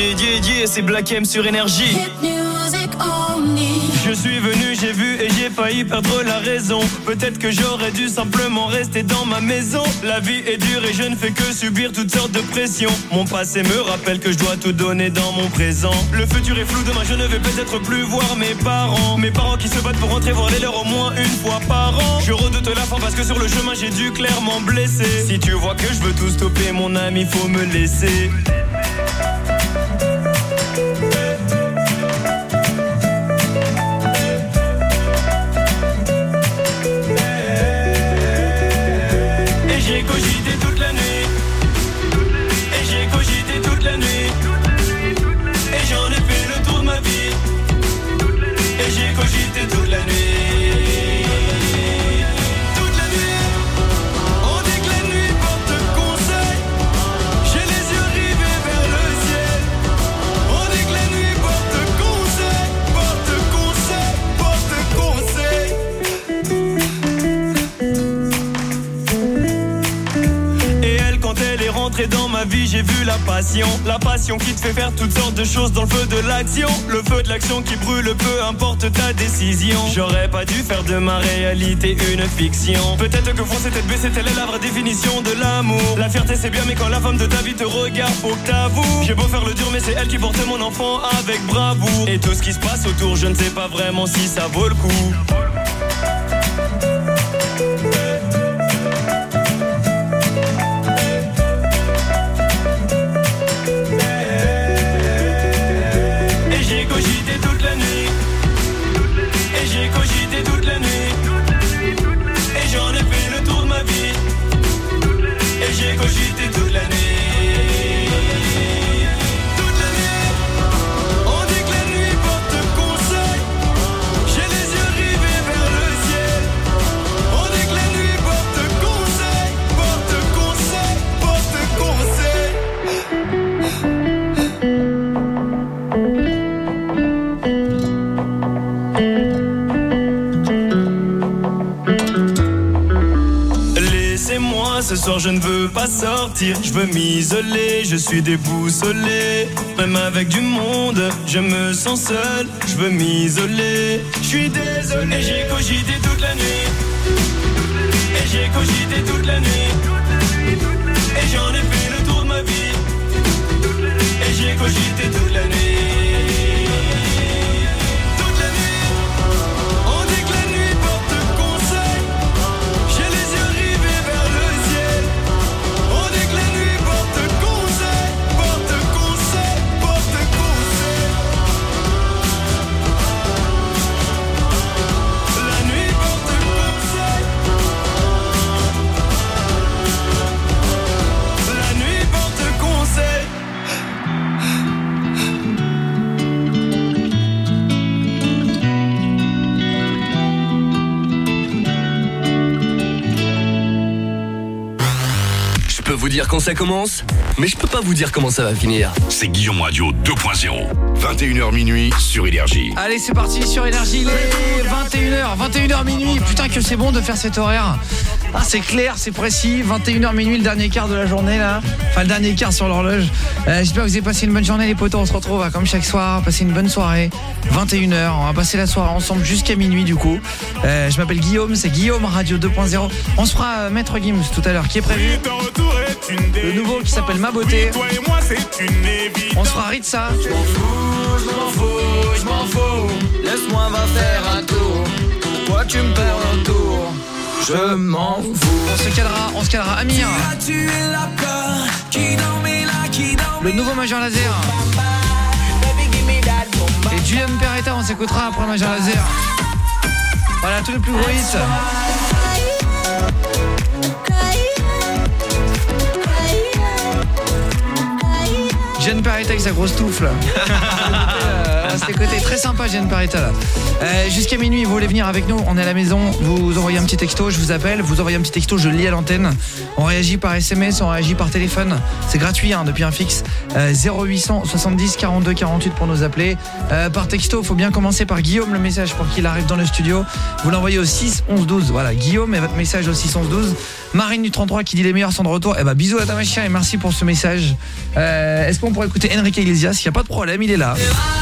c'est Black M sur Énergie. Je suis venu, j'ai vu et j'ai failli perdre la raison. Peut-être que j'aurais dû simplement rester dans ma maison. La vie est dure et je ne fais que subir toutes sortes de pressions. Mon passé me rappelle que je dois tout donner dans mon présent. Le futur est flou, demain je ne vais peut-être plus voir mes parents. Mes parents qui se battent pour rentrer voir les leurs au moins une fois par an. Je redoute la fin parce que sur le chemin j'ai dû clairement blesser. Si tu vois que je veux tout stopper mon ami, faut me laisser. J'ai cogité toute la nuit. Et j'ai cogité toute la nuit. Et j'en ai fait le tour de ma vie. Et j'ai cogité toute la nuit. Toute la nuit. On dit que la nuit porte conseil. J'ai les yeux rivés vers le ciel. On dit que la nuit porte conseil. Porte conseil. Porte conseil. Elle est rentrée dans ma vie, j'ai vu la passion qui te fait faire toutes sortes de choses dans le feu de l'action. Le feu de l'action qui brûle, peu importe ta décision. J'aurais pas dû faire de ma réalité une fiction. Peut-être que foncer tête baissée, telle est la vraie définition de l'amour. La fierté c'est bien, mais quand la femme de ta vie te regarde, faut que t'avoues. J'ai beau faire le dur, mais c'est elle qui porte mon enfant avec bravoure. Et tout ce qui se passe autour, je ne sais pas vraiment si ça vaut le coup. J'ai cogité toute la nuit. Et j'en ai fait le tour de ma vie. Et j'ai cogité toute la nuit. Toute la nuit. On dit que la nuit porte conseil. J'ai les yeux rivés vers le ciel. On dit que la nuit porte conseil. Porte conseil. Porte conseil. Ce soir je ne veux pas sortir, je veux m'isoler, je suis déboussolé. Même avec du monde, je me sens seul, je veux m'isoler. Je suis désolé. Et j'ai cogité toute la nuit. Et j'ai cogité toute la nuit. Et j'en ai fait le tour de ma vie. Et j'ai cogité toute la nuit. Je peux vous dire quand ça commence, mais je peux pas vous dire comment ça va finir. C'est Guillaume Radio 2.0. 21h minuit sur Énergie. Allez, c'est parti sur Énergie, il est 21h minuit. Putain que c'est bon de faire cet horaire. Ah, c'est clair, c'est précis. 21h minuit, le dernier quart de la journée là. Enfin, le dernier quart sur l'horloge. J'espère que vous avez passé une bonne journée les potos. On se retrouve comme chaque soir, passer une bonne soirée. 21h, on va passer la soirée ensemble jusqu'à minuit du coup. Je m'appelle Guillaume, c'est Guillaume Radio 2.0. On se fera Maître Gims tout à l'heure qui est prévu. Le nouveau qui s'appelle Ma Beauté. On se fera Ritza. Je m'en fous. Laisse-moi va faire un tour. Pourquoi tu me perds un tour? Je m'en fous. On se calera Amir. Le nouveau Major Laser. Et Julian Peretta, on s'écoutera après Major Laser. Voilà, tous les plus gros hits. Julian Peretta avec sa grosse touffe là. c'est côté très sympa, Jeanne Paretta là. Jusqu'à minuit, vous voulez venir avec nous, on est à la maison, vous envoyez un petit texto, je vous appelle, vous envoyez un petit texto, je le lis à l'antenne. On réagit par SMS, on réagit par téléphone. C'est gratuit depuis un fixe. 0800 70 42 48 pour nous appeler. Par texto, faut bien commencer par Guillaume le message pour qu'il arrive dans le studio. Vous l'envoyez au 6 11 12. Voilà, Guillaume et votre message au 6 11 12. Marine du 33 qui dit les meilleurs sont de retour. Bisous à ta machine et merci pour ce message. Est-ce qu'on pourrait écouter Enrique Iglesias? Il n'y a pas de problème, il est là.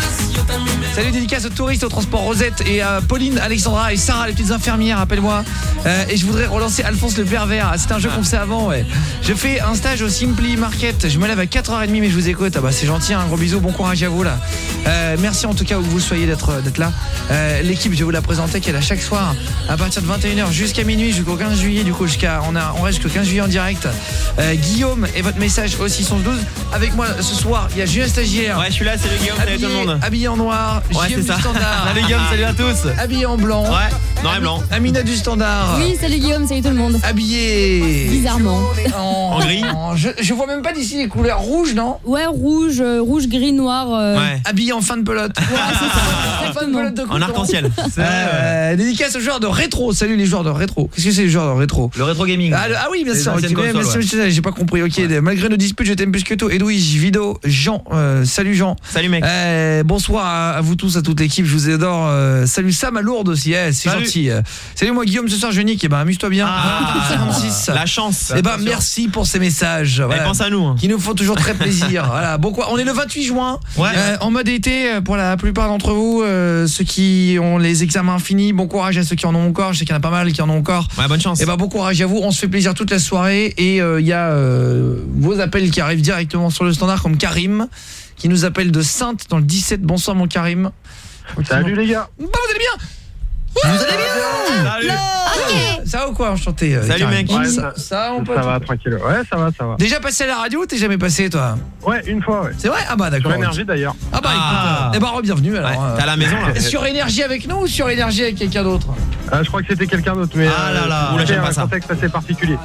Salut, dédicace aux touristes au transport Rosette et à Pauline, Alexandra et Sarah, les petites infirmières, appelle-moi. Et je voudrais relancer Alphonse le pervers. C'est un jeu qu'on faisait avant, ouais. Je fais un stage au Simply Market. Je me lève à 4h30 mais je vous écoute. C'est gentil, un gros bisou, bon courage à vous là. Merci en tout cas où vous soyez d'être là. L'équipe, je vais vous la présenter qui est là chaque soir à partir de 21h jusqu'à minuit jusqu'au 15 juillet du coup on reste jusqu'au 15 juillet en direct. Guillaume et votre message au 612. Avec moi ce soir, il y a Julien Stagiaire. Ouais, je suis là, salut Guillaume, salut tout le monde. Habillé en noir, ouais, Guillaume du Standard. Salut Guillaume, salut à tous. Habillé en blanc. Ouais, noir et blanc. Amina du Standard. Oui, salut Guillaume, salut tout le monde. Habillé bizarrement en gris. Je vois même pas d'ici les couleurs rouges, non? Ouais, rouge, gris, noir. Ouais. Habillé en fin de pelote. Ouais, c'est ça. Fin de pelote de en arc-en-ciel. Dédicace aux joueurs de rétro. Salut les joueurs de rétro. Qu'est-ce que c'est les joueurs de rétro? Le rétro gaming. Ah oui, bien sûr. Consoles, j'ai pas compris. Ok, ouais. Malgré nos disputes, je t'aime plus que tout. Edwige, Vido, Jean. Salut Jean. Salut mec. Bonsoir à vous tous, à toute l'équipe. Je vous adore. Salut Sam à Lourdes aussi. C'est gentil. Salut moi Guillaume. Ce soir je nique. Amuse-toi bien. 56. La chance. Merci pour ces messages. Voilà. Pense à nous. Qui nous font toujours très plaisir. Voilà. Bon quoi. On est le 28 juin. Ouais. En mode été pour la plupart d'entre vous. Ceux qui ont les examens finis. Bon courage à ceux qui en ont encore. Je sais qu'il y en a pas mal qui en ont encore. Ouais, bonne chance. Bon courage à vous. On se fait plaisir toute la soirée et il y a vos appels qui arrivent directement sur le standard comme Karim qui nous appelle de Sainte dans le 17. Bonsoir mon Karim. Salut les gars. Vous allez bien? Vous allez bien? Salut. Okay. Ça va ou quoi? Enchanté. Salut Karim. mec. Ouais, ça on peut. Ça va tranquille. Ouais, ça va. Déjà passé à la radio ou t'es jamais passé toi? Ouais, une fois ouais. C'est vrai? Ah bah d'accord. Sur Énergie d'ailleurs. Ah bah écoute, bienvenue alors. Ouais, t'es à la maison là. Sur Énergie avec nous ou sur Énergie avec quelqu'un d'autre? Je crois que c'était quelqu'un d'autre mais j'aime pas un ça. contexte assez particulier.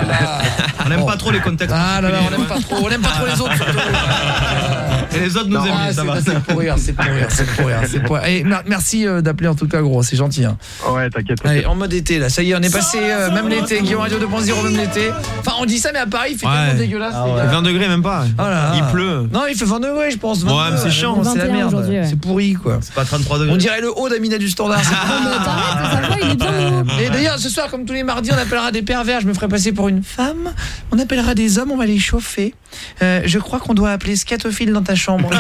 On n'aime pas trop les contextes. Ah là là, on n'aime pas trop les autres surtout. Et les autres nous aiment, ça va. C'est pour rire. Et merci d'appeler en tout cas gros, c'est gentil hein. Ouais, t'inquiète. Allez, en mode été là, ça y est, on est passé même l'été, Guillaume Radio 2.0 même l'été. Enfin, on dit ça mais à Paris, il fait tellement dégueulasse. 20 degrés même pas. Il pleut. Non, il fait 20 degrés, je pense. 22, ouais, mais c'est chiant, c'est la merde. Ouais. C'est pourri quoi. C'est pas 33 degrés. On dirait le haut d'Amina du Standard. Ça va, il est bien. Et d'ailleurs, ce soir comme tous les mardis, on appellera des pervers, je me ferai passer pour une femme. On appellera des hommes, on va les chauffer. Je crois qu'on doit appeler scatophile dans ta chambre.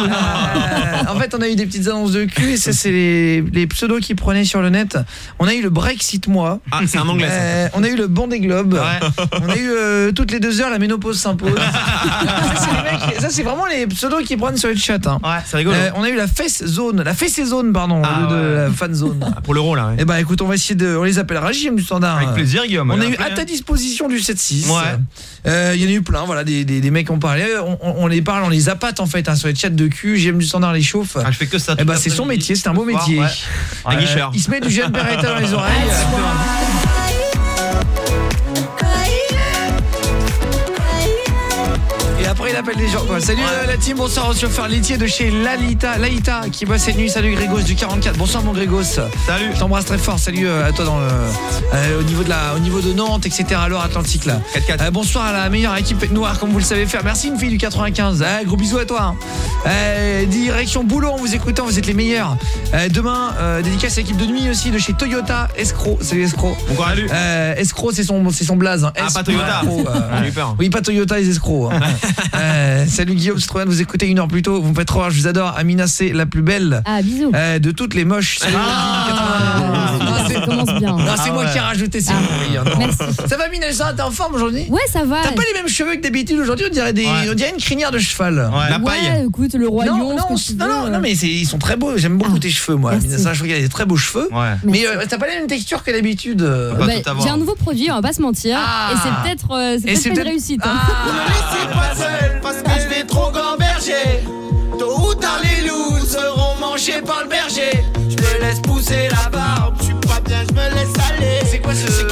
En fait, on a eu des petites annonces de cul et ça c'est les pseudos qui prenaient sur le net. On a eu le Brexit moi. Ah, c'est un anglais ça. On a eu le banc des globes. Ouais. On a eu toutes les 2 heures la ménopause s'impose. Ça c'est vraiment les pseudos qui prennent sur le chat hein. Ouais, c'est rigolo. On a eu la fesse zone, pardon, au lieu de la fan zone. Pour l'euro là. Et écoute, on va essayer on les appellera JM du Standard. Avec plaisir Guillaume. On a eu à ta disposition du 7-6. Ouais. Il y en a eu plein, voilà, des mecs qui ont parlé. On les parle, on les appâte en fait sur les chats de cul. JM du Standard les chauffe. Je fais que ça. C'est son métier, c'est un beau métier. Un guicheur. Il se met du Jeanne Paretta dans les oreilles. Et après il appelle les gens quoi. Salut la team, bonsoir au chauffeur laitier de chez Laïta qui bosse cette nuit. Salut Grégos du 44. Bonsoir mon Grégos. Salut. Je t'embrasse très fort. Salut à toi au niveau de Nantes etc. Alors Atlantique là. 4-4. Bonsoir à la meilleure équipe noire comme vous le savez faire. Merci une fille du 95. Gros bisous à toi. Direction boulot en vous écoutant, vous êtes les meilleurs. Demain dédicace à l'équipe de nuit aussi de chez Toyota Escroc. Salut Escroc. Bon courage. Escroc c'est son blaze hein. Pas Toyota. J'ai eu peur. Oui, pas Toyota, les escrocs. Salut Guillaume, c'est trop bien de vous écouter 1 heure plus tôt. Vous me faites trop rire, je vous adore. Amina, c'est la plus belle bisous. de toutes les moches. Salut ça commence bien. Non, c'est moi qui ai rajouté ces mots. Merci. Ça va Minelsa, t'es en forme aujourd'hui? Ouais, ça va. T'as pas les mêmes cheveux que d'habitude aujourd'hui, on dirait une crinière de cheval. La paille. Ouais, écoute, le roi lion. Non, mais ils sont très beaux. J'aime beaucoup tes cheveux, moi. Minelsa, je trouve qu'il a des très beaux cheveux. Ouais. Mais t'as pas la même texture que d'habitude. J'ai un nouveau produit, on va pas se mentir. Et c'est peut-être une réussite. Ne laissez pas seul parce que je vais trop gamberger. Tôt ou tard les loups seront mangés par le berger. Je me laisse pousser la barbe, je suis pas bien, je me laisse aller. C'est quoi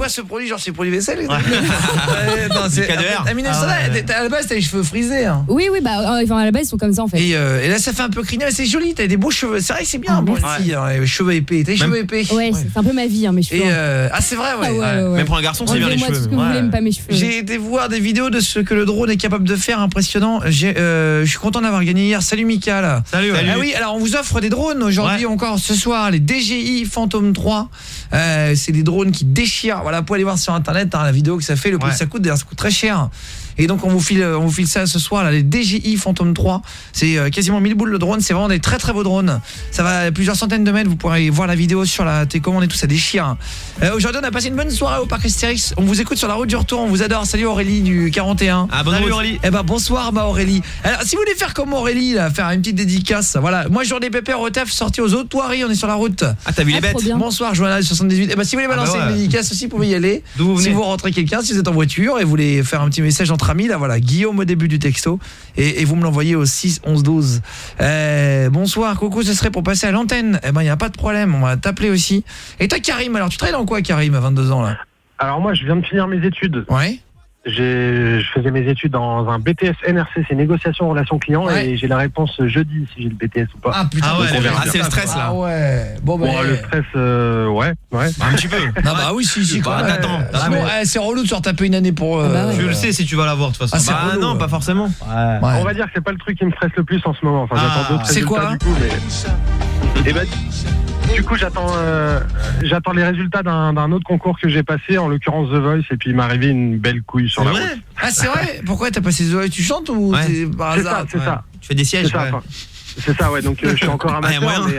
quoi ce produit? Genre c'est pour les vaisselles? Non, c'est Amina Sana, à la base t'as les cheveux frisés hein. Oui, bah à la base ils sont comme ça en fait. Et là ça fait un peu criminel, c'est joli, t'as des beaux cheveux. C'est vrai que c'est bien pour une fille, cheveux épais. T'as les cheveux épais? Ouais, c'est un peu ma vie mes cheveux. C'est vrai ouais. Même pour un garçon c'est bien les cheveux. Tout ce que vous voulez, mais pas mes cheveux. J'ai été voir des vidéos de ce que le drone est capable de faire, impressionnant. Je suis content d'avoir gagné hier. Salut Mika là. Salut. Ah oui, alors on vous offre des drones aujourd'hui encore ce soir, les DJI Phantom 3. C'est des drones qui déchirent. Voilà, vous pouvez aller voir sur internet la vidéo que ça fait, le prix que ça coûte, d'ailleurs ça coûte très cher. Et donc on vous file ça ce soir là, les DJI Phantom 3. C'est quasiment 1000 boules le drone, c'est vraiment des très très beaux drones. Ça va à plusieurs centaines de mètres, vous pourrez voir la vidéo sur la télécommande et tout, ça déchire. Aujourd'hui on a passé une bonne soirée au parc Astérix. On vous écoute sur la route du retour, on vous adore. Salut Aurélie du 41. Ah bonne Aurélie. Bonsoir Aurélie. Alors si vous voulez faire comme Aurélie là, faire une petite dédicace, voilà. Moi journée pépère au taf, sorti aux Autoiries, on est sur la route. Ah t'as vu les bêtes? Bonsoir Joanna 78. Si vous voulez balancer une dédicace aussi, vous pouvez y aller. Si vous rentrez quelqu'un, si vous êtes en voiture et vous voulez faire un petit message entre amis là, voilà, Guillaume au début du texto et vous me l'envoyez au 6 11 12. Bonsoir, coucou, ce serait pour passer à l'antenne. Il y a pas de problème, on va t'appeler aussi. Et toi Karim, alors tu travailles dans quoi Karim à 22 ans là? Alors moi je viens de finir mes études. Ouais. Je faisais mes études dans un BTS NRC, c'est négociation relation client, et j'ai la réponse jeudi si j'ai le BTS ou pas. Ah putain, c'est le stress là. Ah ouais. Bon le stress ouais. Un petit peu. Non bah oui si quand même. Attends. C'est relou de se retaper une année pour Tu le sais si tu vas l'avoir de toute façon. Relou, non, pas forcément. On va dire que c'est pas le truc qui me stresse le plus en ce moment. Enfin, j'attends d'autres résultats. C'est quoi du coup, mais... du coup, j'attends les résultats d'un autre concours que j'ai passé, en l'occurrence The Voice, et puis il m'est arrivé une belle couille sur la route. Ah c'est vrai? Pourquoi t'as passé The Voice? Tu chantes ou c'est par hasard? C'est ça. Tu fais des sièges. C'est ça, ouais. Donc je suis encore amateur,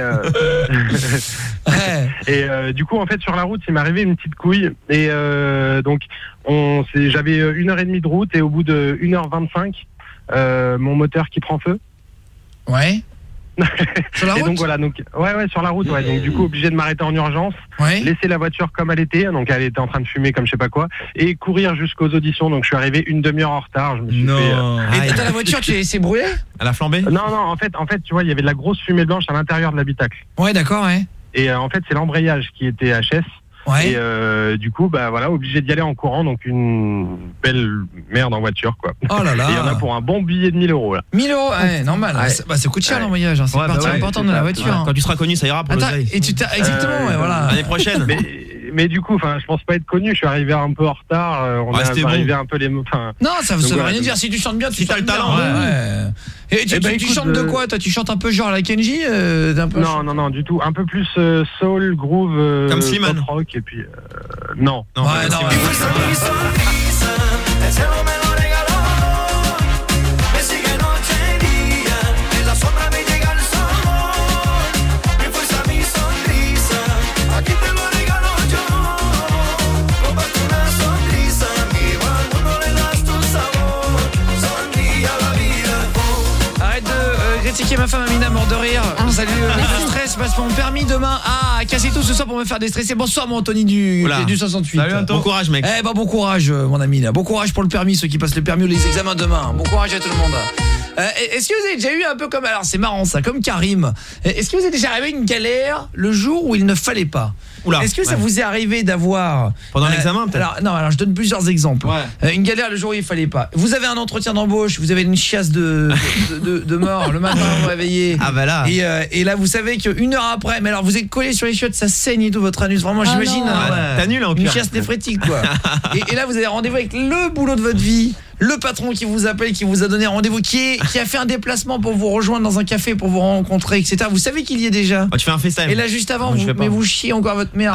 et du coup, en fait, sur la route, il m'est arrivé une petite couille, et donc j'avais 1h30 de route, et au bout de 1h25, mon moteur qui prend feu. Ouais. Sur la route. Et donc voilà, sur la route, ouais. Donc du coup obligé de m'arrêter en urgence, laisser la voiture comme elle était, donc elle était en train de fumer comme je sais pas quoi, et courir jusqu'aux auditions. Donc je suis arrivé une demi-heure en retard. Je me suis fait. Et dans la voiture, tu l'as laissé brûler? Elle a flambé? Non, en fait, tu vois, il y avait de la grosse fumée blanche à l'intérieur de l'habitacle. Ouais, d'accord, ouais. Et en fait, c'est l'embrayage qui était HS. Ouais. Et du coup, obligé d'y aller en courant, donc une belle merde en voiture, quoi. Oh là là. Et il y en a pour un bon billet de 1000 €, là. 1000 €, ouais, normal. Ouais. Ça coûte cher l'embrayage, c'est une partie importante de la voiture. Quand tu seras connu, ça ira pour l'oseille. Et tu t'as exactement, voilà. L'année prochaine. Mais du coup, je pense pas être connu. Je suis arrivé un peu en retard. On est arrivé un peu les. Non, ça veut rien dire. Si tu chantes bien, si t'as le talent. Et tu chantes de quoi? Toi, tu chantes un peu genre la Kenji Non, du tout. Un peu plus soul, groove, comme Slimane, rock, et puis non. Critiquer ma femme Amina, mort de rire. Salut, le stress passe mon permis demain. Cassez tout ce soir pour me faire déstresser. Bonsoir mon Anthony du 68. Salut, bon courage mec. Bon courage mon ami là. Bon courage pour le permis, ceux qui passent le permis ou les examens demain. Bon courage à tout le monde. Est-ce que vous avez déjà eu un peu comme, alors c'est marrant ça, comme Karim, est-ce que vous êtes déjà arrivé une galère le jour où il ne fallait pas? Est-ce que ça vous est arrivé d'avoir pendant l'examen peut-être? Alors je donne plusieurs exemples. Une galère le jour où il fallait pas. Vous avez un entretien d'embauche, vous avez une chiasse de mort le matin, vous vous réveillez. Ah bah là. Et là vous savez qu'une heure après, mais alors vous êtes collé sur les chiottes, ça saigne et tout votre anus. Vraiment j'imagine t'as nul en une chiasse néphrétique quoi. et là vous avez rendez-vous avec le boulot de votre vie. Le patron qui vous appelle, qui vous a donné rendez-vous, qui a fait un déplacement pour vous rejoindre dans un café, pour vous rencontrer, etc. Vous savez qu'il y est déjà. Tu fais un FaceTime. Et là juste avant, vous chiez encore votre mère.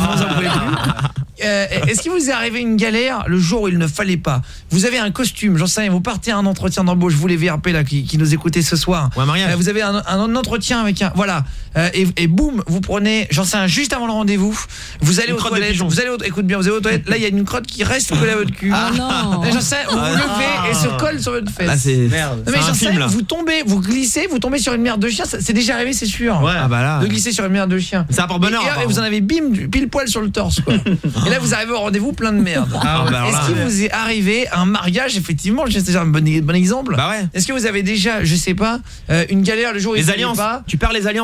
Est-ce qu'il vous est arrivé une galère le jour où il ne fallait pas? Vous avez un costume, j'en sais rien, vous partez à un entretien d'embauche, vous les VRP là qui nous écoutez ce soir. Ouais, mariage. Vous avez un entretien avec un et boum, vous prenez, j'en sais rien, juste avant le rendez-vous, vous allez aux toilettes, écoute bien, vous allez aux toilettes, là il y a une crotte qui reste collée à votre cul. Ah non. J'en sais, vous levez et se colle sur votre fesse. Là c'est merde. Non, mais j'en sais, vous tombez, vous glissez, vous tombez sur une merde de chien, c'est déjà arrivé, c'est sûr. Ouais, là. De glisser sur une merde de chien. Ça pour bonheur. Et vous en avez bim pile poil sur le torse quoi. Et là vous arrivez au rendez-vous plein de merde. Est-ce qu'il vous est arrivé un mariage effectivement, c'est déjà un bon exemple. Bah ouais. Est-ce que vous avez déjà, je sais pas, une galère le jour où les alliances. Tu perds les alliances. Vous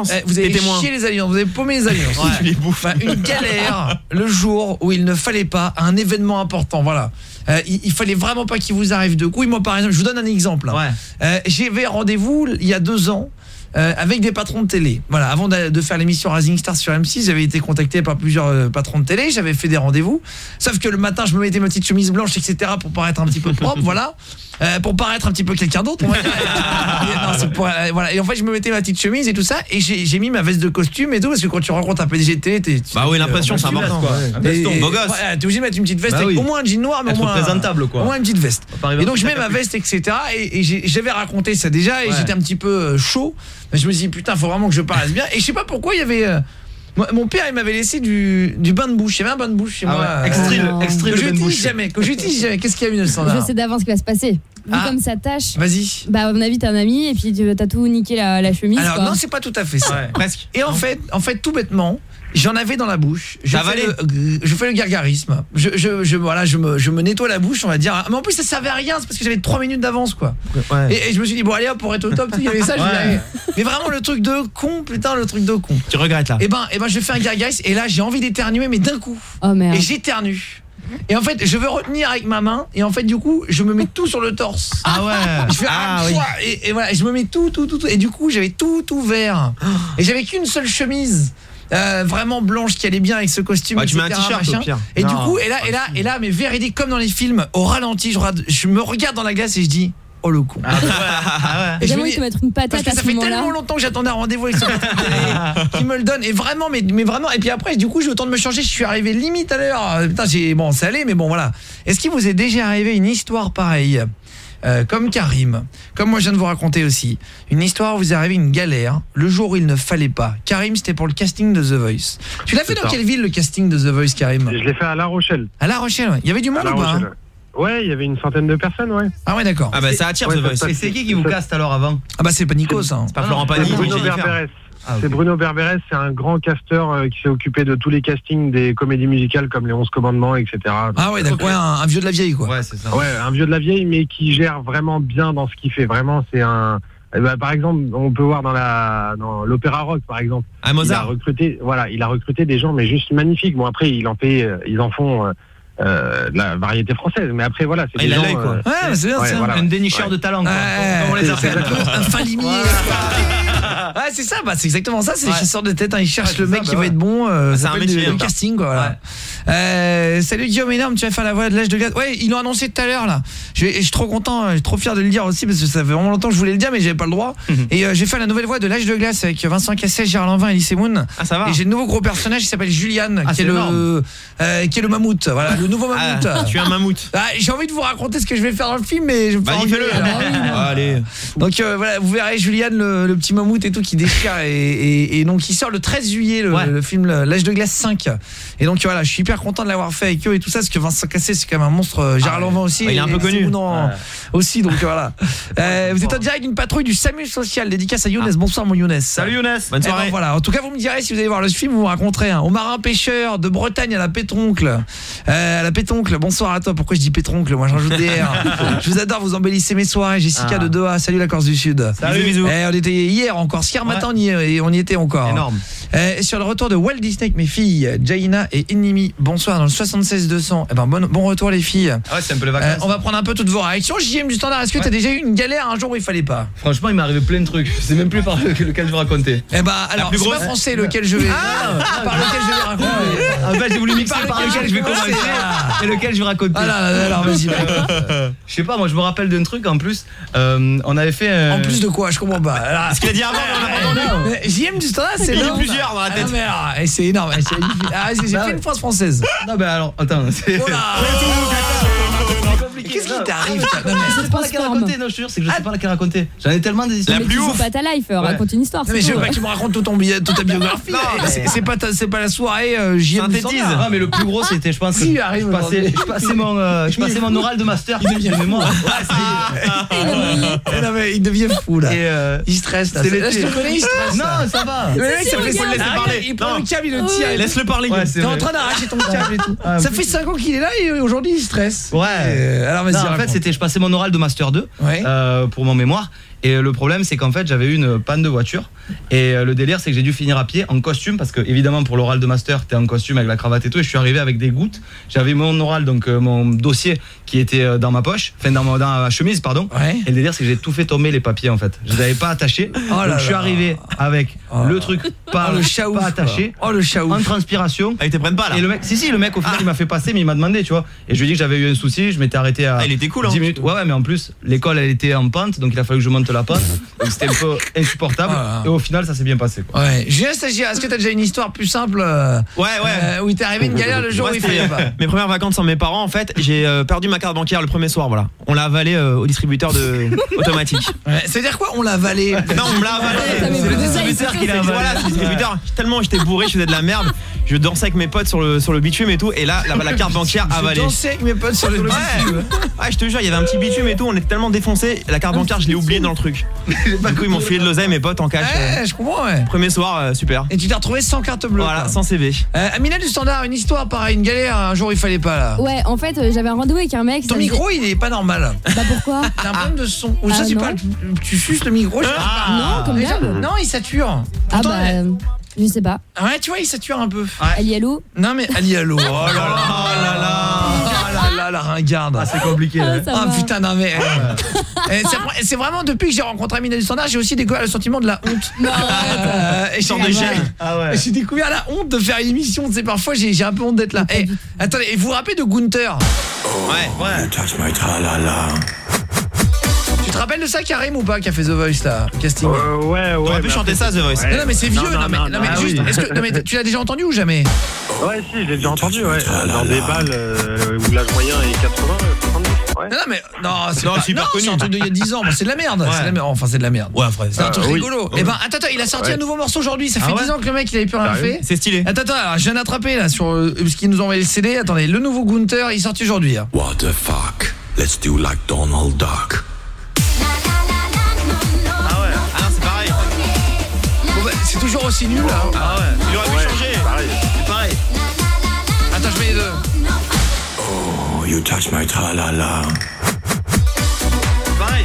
avez chié les alliances, vous avez paumé les alliances. Tu les bouffes. Une galère le jour où il ne fallait pas un événement important, voilà. Il fallait vraiment pas qu'il vous arrive de coups. Moi par exemple, je vous donne un exemple. J'avais rendez-vous il y a 2 ans avec des patrons de télé. Voilà, avant de faire l'émission Rising Stars sur M6, j'avais été contacté par plusieurs patrons de télé, j'avais fait des rendez-vous. Sauf que le matin, je me mettais ma petite chemise blanche, etc. pour paraître un petit peu propre, voilà. Pour paraître un petit peu quelqu'un d'autre. Voilà. Et en fait, je me mettais ma petite chemise et tout ça, et j'ai mis ma veste de costume et tout, parce que quand tu rencontres un PDG de télé, bah oui, l'impression c'est important quoi. Beau gosse. T'es obligé de mettre une petite veste, au moins un jean noir, mais au moins présentable quoi. Au moins une petite veste. Et donc je mets ma veste, etc. Et j'avais raconté ça déjà, et j'étais un petit peu chaud. Je me suis dit putain, faut vraiment que je paraisse bien. Et je sais pas pourquoi il y avait mon père il m'avait laissé du bain de bouche. Il y avait un bain de bouche chez moi. Extrait que j'utilise jamais. Qu'est-ce qu'il y a eu de standard? Je sais d'avance ce qui va se passer. Vu comme ça tâche. Vas-y. Bah à mon avis t'as un ami et puis t'as tout niqué la chemise. Alors quoi. non, c'est pas tout à fait ça. Presque. Et en fait tout bêtement, j'en avais dans la bouche. Je fais le gargarisme. Je me nettoie la bouche, on va dire. Mais en plus ça servait à rien, c'est parce que j'avais 3 minutes d'avance quoi. Et je me suis dit bon allez hop, pour être au top, il y avait ça, mais vraiment le truc de con, putain, le truc de con. Tu regrettes là. Et ben je fais un gargarisme et là j'ai envie d'éternuer mais d'un coup. Oh merde. Et j'éternue. Et en fait, je veux retenir avec ma main et en fait du coup, je me mets tout sur le torse. Ah ouais. Je fais et voilà, je me mets tout et du coup, j'avais tout ouvert. Et j'avais qu'une seule chemise. Vraiment blanche qui allait bien avec ce costume, tu mets un t-shirt au pire. Et du coup, et là mais véridique comme dans les films, au ralenti, je me regarde dans la glace et je dis oh le con. Et je vais te mettre une patate parce que ça fait tellement longtemps que j'attendais un rendez-vous avec ce qui me le donne et vraiment mais vraiment, et puis après du coup j'ai eu le temps de me changer, je suis arrivé limite à l'heure. Putain, c'est allé mais bon voilà. Est-ce qu'il vous est déjà arrivé une histoire pareille comme Karim, comme moi je viens de vous raconter aussi, une histoire où vous est arrivé une galère le jour où il ne fallait pas. Karim, c'était pour le casting de The Voice. Tu l'as fait dans quelle ville le casting de The Voice, Karim? Je l'ai fait à La Rochelle. À La Rochelle, ouais. Il y avait du monde ou pas? Ouais, il y avait une centaine de personnes, ouais. Ah ouais, d'accord. Ah bah ça attire The Voice. Et c'est qui vous caste alors avant? Ah bah c'est pas Nikos, hein. C'est pas Florent Pagny. C'est Bruno Berberes. C'est Bruno Berberes, c'est un grand casteur qui s'est occupé de tous les castings des comédies musicales comme Les 11 Commandements, etc. Ah ouais, d'accord, un vieux de la vieille quoi. Ouais, c'est ça. Ouais, un vieux de la vieille, mais qui gère vraiment bien dans ce qu'il fait. Vraiment, c'est un... par exemple, on peut voir dans l'Opéra Rock, par exemple. Ah, Mozart. Il a recruté des gens, mais juste magnifiques. Bon, après, ils en font... de la variété française, mais après voilà, c'est des gens quoi. Ouais, c'est bien, c'est un dénicheur de talent quoi. On les appelle un fin limier. Ouais, c'est ça, c'est exactement ça, c'est les chasseurs de tête, ils cherchent le mec qui va être bon, c'est un métier le casting quoi. Salut Guillaume énorme, tu vas faire la voix de l'âge de glace. Ouais, ils l'ont annoncé tout à l'heure là. Je suis trop content, je suis trop fier de le dire aussi parce que ça fait vraiment longtemps que je voulais le dire mais j'avais pas le droit. Et j'ai fait la nouvelle voix de l'âge de glace avec Vincent Cassel, Gérard Lanvin et Elise Moon. Ah ça va. Et j'ai le nouveau gros personnage qui s'appelle Juliane qui est le mammouth, voilà, le nouveau mammouth. Tu es un mammouth. J'ai envie de vous raconter ce que je vais faire dans le film mais je me fais allez. Donc voilà, vous verrez Juliane le petit mammouth et tout qui déchire et donc il sort le 13 juillet le film L'âge de glace 5. Et donc voilà, je suis hyper content de l'avoir fait avec eux et tout ça parce que Vincent Cassel c'est quand même un monstre, Gérard Lanvin aussi. Il est un peu connu. Aussi donc voilà. Vous êtes en direct d'une patrouille du SAMU social, dédicace à Younes. Bonsoir mon Younes. Salut Younes. Bonne soirée. Voilà, en tout cas vous me direz si vous allez voir le film, vous me raconterez au marin pêcheur de Bretagne à la Pétroncle. Bonsoir à toi. Pourquoi je dis Pétroncle? Moi je rajoute des R. Je vous adore, vous embellissez mes soirées. Jessica de Doha, salut la Corse du Sud. Salut, bisous. On était hier encore, hier matin on y était encore. Énorme. Sur le retour de Walt Disney avec mes filles Jaina et Enimi. Bonsoir dans le 76-200. Bon retour les filles. Ah ouais, c'est un peu les vacances. On va prendre un peu toutes vos réactions. JM du Standard, est-ce que t'as déjà eu une galère un jour où il fallait pas? Franchement, il m'est arrivé plein de trucs. Je sais même plus par lequel je vais raconter. Alors c'est pas français lequel je vais par lequel je vais raconter. En fait, j'ai voulu mixer par lequel je vais commencer et lequel je vais raconter. Alors vas-y. Je sais pas, moi je me rappelle d'un truc en plus. On avait fait En plus de quoi? Je comprends pas. Ce qu'il a dit avant, JM du Standard, c'est énorme. Il y a plusieurs dans la tête. C'est énorme. J'ai fait une phrase française. Non mais alors, attends. Qu'est-ce qui t'arrive? Je sais pas laquelle raconter. Non, je te jure, c'est que je sais pas laquelle raconter. J'en ai tellement des histoires. La plus ouf. Pas ta life, raconte une histoire. Mais je veux pas que tu me racontes toute ta biographie. C'est pas la soirée synthétise. Non, mais le plus gros c'était, je pense que je passais mon oral de master de mémoire. Il devient fou là. Il stresse là. Je te connais, il stresse. Non, ça va. Le mec, ça fait faut le laisser parler. Il prend le câble, il le tire. Laisse-le parler. T'es en train d'arracher ton câble et tout. Ça fait 5 ans qu'il est là et aujourd'hui il stresse. Ouais. Alors vas-y. En fait, je passais mon oral de master 2 pour mon mémoire. Et le problème, c'est qu'en fait, j'avais eu une panne de voiture. Et le délire, c'est que j'ai dû finir à pied en costume parce que, évidemment, pour l'oral de master, t'es en costume avec la cravate et tout. Et je suis arrivé avec des gouttes. J'avais mon oral, donc mon dossier qui était dans ma poche, enfin dans ma chemise, pardon. Ouais. Et le délire, c'est que j'ai tout fait tomber les papiers en fait. Je les avais pas attachés. Donc je suis arrivé avec le truc pas attaché. Oh le chaouf. En transpiration. Ah, ils te prennent pas là. Et le mec, si, le mec au final il m'a fait passer, mais il m'a demandé, tu vois. Et je lui ai dit que j'avais eu un souci. Je m'étais arrêté à. Ah, il était cool, 10 minutes. Ouais, mais en plus, l'école elle était en pente, donc il a fallu que je monte la pente. Donc c'était un peu insupportable. Et au final, ça s'est bien passé, quoi. Ouais. Julien Stagiaire, est-ce que t'as déjà une histoire plus simple où il t'est arrivé une galère le jour où il fallait pas? Mes premières vacances sans mes parents, en fait, j'ai perdu ma carte bancaire le premier soir, voilà. On l'a avalé au distributeur automatique. Ouais. C'est-à-dire quoi, on l'a avalé? Non, on me l'a avalé. C'est le distributeur qui l'a avalé. Voilà, c'est le distributeur. Tellement j'étais bourré, je faisais de la merde. Je dansais avec mes potes sur le bitume et tout, et là la carte bancaire avalée. Je dansais avec mes potes sur le bitume. Ouais, je te jure, il y avait un petit bitume et tout, on était tellement défoncés, la carte bancaire je l'ai oubliée dans le truc. Du coup ils m'ont filé de l'oseille, mes potes en cash. Ouais, je comprends, ouais. Premier soir, super. Et tu t'es retrouvé sans carte bleue. Voilà, sans CV. Amina du Standard, une histoire pareil, une galère, un jour il fallait pas là. Ouais, en fait, j'avais un rendez-vous avec un mec. Ton micro il est pas normal. Bah pourquoi? T'as un problème de son. Ou ça c'est pas, tu suces le micro. Non, comme d'hab. Non, il sature. Ah bah, je sais pas. Ouais, tu vois, il sature un peu. Ali Allo? Non mais Ali Allo. Oh là là, la ringarde. Ah, c'est compliqué là. Ah putain, non mais c'est vraiment depuis que j'ai rencontré Amina du Standard, j'ai aussi découvert le sentiment de la honte. Non, j'ai découvert la honte de faire une émission, tu sais, parfois j'ai un peu honte d'être là. Attendez, et vous vous rappelez de Gunther? Ouais. Tu te rappelles de ça, Karim, ou pas, qui a fait The Voice là, casting? Ouais. T'aurais pu chanter ça, The Voice. Non mais c'est vieux, non mais juste, mais tu l'as déjà entendu ou jamais? Ouais, si, j'ai déjà entendu, ouais. Dans des balles où l'âge moyen est 80, 70. Ouais. Non, c'est pas connu. C'est un truc d'il y a 10 ans, c'est de la merde. Ouais. C'est de la merde. Enfin, c'est de la merde. Ouais, frère. C'est un truc rigolo. Et ben, attends, il a sorti un nouveau morceau aujourd'hui. Ça fait 10 ans que le mec il avait plus rien fait. C'est stylé. Attends, alors, je viens d'attraper là sur ce qu'ils nous ont envoyé le CD. Attendez, le nouveau Gunther, il est sorti aujourd'hui. What the fuck? Let's do like Donald Duck. C'est toujours aussi nul là. Ah ouais. Il aurait pu changer. C'est pareil. Attends, je mets les deux. Oh, you touch my tra-la-la. Pareil.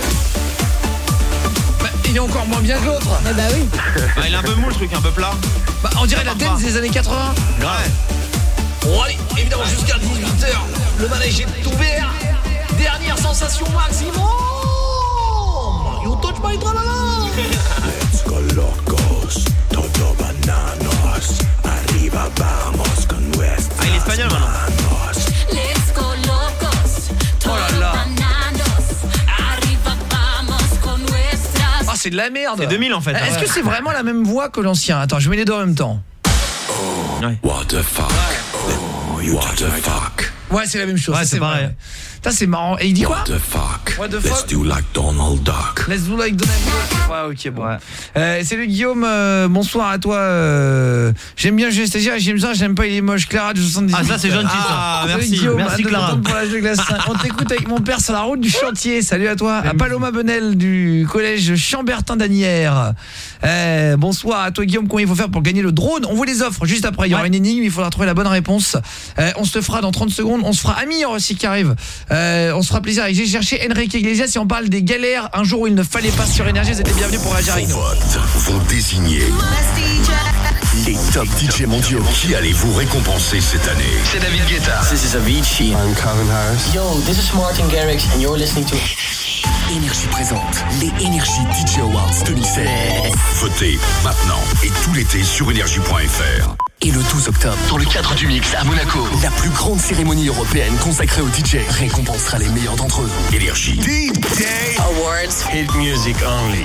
Bah, il est encore moins bien que l'autre. Eh bah oui. Bah, il est un peu mou le truc, un peu plat. Bah, on dirait la dance des années 80. Ouais. Bon, allez, évidemment, jusqu'à 18h, le manège est ouvert. Dernière sensation maximum. You touch my tra-la-la. Let's go locos, todo bananos. Arriba vamos con nuestras il est espagnol maintenant. Let's go locos, todo bananos. Arriba vamos con nuestras. Ah, c'est de la merde. C'est 2000 en fait. Est-ce que c'est vraiment la même voix que l'ancien? Attends, je mets les deux en même temps. What the fuck? Oh, you touch my fuck. Ouais, c'est la même chose. Ouais, c'est pareil. Ça c'est marrant. Et il dit quoi? What the fuck? What the Let's fuck? do like Donald Duck. Let's do like Donald Duck. Ouais, ok, bon. Ouais. Salut Guillaume, bonsoir à toi. J'aime bien jouer stagiaire et j'aime ça, j'aime pas il est moche. Clara de 78. Ah, ça c'est gentil ça. Ah, merci. Guillaume, merci Clara. Pour la jeu glace. On t'écoute avec mon père sur la route du chantier. Salut à toi. À Paloma Benel du collège Chambertin d'Anières. Bonsoir à toi Guillaume, comment il faut faire pour gagner le drone? On vous les offre juste après. Il y aura une énigme, il faudra trouver la bonne réponse. On se le fera dans 30 secondes. On se fera Amir aussi qui arrive. On se fera plaisir. J'ai cherché Enrique Iglesias et on parle des galères un jour où il ne fallait pas sur Énergie. Vous êtes les bienvenus pour réagir avec nous. Vote vont désigner les top DJ mondiaux qui allez vous récompenser cette année. C'est David Guetta. This is Avicii. I'm Calvin Harris. Yo, this is Martin Garrix and you're listening to Énergie présente les Énergie DJ Awards 2016. Votez maintenant et tout l'été sur énergie.fr. Et le 12 octobre, dans le cadre du Mix à Monaco, la plus grande cérémonie européenne consacrée aux DJ récompensera les meilleurs d'entre eux. Énergie DJ Awards. Hit Music Only.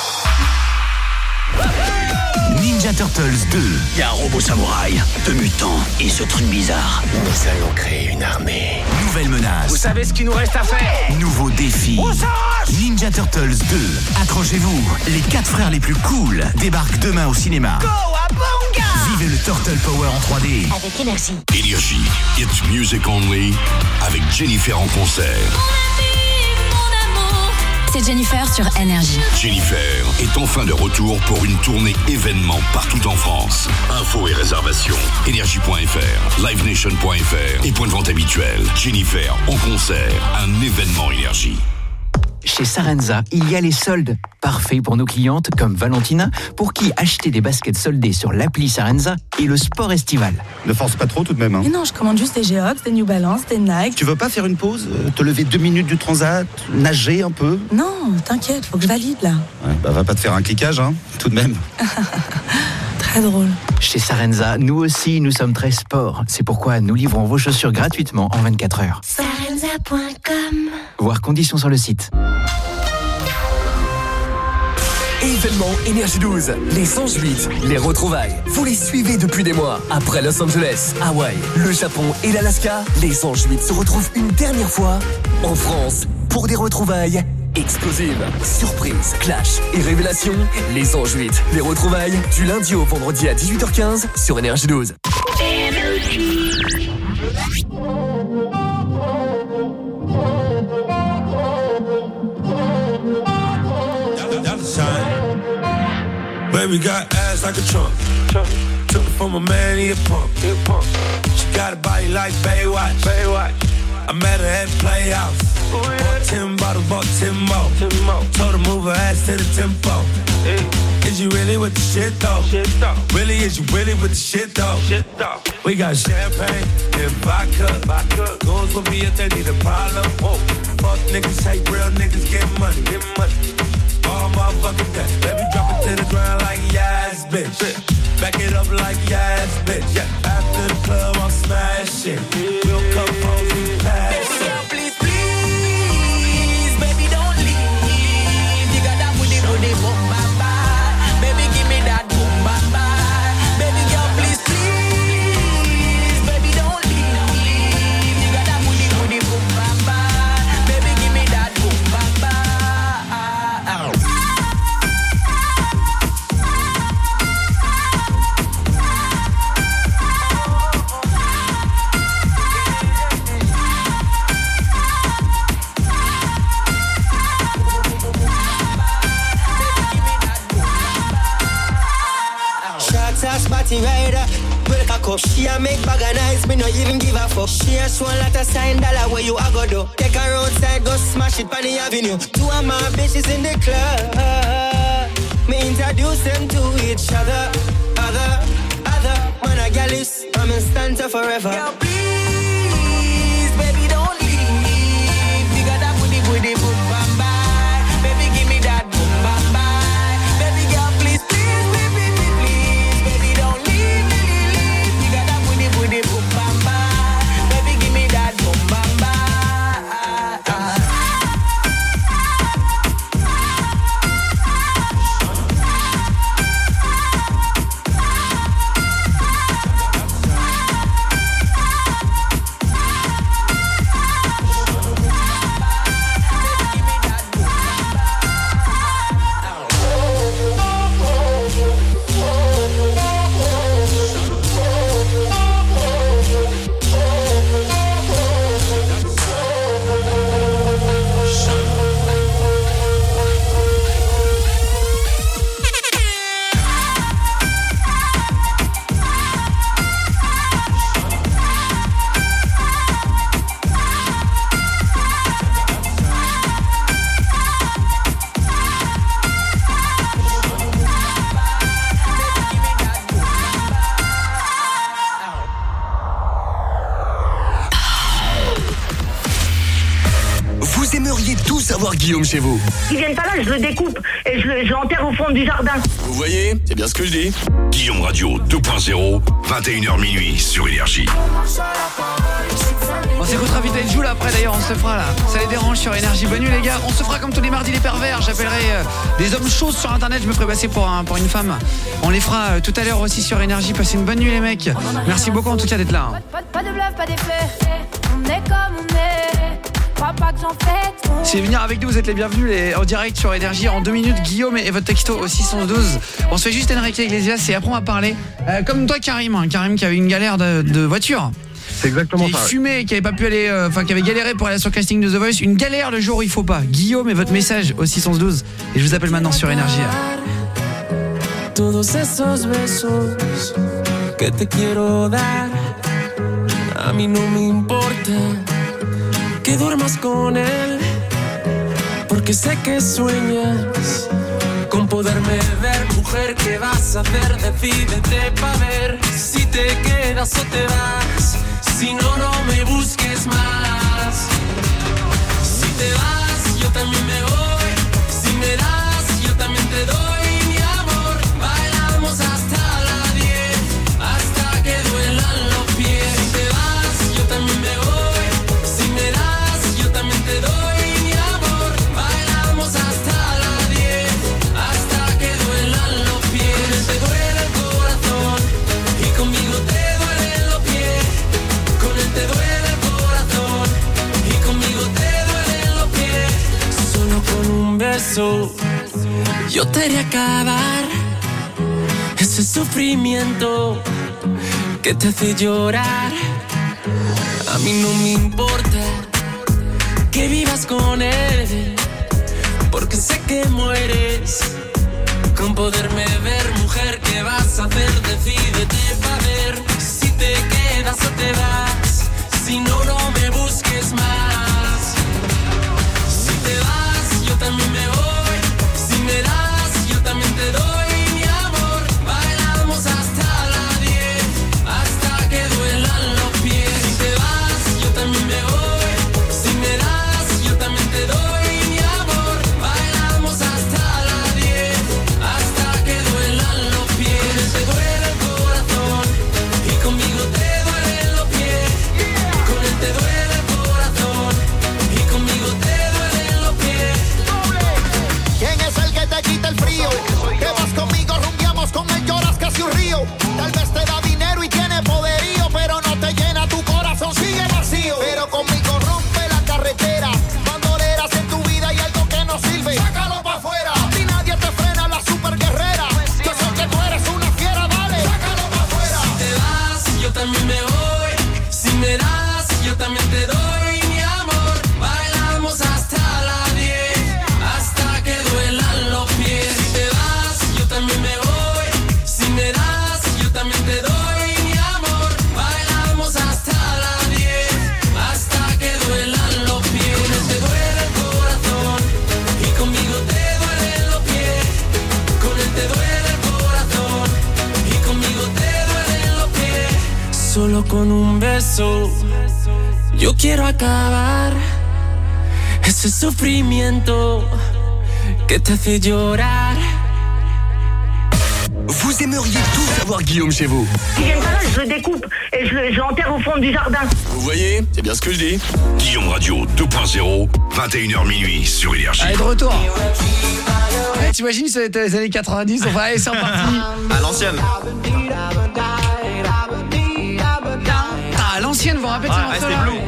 Ninja Turtles 2. Il y a un robot samouraï, 2 mutants et ce truc bizarre. Nous allons créer une armée. Nouvelle menace. Vous savez ce qu'il nous reste à faire? Nouveau défi. Ninja Turtles 2. Accrochez-vous, les 4 frères les plus cool débarquent demain au cinéma. Go à Bonga! Vivez le Turtle Power en 3D. Avec Énergie. Énergie Hit Music Only avec Jennifer en concert. C'est Jennifer sur Énergie. Jennifer est enfin de retour pour une tournée événement partout en France. Infos et réservations, énergie.fr, livenation.fr et point de vente habituel. Jennifer en concert, un événement Énergie. Chez Sarenza, il y a les soldes. Parfait pour nos clientes comme Valentina, pour qui acheter des baskets soldées sur l'appli Sarenza est le sport estival. Ne force pas trop tout de même. Hein. Mais non, je commande juste des Geox, des New Balance, des Nike. Tu veux pas faire une pause? Te lever 2 minutes du transat? Nager un peu? Non, t'inquiète, faut que je valide là. Ouais, bah va pas te faire un cliquage, hein, tout de même. Très drôle. Chez Sarenza, nous aussi, nous sommes très sport. C'est pourquoi nous livrons vos chaussures gratuitement en 24 heures. Sarenza.com. Voir conditions sur le site. Événement Énergie 12, les Anges 8, les retrouvailles. Vous les suivez depuis des mois. Après Los Angeles, Hawaï, le Japon et l'Alaska, les Anges 8 se retrouvent une dernière fois en France pour des retrouvailles explosives. Surprises, clash et révélations. Les Anges 8, les retrouvailles du lundi au vendredi à 18h15 sur Énergie 12. Baby got ass like a trunk. Took it from a man, he a punk. She got a body like Baywatch. I met her at Playhouse. Bought 10 bottles, bought 10 more. Told her move her ass to the tempo. Is you really with the shit though? Really, is you really with the shit though? We got champagne and vodka. Goons with me if they need a problem. Fuck niggas, hate real niggas, get money. All motherfucking day. Baby, drop it to the ground like yes, bitch. Back it up like yes, bitch. After the club, I'm smashing. We'll come home, we pass. Please, please, baby, don't leave. You got that booty, boom, bye. Baby, give me that boom, bye. Baby girl, please, please, baby, don't leave. You got that booty, boom, bye. Baby, give me that boom, bye. Spotty rider, break a cup. She a make bag of nice, me no even give a fuck. She a show a lot of sign dollar where you a go do. Take her outside, go smash it on the avenue. 2 of my bitches in the club. Me introduce them to each other. Other, man a gal is, I'm in stanza forever. Girl, please, baby, don't leave. You got that booty, boom, bye. Baby, give me that boom, bye. Baby girl, please, please, baby. Baby, give me that boom, bamba. Avoir Guillaume chez vous. Ils viennent pas là, je le découpe et je l'enterre au fond du jardin. Vous voyez, c'est bien ce que je dis. Guillaume Radio 2.0, 21h minuit sur Énergie. On s'écoutera vite une joue là après d'ailleurs, on se le fera là. Ça les dérange sur Énergie. Bonne nuit les gars, on se fera comme tous les mardis les pervers. J'appellerai des hommes chauds sur internet, je me ferai passer pour une femme. On les fera tout à l'heure aussi sur Énergie. Passez une bonne nuit les mecs. Merci beaucoup en tout cas d'être là. Pas de bluff, pas d'effet. On est comme on est. Pas que j'en fais trop. Si vous venir avec nous, vous êtes les bienvenus en direct sur Énergie en 2 minutes. Guillaume et votre texto au 612. On se fait juste Enrique Iglesias et après on va parler comme toi Karim. Karim qui avait une galère de voiture. C'est exactement ça. Qui fumait, qui avait pas pu aller, qui avait galéré pour aller sur le casting de The Voice. Une galère le jour où il faut pas. Guillaume et votre message au 612. Et je vous appelle maintenant sur Énergie. Todos esos besos que te quiero dar, a mí no me importa que duermas con él, Porque sé que sueñas con poderme ver. Mujer, ¿qué vas a hacer? Decídete pa' ver si te quedas o te vas. Si no, no me busques más. Si te vas, yo también me voy. Si me das, yo también te doy mi amor. Bailamos hasta las 10, hasta que duelan los pies. Si te vas, yo también me voy. Si me das, yo también te doy mi amor. Bailamos hasta las 10, hasta que duelan los pies. Te duele el corazón y conmigo te duelen los pies. Con él te duele el corazón y conmigo te duelen los pies. Solo con un beso yo te haré acabar ese sufrimiento que te hace llorar. A mí no me importa que vivas con él, porque sé que mueres con poderme ver. Mujer, ¿qué vas a hacer? Decídete pa' ver si te quedas o te vas. Si no, no me busques más. Si te vas, yo también me voy. Si me das, yo también te doy mi amor. Bailamos hasta las 10, hasta que duelan los pies. Si te vas, yo también me voy. Si me das, yo también te doy mi amor. Bailamos hasta las 10, hasta que duelan los pies. Te duele el corazón y conmigo te duelen los pies. Con él te duele el corazón y conmigo te duelen los pies. ¿Quién es el que te quita el frío? Te vas conmigo, rumbiamos con él, lloras casi un río. Tal vez te da dinero y tiene poderío, pero no te llena, tu corazón sigue vacío. Pero conmigo rompe la carretera. Bandoleras en tu vida y algo que no sirve, sácalo pa' afuera. A ti nadie te frena, la super guerrera. Yo sé que tú eres una fiera, dale, sácalo pa' afuera. Si te vas, yo también me voy. Si me das, yo también te doy mi amor. Bailamos hasta las 10, hasta que duelan los pies. Si te vas, yo también me voy. Si me das, yo también te doy mi amor. Bailamos hasta las 10, hasta que duelan los pies. Con él te duele el corazón y conmigo te duelen los pies. Con él te duele el corazón y conmigo te duelen los pies. Solo con un beso yo quiero acabar ese sufrimiento que te hace llorar. Vous aimeriez tous avoir Guillaume chez vous. Si j'aime pas, je le découpe et je l'enterre au fond du jardin. Vous voyez, c'est bien ce que je dis. Guillaume Radio 2.0, 21h minuit sur Énergie. Allez, de retour. Ouais, t'imagines, ça va être les années 90. Enfin, allez, c'est reparti. À l'ancienne. Ah, à l'ancienne, vous vous rappelez de ce Ouais, morceau-là c'était Blue.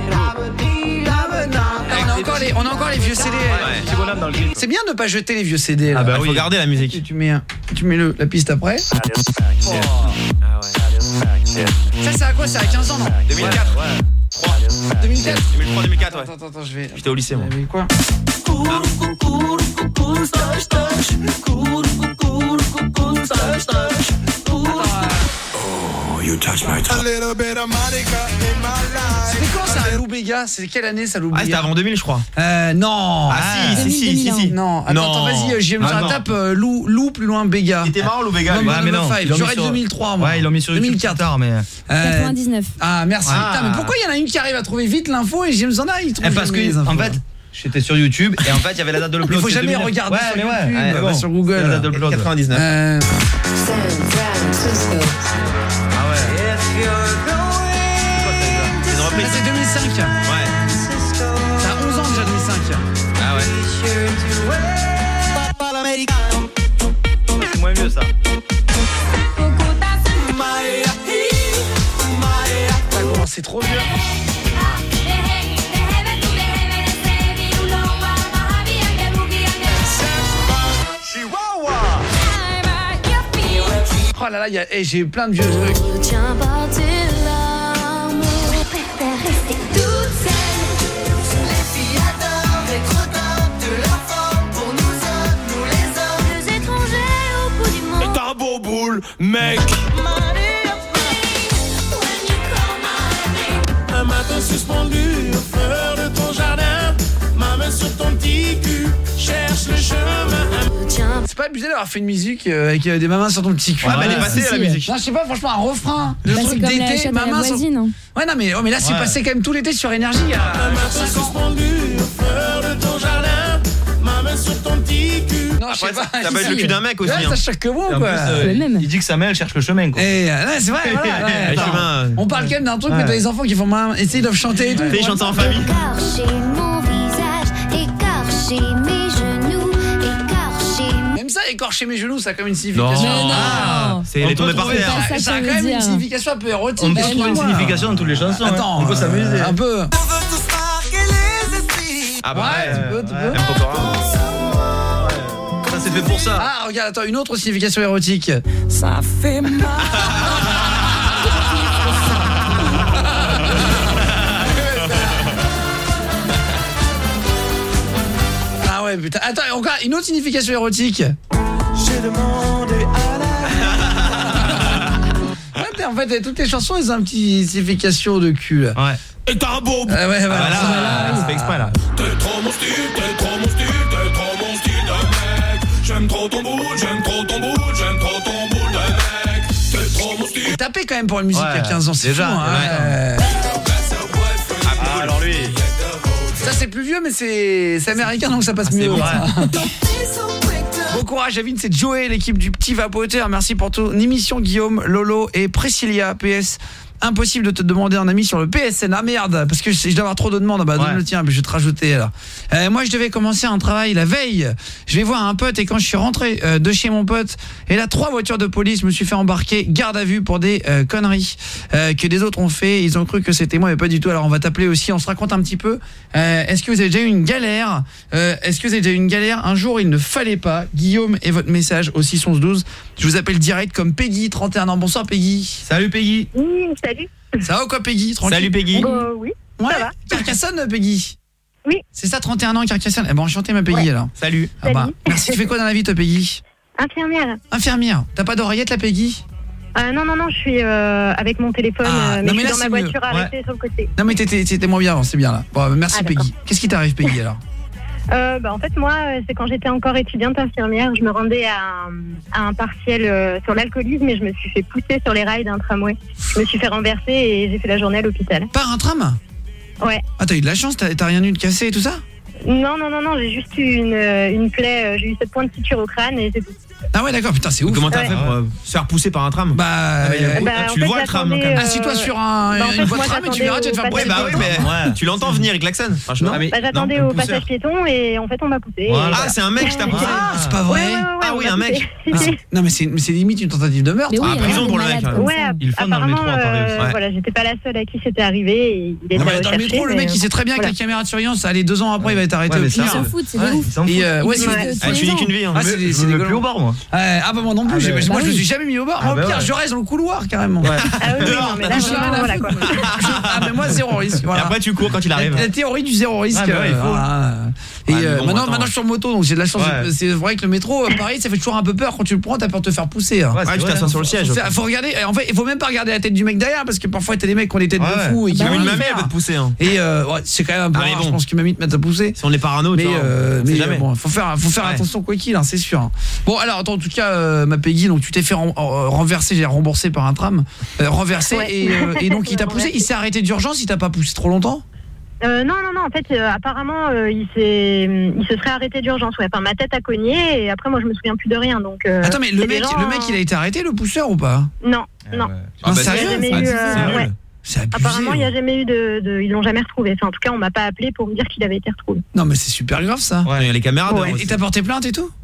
On a encore les vieux CD. C'est bien de ne pas jeter les vieux CD. Là. Ah bah oui. Faut garder la musique. Tu mets la piste après. Oh. Ça c'est à quoi? C'est à 15 ans, non? 2004. 2004 2003-2004, ouais. Attends, je vais... J'étais au lycée, moi. Quoi? You touch my touch. C'était quand ça, Lou Béga? C'est quelle année ça, Lou Béga? Ah, c'était avant 2000, je crois. Non. Ah, si. Non, attends, vas-y, j'aime ça. Tape Lou plus loin Béga. Il était marrant, Lou Béga. Ouais, mais non. J'aurais 2003, moi. Ouais, ils l'ont mis sur YouTube 2004. tard, mais 99. Ah, merci. Putain, mais pourquoi il y en a une qui arrive à trouver vite l'info et James Zanda, il trouve parce que, en fait, j'étais sur YouTube et en fait, il y avait la date de l'upload. Il faut jamais regarder sur YouTube, bon, sur Google. La date de l'upload. 99. C'est une reprise. C'est 2005. Ouais. Ça a 11 ans déjà, 2005. Ah ouais. C'est moins vieux ça. C'est trop vieux. Oh là là, j'ai plein de vieux trucs. Tiens par tes larmes, préfère rester toute seule. Les filles adorent être au top de leur forme. Pour nous autres, nous les hommes, deux étrangers au bout du monde. T'as un beau boule, mec. Un matin suspendu au fleur de ton jardin, ma main sur ton petit cul, abusé d'avoir fait une musique avec des mamans sur ton petit cul. Ouais, elle est passée à la musique. Non, je sais pas, franchement, un refrain de Bah, truc c'est comme la d'été, chatte à la maman sur... voisine. Ouais, non, mais là, c'est passé quand même tout l'été sur Énergie. Ma main suspendue aux fleurs de ton jardin, ma main sur ton petit cul. Non, je sais pas. Ça va être le cul d'un mec aussi. Ouais, ça choque que moi, Et en quoi. plus, il dit que sa mère elle cherche le chemin quoi. Et c'est vrai, voilà. Ouais, Le attends. chemin. On parle quand même d'un truc où t'as des enfants qui font essayer de chanter et tout. Fais chanter en famille. Écorcher mon visage, écorcher mes genoux, écorcher Même ça, écorcher mes genoux, ça a comme une signification. Non. Ah, c'est les tombées par terre. ça a quand même une signification un peu érotique. On peut trouver une signification dans toutes les chansons. Attends, on peut s'amuser. Un peu. Ah bah Ouais, tu peux. Ça c'est fait pour ça. Ah, regarde, attends, une autre signification érotique. Ça fait mal. Ah ouais, putain. Attends, encore une autre signification érotique. J'ai demandé à la... Ouais, en fait, toutes les chansons, elles ont une petite signification de cul. Là. Ouais. Et t'as un beau... Ouais, voilà. Voilà, c'est fait exprès là. T'es trop mon style, t'es trop mon style, t'es trop mon style de mec. J'aime trop ton boule, j'aime trop ton boule, j'aime trop ton boule de mec. T'es trop mon style. Tapé quand même pour la musique il y a 15 ans, c'est déjà, fou, hein. Ah, alors lui. Ça c'est plus vieux mais c'est américain donc ça passe mieux. bon, Bon courage Avine, c'est Joey, l'équipe du Petit Vapoteur. Merci pour ton émission Guillaume, Lolo et Priscilla. PS, impossible de te demander un ami sur le PSN. Ah merde, parce que je dois avoir trop de demandes. Bah donne le tien, je vais te rajouter alors. Moi je devais commencer un travail la veille. Je vais voir un pote et quand je suis rentré de chez mon pote, et là 3 voitures de police me suis fait embarquer garde à vue pour des conneries que des autres ont fait. Ils ont cru que c'était moi mais pas du tout. Alors on va t'appeler aussi, on se raconte un petit peu. Est-ce que vous avez déjà eu une galère un jour il ne fallait pas. Guillaume et votre message au 611-12. Je vous appelle direct comme Peggy, 31 ans. Bonsoir Peggy. Salut Peggy. Oui, salut. Ça va ou quoi Peggy? Tranquille. Salut Peggy. Oui, Ouais, ça va. Carcassonne Peggy. Oui. C'est ça, 31 ans Carcassonne. Eh ben enchanté ma Peggy alors. Salut. Ah bah, merci. Tu fais quoi dans la vie toi Peggy? Infirmière. Infirmière. T'as pas d'oreillette la Peggy? Non, je suis avec mon téléphone, non, mais mais je là, suis dans ma c'est voiture mieux. arrêtée sur le côté. Non mais t'étais moins bien avant, c'est bien là. Bon, merci d'accord. Peggy. Qu'est-ce qui t'arrive Peggy alors? En fait, moi, c'est quand j'étais encore étudiante infirmière, je me rendais à un partiel sur l'alcoolisme et je me suis fait pousser sur les rails d'un tramway. Je me suis fait renverser et j'ai fait la journée à l'hôpital. Par un tram? Ouais. Ah t'as eu de la chance, t'as rien eu de cassé et tout ça? Non, j'ai juste eu une plaie, j'ai eu 7 points de suture au crâne et c'est tout. Ah ouais d'accord, putain c'est ouf. Comment t'as fait pour se faire pousser par un tram? Tu le vois le tram quand même. Assis-toi sur une voie de tram et tu verras, tu vas te faire pousser. Bah oui, mais tu l'entends venir, il klaxonne. J'attendais au passage piéton et en fait on m'a poussé. Ah c'est un mec qui t'a poussé. Ah c'est pas vrai. Ah oui un mec. Non mais c'est limite une tentative de meurtre. Ah prison pour le mec. Ouais, Il fait dans le métro à Paris aussi. Voilà, j'étais pas la seule à qui c'était arrivé et il était Dans le métro, le mec il sait très bien que la caméra de surveillance, allez 2 ans après il va être arrêté au pire. Ils s'en foutent, c'est des ouf. Tu dis qu'une vie. C'est me plus au bar moi. Ah bah moi non plus, moi je me suis jamais mis au bar. Moi au pire je reste dans le couloir carrément. Ah oui, non mais là voilà quoi. Ah mais moi zéro risque. Et après tu cours quand il arrive. La théorie du zéro risque. Et maintenant je suis en moto donc j'ai de la chance. C'est vrai que le métro Paris ça fait toujours un peu peur quand tu le prends, t'as peur de te faire pousser. Ouais, tu t'assois sur le siège. Faut regarder, en fait il faut même pas regarder la tête du mec derrière parce que parfois t'as des mecs qui ont des têtes de fous et qui même une mamie elle peut te pousser. Et c'est quand même un peu rare, je pense qu'une mamie te mette à pousser. Si on est parano, mais bon, faut faire attention quoi qu'il, c'est sûr. Bon alors attends, en tout cas ma Peggy, donc tu t'es fait renverser, j'ai remboursé par un tram, renversé et donc il t'a poussé, il s'est arrêté d'urgence, il t'a pas poussé trop longtemps? Non, en fait, apparemment, il se serait arrêté d'urgence. Ouais. Enfin, ma tête a cogné et après, moi, je me souviens plus de rien. Donc, attends, mais le mec, il a été arrêté, le pousseur ou pas? Non. Sérieux? C'est abusé. Apparemment, il n'y a jamais eu ils l'ont jamais retrouvé. Enfin, en tout cas, on m'a pas appelé pour me dire qu'il avait été retrouvé. Non, mais c'est super grave ça. Ouais, il y a les caméras. Et t'as porté plainte et tout?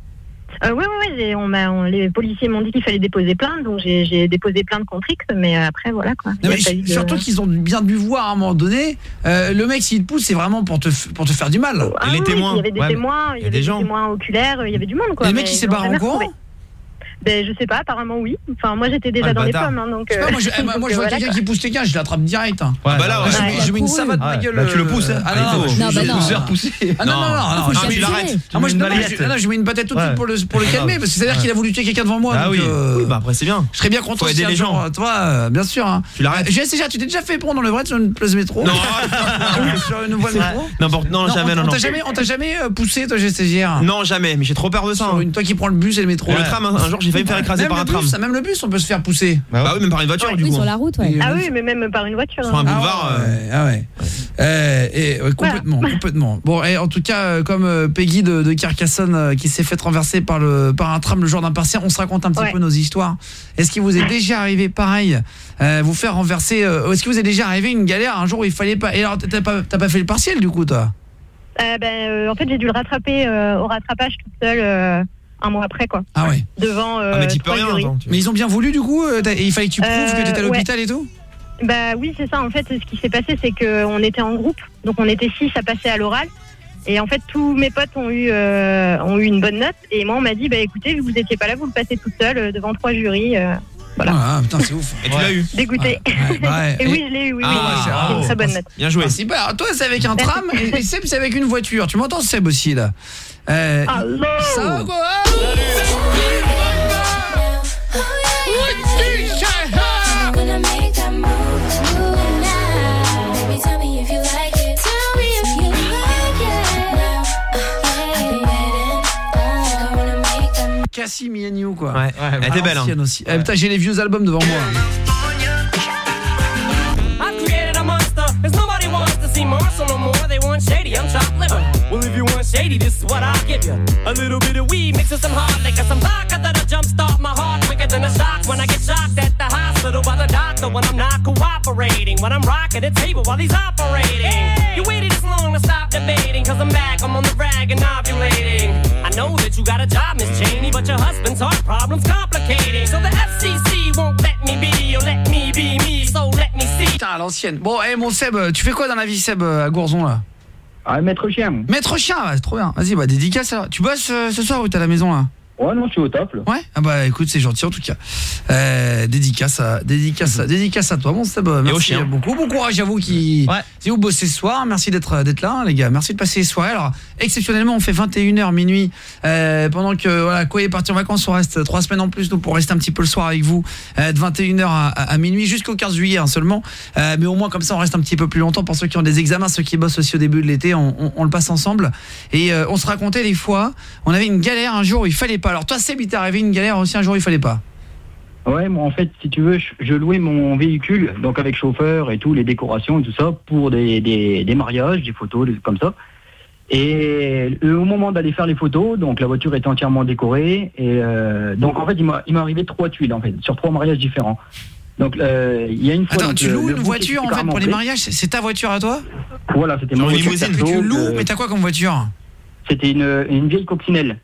Ouais, les policiers m'ont dit qu'il fallait déposer plainte, donc j'ai déposé plainte contre X, mais après voilà quoi. Non, mais surtout qu'ils ont bien dû voir à un moment donné, le mec s'il te pousse, c'est vraiment pour te faire du mal. Et les témoins, il y avait des témoins, il y avait des témoins oculaires, il y avait du monde quoi. Et le mec il s'est barré en courant? Ben, je sais pas, apparemment oui. Enfin, moi j'étais déjà dans les pommes, hein, donc. Moi je vois quelqu'un qui pousse quelqu'un, je l'attrape direct. Hein. Ouais, bah là, je mets une savate ma gueule. Là, tu le pousses, hein. Ah non, je vais te faire pousser. Ah non, tu l'arrêtes. Moi je mets une patate tout de suite pour le calmer, parce que c'est-à-dire qu'il a voulu tuer quelqu'un devant moi. Ah oui, bah après c'est bien. Je serais bien content. Faut aider les gens. Toi, bien sûr. Tu l'arrêtes. Tu t'es déjà fait prendre dans le vrai sur une place métro? Non. Sur une voie métro? Non, jamais, non. On t'a jamais poussé, toi, GCGR? Non, jamais, mais j'ai trop peur de ça. Toi qui prends le bus et le métro. Le tram, un jour j'ai failli me faire écraser par un tram. Même le bus, on peut se faire pousser. Bah oui, même par une voiture du coup. Sur la route, ouais. Ah oui, mais même par une voiture. Sur un boulevard. Ah ouais. Complètement. Bon, et en tout cas, comme Peggy de Carcassonne qui s'est fait renverser par un tram le jour d'un partiel, on se raconte un petit peu nos histoires. Est-ce qu'il vous est déjà arrivé pareil, vous faire renverser est-ce qu'il vous est déjà arrivé une galère un jour où il fallait pas? Et alors t'as pas fait le partiel du coup, toi? En fait, j'ai dû le rattraper au rattrapage toute seule. Un mois après, quoi. Ah ouais. Devant. Mais tu peux rien. Mais ils ont bien voulu du coup. Il fallait que tu prouves que tu étais à l'hôpital et tout. Bah oui, c'est ça. En fait, ce qui s'est passé, c'est qu'on était en groupe, donc on était 6 à passer à l'oral. Et en fait, tous mes potes ont eu une bonne note. Et moi, on m'a dit, bah écoutez, vu que vous étiez pas là, vous le passez toute seule devant 3 jurys. Voilà. Ah putain, c'est ouf. Et tu l'as eu? Dégoûté. Et oui, je l'ai eu. Oui, c'est une très bonne note. Bien joué. Alors, toi, c'est avec un tram et Seb, c'est avec une voiture. Tu m'entends, Seb aussi là? Allô. Ça va quoi? Cassie Me and You quoi. Ouais, elle était belle hein. Aussi. Putain, j'ai les vieux albums devant moi. See Marshall no more, they want shady, I'm chopped liver. Well, if you want shady, this is what I'll give you. A little bit of weed mixed with some hard liquor, some vodka that'll jumpstart my heart quicker than a shock when I get shocked at the hospital by the doctor when I'm not cooperating. When I'm rocking the table while he's operating. Hey! You waited this long to stop debating, cause I'm back, I'm on the rag and ovulating. I know that you got a job, Miss Cheney, but your husband's heart problem's complicating. So the FCC won't let me be, or let me be me, so let me see. Putain, à l'ancienne. Bon, mon Seb, tu fais quoi dans la vie, Seb, à Gourzon là? Maître chien. Maître chien, c'est trop bien. Vas-y, dédicace alors. Tu bosses ce soir ou t'es à la maison là? Ouais, non, je suis au top là. Ouais. Ah bah écoute, c'est gentil en tout cas. Dédicace à toi, mon Seb. Merci beaucoup. Bon courage à vous qui si vous bossez ce soir. Merci d'être là, hein, les gars. Merci de passer les soirées. Alors, exceptionnellement, on fait 21h minuit pendant que Koé est parti en vacances, on reste 3 semaines en plus nous pour rester un petit peu le soir avec vous de 21h à minuit jusqu'au 15 juillet seulement. Mais au moins comme ça on reste un petit peu plus longtemps pour ceux qui ont des examens, ceux qui bossent aussi au début de l'été, on le passe ensemble et on se racontait des fois, on avait une galère un jour où il fallait pas. Alors toi Seb, il t'est arrivé une galère aussi un jour où il fallait pas? Ouais, moi en fait, si tu veux, je louais mon véhicule, donc avec chauffeur et tout, les décorations et tout ça, pour des mariages, des photos, des trucs comme ça. Et au moment d'aller faire les photos, donc la voiture était entièrement décorée, et donc en fait, il m'est arrivé 3 tuiles en fait, sur 3 mariages différents. Donc il y a une fois. Attends, tu loues une voiture en fait pour les mariages? C'est ta voiture à toi? Voilà, c'était mon limousine. Tu loues, mais t'as quoi comme voiture? C'était une vieille coccinelle.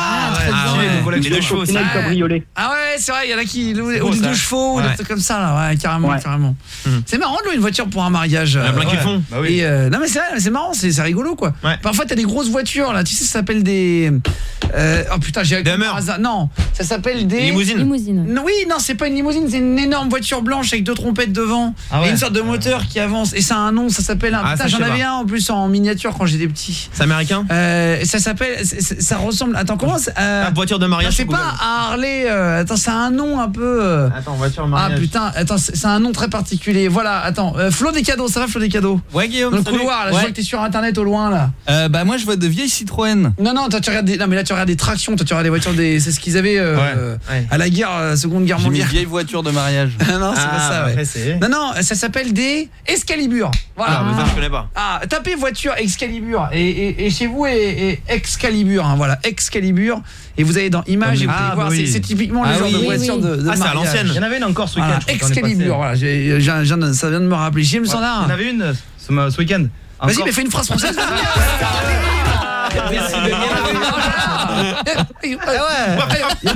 Les 2 chevaux, cabriolet. Ah ouais, c'est vrai, il y en a qui louent les 2 chevaux ou des trucs comme ça là, carrément. C'est marrant de louer une voiture pour un mariage. Il y en a plein qui font. Bah oui. Et non mais c'est marrant, c'est rigolo quoi. Parfois t'as des grosses voitures là, tu sais ça s'appelle des oh putain, j'ai non, ça s'appelle des limousines. Oui, non, c'est pas une limousine, c'est une énorme voiture blanche avec 2 trompettes devant et une sorte de moteur qui avance et ça a un nom, ça s'appelle putain, j'en avais un en plus en miniature quand j'étais petit. C'est américain? Ça s'appelle ça ressemble. Attends, comment voiture de mariage. C'est pas Harley. Attends, ça a un nom un peu. Attends, voiture de mariage. Ah putain, attends, c'est un nom très particulier. Voilà, attends, Flo des cadeaux, ça va Flo des cadeaux? Ouais, Guillaume. Dans le couloir, là, je vois que t'es sur internet au loin là. Bah moi je vois de vieilles Citroën. Non, toi tu regardes non mais là tu regardes des tractions, toi tu regardes des voitures c'est ce qu'ils avaient à la guerre Seconde Guerre mondiale. Une vieille voiture de mariage. Non, c'est pas ça. Ouais. Non, ça s'appelle des Excalibur. Voilà. Ah, mais ça je connais pas. Ah, tapez voiture Excalibur et chez vous et Excalibur voilà, Excalibur et vous allez dans images et vous allez voir c'est typiquement le genre de voiture de mariage. C'est à l'ancienne. Il y en avait une encore ce week-end. Excalibur, voilà, ça vient de me rappeler. J'aime ça là. Il y en avait une ce week-end. Vas-y, mais fais une phrase française.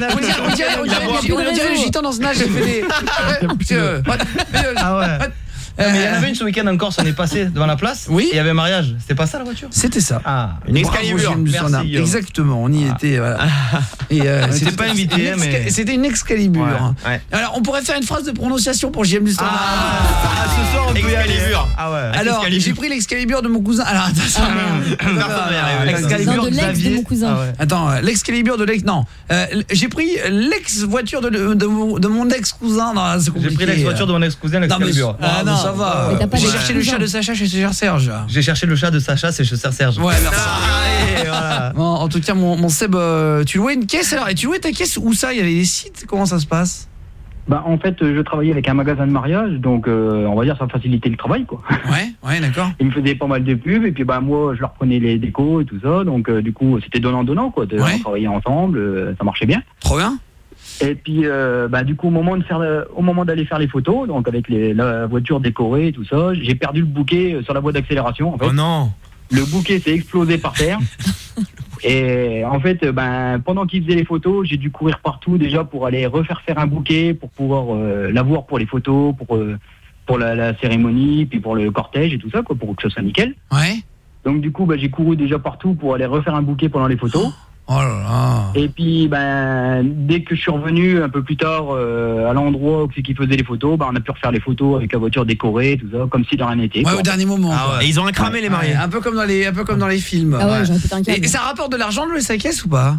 On dirait le gitan dans ce nage, j'ai fait des Mais il y en avait une ce week-end en Corse, on est passé devant la place. Oui. Et il y avait un mariage. C'était pas ça la voiture? C'était ça. Ah, une Excalibur. Merci, exactement, on y était. Voilà. Et c'était pas invité, mais c'était une Excalibur. Ouais. Alors, on pourrait faire une phrase de prononciation pour JM du Standard. Ce soir, on peut y aller. Ah ouais. Alors, j'ai pris l'Excalibur de mon cousin. Alors, attends, L'excalibur de l'ex de mon cousin. Attends, l'Excalibur de l'ex. Non, j'ai pris l'ex-voiture de mon ex-cousin. J'ai pris l'ex-voiture de mon ex-cousin, l'Excalibur. Ah non, ça va. J'ai cherché le chat de Sacha chez Serge. J'ai cherché le chat de Sacha, c'est chez Serge. Ouais, merci. Voilà. Bon, en tout cas, mon Seb, tu louais une caisse alors? Et tu louais ta caisse où ça? Il y avait des sites? Comment ça se passe? Bah en fait, je travaillais avec un magasin de mariage, donc on va dire ça facilitait le travail quoi. Ouais, d'accord. Ils me faisaient pas mal de pubs et puis bah moi je leur prenais les décos et tout ça, donc du coup c'était donnant quoi. On travaillait ensemble, ça marchait bien. Trop bien. Et puis bah du coup au moment d'aller faire les photos, donc avec la voiture décorée et tout ça, j'ai perdu le bouquet sur la voie d'accélération en fait. Oh non. Le bouquet s'est explosé par terre. Et en fait, pendant qu'ils faisaient les photos, j'ai dû courir partout déjà pour aller refaire un bouquet, pour pouvoir l'avoir pour les photos, pour la cérémonie, puis pour le cortège et tout ça, quoi, pour que ce soit nickel. Ouais. Donc du coup, j'ai couru déjà partout pour aller refaire un bouquet pendant les photos. Oh là là. Et puis, dès que je suis revenu un peu plus tard à l'endroit où c'est qu'ils faisaient les photos, on a pu refaire les photos avec la voiture décorée, tout ça, comme si de rien n'était. Ouais, au dernier moment. Ah ouais. Et ils ont cramé les mariés. Un peu comme dans les films. Ah ouais, j'aurais pété un câble. Et ça rapporte de l'argent de louer sa caisse ou pas?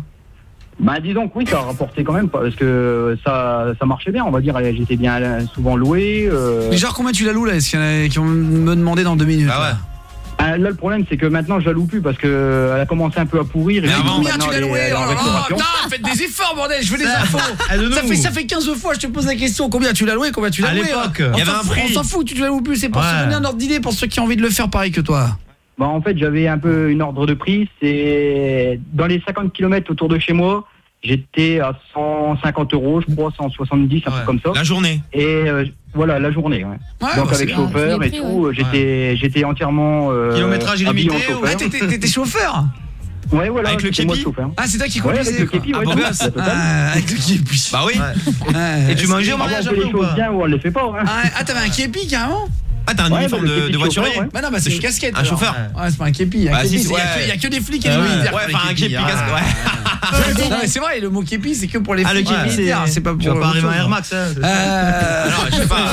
Disons que oui, ça a rapporté quand même, parce que ça marchait bien, on va dire, j'étais bien souvent loué. Mais genre combien tu la loues là? Est-ce qu'il y en a qui vont me demander dans 2 minutes? Ah ouais. Là le problème c'est que maintenant je la loue plus parce que elle a commencé un peu à pourrir. Mais combien tu l'as loué? Putain, faites des efforts bordel, je veux des infos. Ça fait 15 fois je te pose la question, combien tu l'as loué? Combien tu l'as loué? À l'époque, il y avait un prix. On s'en fout, tu la loues plus, c'est pour se donner un ordre d'idée pour ceux qui ont envie de le faire pareil que toi. En fait, j'avais un peu une ordre de prix, c'est dans les 50 km autour de chez moi. J'étais à 150 €, je crois, 170, un truc comme ça. La journée. Et voilà, la journée. Ouais. Donc avec chauffeur et tout, j'étais entièrement kilométrage illimité. T'étais chauffeur? Ouais, voilà. Avec le képi. Ah, c'est toi qui conduisais. Avec le képi, ouais. Avec le képi. Bah oui. Et tu mangeais au mariage un peu ou pas? Bien ou on les fait pas. Ah, t'avais un képi carrément? Ah, t'as un uniforme de voiturier? Bah non, c'est une casquette. Un chauffeur? Ouais, c'est pas un képi. Il y a que des flics et des militaires. Ouais, enfin un képi casque. Ouais. Non mais c'est vrai, le mot képi c'est que pour les flics et les militaires, c'est pas pour. Tu vas pas arriver à Air Max hein. Non, je sais pas.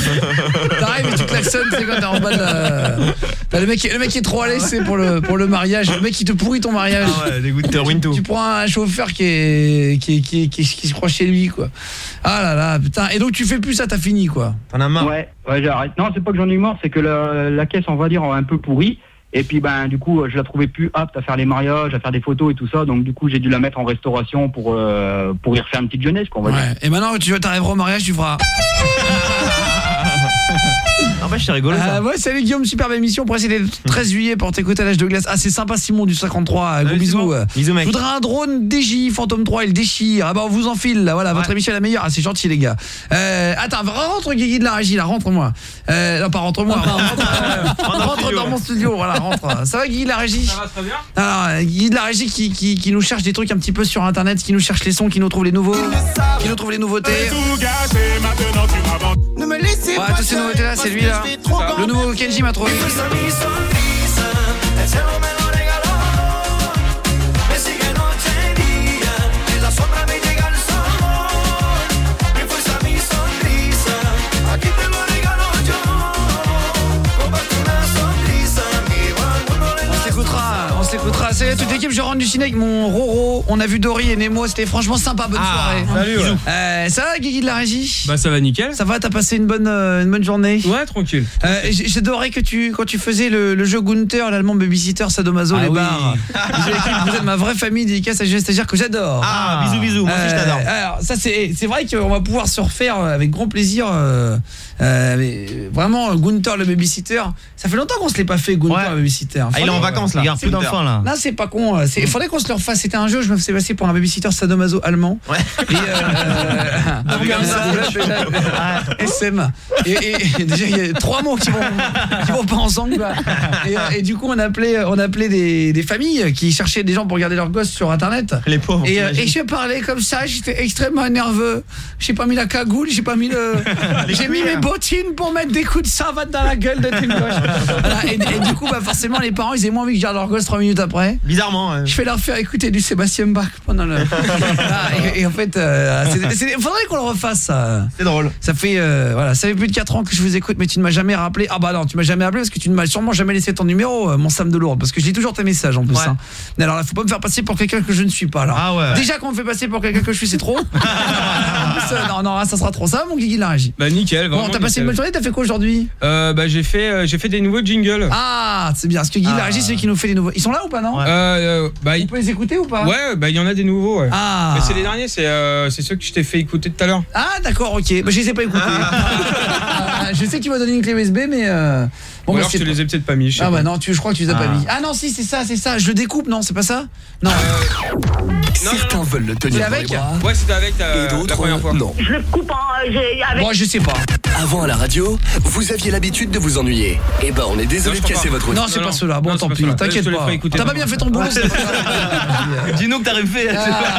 T'arrives et tu klaxonnes, c'est quand t'es en bas de la... Le mec qui est trop à l'aise, c'est pour le mariage. Le mec qui te pourrit ton mariage. Ah ouais, dégoûte, te ruine tout. Tu prends un chauffeur qui se croit chez lui quoi. Ah là là, putain. Et donc tu fais plus ça, t'as fini quoi. T'en as marre? Ouais, j'arrête. Non, c'est pas que j'en ai eu marre, c'est que la caisse, on va dire, un peu pourrie. Et puis du coup je la trouvais plus apte à faire les mariages, à faire des photos et tout ça, donc du coup j'ai dû la mettre en restauration pour y refaire une petite jeunesse quoi, on va dire. Et maintenant tu t'arriveras au mariage, tu feras En fait, c'est rigolo ça. Ouais, salut Guillaume, superbe émission. Pour essayer le 13 juillet pour t'écouter à l'âge de glace. Ah, c'est sympa Simon du 53. Gros bisous. Bisous mec. Je voudrais un drone DJ Phantom 3, il déchire. Ah bah on vous enfile là. Voilà, votre émission est la meilleure. Ah, c'est gentil les gars. Attends, rentre Guigui de la régie là, rentre-moi. Non, pas rentre-moi. Rentre dans mon studio, voilà, rentre. Ça va Guigui de la régie? Ça va très bien. Alors, Guigui de la régie qui nous cherche des trucs un petit peu sur internet, qui nous cherche les sons, qui nous trouve les nouveaux, qui nous trouve les nouveautés. Ouais, toutes ces nouveautés là, c'est lui là. Le nouveau Kenji m'a trouvé. On s'écoutera. Salut à toute l'équipe, je rentre du ciné avec mon Roro. On a vu Dory et Nemo, c'était franchement sympa, bonne soirée. Salut. Ça va Guigui de la régie? Bah ça va nickel. Ça va, t'as passé une bonne journée? Ouais, tranquille. J'adorais que quand tu faisais le jeu Gunther, l'allemand babysitter, sadomaso, les bars. Vous êtes ma vraie famille, dédicace à G, c'est-à-dire que j'adore. Ah, bisous, moi aussi je t'adore. Alors ça c'est vrai qu'on va pouvoir se refaire avec grand plaisir. Mais vraiment Gunther le babysitter, ça fait longtemps qu'on se l'est pas fait Gunther le babysitter. Il est en vacances là. Regarde plus d'enfants là. Là c'est pas con, il faudrait qu'on se le refasse. C'était un jeu, je me faisais passer pour un babysitter sadomaso allemand. Ouais. Et SM. Et déjà il y a 3 mots qui vont pas ensemble. Et du coup on appelait des familles qui cherchaient des gens pour garder leurs gosses sur internet. Les pauvres. Et je parlais comme ça, j'étais extrêmement nerveux. J'ai pas mis la cagoule, j'ai pas mis j'ai mis mes bottines pour mettre des coups de savate dans la gueule de tes gauche. Voilà, et du coup, bah, forcément, les parents, ils aient moins envie que je garde leur gosse 3 minutes après. Bizarrement. Je vais leur faire écouter du Sébastien Bach pendant le... et en fait, faudrait qu'on le refasse, ça. C'est drôle. Ça fait plus de 4 ans que je vous écoute, mais tu ne m'as jamais rappelé. Ah bah non, tu m'as jamais appelé parce que tu ne m'as sûrement jamais laissé ton numéro, mon Sam de Lourdes, parce que je lis toujours tes messages en plus. Ouais. Mais alors là, faut pas me faire passer pour quelqu'un que je ne suis pas là. Ah ouais. Déjà qu'on me fait passer pour quelqu'un que je suis, c'est trop. En plus, non, ça sera trop ça, mon Guigui de la régie. Bah nickel. Bon, t'as passé une bonne journée, t'as fait quoi aujourd'hui? Bah j'ai fait des nouveaux jingles. Ah, c'est bien. Parce que Guigui de la régie, c'est lui qui nous fait les nouveaux. Ils sont là ou pas, non? Bah on peut les écouter ou pas? Ouais, bah il y en a des nouveaux. Ouais. Ah. Mais c'est les derniers, c'est ceux que je t'ai fait écouter tout à l'heure. Ah d'accord, ok. Bah je les ai pas écoutés. Je sais que tu m'as donné une clé USB, mais bon, alors je te les ai peut-être pas mis. Ah bah non, je crois que tu les as pas mis. Ah non, si, c'est ça. Je le découpe, non, c'est pas ça? Non. Certains veulent le tenir dans les bras. Ouais, c'était avec et d'autres, la première fois. Non. Je le coupe avec... Bon, je sais pas. Avant à la radio, vous aviez l'habitude de vous ennuyer. Eh ben, on est désolé de casser votre routine. Non, c'est pas cela. Bon, tant pis, t'inquiète pas. T'as pas bien fait ton boulot. Dis-nous que t'as fait.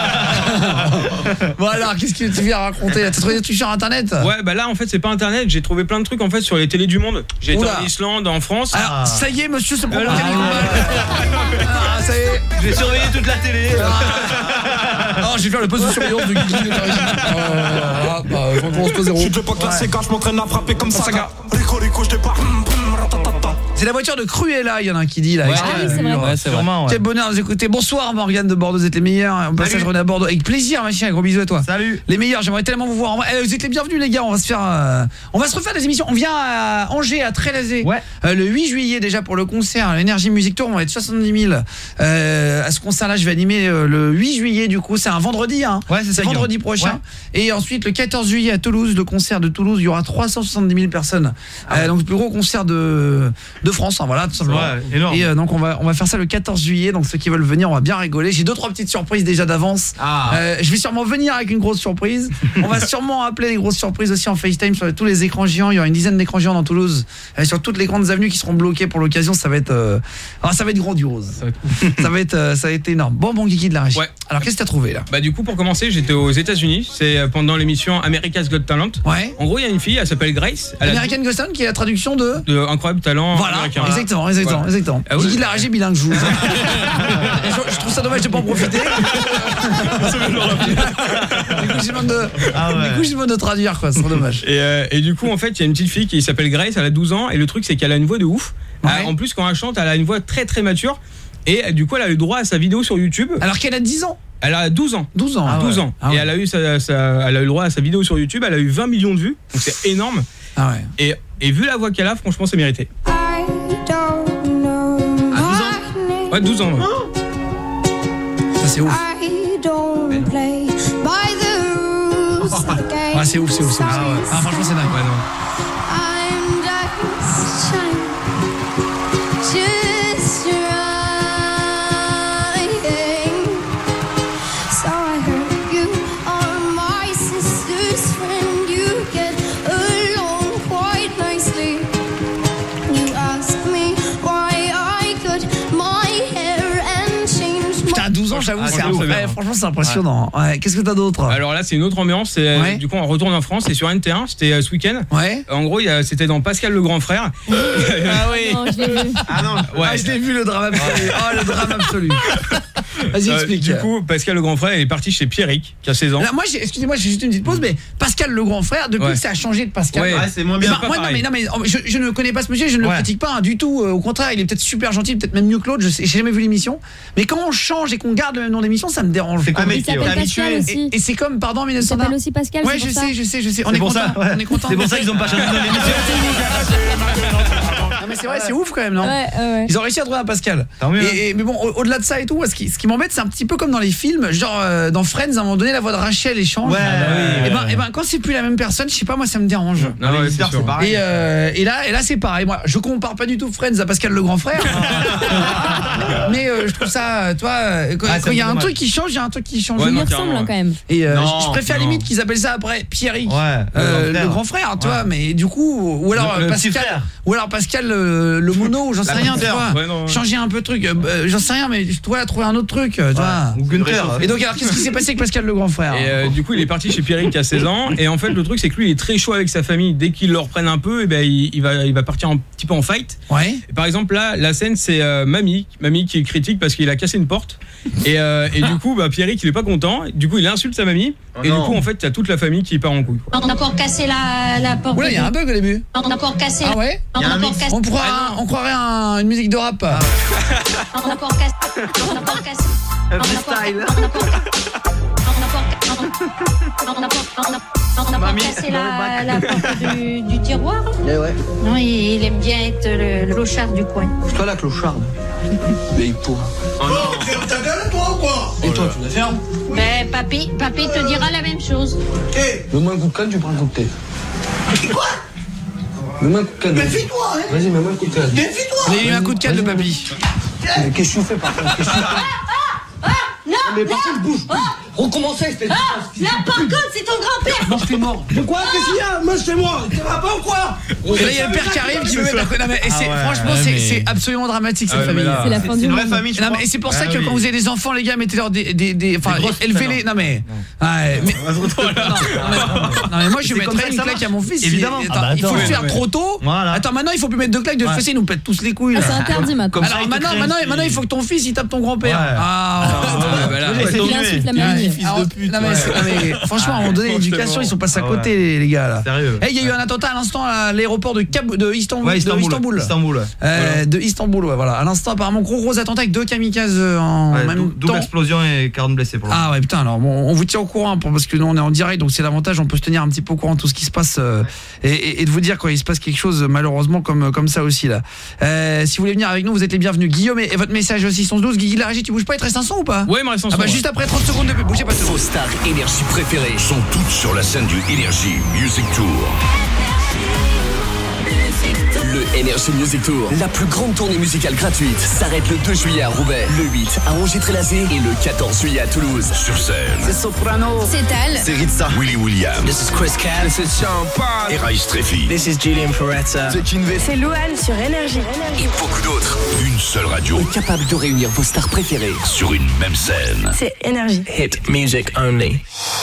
Voilà, qu'est-ce que tu viens raconter? T'as trouvé des trucs sur internet? Ouais, bah là en fait c'est pas internet, j'ai trouvé plein de trucs en fait sur les télés du monde. J'ai été en Islande, en France. Alors, ça y est, monsieur, ce problème. Ça y est. Je vais surveiller toute la télé. Non, je vais faire le poste de surveillance de Guigui de la régie. Je recommence pas 0. Je suis déjà pas classé car je m'entraîne à frapper comme ça. Rico, je débarque. C'est la voiture de Cruella, il y en a un qui dit là. Ah oui, c'est vrai. Ouais, c'est sûrement. Quel bonheur de vous écouter. Bonsoir Morgane de Bordeaux, vous êtes les meilleurs. On passage René à Bordeaux. Avec plaisir, ma chien, gros bisous à toi. Salut. Les meilleurs, j'aimerais tellement vous voir. Vous êtes les bienvenus les gars, on va se refaire des émissions. On vient à Angers, à Trélazé. Ouais. Le 8 juillet déjà pour le concert, l'Energy Music Tour, on va être 70 000. À ce concert-là, je vais animer le 8 juillet du coup, c'est un vendredi hein. Ouais, c'est ça. Vendredi prochain. Ouais. Et ensuite le 14 juillet à Toulouse, le concert de Toulouse, il y aura 370 000 personnes. Donc le plus gros concert de France, hein, voilà, tout simplement. Ouais, énorme. Et donc on va faire ça le 14 juillet. Donc ceux qui veulent venir, on va bien rigoler. J'ai 2-3 petites surprises déjà d'avance. Je vais sûrement venir avec une grosse surprise. On va sûrement appeler les grosses surprises aussi en FaceTime sur tous les écrans géants. Il y aura une dizaine d'écrans géants dans Toulouse, sur toutes les grandes avenues qui seront bloquées pour l'occasion. Ça va être grandiose. Ça va être énorme. Bon Guigui de la régie. Ouais. Alors qu'est-ce que t'as trouvé là? Bah du coup pour commencer, j'étais aux États-Unis. C'est pendant l'émission America's Got Talent. Ouais. En gros, il y a une fille, elle s'appelle Grace. American Got Talent qui est la traduction de Incroyable Talent. Voilà, américain. exactement. Ah oui. Guigui de la régie bilingue joue. Je trouve ça dommage de pas en profiter. Du coup, je demande de traduire quoi, c'est dommage. Et du coup en fait, il y a une petite fille qui s'appelle Grace, elle a 12 ans et le truc c'est qu'elle a une voix de ouf. Ouais. En plus quand elle chante, elle a une voix très très mature et du coup elle a eu droit à sa vidéo sur YouTube. Alors qu'elle a 10 ans. Elle a 12 ans. 12 ans. Ah 12 ans. Ah ouais. Et elle a eu elle a eu droit à sa vidéo sur YouTube, elle a eu 20 millions de vues. Donc c'est énorme. Ah ouais. Et vu la voix qu'elle a, franchement c'est mérité. À 12 ans. Ouais, 12 ans. Ouais. Ça c'est ouf. Ouais, c'est ouf. Ah ouais. Ah franchement c'est dingue. Ouais, non. Putain, 12 ans, j'avoue, franchement c'est impressionnant. Ouais. Qu'est-ce que t'as d'autre? Alors là, c'est une autre ambiance. Du coup, on retourne en France. C'est sur NT1. C'était ce week-end. Ouais. En gros, c'était dans Pascal le Grand Frère. Ah oui. Non, je l'ai vu. Ah non. Ouais. Ah, je l'ai vu le drame absolu. Oh, le drame absolu. Vas-y, explique. Du coup, Pascal le Grand Frère est parti chez Pierrick, qui a 16 ans. Là, moi, excusez-moi, j'ai juste une petite pause, mais Pascal le Grand Frère, depuis que ça a changé de Pascal. Ouais, c'est moins bien. Moi, non, mais je ne connais pas ce monsieur, je ne le critique pas du tout. Au contraire, il est peut-être super gentil, peut-être même mieux que l'autre. J'ai jamais vu l'émission. Mais quand on change et qu'on garde le même nom d'émission, ça me dérange. C'est comme Il s'appelle Pascal aussi. Et c'est comme, pardon, mais Il s'appelle aussi Pascal. Ouais, je sais. On est content. On est content. C'est pour ça qu'ils ont pas changé de l'émission. Non mais c'est vrai, c'est ouf quand même, non? Ouais. Ils ont réussi à trouver un Pascal. Mais bon, au-delà de ça et tout, ce qui m'embête, c'est un petit peu comme dans les films, genre dans Friends, à un moment donné, la voix de Rachel change. Et ben quand c'est plus la même personne, je sais pas, moi ça me dérange. Non, c'est pareil. Et là c'est pareil. Moi, je compare pas du tout Friends à Pascal le Grand Frère. Mais je trouve ça, quand il y a un truc qui change, il y a un truc qui change. Il lui ressemble quand même. Et je préfère limite qu'ils appellent ça après Pierrick, le grand frère, toi. Mais du coup, ou alors Pascal le mono, j'en sais rien, tu vois. Ouais, non. Changer un peu de truc, j'en sais rien, mais toi, trouver un autre truc, tu vois. Gunther. Et donc, alors, qu'est-ce qui s'est passé avec Pascal le grand frère? Et du coup, il est parti chez Pierrick qui a 16 ans. Et en fait, le truc, c'est que lui, il est très chaud avec sa famille. Dès qu'ils le reprennent un peu, et ben, il va partir un petit peu en fight. Ouais. Et par exemple, là, la scène, c'est Mamie qui critique parce qu'il a cassé une porte. Et du coup, Pierrick, il est pas content. Du coup, il insulte sa mamie. Et du coup, en fait, il y a toute la famille qui part en couille. On a encore cassé la porte. Oula, il y a un bug au début. On a encore cassé. Ah ouais? On croirait une musique de rap. On a encore cassé. Freestyle. On n'a pas cassé la porte du tiroir. Ouais. Non, il aime bien être le clochard du coin. C'est toi la clocharde. Mais il pourra. Oh non. Ta gueule, toi ou quoi? Et toi, tu la fermes? Mais papy te dira la même chose. Mets-moi un coup de canne, tu prends un coup de thé. Quoi? Mets-moi un coup de canne. Méfie-toi, hein. Vas-y, mets-moi un coup de canne. Méfie-toi. Il a eu un coup de canne, le papy. Qu'est-ce que tu fais par contre? Non, mais par contre, bouge. Recommencez, espèce de... Là, par contre, c'est ton grand-père. Moi, je t'ai mort. De quoi? Qu'est-ce qu'il y a? Moi, je t'ai mort. Tu vas pas ou quoi? Et là, il y a le père qui arrive qui veut mettre la... Non, mais franchement, c'est absolument dramatique, cette famille. C'est la fin du C'est une vraie monde. famille, tu Non, vois. mais c'est pour ça que quand vous avez des enfants, les gars, mettez-leur enfin, élevez-les. Non, mais. Ouais, mais. Non, mais moi, je mettrais une claque à mon fils. Évidemment. Il faut le faire trop tôt. Attends, maintenant, il faut plus mettre de claques de fessée, ils nous pètent tous les couilles. Ah, c'est interdit maintenant. Alors, maintenant, il faut que ton fils, il tape ton grand-père. Il insulte la mamie. Franchement, à un moment donné, l'éducation, ils sont passés à côté, les gars, là. Sérieux. Il y a eu un attentat à l'instant à l'aéroport de Istanbul. Istanbul. De Istanbul, ouais, voilà. À l'instant, apparemment, gros attentat avec 2 kamikazes en même temps. Double explosion et 40 blessés pour Ah ouais, putain, alors bon, on vous tient au courant parce que nous on est en direct, donc c'est l'avantage, on peut se tenir un petit peu au courant de tout ce qui se passe et de vous dire quand il se passe quelque chose malheureusement comme ça aussi là. Si vous voulez venir avec nous, vous êtes les bienvenus. Guillaume et votre message aussi 612. Guigui de la régie, tu bouges pas, il te reste un son ou pas? Ouais, il me reste un son. Juste après 30 secondes de pub, bougez pas. Vos stars énergie préférées sont toutes sur la scène du Energy Music Tour. Le Energy Music Tour, la plus grande tournée musicale gratuite, s'arrête le 2 juillet à Roubaix, le 8 à Angers-Trélazé et le 14 juillet à Toulouse. Sur scène, C'est Soprano. C'est Tal. c'est Ritza, Willy Williams, This is Chris Cat. This is Sean Paul. et Raïs Treffi. This is Julian Ferretta. The Kinvey C'est Louane sur Énergie. et beaucoup d'autres. Une seule radio est capable de réunir vos stars préférées sur une même scène. C'est Énergie. Hit music only.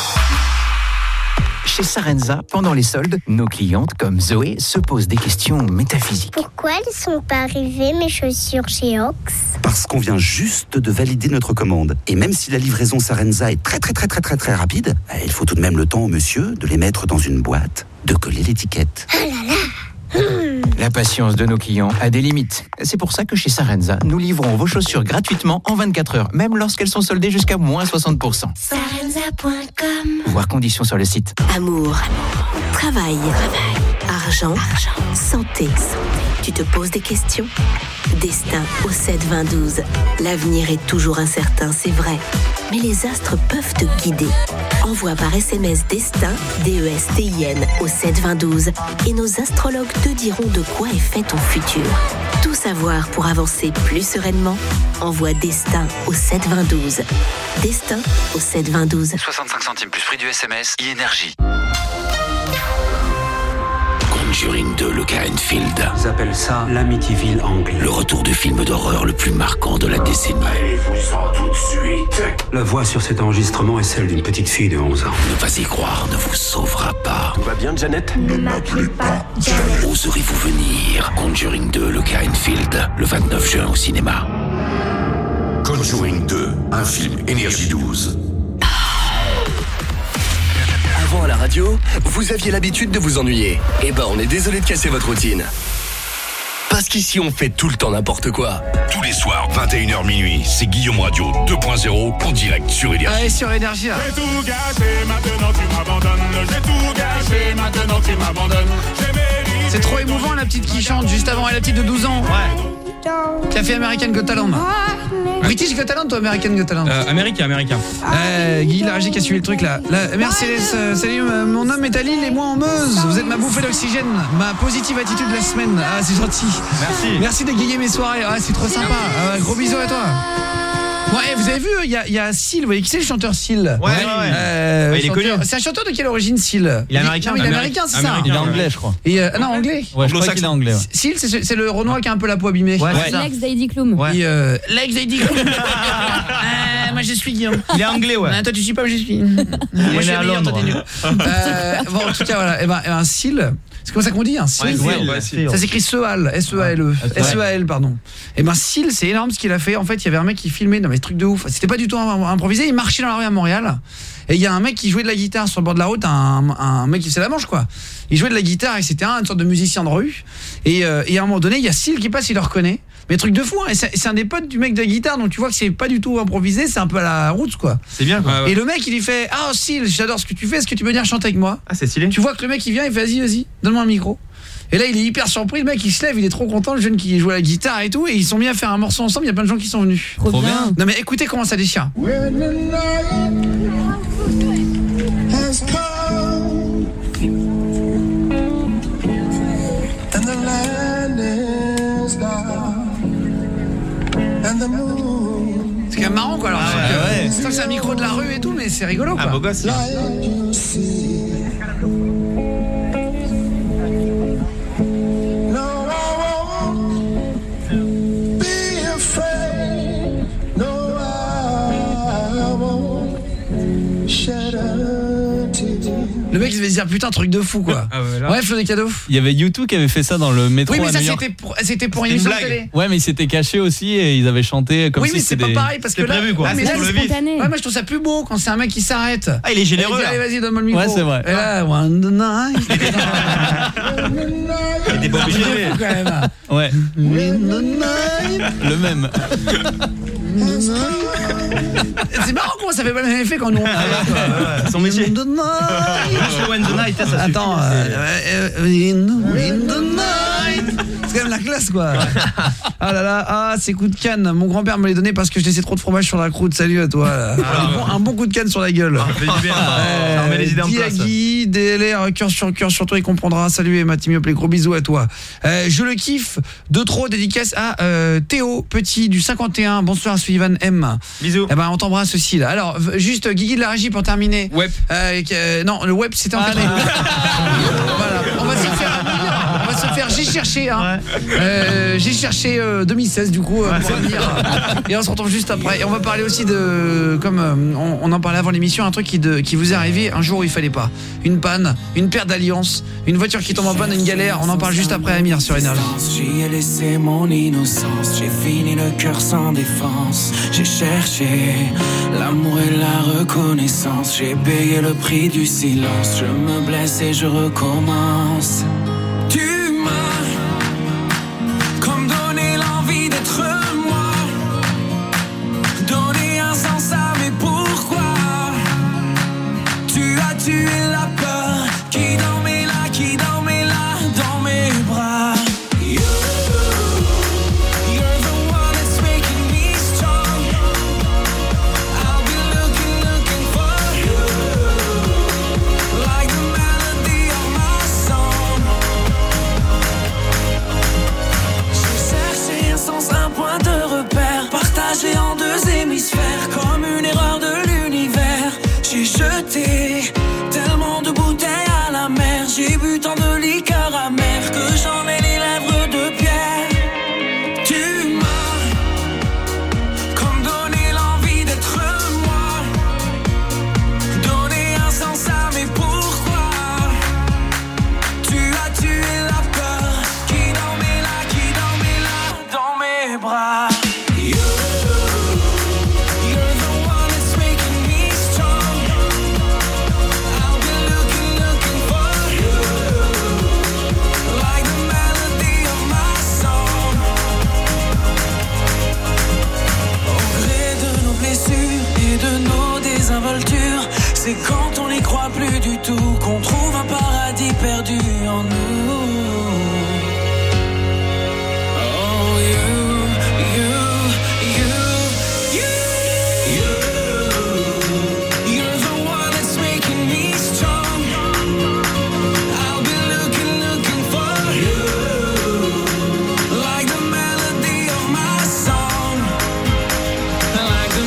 Chez Sarenza, pendant les soldes, nos clientes comme Zoé se posent des questions métaphysiques. Pourquoi elles sont pas arrivées mes chaussures chez Ox? Parce qu'on vient juste de valider notre commande. Et même si la livraison Sarenza est très rapide, il faut tout de même le temps au monsieur de les mettre dans une boîte, de coller l'étiquette. Ah là là. La patience de nos clients a des limites. C'est pour ça que chez Sarenza, nous livrons vos chaussures gratuitement en 24 heures, même lorsqu'elles sont soldées jusqu'à moins 60%. Sarenza.com. Voir conditions sur le site. Amour, travail, argent, santé. Tu te poses des questions? Destin au 7-20-12. L'avenir est toujours incertain, c'est vrai. Mais les astres peuvent te guider. Envoie par SMS Destin, DESTIN, au 7-20-12 et nos astrologues te diront de quoi est fait ton futur. Tout savoir pour avancer plus sereinement? Envoie Destin au 7-20-12. Destin au 7-20-12. 65 centimes plus prix du SMS, e-énergie. Conjuring 2, le Karenfield. Ils appellent ça l'Amityville anglais. Le retour du film d'horreur le plus marquant de la décennie. Allez-vous-en tout de suite. La voix sur cet enregistrement est celle d'une petite fille de 11 ans. Ne pas y croire ne vous sauvera pas. Tout va bien, Janet? Ne m'appelez pas Janet. Oserez-vous venir? Conjuring 2, le Karenfield, le 29 juin au cinéma. Conjuring 2, un film Énergie 12. Avant à la radio, vous aviez l'habitude de vous ennuyer. Eh ben, on est désolé de casser votre routine. Parce qu'ici, on fait tout le temps n'importe quoi. Tous les soirs, 21h minuit, c'est Guillaume Radio 2.0 en direct sur Énergie. Allez, sur Énergie, là. J'ai tout gâché, maintenant tu m'abandonnes. J'ai tout gâché, maintenant tu m'abandonnes. C'est trop émouvant, la petite qui chante juste avant, la petite de 12 ans. Ouais. Qui a fait American Got Talent. British Got Talent ou American Got Talent? Américain. Guy Largy qui a suivi le truc là. Mercedes, salut, mon homme est à Lille et moi en Meuse. Vous êtes ma bouffée d'oxygène, ma positive attitude de la semaine. Ah, c'est gentil. Merci d'égayer mes soirées. Ah, c'est trop sympa. Gros bisous à toi. Ouais, vous avez vu, il y a Seal, vous voyez qui c'est le chanteur Seal? Ouais. Il est connu. C'est un chanteur de quelle origine, Seal? Il est américain. Non, il est américain, c'est ça? Il est anglais, je crois. Et non, anglais. Ouais, je crois qu'il est anglais. Ouais. Seal, c'est le Renoir qui a un peu la peau abîmée. Ouais. L'ex d'Heidi Klum. L'ex d'Heidi Klum. Moi je suis Guillaume. Il est anglais, ouais. Toi tu suis pas, je suis. Moi je suis à Londres. Bon, en tout cas voilà, et ben Seal. C'est comme ça qu'on dit, hein, Seal. Ça s'écrit Seal, S-E-A-L-E. S-E-A-L, pardon. Et ben Seal, c'est énorme ce qu'il a fait. En fait, il y avait un mec qui filmait dans les trucs de ouf. C'était pas du tout improvisé, il marchait dans la rue à Montréal. Et il y a un mec qui jouait de la guitare sur le bord de la route, un mec qui faisait la manche quoi. Il jouait de la guitare, etc., une sorte de musicien de rue. Et à un moment donné, il y a Seal qui passe, il le reconnaît. Mais truc de fou, hein. Et c'est un des potes du mec de la guitare, donc tu vois que c'est pas du tout improvisé, c'est un peu à la route quoi. C'est bien quoi. Et le mec il lui fait "Ah Seal, j'adore ce que tu fais, est-ce que tu peux venir chanter avec moi?" Ah c'est stylé. Tu vois que le mec il vient, il fait "Vas-y, donne-moi un micro." Et là il est hyper surpris, le mec il se lève, il est trop content, le jeune qui joue à la guitare et tout, et ils sont mis à faire un morceau ensemble, il y a plein de gens qui sont venus. Trop bien. Non mais écoutez comment ça déchire. C'est quand même marrant quoi alors. C'est un micro de la rue et tout, mais c'est rigolo quoi. Ah beau gosse. Le mec il devait se dire putain truc de fou quoi. Ouais, Flo des cadeaux. Il y avait U2 qui avait fait ça dans le métro. Oui mais ça à New York. c'était pour une émission de télé. Ouais mais ils s'étaient cachés aussi et ils avaient chanté comme oui, si mais c'est pas pareil parce que là prévu quoi. Mais c'est sur le vif. Ouais, moi je trouve ça plus beau quand c'est un mec qui s'arrête. Ah il est généreux. Allez vas-y donne-moi le micro. Ouais c'est vrai. Et là one the night. Il était pas obligé. Quand même. Ouais. In the night. Le même. C'est marrant comment ça fait pas le même effet quand nous on son métier. In the night. Attends, in the night. C'est quand même la classe quoi. Ah là là, ces coups de canne, mon grand-père me les donnait parce que je laissais trop de fromage sur la croûte. Salut à toi. Un bon coup de canne sur la gueule. Fait du bien. Ça remet les idées en place. Diagui, DLR, cœur sur toi, il comprendra. Salut Emma, Timiople, gros bisous à toi. Je le kiffe. De trop, dédicace à Théo Petit du 51. Bonsoir Sullivan M. Bisous. Eh ben on t'embrasse aussi là. Alors juste Guigui de la régie pour terminer. Web. Non, le web c'était en fait. Voilà, on va se faire j'ai cherché hein. J'ai cherché 2016 du coup pour venir. Et on se retrouve juste après. Et on va parler aussi de comme on en parlait avant l'émission, un truc qui vous est arrivé un jour où il fallait pas. Une panne, une perte d'alliance, une voiture qui tombe en panne, une galère. On en parle juste après Amir sur Énergie. J'y ai laissé mon innocence, j'ai fini le cœur sans défense. J'ai cherché l'amour et la reconnaissance, j'ai payé le prix du silence. Je me blesse et je recommence. Tu m'as comme donné l'envie d'être moi, donné un sens à mes pourquoi. Tu as tué la peur qui dormait là dans mes bras. Partagé en deux hémisphères, comme une erreur de l'univers. J'ai jeté tellement de bouteilles à la mer, j'ai bu tant de liqueurs amères que j'en ai les lèvres de pierre. Tu m'as comme donné l'envie d'être moi, donné un sens à mes pourquoi. Tu as tué la peur qui dormait là dans mes bras. C'est quand on n'y croit plus du tout qu'on trouve un paradis perdu en nous. Oh you're the one that's making me strong. I'll be looking for you, like the melody of my song, like the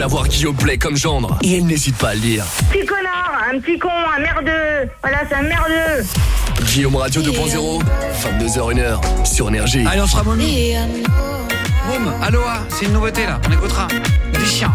avoir Guillaume Play comme gendre. Et elle n'hésite pas à le dire. Petit connard, un petit con, un merdeux. Voilà, c'est un merdeux. Guillaume Radio 2.0, 22h1h, sur Énergie. Allez, on fera Momi. Boum, Aloha, c'est une nouveauté là, on écoutera. Des chiens.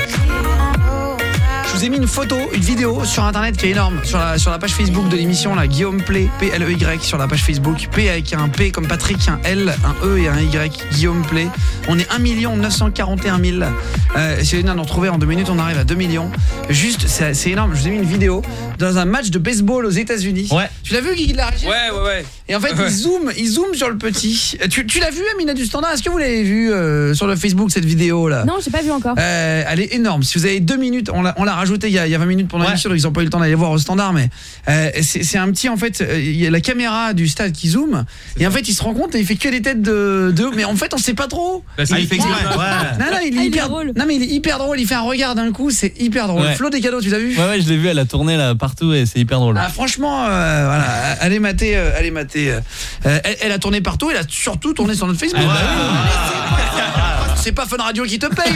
Je vous ai mis une photo, une vidéo sur internet qui est énorme, sur la page Facebook de l'émission là, Guillaume Play, P-L-E-Y sur la page Facebook, P avec un P comme Patrick, un L, un E et un Y, Guillaume Play. On est 1 941 000. C'est énorme d'en trouver en 2 minutes, on arrive à 2 millions. Juste, c'est énorme. Je vous ai mis une vidéo dans un match de baseball aux États-Unis. Ouais. Tu l'as vu, Guy de la Régie ? Ouais. Et en fait, il zoome sur le petit. Tu l'as vu, Amina du Standard ? Est-ce que vous l'avez vu sur le Facebook cette vidéo là ? Non, j'ai pas vu encore. Elle est énorme. Si vous avez 2 minutes, on l'a rajouté il y a 20 minutes pendant l'émission, donc ils n'ont pas eu le temps d'aller voir au Standard, mais c'est un petit, en fait, il y a la caméra du stade qui zoome, et en fait il se rend compte et il fait que des têtes de mais en fait on sait pas trop. Il fait exprès. Non, il est hyper drôle. Non mais il est hyper drôle, il fait un regard d'un coup, c'est hyper drôle. Flo des cadeaux, tu l'as vu ? Ouais, je l'ai vu, elle a tourné là partout et c'est hyper drôle. Ah, franchement, voilà, allez mater. Elle a tourné partout, elle a surtout tourné sur notre Facebook. C'est pas Fun Radio qui te paye.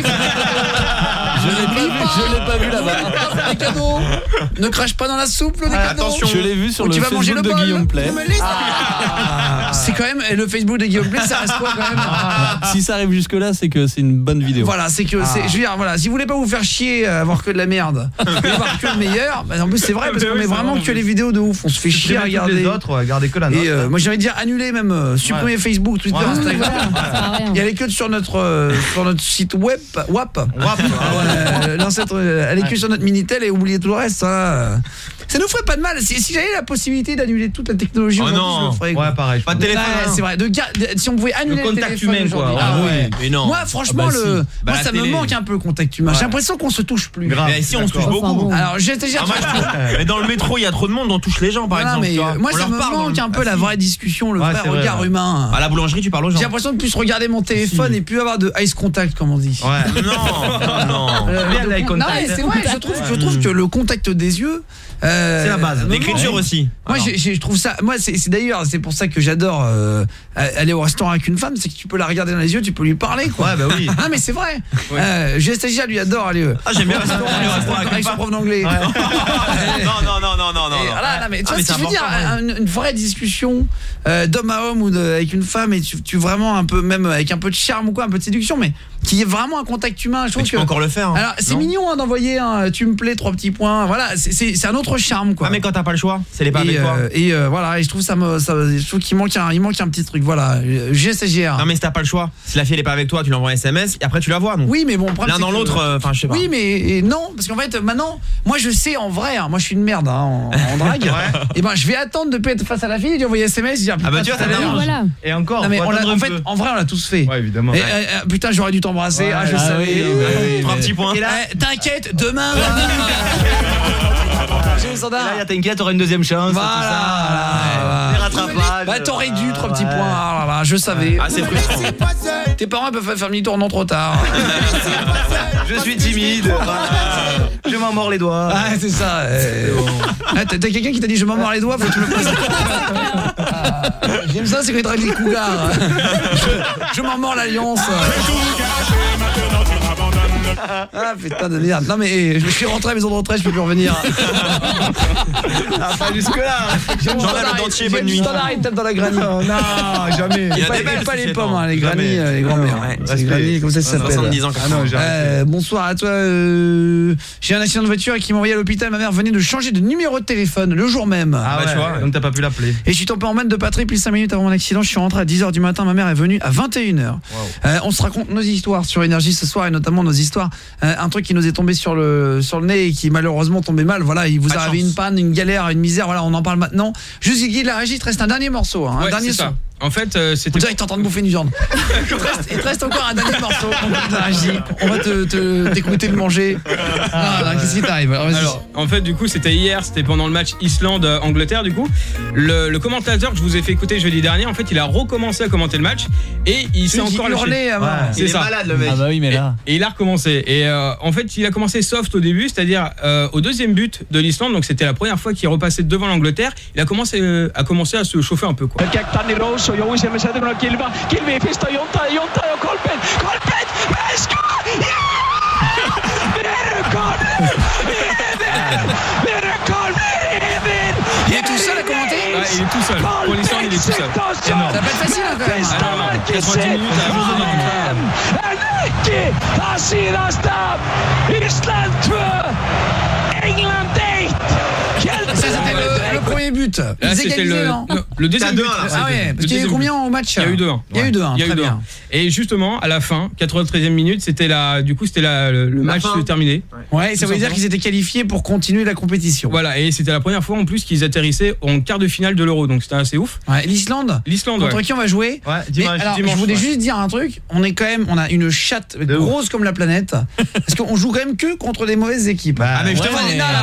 Je l'ai pas vu là-bas. Des cadeaux. Ne crache pas dans la soupe, des cadeaux. Attention, je l'ai vu sur le tu vas manger Facebook le de Guillaume Play. C'est quand même le Facebook de Guillaume Play, ça reste quoi quand même. Si ça arrive jusque là, c'est que c'est une bonne vidéo. Voilà, c'est que je veux dire, voilà, si vous voulez pas vous faire chier à avoir que de la merde, et avoir que le meilleur, bah en plus c'est vrai parce qu'on met vraiment que les vidéos de ouf, on se fait chier à regarder les autres, regarder que la nôtre. Et moi j'ai envie de dire annuler même, supprimer Facebook, Twitter, Instagram. Il y a les que sur notre site web, WAP. L'ancêtre, elle est que sur notre Minitel et oubliez tout le reste. Ça nous ferait pas de mal si j'avais la possibilité d'annuler toute la technologie. Oh non. Je le ferais, ouais, pareil. Pas de téléphone. C'est vrai. Si on pouvait annuler le contact téléphone humain, quoi. Ah oui, mais non. Moi, franchement, moi, ça me manque un peu le contact humain. J'ai l'impression qu'on se touche plus. Grave. Mais si on se touche beaucoup. Alors, mais dans le métro, il y a trop de monde, on touche les gens, par exemple. Mais moi, ça me manque un peu la vraie discussion, le vrai regard humain. À la boulangerie, tu parles aux gens. J'ai l'impression de plus regarder mon téléphone et plus avoir de ice contact, comme on dit. Ouais. Non. C'est vrai. Je trouve que le contact des yeux. C'est la base. L'écriture aussi. Moi, je trouve ça. Moi, c'est d'ailleurs, c'est pour ça que j'adore aller au restaurant avec une femme, c'est que tu peux la regarder dans les yeux, tu peux lui parler, quoi. Ouais, bah oui. Ah, mais c'est vrai. J'ai stagiaire, lui adore aller. J'aime bien le restaurant avec son prof d'anglais. Non. Voilà, non, mais tu vois ce que je veux dire, une vraie discussion d'homme à homme ou avec une femme, et tu vraiment un peu, même avec un peu de charme ou quoi, un peu de séduction, mais qui est vraiment un contact humain. Je trouve tu peux encore le faire. Alors, c'est mignon d'envoyer un tu me plais 3 petits points. Voilà, c'est un autre charme, quoi. Ah, mais quand t'as pas le choix, c'est les pas avec toi. Et voilà, et je trouve je trouve qu'il manque un petit truc. Voilà, GSGR. Non, mais si t'as pas le choix, si la fille elle est pas avec toi, tu l'envoies un SMS et après tu la vois. Donc. Oui, mais bon, l'un dans l'autre, enfin je sais pas. Oui, mais non, parce qu'en fait maintenant, moi je sais en vrai, moi je suis une merde en drague. Et ben je vais attendre de être face à la fille et lui envoyer SMS, dire ah bah tu vois, voilà. Et encore, non, mais en fait, en vrai on l'a tous fait. Ouais, évidemment. Et, putain, j'aurais dû t'embrasser. Je savais. 3 petits points. Et là, t'inquiète, demain. Là, t'inquiète, t'auras une deuxième chance. Voilà. Les rattrapages. Bah t'aurais dû 3 petits points. Ah là là, je savais. Ah, c'est frustrant. Tes parents peuvent faire demi-tour non trop tard. Je suis timide. Je m'en mords les doigts. Ah, c'est ça. T'as quelqu'un qui t'a dit je m'en mords les doigts, faut que tu me le passes. J'aime ça, c'est quand il drague les cougars. Je m'en mords l'alliance. Ah putain de merde. Non mais je suis rentré à la maison de retraite, je peux plus revenir. Pas jusque là. J'aime le dentier, bonne nuit. Il tape dans la granny. Non, jamais. Il y a des belles pas les pommes, les granny, les grands-mères. C'est granny, comme ça s'appelle. 70 ans. Bonsoir à toi. J'ai un accident de voiture qui m'a envoyé à l'hôpital. Ma mère venait de changer de numéro de téléphone le jour même. Ah ouais, tu vois. Donc t'as pas pu l'appeler. Et je suis tombé en manne de patrie plus 5 minutes avant mon accident. Je suis rentré à 10h du matin. Ma mère est venue à 21h. On se raconte nos histoires sur Énergie ce soir, et notamment nos histoires. Un truc qui nous est tombé sur le nez et qui malheureusement tombait mal. Voilà, il vous a arrivé une panne, une galère, une misère. Voilà, on en parle maintenant. Juste Guy de la Régie, il te reste un dernier morceau, un dernier son. En fait, c'était. On dirait que t'es en train de bouffer une viande. Il te reste encore un dernier morceau. On va t'écouter de manger. Qu'est-ce qui t'arrive? Alors, en fait, du coup, c'était hier, c'était pendant le match Islande-Angleterre. Du coup, le commentateur que je vous ai fait écouter jeudi dernier, en fait, il a recommencé à commenter le match et il s'est encore hurlé. C'est ça. Malade le mec. Ah bah oui, mais là. Et il a recommencé. Et en fait, il a commencé soft au début, c'est-à-dire au deuxième but de l'Islande. Donc, c'était la première fois qu'il repassait devant l'Angleterre. Il a commencé à se chauffer un peu, quoi. Jouisimme sätymään Kilvi pistää Jonta ja Kolpen. Kolpen! Veska! est tout seul à commenter. Ouais, il est tout seul. Pour l'Islande, il est tout seul. Énorme. Ça va pas être facile quand même. Alors, 90 minutes à la journée Ecke har sina stab. Island 2, England 8. Ça c'était le premier but. Là, c'était le deuxième but. Ah ouais, parce qu'il y a eu combien au match? Il y a eu 2-1. Il y a eu 2-1, très bien. Et justement, à la fin, 93e minute, c'était le match terminé. Ouais, ça veut dire qu'ils étaient qualifiés pour continuer la compétition. Voilà, et c'était la première fois en plus qu'ils atterrissaient en quart de finale de l'Euro, donc c'était assez ouf. Ouais, l'Islande, contre qui on va jouer? Ouais, dimanche. Je voulais juste dire un truc, on a une chatte grosse comme la planète, parce qu'on joue quand même que contre des mauvaises équipes. Ah mais justement,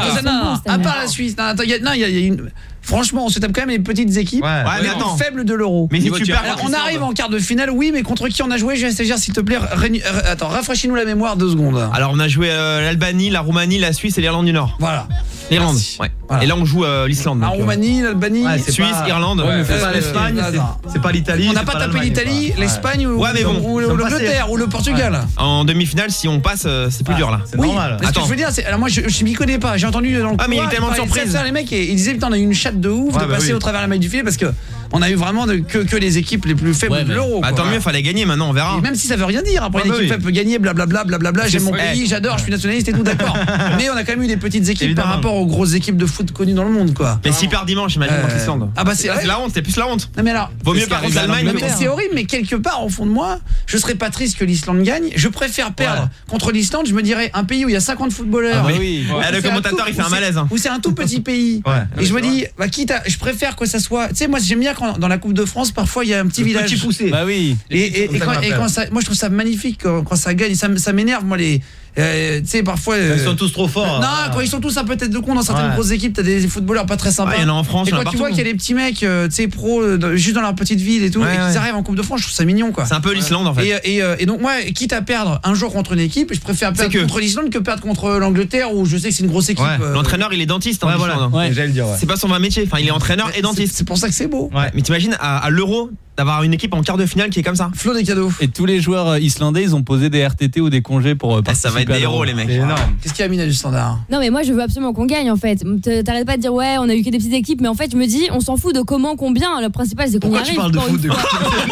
à part la Suisse, il y a une... Franchement, on se tape quand même les petites équipes mais attends. faibles de l'Euro. Mais si tu perds, on arrive en quart de finale, oui, mais contre qui on a joué? Je vais essayer, s'il te plaît, attends, rafraîchis-nous la mémoire 2 secondes. Alors on a joué l'Albanie, la Roumanie, la Suisse et l'Irlande du Nord. Voilà. L'Irlande. Ouais. Voilà. Et là on joue l'Islande. La Roumanie, l'Albanie, Suisse, Irlande. C'est pas l'Espagne, c'est pas l'Italie. On n'a pas tapé l'Italie, l'Espagne ou l'Angleterre ou le Portugal. En demi-finale, si on passe, c'est plus dur là. C'est normal. Parce que je veux dire, alors moi je m'y connais pas. J'ai entendu dans le mais il y a eu tellement de surprises. Les mecs, ils disaient putain, on a eu une chatte de ouf de passer au travers la maille du filet parce que on a eu vraiment que les équipes les plus faibles de l'Euro. Tant mieux, fallait gagner. Maintenant, on verra. Et même si ça veut rien dire. Après, une équipe peut gagner, blablabla. J'aime mon pays, j'adore, je suis nationaliste et tout, d'accord. Mais on a quand même eu des petites équipes par rapport aux grosses équipes de foot connues dans le monde, quoi. Mais s'ils perdent dimanche, imagine contre l'Islande. Ah bah c'est la honte, c'est plus la honte. Non mais alors, vaut mieux perdre contre l'Allemagne. C'est horrible, mais quelque part au fond de moi, je serais pas triste que l'Islande gagne. Je préfère perdre contre l'Islande. Je me dirais un pays où il y a 50 footballeurs. Le commentateur, il fait un malaise. Où c'est un tout petit pays. Et je me dis, je préfère que ça soit. Tu sais, moi j'aime bien quand dans la Coupe de France, parfois il y a un petit village. Petit poussé. Bah oui. Et quand ça, moi je trouve ça magnifique quand ça gagne. Ça m'énerve moi les. Tu sais parfois ils sont tous trop forts. Non, quand ils sont tous un peu tête de con dans certaines grosses équipes, t'as des footballeurs pas très sympas. Il y en a en France. Et quand tu vois qu'il y a des petits mecs, tu sais pros, juste dans leur petite ville et tout, et qu'ils arrivent en Coupe de France, je trouve ça mignon quoi. C'est un peu l'Islande en fait. Et donc moi, quitte à perdre un jour contre une équipe, je préfère perdre contre l'Islande que perdre contre l'Angleterre où je sais que c'est une grosse équipe. L'entraîneur il est dentiste. J'allais le dire. C'est pas son vrai métier. Enfin, il est entraîneur et dentiste. C'est pour ça que c'est beau. Mais t'imagines à l'Euro d'avoir une équipe en quart de finale qui est comme ça. Flo des cadeaux. Et tous les joueurs islandais, ils ont posé des RTT ou des congés pour ça va être des héros les mecs. C'est énorme. Qu'est-ce qu'il y a Amina du Standard? Non mais moi je veux absolument qu'on gagne en fait. T'arrêtes pas de dire ouais on a eu que des petites équipes, mais en fait je me dis on s'en fout de comment, combien. Le principal c'est qu'on y arrive. Pourquoi tu parles de foot de quoi?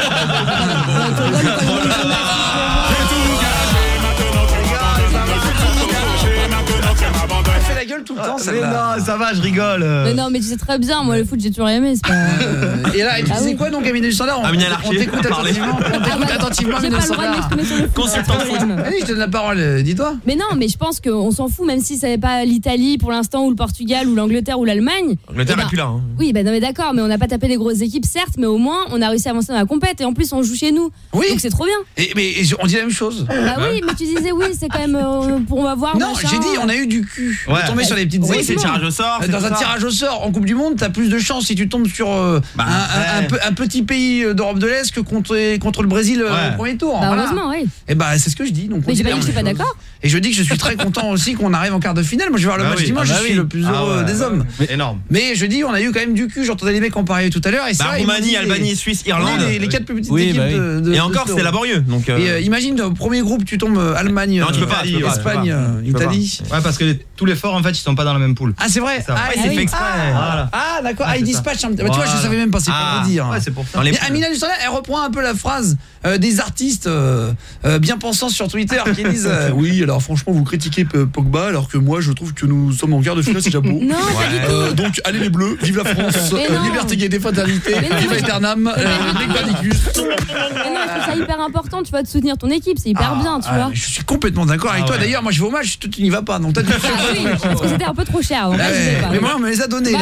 Elle fait la gueule tout le temps, Mais non, ça va, je rigole. Mais non, mais tu sais très bien, moi le foot j'ai toujours aimé, c'est pas. Et là, tu disais quoi donc Amina du Standard? On t'écoute attentivement, Amina du Standard. Consultant de foot. Allez, je te donne la parole, dis-toi. Mais non, mais je pense qu'on s'en fout, même si c'est pas l'Italie pour l'instant, ou le Portugal, ou l'Angleterre, ou l'Allemagne. L'Angleterre est plus là. Oui, non mais d'accord, mais on n'a pas tapé des grosses équipes, certes, mais au moins on a réussi à avancer dans la compète, et en plus on joue chez nous. Oui. Donc c'est trop bien. Mais on dit la même chose. Bah oui, mais tu disais oui, c'est quand même on va voir. Non, j'ai dit on a eu du cul. On est tombé sur les petites équipes. C'est tirage au sort. Dans un tirage au sort en Coupe du Monde, t'as plus de chance si tu tombes sur un petit pays d'Europe de l'Est que contre le Brésil au premier tour. Heureusement, oui. Et c'est ce que je dis. Donc mais j'ai pas dit que je suis pas d'accord. Et je dis que je suis très content aussi qu'on arrive en quart de finale. Moi je vais voir le match dimanche, je suis le plus heureux des hommes. Énorme. Mais je dis on a eu quand même du cul. J'entendais les mecs en parler tout à l'heure. Roumanie, Albanie, Suisse, Irlande. Les 4 plus petites équipes et encore c'est laborieux. Donc imagine au premier groupe tu tombes Allemagne, non, tu peux pas, Espagne, Italie. Ouais, parce que tous les forts en fait ils sont pas dans la même poule. Ah c'est vrai. C'est fait exprès. Ah d'accord. Ils dispatchent. Tu vois je savais même pas, c'est pour vous dire. Ouais, c'est pour ça. Mais Amina du Standard, elle reprend un peu la phrase des artistes bien pensants sur Twitter qui disent oui alors franchement vous critiquez Pogba alors que moi je trouve que nous sommes en quart de finale, c'est déjà beau. Non, pas du tout. Donc allez les bleus, vive la France, liberté, égalité, fraternité, vive Aeternam, Negbanicus. Mais non, je trouve ça hyper important, tu vois, de soutenir ton équipe, c'est hyper bien, tu vois. Je suis complètement d'accord avec toi. D'ailleurs, moi je vais au match, toi tu n'y vas pas. Donc toi oui, parce que c'était un peu trop cher. Donc là, je sais pas. Mais moi on me les a donnés.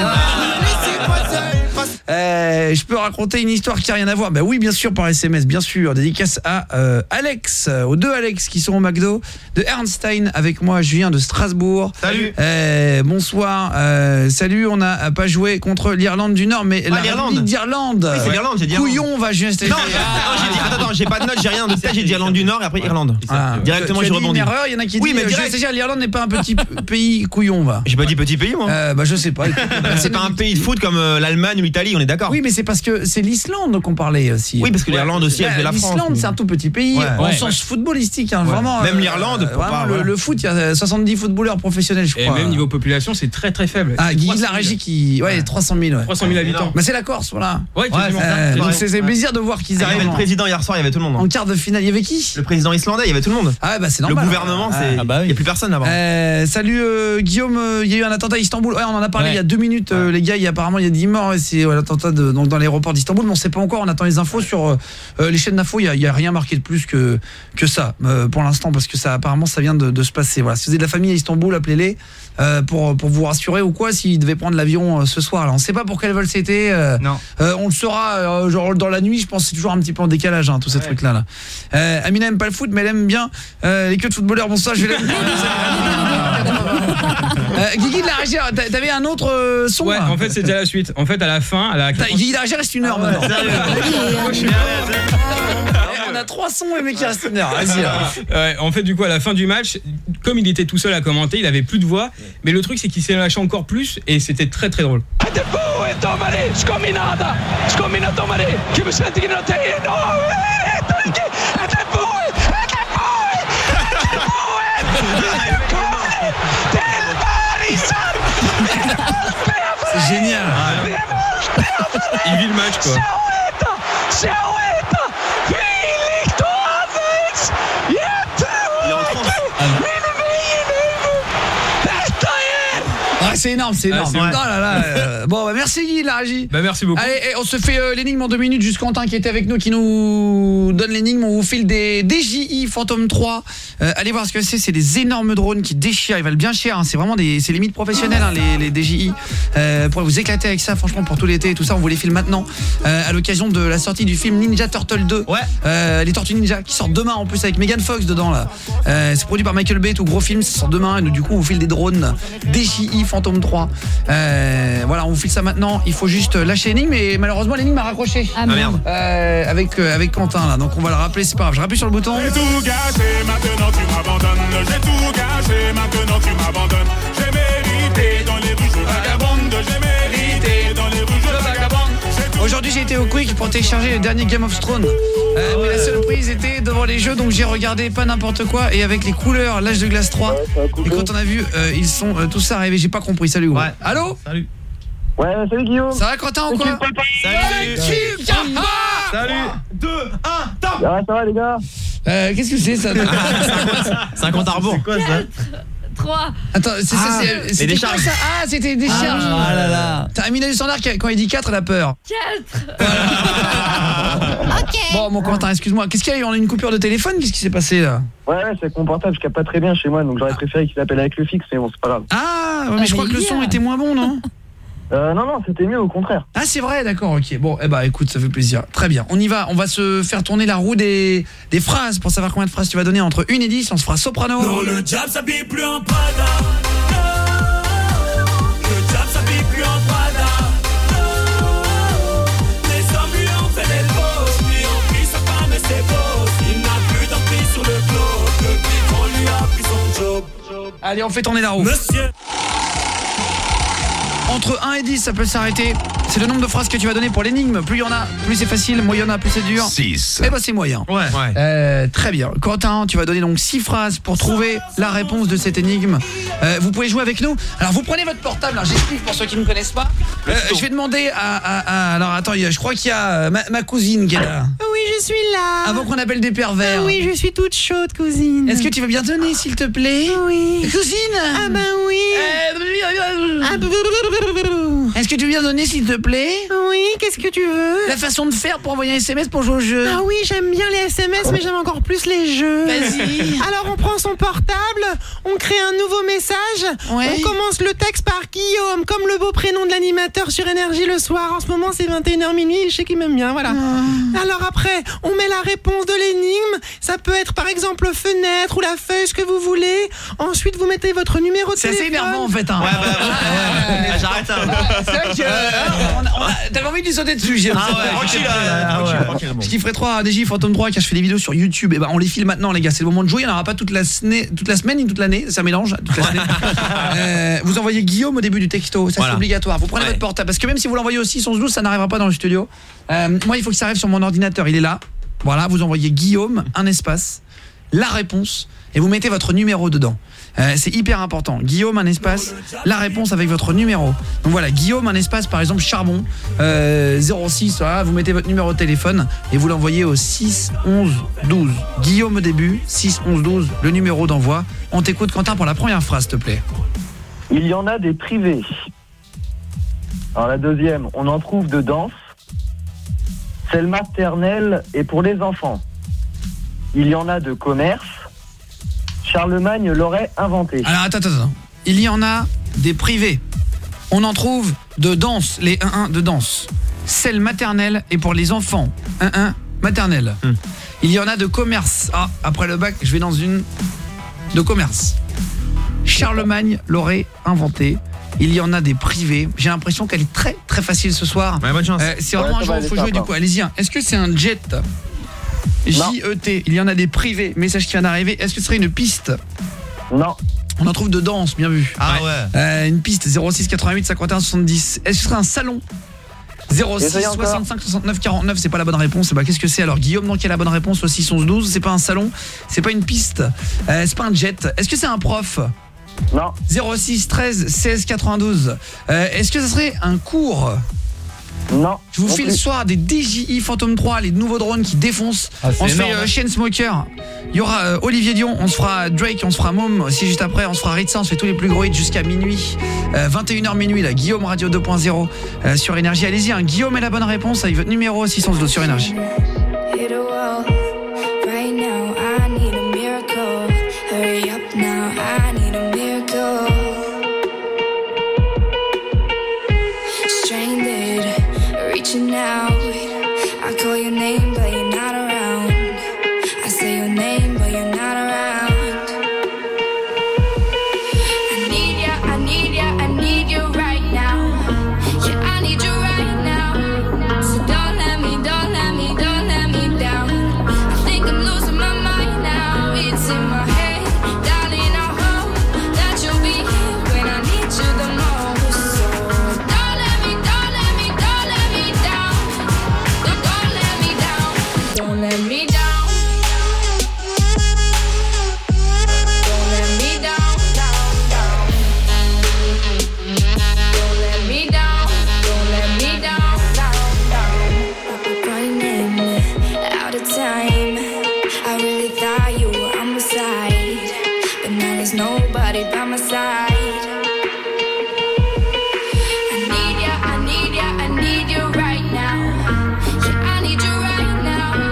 Je peux raconter une histoire qui a rien à voir. Bah oui, bien sûr, par SMS, bien sûr. Dédicace à Alex, aux deux Alex qui sont au McDo de Ernstein avec moi. Je viens de Strasbourg. Salut. Bonsoir. Salut. On n'a pas joué contre l'Irlande du Nord, mais la République d'Irlande. Oui, c'est l'Irlande, j'ai dit. Couillon, va. J'ai dit. Attends, j'ai pas de note, j'ai rien de tête. J'ai dit Irlande du Nord et après Irlande. Directement, j'ai rebondi. Une erreur. Il y en a qui disent. Oui, mais l'Irlande n'est pas un petit pays couillon, va. J'ai pas dit petit pays, moi. Je sais pas. C'est pas un pays pays de foot comme l'Allemagne ou l'Italie, on est d'accord. Oui, mais c'est parce que c'est l'Islande qu'on parlait aussi. Oui, parce que l'Irlande aussi, elle fait la France. L'Islande, c'est un tout petit pays, en sens footballistique, hein, vraiment. Même l'Irlande, le foot, il y a 70 footballeurs professionnels, je crois. Et même niveau population, c'est très très faible. Ah, Guy de la Régie qui 300 000. 300 000 habitants. Mais c'est la Corse, voilà. Ouais, donc c'est plaisir de voir qu'ils arrivent. Il y avait le président hier soir, il y avait tout le monde. En quart de finale, il y avait qui? Le président islandais, il y avait tout le monde. Ah bah c'est normal. Le gouvernement, c'est il y a plus personne là-bas. Salut Guillaume, il y a eu un attentat à Istanbul. Ouais, on en a parlé il y a 2 minutes les gars, apparemment il y a 10 morts et c'est l'attentat donc dans l'aéroport d'Istanbul, mais on sait pas encore, on attend les infos sur les chaînes d'infos, il y a rien marqué de plus que ça pour l'instant parce que ça apparemment ça vient de se passer. Voilà, si vous avez de la famille à Istanbul, appelez-les pour vous rassurer ou quoi s'ils devaient prendre l'avion ce soir là. On sait pas pour quel vol c'était. On le saura genre dans la nuit, je pense que c'est toujours un petit peu en décalage tous ces trucs là. Amina aime pas le foot mais elle aime bien les queues de footballeurs. Bonsoir, je vais Guigui de la Régie, t'avais un autre son. Ouais, en fait c'était la suite. En fait à la fin, Guigui de la Régie reste 1 heure maintenant. On a 3 sons et mec qui reste 1 heure. Vas-y. Ouais, en fait du coup à la fin du match, comme il était tout seul à commenter, il avait plus de voix, mais le truc c'est qu'il s'est lâché encore plus et c'était très très drôle. C'est génial. Il vit le match quoi. C'est énorme, c'est énorme. Oh là là. Bon, bah merci Guy de la Régie. Bah merci beaucoup. Allez, on se fait l'énigme en 2 minutes. Juste Quentin qui était avec nous, qui nous donne l'énigme. On vous file des DJI Phantom 3. Allez voir ce que c'est des énormes drones qui déchirent. Ils valent bien cher. C'est vraiment c'est limite professionnel les DJI. Pour vous éclater avec ça, franchement, pour tout l'été et tout ça, on vous les file maintenant à l'occasion de la sortie du film Ninja Turtle 2. Les Tortues Ninja qui sortent demain en plus avec Megan Fox dedans là. C'est produit par Michael Bay, tout gros film, ça sort demain et nous, du coup on vous file des drones DJI Phantom 3. Voilà, on vous file ça maintenant. Il faut juste lâcher l'énigme et malheureusement l'énigme a raccroché. Ah merde. Avec Quentin là. Donc on va le rappeler, c'est pas grave. Je rappuie sur le bouton. J'ai tout gâché, maintenant tu m'abandonnes. J'ai tout gâché, maintenant tu m'abandonnes. J'ai mérité dans les rues je vagabonde. J'ai mérité dans les rues je vagabonde. Aujourd'hui j'ai été au Quick pour télécharger le dernier Game of Thrones. Mais la seule prise était devant les jeux, donc j'ai regardé pas n'importe quoi et avec les couleurs l'âge de glace 3. Et quand on a vu ils sont tous arrivés, j'ai pas compris. Salut gros. Allô. Salut. Ouais, salut Guillaume. Ça va Quentin ou quoi? Salut. Salut. 2, 1, top. Ça va les gars. Qu'est-ce que c'est ça? C'est un compte à rebours. C'est quoi ça? 3. Attends, c'était quoi ça? Ah, c'était des charges. Ah là là. T'as Amina du Standard quand il dit 4, elle a peur. 4. Ok. Bon, mon Quentin, excuse-moi. Qu'est-ce qu'il y a eu? On a une coupure de téléphone? Qu'est-ce qui s'est passé là? Ouais, c'est avec mon portable, je capte pas très bien chez moi, donc j'aurais préféré qu'il appelle avec le fixe, mais bon, c'est pas grave. Ah, mais je crois que le son était moins bon, non? Non, c'était mieux au contraire. Ah, c'est vrai, d'accord, ok. Bon, écoute, ça fait plaisir. Très bien, on y va. On va se faire tourner la roue des phrases pour savoir combien de phrases tu vas donner entre 1 et 10. On se fera soprano. Non, le diable s'habille plus en Prada. Le diable s'habille plus en Prada. Les hommes lui ont fait des fausses. Lui ont pris sa femme et ses bosses. Il n'a plus d'emprise sur le globe. Le bifon lui a pris son job. Allez, on fait tourner la roue. Monsieur. Entre 1 et 10, ça peut s'arrêter. C'est le nombre de phrases que tu vas donner pour l'énigme. Plus il y en a, plus c'est facile. Moins il y en a, plus c'est dur. 6. C'est moyen. Ouais. Très bien. Quentin, tu vas donner donc 6 phrases pour trouver la réponse de cette énigme. Vous pouvez jouer avec nous. Alors vous prenez votre portable, hein, j'explique pour ceux qui ne me connaissent pas. Je vais demander à alors attends, je crois qu'il y a ma cousine qui est là. Oui, je suis là. Avant qu'on appelle des pervers. Oui, je suis toute chaude, cousine. Est-ce que tu veux bien donner, s'il te plaît? Oui. Cousine. Ah ben oui. Est-ce que tu veux bien donner, s'il te plaît? Oui, qu'est-ce que tu veux? La façon de faire pour envoyer un SMS pour jouer au jeu. Ah oui, j'aime bien les SMS, mais j'aime encore plus les jeux. Vas-y. Alors on prend son portable, on crée un nouveau message, on commence le texte par Guillaume, comme le beau prénom de l'animateur sur Énergie le soir. En ce moment c'est 21h minuit, je sais qu'il m'aime bien, voilà. Alors après, on met la réponse de l'énigme, ça peut être par exemple fenêtre ou la feuille, ce que vous voulez. Ensuite vous mettez votre numéro de téléphone. C'est assez énervant en fait. Hein. Ouais, j'arrête. vrai que t'avais envie de lui sauter dessus, j'ai tranquille. Je kifferais trop à DJ Phantom 3 car je fais des vidéos sur YouTube. Et on les file maintenant, les gars. C'est le moment de jouer. Il n'y en aura pas toute la semaine ni toute l'année. Ça mélange toute la semaine. Vous envoyez Guillaume au début du texto. Ça, c'est obligatoire. Vous prenez votre portable. Parce que même si vous l'envoyez aussi 612, ça n'arrivera pas dans le studio. Moi, il faut que ça arrive sur mon ordinateur. Il est là. Voilà, vous envoyez Guillaume, un espace, la réponse, et vous mettez votre numéro dedans. C'est hyper important. Guillaume, un espace, la réponse avec votre numéro. Donc voilà, Guillaume, un espace, par exemple charbon 06, voilà, vous mettez votre numéro de téléphone et vous l'envoyez au 6 11 12. Guillaume au début, 6 11 12, le numéro d'envoi. On t'écoute, Quentin, pour la première phrase, s'il te plaît. Il y en a des privés. Alors la deuxième, on en trouve de danse. Celle maternelle est pour les enfants. Il y en a de commerce. Charlemagne l'aurait inventé. Alors attends. Il y en a des privés. On en trouve de danse, les 1-1 de danse. Celle maternelle est pour les enfants. 1-1 maternelle. Il y en a de commerce. Ah, après le bac, je vais dans une de commerce. Charlemagne l'aurait inventé. Il y en a des privés. J'ai l'impression qu'elle est très très facile ce soir. Ouais, bonne chance. C'est vraiment un jeu où il faut jouer du coup. Allez-y. Est-ce que c'est un jet? J-E-T. Il y en a des privés. Message qui vient d'arriver. Est-ce que ce serait une piste? Non. On en trouve de danse, bien vu. Ah ouais. Une piste 06 88 51 70. Est-ce que ce serait un salon? 06 65 69 49, c'est pas la bonne réponse. Bah qu'est-ce que c'est alors Guillaume? Donc quelle est la bonne réponse au 6 11 12? C'est pas un salon, c'est pas une piste, c'est pas un jet. Est-ce que c'est un prof? Non. 06 13 16 92. Est-ce que ça serait un cours? Non. Je vous file le soir des DJI Phantom 3, les nouveaux drones qui défoncent. On se fait Chainsmoker. Il y aura Olivier Dion, on se fera Drake, on se fera Mom aussi juste après, on se fera Ritza, on se fait tous les plus gros hits jusqu'à minuit. 21h minuit là, Guillaume Radio 2.0 sur Énergie. Allez-y, hein, Guillaume est la bonne réponse avec votre numéro 612 sur Énergie. Reaching out, I call your name but you're not around. I say your name but you're not around. I need ya, I need ya, I need you right now. Yeah, I need you right now. So don't let me down. I think I'm losing my mind now. It's in my head, darling, I hope that you'll be here when I need you the most. So don't let me down. Don't let me down. Don't let me down, down. Don't let me down. Don't let me down. I'm running out of time. I really thought you were on my side, but now there's nobody by my side. I need ya, I need ya, I need you right now. Yeah, I need you right now.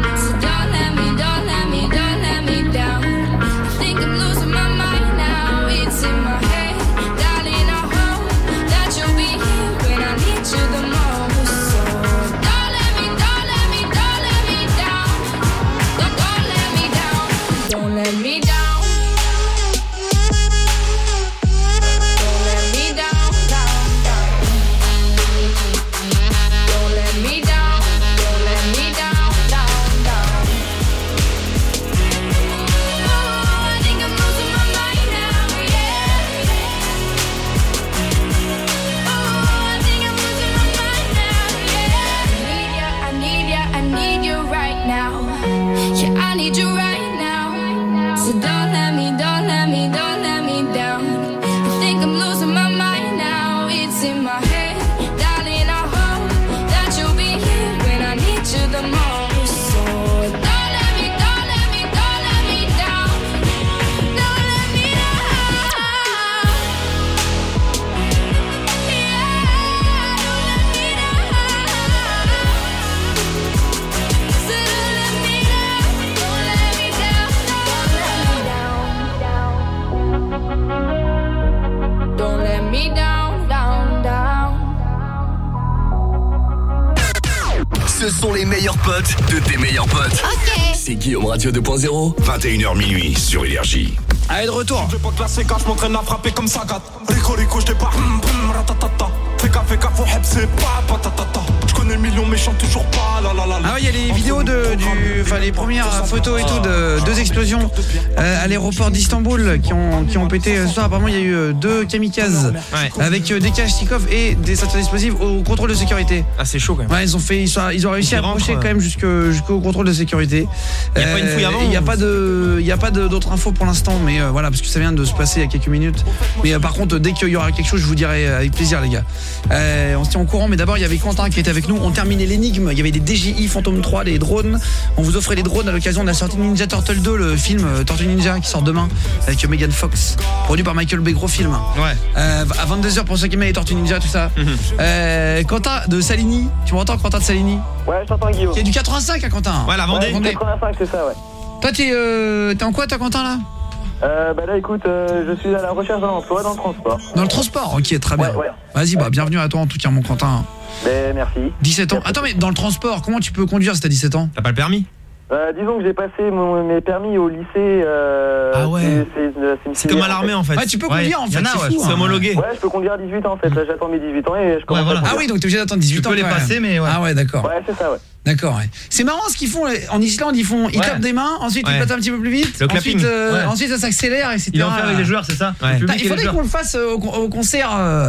Ce sont les meilleurs potes de tes meilleurs potes. Ok. C'est Guillaume Radio 2.0. 21h minuit sur Énergie. Allez, de retour. Je vais pas te classer quand je m'entraîne à frapper comme Sagat. Rico, je débarque. Ratatata. Fais café café c'est pas patatata. Je connais le million mais chante toujours pas la la la. Ah ouais, il y a les vidéos enfin les premières photos et tout de deux explosions à l'aéroport d'Istanbul qui ont pété ce soir. Apparemment il y a eu 2 kamikazes avec des Kalachnikov et des ceintures explosives au contrôle de sécurité. Ah c'est chaud quand même. Ouais, ils ont réussi à approcher quand même jusqu'au contrôle de sécurité. Il y a pas une fouille avant. Il y a pas d'autres infos pour l'instant, mais voilà, parce que ça vient de se passer il y a quelques minutes. Mais par contre, dès qu'il y aura quelque chose, je vous dirai avec plaisir les gars. On se tient au courant, mais d'abord il y avait Quentin qui était avec nous. On terminait l'énigme. Il y avait des DJI Phantom 3, des drones. On vous offrait les drones à l'occasion de la sortie de Ninja Turtle 2, le film Tortue Ninja qui sort demain avec Megan Fox, produit par Michael Bay, gros film. Ouais. À 22h pour ceux qui aiment les Tortues Ninja, tout ça. Quentin de Saligny, tu m'entends Quentin de Saligny? Ouais, je t'entends Guillaume. Qui est du 85 à Quentin. Ouais, la Vendée. Ouais, 85, c'est ça, ouais. Toi t'es en quoi toi Quentin là? Bah là écoute, je suis à la recherche d'un emploi dans le transport. Dans le transport, ok, très bien. Ouais. Vas-y, bienvenue à toi en tout cas mon Quentin. Merci. 17 ans. Attends, mais dans le transport, comment tu peux conduire si t'as 17 ans? T'as pas le permis? Disons que j'ai passé mes permis au lycée. Ah ouais. C'est comme à l'armée en fait. Ouais, tu peux conduire en fait, c'est fou. C'est homologué. Ouais, je peux conduire à 18 ans en fait. Là, j'attends mes 18 ans et je commence. Ah oui, donc t'es obligé d'attendre 18 ans. Tu peux les passer, mais ouais. Ah ouais, d'accord. Ouais, c'est ça, ouais. D'accord, ouais. C'est marrant ce qu'ils font en Islande, ils tapent des mains, ensuite ils tapent un petit peu plus vite, ensuite ça s'accélère, etc. Ils en font avec les joueurs, c'est ça? Il faudrait qu'on le fasse au concert.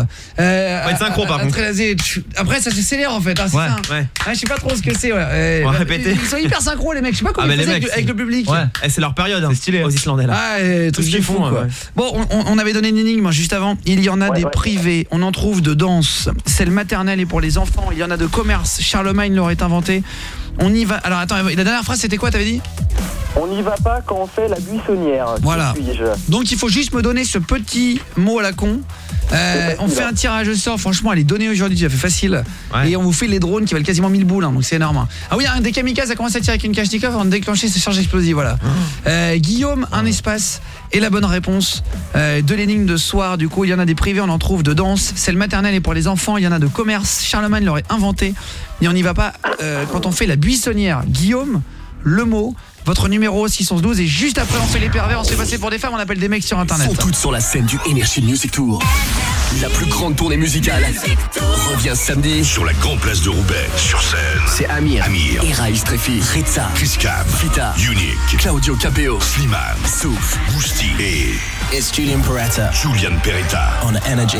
être synchro par contre. Après ça s'accélère en fait, c'est ça. Je sais pas trop ce que c'est. On va répéter. Ils sont hyper synchro les mecs, je sais pas comment ils faisaient avec le public. Ouais, c'est leur période, c'est stylé aux Islandais là. Ah, tout ce qu'ils font quoi. Bon, on avait donné une énigme juste avant. Il y en a des privés, on en trouve de danse, celle maternelle et pour les enfants, il y en a de commerce, Charlemagne l'aurait inventé. On y va. Alors attends, la dernière phrase c'était quoi, t'avais dit? On n'y va pas quand on fait la buissonnière. Voilà. Donc il faut juste me donner ce petit mot à la con. On fait un tirage au sort, franchement elle est donnée aujourd'hui, ça fait facile. Et on vous fait les drones qui valent quasiment 1000 boules, donc c'est énorme. Ah oui, un des kamikazes a commencé à tirer avec une Kalachnikov avant de déclencher ses charges explosives, voilà. Guillaume, un espace et la bonne réponse de l'énigme de ce soir. Du coup il y en a des privés, on en trouve de danse, celle maternelle et pour les enfants, il y en a de commerce, Charlemagne l'aurait inventé. Et on n'y va pas quand on fait la buissonnière. Guillaume, le mot, votre numéro 612 et juste après on fait les pervers, on se fait passer pour des femmes, on appelle des mecs sur internet. Sont toutes sur la scène du Energy Music Tour. La plus grande tournée musicale revient samedi sur la grande place de Roubaix. Sur scène, c'est Amir, Eraïs Treffi, Ritza, Chris Cab, Fita, Unique, Claudio Capeo, Slimane, Souf, Boosty et Julian Peretta. Julian Peretta. On Energy.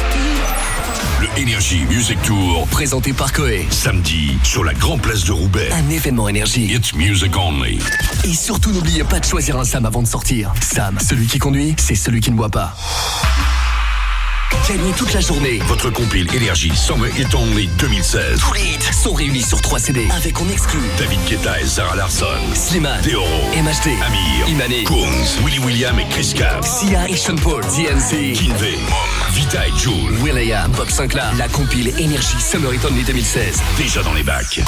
Le Energy Music Tour, présenté par Koé. Samedi, sur la grande place de Roubaix. Un événement énergie. It's music only. Et surtout, n'oubliez pas de choisir un Sam avant de sortir. Sam, celui qui conduit, c'est celui qui ne boit pas. Gagnez toute la journée votre compile Energy Summer Hit Only 2016. Tous les hits sont réunis sur 3 CD. Avec en exclu David Guetta et Sarah Larsson, Slimane, Deoro, MHD, Amir, Imane, Kungs, Willy William et Chris Cab, Sia et Sean Paul, DNC, Kinvey, Mom, Vita et June, will.i.am, Bob Sinclair. La compile Energy Summer Hit Only 2016. Déjà dans les bacs.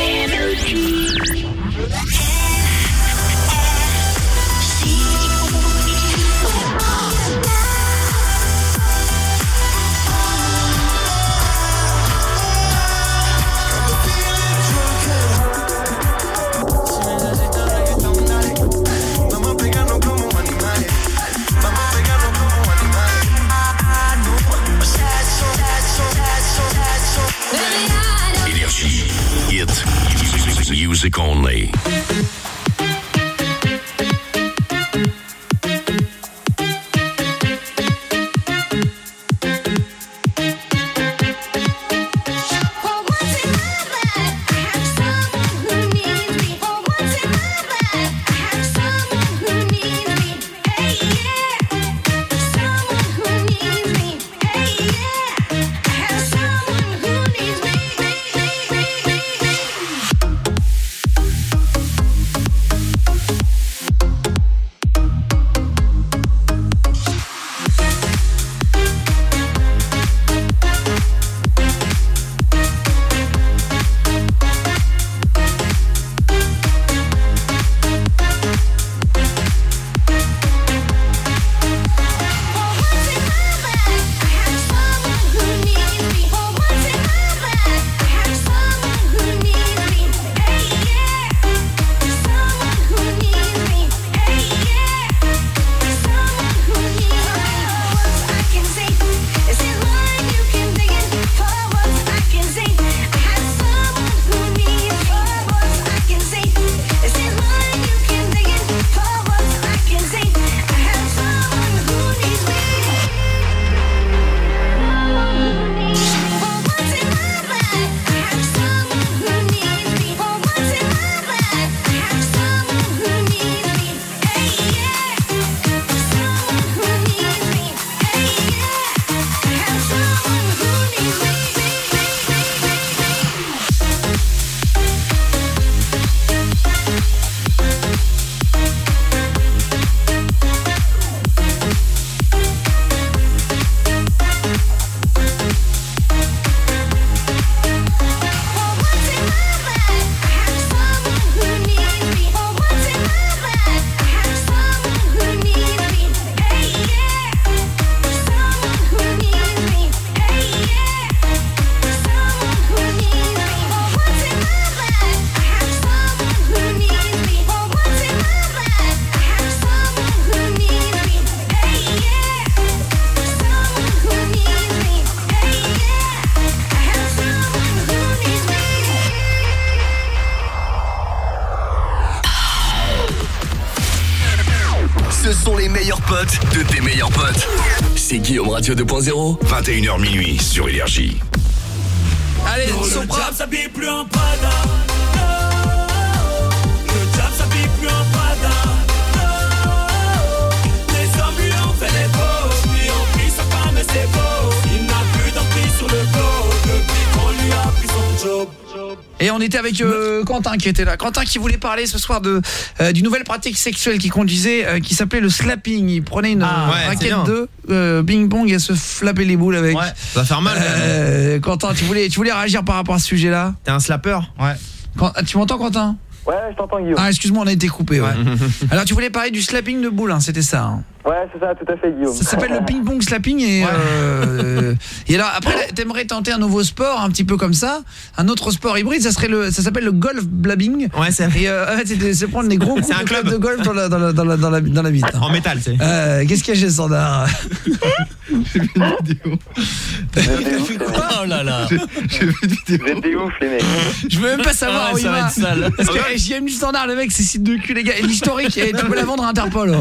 Energy, hit music only. potes de tes meilleurs potes. C'est Guillaume Radio 2.0. 21h minuit sur Énergie. Allez, Le Sopra. job s'habille plus en Prada. Le job s'habille plus en Prada. Les hommes lui ont fait les beaux, lui ont pris sa femme et c'est beau. Il n'a plus d'emprise sur le dos depuis qu'on lui a pris son job. Et on était avec Quentin qui était là. Quentin qui voulait parler ce soir d'une nouvelle pratique sexuelle qu'il conduisait, qui s'appelait le slapping. Il prenait une raquette de ping-pong et se flappait les boules avec. Ouais, ça va faire mal. Quentin, tu voulais réagir par rapport à ce sujet-là? T'es un slapper? Ouais. Tu m'entends, Quentin? Ouais, je t'entends, Guillaume. Ah, excuse-moi, on a été coupé. Ouais. Alors, tu voulais parler du slapping de boules, hein, c'était ça. Hein. Ouais, c'est ça, tout à fait, Guillaume. Ça s'appelle le ping-pong slapping et alors après t'aimerais tenter un nouveau sport un petit peu comme ça, un autre sport hybride, ça s'appelle le golf blabbing. Ouais, c'est c'est prendre des gros coups de club de golf dans la bite. Hein. En métal, c'est. Qu'est-ce qu'il y a chez Sandar? J'ai vu une vidéo. Oh là là. J'ai vu une vidéo. Vous êtes des ouf, les mecs. Je veux même pas savoir où il ça va va. être sale. Parce que JM du Standard, le mec, c'est site de cul, les gars. Et l'historique, tu peux la vendre à Interpol.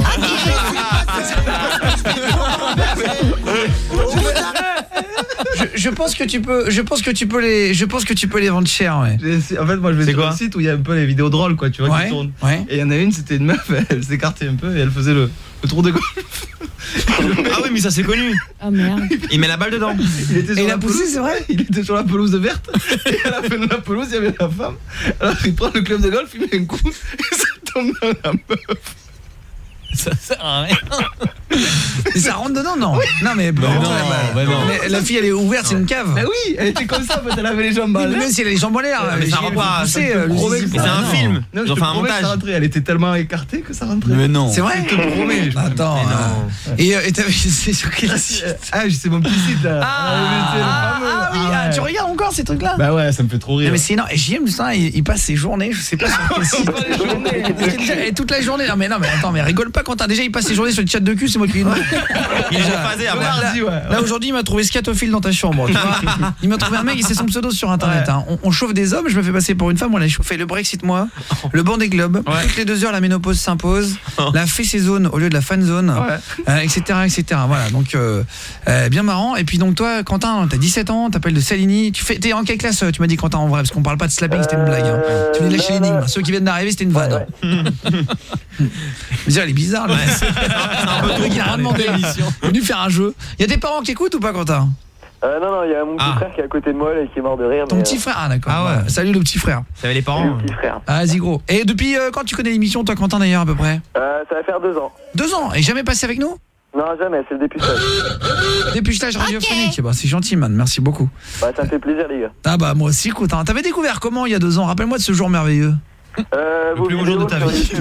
Je pense que tu peux les vendre cher, ouais. En fait, moi je vais sur un site où il y a un peu les vidéos drôles, quoi, tu vois, qui tournent. Ouais. Et il y en a une, c'était une meuf, elle s'écartait un peu et elle faisait le tour de golf. Ah oui, mais ça c'est connu. Ah merde. Il met la balle dedans. Il a poussé, c'est vrai. Il était sur la pelouse verte et à la fin de la pelouse, il y avait la femme. Alors il prend le club de golf, il met un coup et ça tombe dans la meuf. Ça sert à rien. Et ça rentre dedans, non? Non, mais non. Mais la fille, elle est ouverte, c'est une cave. Bah oui, elle était comme ça, en fait, elle avait les jambes en l'air. Même si elle a les jambes en l'air, mais ça rentre pas. C'est un film. Non, Ils ont fait un montage. Elle était tellement écartée que ça rentrait. Mais non. C'est vrai? Je te promets. Attends. Et t'avais c'est sur quel site? Ah, c'est mon petit site là. Ah oui, tu regardes encore ces trucs-là? Bah ouais, ça me fait trop rire. Non, mais c'est énorme. Et JM, il passe ses journées, je sais pas sur quel site. Et toute la journée. Non mais attends, mais rigole pas, Quentin. Déjà, il passe ses journées sur le chat de cul, c'est moi qui lui demande. Il est phasé à Là aujourd'hui, il m'a trouvé scatophile dans ta chambre, tu vois. Il m'a trouvé un mec et c'est son pseudo sur internet. Hein. On chauffe des hommes, je me fais passer pour une femme, on a chauffé le Brexit moi, le banc des globes, toutes les 2 heures la ménopause s'impose, la fessée zone au lieu de la fan zone, etc. Voilà, donc bien marrant. Et puis donc toi, Quentin, t'as 17 ans, t'appelles de Salini, t'es en quelle classe? Tu m'as dit, Quentin, en vrai, parce qu'on parle pas de slapping, c'était une blague. Hein. Tu venais de lâcher l'énigme. Ceux qui viennent d'arriver, c'était une vanne. Mais elle est bizarre, là. C'est un peu truc qui a rien demandé. Il est venu faire un jeu. Il y a tes parents qui écoutent ou pas, Quentin? Non, il y a mon petit frère qui est à côté de moi là, qui est mort de rire. Ton petit frère? Ah d'accord. Ah ouais. Salut le petit frère. Ça avait les parents. Le petit frère. Ah vas-y gros. Et depuis quand tu connais l'émission, toi, Quentin, d'ailleurs, à peu près? Ça va faire 2 ans. 2 ans? Et jamais passé avec nous? Non, jamais, c'est le députage. Députage radiophonique. Bah, c'est gentil, man, merci beaucoup. Bah, ça me fait plaisir, les gars. Ah bah moi aussi, écoute, hein. T'avais découvert comment il y a 2 ans? Rappelle-moi de ce jour merveilleux. Le plus beau jour de ta vie.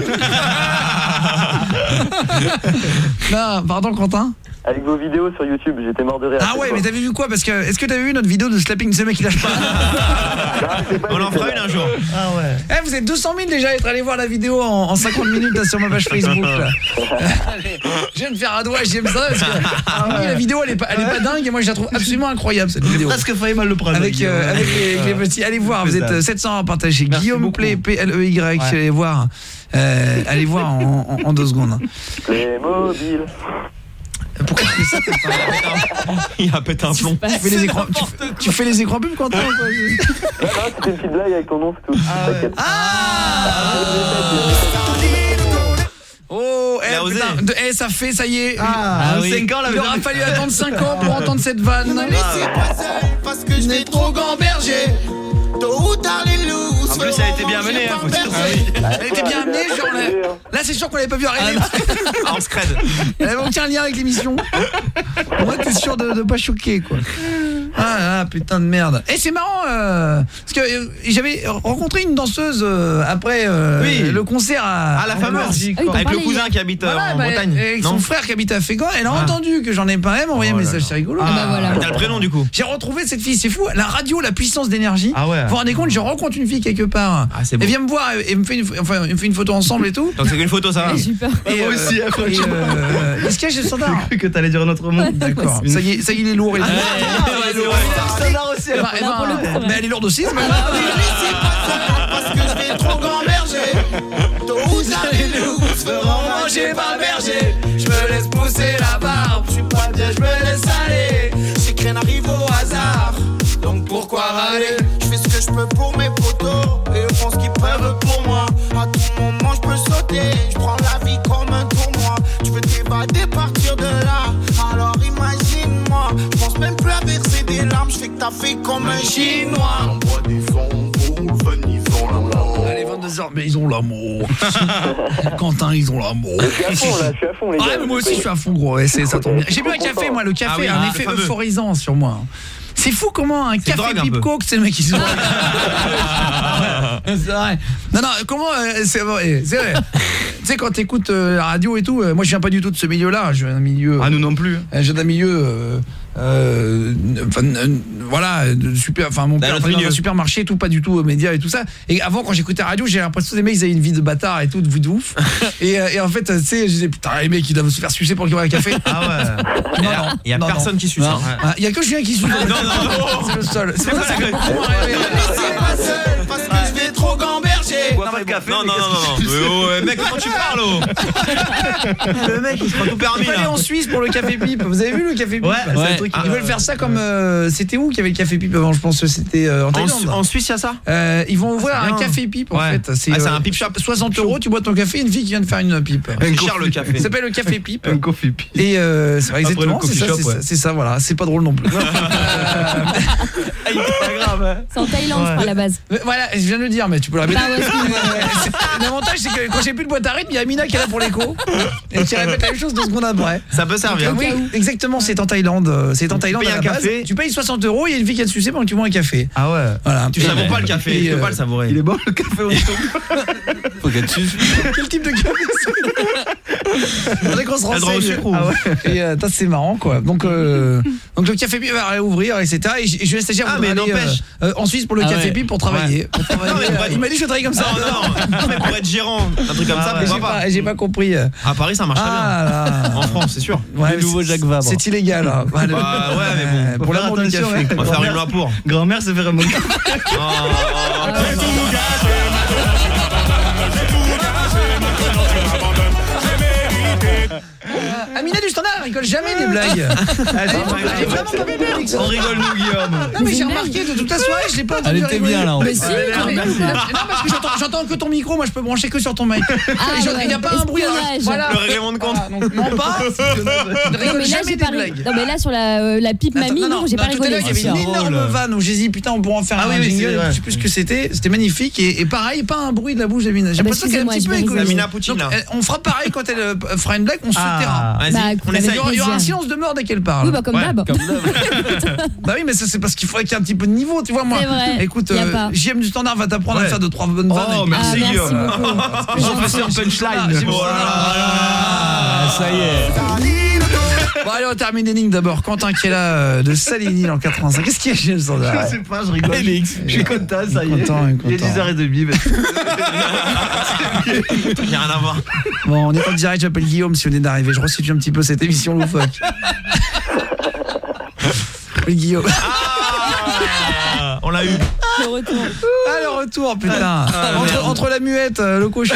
Non, pardon, Quentin. Avec vos vidéos sur YouTube, j'étais mort de rire. Ah ouais, mais t'avais vu quoi? Parce que est-ce que t'avais vu notre vidéo de slapping de ce mec qui lâche pas? On en fera une un jour. Ah ouais. Eh, vous êtes 200 000 déjà à être allé voir la vidéo en 50 minutes là, sur ma page Facebook là. Je viens de faire un doigt, j'aime ça parce que oui, la vidéo elle est pas dingue et moi je la trouve absolument incroyable cette vidéo. Presque failli mal le prendre. Avec les petits, allez voir, vous êtes 700 à partager. Guillaume Play, Pley, allez voir. Allez voir en 2 secondes. Les mobiles. Pourquoi tu fais ça? Il a pété un plomb. Tu fais les écrans pubs, Quentin? Non, c'était une petite blague avec ton nom, c'est tout. Oh, ça fait, ça y est. 5 ans, là, il aura fallu attendre 5 ans pour entendre cette vanne. Parce que je n'ai trop gambergé. En plus, ça a été bien mené. Elle était bien amenée, genre là c'est sûr qu'on l'avait pas vu arriver. En scred. Elle avait aucun lien avec l'émission. Moi t'es sûr de pas choquer quoi. Ah putain de merde. Et c'est marrant parce que j'avais rencontré une danseuse après le concert à la fameuse avec le cousin qui habite en Bretagne. Avec son frère qui habite à Fécamp. Elle a entendu que j'en ai parlé, elle m'a envoyé un message, c'est rigolo. T'as le prénom du coup. J'ai retrouvé cette fille, c'est fou. La radio, la puissance d'énergie. Ah ouais. Vous vous rendez compte, je rencontre une fille quelque part. Elle vient me voir et me fait une photo ensemble et tout. Donc c'est qu'une photo, ça va. J'ai peur. Moi aussi, est-ce que j'ai le standard? J'ai cru que t'allais dire un autre mot. D'accord. Ça y est, il est lourd. Standard aussi. Mais elle est lourde aussi. que je vais trop gamberger. Tôt ou tard les loups se feront manger par le berger. Je me laisse pousser la barbe, je suis pas bien, je me laisse aller. J'ai que rien arrive au hasard, donc pourquoi râler? Je fais ce que je peux pour mes potos et eux font ce qu'ils peuvent pour moi. À tout moment je peux sauter, je prends la vie comme un tournoi. Tu veux t'évader, partir de là, alors imagine-moi. Je pense même plus à verser des larmes, je fais que t'as fait comme un chinois. J'envoie des sons pour le fun, ils ont l'amour. Allez, 22h, mais ils ont l'amour. Quentin, ils ont l'amour. Je suis à fond là, je suis à fond les gars. Ah, mais moi aussi je suis à fond, gros, ouais, ça tombe bien. J'ai bu un café, moi, le café a un effet euphorisant sur moi. C'est fou comment un café Pip Coke, c'est le mec qui se c'est vrai. Non, comment c'est vrai. Tu sais, quand t'écoutes la radio et tout, moi je viens pas du tout de ce milieu-là, je viens d'un milieu. Ah, nous non plus. Je viens d'un milieu voilà, super, enfin mon père travaillait dans un supermarché, tout, pas du tout aux médias et tout ça. Et avant, quand j'écoutais la radio, j'ai l'impression que les mecs ils avaient une vie de bâtard et tout, de ouf. et en fait, tu sais, je disais putain, les mecs ils doivent se faire sucer pour qu'ils boivent un café. Ah ouais. Il y a personne qui suce. Il y a que Julien qui suce. Non, c'est le seul. C'est pas ça. C'est pas seul parce que je vais trop gamberger. Non. Mec, comment tu parles? Le mec, il se prend tout permis. Il fallait en Suisse pour le café pipe. Vous avez vu le café pipe? Ouais. C'est un truc. Ils veulent faire ça comme c'était où qu'il y avait le café pipe avant? Je pense que c'était en Thaïlande. En Suisse, il y a ça. Ils vont ouvrir un café pipe en fait. C'est un pipe shop. 60 €, tu bois ton café, une fille qui vient de faire une pipe. C'est cher le café. Ça s'appelle le café pipe. Un coffee pipe. Et c'est vrai, exactement, c'est ça, voilà. C'est pas drôle non plus. C'est pas grave. C'est en Thaïlande, je crois, à la base. Voilà, je viens de le dire, mais tu peux le répéter. L'avantage, c'est que quand j'ai plus de boîte à rythme, il y a Amina qui est là pour l'écho et qui répète la même chose 2 secondes après. Ça peut servir. Oui, exactement, c'est en Thaïlande. C'est en Thaïlande à la base. Tu payes 60 €, il y a une fille qui a te sucer pendant que tu bois un café. Ah ouais. Voilà. Tu savais pas le café, tu peux pas le savourer. Il est bon le café au Faut qu'elle te suce. Quel type de café c'est? Faudrait qu'on se renseigne. Et c'est marrant quoi. Donc le café pipe va réouvrir, etc. Et je vais stagiaire mais n'empêche en Suisse pour le café pipe pour travailler. Il m'a dit je travaille comme ça. Non, mais pour être gérant, un truc comme ça, pourquoi pas? J'ai pas compris. À Paris, ça marche très bien. En France, c'est sûr. Le nouveau Jacques Vabre. C'est illégal. Ouais, mais bon. Pour l'amour du café. On va faire une loi pour. Grand-mère se fait remonter. Amina du Standard, elle rigole jamais des blagues. Elle est vraiment pas bien. On rigole nous, Guillaume. Non mais j'ai remarqué de toute la soirée, je l'ai pas entendu. Elle était bien là. Mais si, non parce que j'entends que ton micro, moi je peux brancher que sur ton mic. Il n'y a pas un bruit. Voilà. Le règlement de compte. Non pas. Je rigole jamais des blagues. Non mais là sur la pipe mamie, non, j'ai pas rigolé. Tout à l'heure, il y avait une énorme vanne où j'ai dit putain, on pourra en faire un jingle. Je sais plus ce que c'était. C'était magnifique et pareil, pas un bruit de la bouche d'Amina. J'ai l'impression qu'elle est un petit peu égoïste. Amina Poutine là. On fera pareil quand elle fera une blague, on se taira. On essaie. Il y aura un silence de mort dès qu'elle parle. Oui, bah comme d'hab. Bah oui, mais ça c'est parce qu'il faudrait qu'il y ait un petit peu de niveau, tu vois moi. C'est vrai. Écoute, JM du Standard va t'apprendre à faire 2-3 bonnes vannes. Oh, merci Guillaume. Professeur punchline. Ça y est. Bon allez, on termine l'énigme d'abord. Quentin qui est là de Saligny en 85. Qu'est-ce qu'il y a chez le Standard? Je sais pas, je rigole. Je suis content, ça y est. Il est 10h30. Il n'y a rien à voir. Bon, on est en direct, j'appelle Guillaume si vous venez d'arriver. Je resitue un petit peu cette émission loufoque. Oui, Guillaume. On l'a eu. Le retour. Le retour, putain. Entre la muette, le cochon.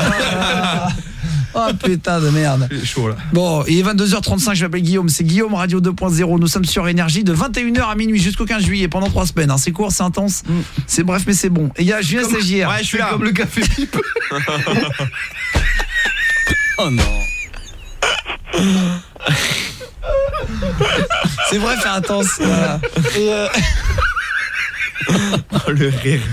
Oh putain de merde. C'est chaud là. Bon, il est 22h35, je m'appelle Guillaume, c'est Guillaume Radio 2.0. Nous sommes sur Énergie de 21h à minuit jusqu'au 15 juillet pendant 3 semaines. C'est court, c'est intense, c'est bref mais c'est bon. Et il y a Julien Stagiaire. Ouais, je suis là. Comme le café pipe. Oh non. C'est vrai, faire intense. Voilà. Et oh, le rire.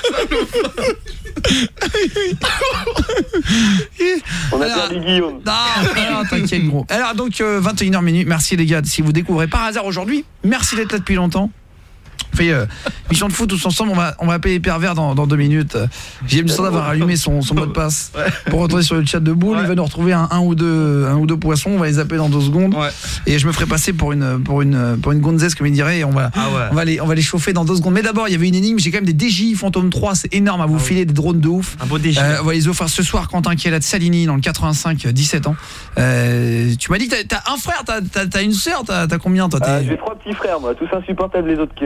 On a perdu Guillaume. Non, t'inquiète gros. Alors donc 21h minuit. Merci les gars. Si vous découvrez par hasard aujourd'hui, merci d'être là depuis longtemps. On fait mission de foot tous ensemble, on va appeler les pervers dans 2 minutes. JM du Standard va rallumer son mot de passe pour rentrer sur le chat de Boule. Il va nous retrouver un ou deux poissons, on va les appeler dans 2 secondes. Et je me ferai passer pour une gonzesse comme il dirait et on va les chauffer dans 2 secondes. Mais d'abord, il y avait une énigme, j'ai quand même des DJI Phantom 3, c'est énorme à vous filer, des drones de ouf. Un beau DJI. On va les offrir ce soir. Quentin qui est là de Saligny dans le 85, 17 ans. Tu m'as dit que t'as un frère, t'as une sœur, t'as combien toi? J'ai 3 petits frères moi, tous insupportables les uns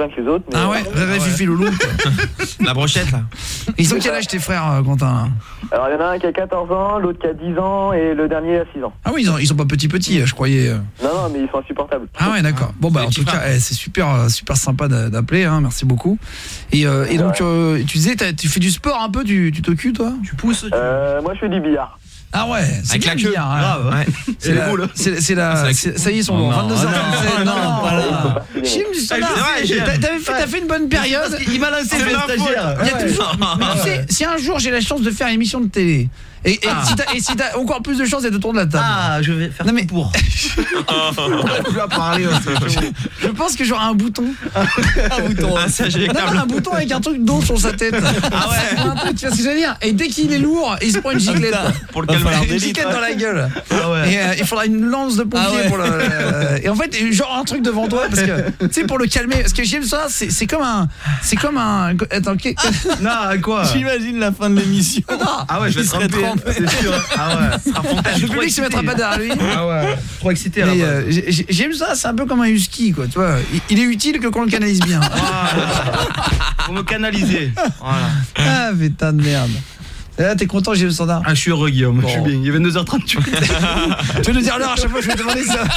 copains que les autres. Mais Ah ouais, Rêve Fifi Loulou. La brochette là. Ils ont quel âge tes frères, Quentin? Alors, il y en a un qui a 14 ans, l'autre qui a 10 ans et le dernier a 6 ans. Ah oui, ils sont pas petits, je croyais. Non, mais ils sont insupportables. Ah ouais, d'accord. Bon bah en tout cas, c'est super sympa d'appeler, hein, merci beaucoup. Et donc tu disais, tu fais du sport un peu, tu t'occupes toi? Tu pousses? Moi je fais du billard. Ah ouais, c'est avec bien la le queue. billard, hein. Grave, ouais. C'est la boule. Ça y est, ils sont bons. 22h37. Non, pas là. T'as fait une bonne période. Il m'a lancé le stagiaire. Mais tu sais, si un jour j'ai la chance de faire une émission de télé et si t'as encore plus de chance, c'est de tourner la table. Ah, je vais faire tout pour. Tu vas parler. Je pense que j'aurai un bouton. Un bouton. Un bouton avec un truc d'eau sur sa tête. Ah ouais. Tu vois ce que je veux dire? Et dès qu'il est lourd, il se prend une giclette. Pour le calmer. Une giclette dans la gueule. Ah ouais. Et il faudra une lance de pompier pour le. Et en fait, genre un truc devant toi parce que tu sais, pour le calmer. Parce que j'aime ça, c'est comme un. Attends, non, quoi? J'imagine la fin de l'émission. Ah ouais, je vais être trempé. C'est sûr. Ah ouais. Le public se mettra pas derrière lui. Ah ouais. Trop excité là. J'aime ça, c'est un peu comme un husky quoi, tu vois. Il est utile que qu'on le canalise bien. Faut me canaliser. Voilà. Ah, putain de merde. Et là, t'es content, j'ai le standard? Ah, je suis heureux, Guillaume. Bon. Je suis bien. Il est 22h30. Tu veux nous dire l'heure à chaque fois que je vais te demander ça?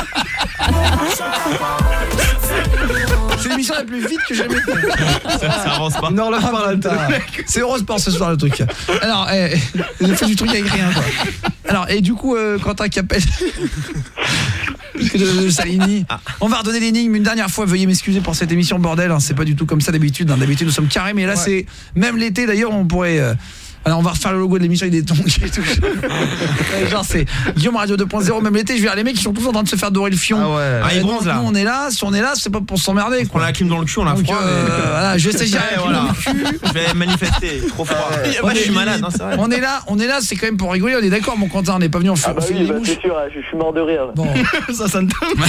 C'est l'émission la plus vite que j'ai jamais fait. Ça avance pas. Non, là, par là. C'est Eurosport ce soir le truc. Alors, j'ai fait du truc avec rien quoi. Alors, et du coup, Quentin Capel de Salini. On va redonner l'énigme une dernière fois. Veuillez m'excuser pour cette émission bordel. C'est pas du tout comme ça d'habitude. D'habitude, nous sommes carrés, mais là, c'est même l'été. D'ailleurs, on pourrait. Alors on va refaire le logo de l'émission avec des tongs et tout. Genre c'est Guillaume Radio 2.0 même l'été, je vais dire les mecs qui sont tous en train de se faire dorer le fion. Ah ouais. Ils bronzent là. Nous on est là, si on est là, c'est pas pour s'emmerder quoi. On a la clim dans le cul, on a froid. Voilà, je vais stagiaire voilà. Je vais manifester, trop froid. Moi je suis malade, c'est vrai. On est là, c'est quand même pour rigoler, on est d'accord mon Quentin, on n'est pas venu en faire oui, c'est sûr, je suis mort de rire. Bon. ça me donne.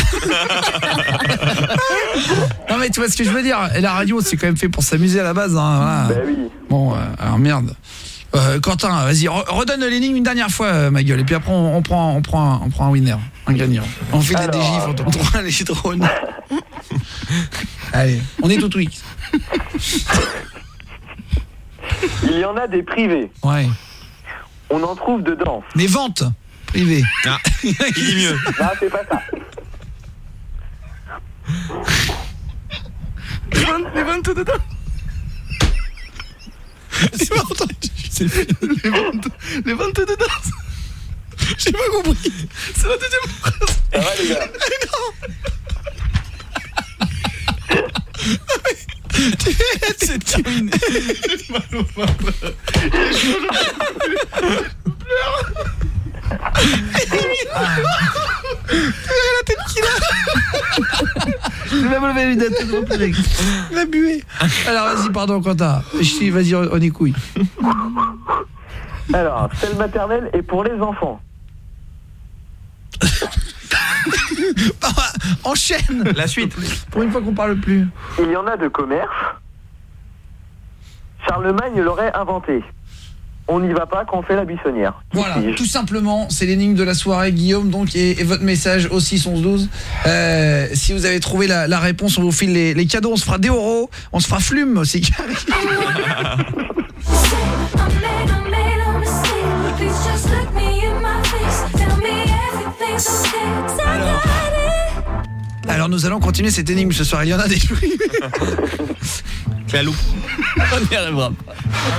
Non mais tu vois ce que je veux dire, et la radio c'est quand même fait pour s'amuser à la base hein, voilà. Oui. Bon, alors merde. Quentin, vas-y, redonne l'énigme une dernière fois, ma gueule. Et puis après, on prend un winner, un gagnant. On fait des gifs, on trouve les drones. Allez, on est tout week. Il y en a des privés. Ouais. On en trouve dedans. Des ventes privées. Ah, il dit mieux. Non, c'est pas ça. Les ventes dedans. C'est pas entendu. Les ventes de danse. J'ai pas compris. C'est la deuxième phrase. Ça va les gars? C'est terminé. La tête qu'il a. Je vais même lever les lunettes. Il a bué. Alors vas-y, pardon Quentin. Vas-y, on est couilles. Alors, selle maternelle est pour les enfants. Enchaîne. La suite. Pour une fois qu'on parle plus. Il y en a de commerce. Charlemagne l'aurait inventé. On n'y va pas quand on fait la buissonnière. Voilà, tout simplement, c'est l'énigme de la soirée, Guillaume, donc, et votre message au 61112. Si vous avez trouvé la réponse, on vous file les cadeaux, on se fera des euros, on se fera flume aussi. Alors nous allons continuer cette énigme ce soir, il y en a des prix. La loupe. On n'y arrivera pas.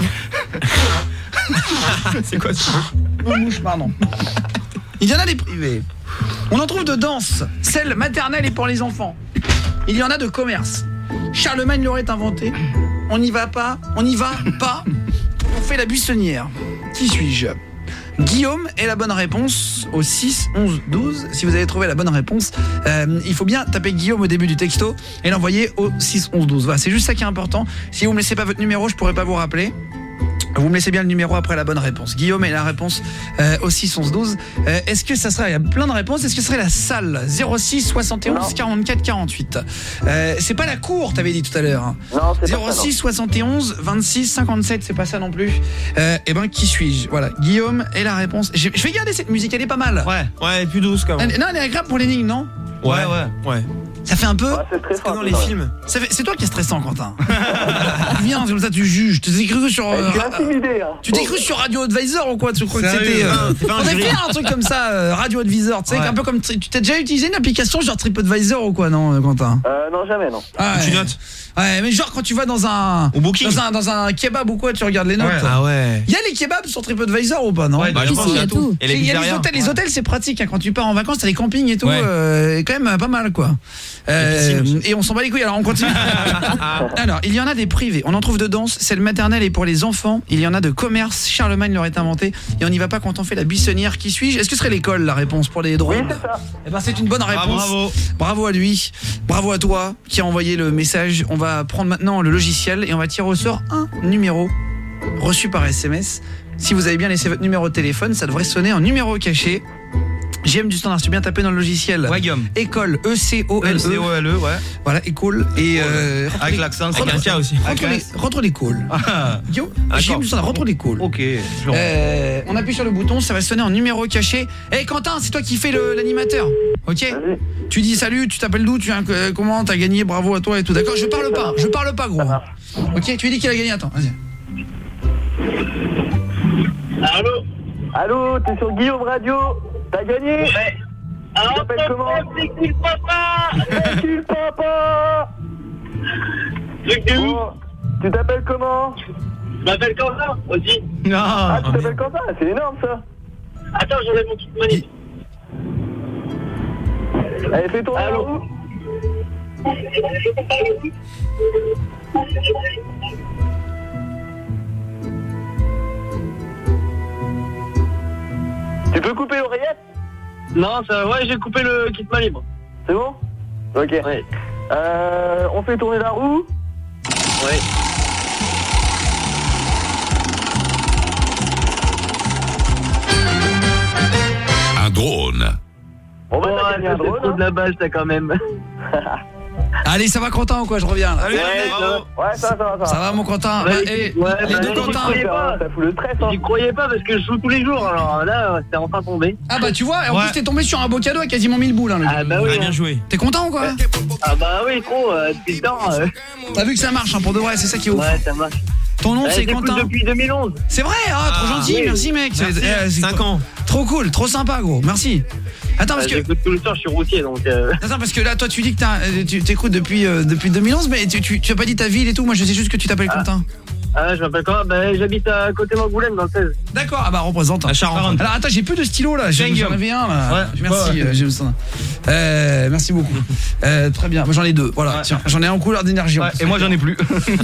C'est quoi ça? Mouche, pardon. Il y en a des privés. On en trouve de danse, celle maternelle et pour les enfants. Il y en a de commerce. Charlemagne l'aurait inventé. On n'y va pas, on fait la buissonnière. Qui suis-je? Guillaume est la bonne réponse au 6 11 12. Si vous avez trouvé la bonne réponse, il faut bien taper Guillaume au début du texto et l'envoyer au 6 11 12. Voilà, c'est juste ça qui est important. Si vous me laissez pas votre numéro, je pourrai pas vous rappeler. Vous me laissez bien le numéro après la bonne réponse. Guillaume est la réponse au 6 11 12. Est-ce que ça serait, il y a plein de réponses, est-ce que ce serait la salle 06 71 44 48? C'est pas la cour, t'avais dit tout à l'heure. Non, c'est 06 71 26 57, c'est pas ça non plus. Et ben qui suis-je? Voilà, Guillaume est la réponse. Je vais garder cette musique, elle est pas mal. Ouais, plus douce quand même. Non, elle est agréable pour l'énigme, non? Ouais. Ça fait un peu c'est stressant. Dans les films. C'est toi qui es stressant, Quentin. Viens, comme ça tu juges. Tu t'es cru sur Je suis intimidé. tu t'es cru sur Radio Advisor ou quoi? Tu crois que Sérieux, c'était pas un on a jury. fait un truc comme ça, Radio Advisor, tu sais, Ouais. un peu comme tu t'as déjà utilisé une application genre TripAdvisor ou quoi, non, Quentin? Non, jamais, non. Ah, Tu ouais. notes. Ouais, mais genre quand tu vas dans un dans un kebab ou quoi, tu regardes les notes. Ouais. Ah ouais. Il y a les kebabs sur TripAdvisor ou pas, non? Ouais, bah, je pense qu'il y a tout. Et il y a les hôtels, c'est pratique hein, quand tu pars en vacances, t'as les campings et tout, Ouais. quand même pas mal quoi. Et on s'en bat les couilles, alors on continue. Alors, il y en a des privés, on en trouve de danse, c'est le maternel et pour les enfants, il y en a de commerce, Charlemagne l'aurait inventé, et on n'y va pas quand on fait la buissonnière, qui suis-je? Est-ce que ce serait l'école la réponse pour les drones? Oui, c'est ça. Eh ben c'est une bonne réponse. Bravo. Bravo à lui, bravo à toi qui a envoyé le message. On va prendre maintenant le logiciel et on va tirer au sort un numéro reçu par SMS. Si vous avez bien laissé votre numéro de téléphone, ça devrait sonner en numéro caché. JM du standard, tu bien tapé dans le logiciel. Ouais, Guillaume. École, E-C-O-L-E. E-C-O-L-E, ouais. Voilà, école. Et avec l'accent, avec un K aussi. Rentre l'école. Guillaume, JM du standard, rentre l'école. Ok. On appuie sur le bouton, ça va sonner en numéro caché. Hey Quentin, c'est toi qui fais l'animateur. Ok. Tu dis salut, tu t'appelles d'où, tu viens comment, t'as gagné, bravo à toi et tout. D'accord, je parle pas gros. Ok, tu lui dis qu'il a gagné, attends, vas-y. Allô, t'es sur Guillaume Radio. T'as gagné? Ouais. Tu t'appelles comment? C'est qui le papa? C'est qui le papa? Truc de où? Tu t'appelles comment? Je m'appelle Quentin aussi. Non. Ah, tu t'appelles Quentin? C'est énorme ça. Attends, j'enlève mon truc manip. Allez, fais tourner la roue. Tu peux couper l'oreillette? Non, ça, ouais, j'ai coupé le kit main libre. C'est bon? Ok. Ouais. On fait tourner la roue? Ouais. Un drone. On va gagner un drone. Trop de la base, ça quand même. Allez, ça va Quentin ou quoi? Je reviens là. Ouais, ça va. Ça va mon Quentin? Ouais, Les ouais, deux Quentin. Ça fout le stress. J'y croyais pas parce que je joue tous les jours, alors là, c'est enfin tombé. Ah bah tu vois, et en plus t'es tombé sur un beau cadeau à quasiment 1000 boules hein, le Ah bah oui. Bien joué. T'es content ou quoi? Ah bah oui, trop, depuis le temps. T'as vu que ça marche hein, pour de vrai, c'est ça qui est ouf. Ouais, ça marche. Ton nom c'est j'écoute Quentin. depuis 2011. C'est vrai, trop gentil, oui. merci mec. Merci. 5 ans. Trop cool, trop sympa gros, merci. Attends parce que J'écoute tout le temps, je suis routier donc. Attends parce que là toi tu dis que tu t'écoutes depuis 2011 mais tu as pas dit ta ville et tout, moi je sais juste que tu t'appelles Quentin. Ah, je m'appelle comment? Bah, j'habite à côté de Angoulême dans le 16. D'accord, ah bah représente. À Charente. Alors attends, j'ai plus de stylo là, j'en avais un là. Ouais, merci, Jameson. Merci beaucoup. Très bien, moi j'en ai deux. Voilà, tiens, j'en ai un en couleur d'énergie. Ouais, et moi j'en ai plus.